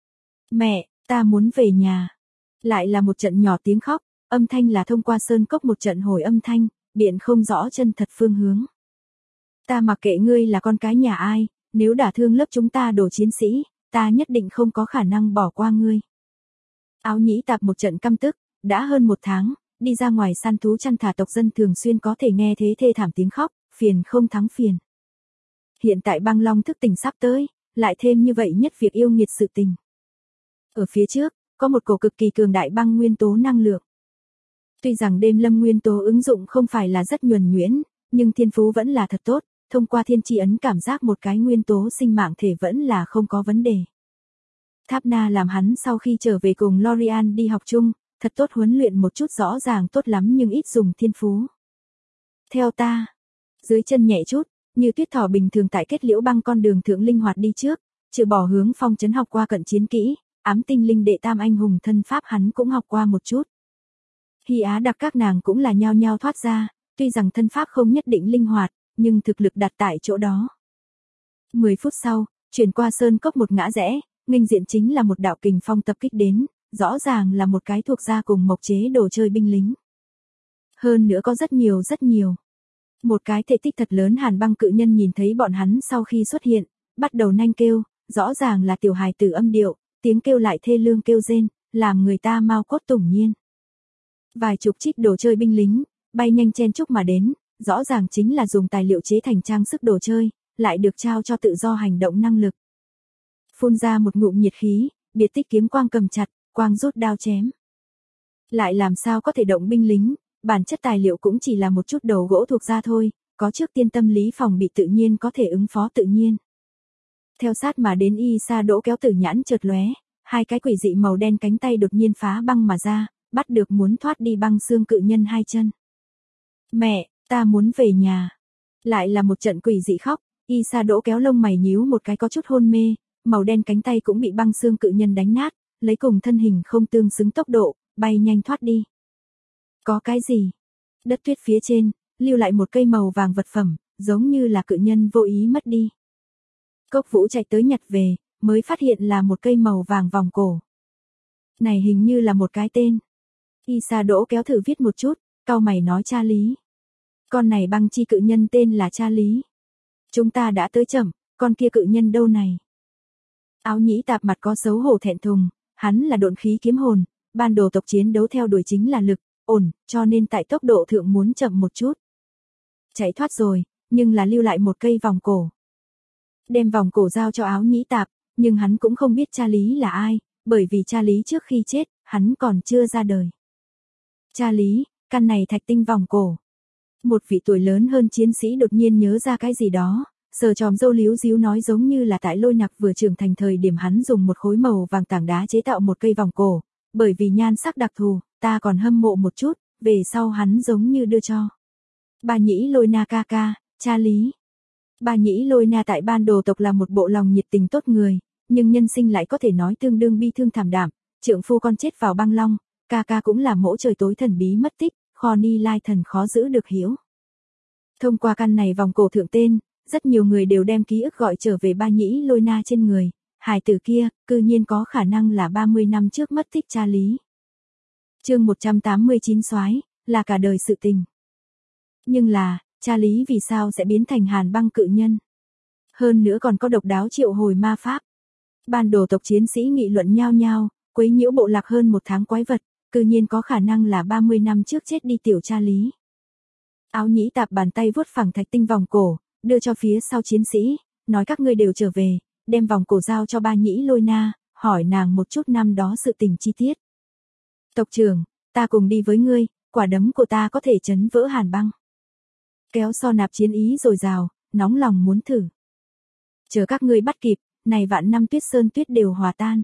Mẹ, ta muốn về nhà. Lại là một trận nhỏ tiếng khóc, âm thanh là thông qua sơn cốc một trận hồi âm thanh, biện không rõ chân thật phương hướng. Ta mặc kệ ngươi là con cái nhà ai, nếu đả thương lớp chúng ta đồ chiến sĩ, ta nhất định không có khả năng bỏ qua ngươi. Áo Nhĩ Tạp một trận căm tức, đã hơn 1 tháng, đi ra ngoài săn thú chăn thả, tộc dân thường xuyên có thể nghe thế thê thảm tiếng khóc, phiền không thắng phiền. Hiện tại băng long thức tỉnh sắp tới, lại thêm như vậy nhất việc yêu nghiệt sự tình. Ở phía trước, có một cổ cực kỳ cường đại băng nguyên tố năng lượng. Tuy rằng đêm lâm nguyên tố ứng dụng không phải là rất nhuần nhuyễn, nhưng thiên phú vẫn là thật tốt, thông qua thiên tri ấn cảm giác một cái nguyên tố sinh mạng thể vẫn là không có vấn đề. Tháp Na làm hắn sau khi trở về cùng Lorian đi học chung, thật tốt huấn luyện một chút, rõ ràng tốt lắm nhưng ít dùng thiên phú. Theo ta, dưới chân nhẹ chút, như tuyết thỏ bình thường tại kết liễu băng con đường thượng linh hoạt đi trước, trừ bỏ hướng phong trấn học qua cận chiến kỹ, ám tinh linh đệ tam anh hùng thân pháp hắn cũng học qua một chút. Hy Á Đặc các nàng cũng là nhao nhao thoát ra, tuy rằng thân pháp không nhất định linh hoạt, nhưng thực lực đặt tại chỗ đó. 10 phút sau, chuyển qua sơn cốc một ngã rẽ, nghênh diện chính là một đạo kình phong tập kích đến, rõ ràng là một cái thuộc gia cùng mộc chế đồ chơi binh lính. Hơn nữa có rất nhiều. Một cái thể tích thật lớn Hàn Băng cự nhân nhìn thấy bọn hắn sau khi xuất hiện, bắt đầu nanh kêu, rõ ràng là tiểu hài tử âm điệu, tiếng kêu lại thê lương kêu rên, làm người ta mau cốt tủng nhiên. Vài chục trích đồ chơi binh lính, bay nhanh chen chúc mà đến, rõ ràng chính là dùng tài liệu chế thành trang sức đồ chơi, lại được trao cho tự do hành động năng lực. Phun ra một ngụm nhiệt khí, biệt tích kiếm quang cầm chặt, quang rút đao chém. Lại làm sao có thể động binh lính, bản chất tài liệu cũng chỉ là một chút đầu gỗ thuộc ra thôi, có trước tiên tâm lý phòng bị tự nhiên có thể ứng phó tự nhiên. Theo sát mà đến Y Sa Đỗ kéo tử nhãn chợt lóe, hai cái quỷ dị màu đen cánh tay đột nhiên phá băng mà ra, bắt được muốn thoát đi băng xương cự nhân hai chân. Mẹ, ta muốn về nhà. Lại là một trận quỷ dị khóc, Isado kéo lông mày nhíu một cái có chút hôn mê, màu đen cánh tay cũng bị băng xương cự nhân đánh nát, lấy cùng thân hình không tương xứng tốc độ, bay nhanh thoát đi. Có cái gì? Đất tuyết phía trên, lưu lại một cây màu vàng vật phẩm, giống như là cự nhân vô ý mất đi. Cốc Vũ chạy tới nhặt về, mới phát hiện là một cây màu vàng vòng cổ. Này hình như là một cái tên. Isado kéo thử viết một chút, cau mày nói cha lý. Con này băng chi cự nhân tên là cha lý. Chúng ta đã tới chậm, con kia cự nhân đâu này? Áo nhĩ tạp mặt có xấu hổ thẹn thùng, hắn là độn khí kiếm hồn, ban đồ tộc chiến đấu theo đuổi chính là lực, ổn, cho nên tại tốc độ thượng muốn chậm một chút. Chạy thoát rồi, nhưng là lưu lại một cây vòng cổ. Đem vòng cổ giao cho áo nhĩ tạp, nhưng hắn cũng không biết cha lý là ai, bởi vì cha lý trước khi chết, hắn còn chưa ra đời. Cha lý, căn này thạch tinh vòng cổ. Một vị tuổi lớn hơn chiến sĩ đột nhiên nhớ ra cái gì đó, sờ tròm râu líu díu nói giống như là tại Lôi Nặc vừa trưởng thành thời điểm hắn dùng một khối màu vàng tảng đá chế tạo một cây vòng cổ, bởi vì nhan sắc đặc thù, ta còn hâm mộ một chút, về sau hắn giống như đưa cho. Bà nhĩ Lôi Na ca ca, cha lý. Bà nhĩ Lôi Na tại ban đồ tộc là một bộ lòng nhiệt tình tốt người, nhưng nhân sinh lại có thể nói tương đương bi thương thảm đạm, trượng phu con chết vào băng long, ca ca cũng là mỗ trời tối thần bí mất tích, kho ni lai thần khó giữ được hiểu. Thông qua căn này vòng cổ thượng tên, rất nhiều người đều đem ký ức gọi trở về ba nhĩ Lôi Na trên người, hài tử kia, cư nhiên có khả năng là 30 năm trước mất tích cha lý. Chương 189 soái, là cả đời sự tình. Nhưng là, cha lý vì sao sẽ biến thành hàn băng cự nhân? Hơn nữa còn có độc đáo triệu hồi ma pháp. Ban đồ tộc chiến sĩ nghị luận nhao nhao, quấy nhiễu bộ lạc hơn một tháng quái vật, cư nhiên có khả năng là 30 năm trước chết đi tiểu cha lý. Áo nhĩ tạp bàn tay vuốt phẳng thạch tinh vòng cổ, đưa cho phía sau chiến sĩ, nói các ngươi đều trở về, đem vòng cổ giao cho ba nhĩ Lôi Na, hỏi nàng một chút năm đó sự tình chi tiết. Tộc trưởng, ta cùng đi với ngươi, quả đấm của ta có thể chấn vỡ hàn băng. Kéo so nạp chiến ý dồi dào, nóng lòng muốn thử. Chờ các ngươi bắt kịp, này vạn năm tuyết sơn tuyết đều hòa tan.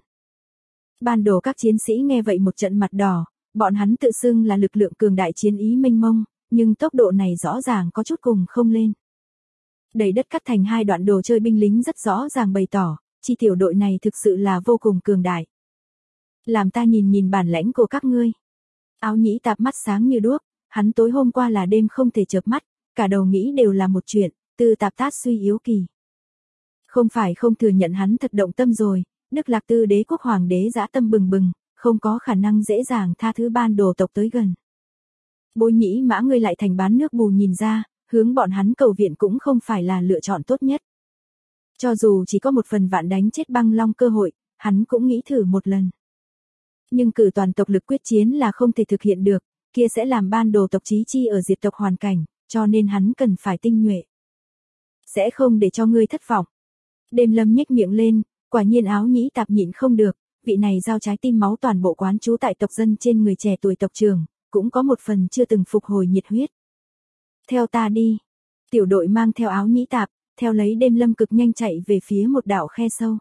Ban đồ các chiến sĩ nghe vậy một trận mặt đỏ, bọn hắn tự xưng là lực lượng cường đại chiến ý mênh mông, nhưng tốc độ này rõ ràng có chút cùng không lên. Đẩy đất cắt thành hai đoạn đồ chơi binh lính rất rõ ràng bày tỏ, chi tiểu đội này thực sự là vô cùng cường đại. Làm ta nhìn nhìn bản lãnh của các ngươi. Áo nhĩ tạp mắt sáng như đuốc, hắn tối hôm qua là đêm không thể chợp mắt, cả đầu nghĩ đều là một chuyện, Tư Tạp Tát suy yếu kỳ. Không phải không thừa nhận hắn thật động tâm rồi, Đức Lạc Tư đế quốc hoàng đế dã tâm bừng bừng, không có khả năng dễ dàng tha thứ ban đồ tộc tới gần. Bối nhĩ mã ngươi lại thành bán nước bù nhìn ra, hướng bọn hắn cầu viện cũng không phải là lựa chọn tốt nhất. Cho dù chỉ có một phần vạn đánh chết băng long cơ hội, hắn cũng nghĩ thử một lần. Nhưng cử toàn tộc lực quyết chiến là không thể thực hiện được, kia sẽ làm ban đồ tộc chí chi ở diệt tộc hoàn cảnh, cho nên hắn cần phải tinh nhuệ. Sẽ không để cho ngươi thất vọng. Đêm Lâm nhếch miệng lên, quả nhiên áo nhĩ tạp nhịn không được, vị này giao trái tim máu toàn bộ quán trú tại tộc dân trên người trẻ tuổi tộc trưởng, cũng có một phần chưa từng phục hồi nhiệt huyết. Theo ta đi. Tiểu đội mang theo áo nhĩ tạp, theo lấy Đêm Lâm cực nhanh chạy về phía một đạo khe sâu.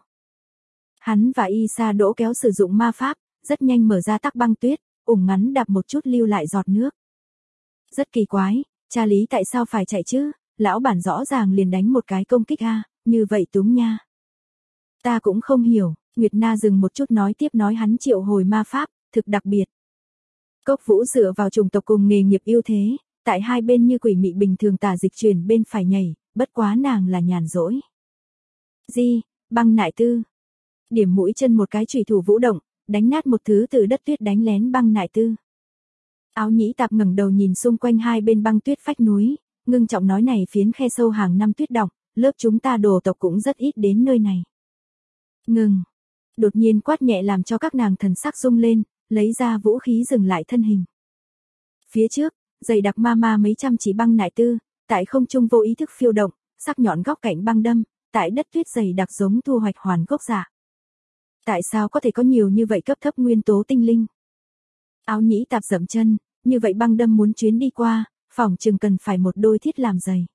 Hắn và Isado kéo sử dụng ma pháp, rất nhanh mở ra tắc băng tuyết, ủng ngắn đạp một chút lưu lại giọt nước. Rất kỳ quái, cha lý tại sao phải chạy chứ, lão bản rõ ràng liền đánh một cái công kích a, như vậy túng nha. Ta cũng không hiểu, Nguyệt Na dừng một chút nói tiếp nói hắn triệu hồi ma pháp, thực đặc biệt. Cốc Vũ dựa vào chủng tộc cùng nghề nghiệp ưu thế, tại hai bên như quỷ mị bình thường tả dịch chuyển bên phải nhảy, bất quá nàng là nhàn rỗi. Di, băng nại tư. Điểm mũi chân một cái chủy thủ vũ động, đánh nát một thứ từ đất tuyết đánh lén băng nại tư. Áo nhĩ tạp ngẩng đầu nhìn xung quanh hai bên băng tuyết phách núi, ngưng trọng nói này phiến khe sâu hàng năm tuyết đọng, lớp chúng ta đồ tộc cũng rất ít đến nơi này. Ngừng. Đột nhiên quát nhẹ làm cho các nàng thần sắc rung lên, lấy ra vũ khí dừng lại thân hình. Phía trước, dày đặc ma mấy trăm chỉ băng nại tư, tại không trung vô ý thức phiêu động, sắc nhọn góc cạnh băng đâm, tại đất tuyết dày đặc giống thu hoạch hoàn gốc dạ. Tại sao có thể có nhiều như vậy cấp thấp nguyên tố tinh linh? Áo nhĩ tạp dậm chân, như vậy băng đâm muốn chuyến đi qua, phỏng chừng cần phải một đôi thiết làm giày.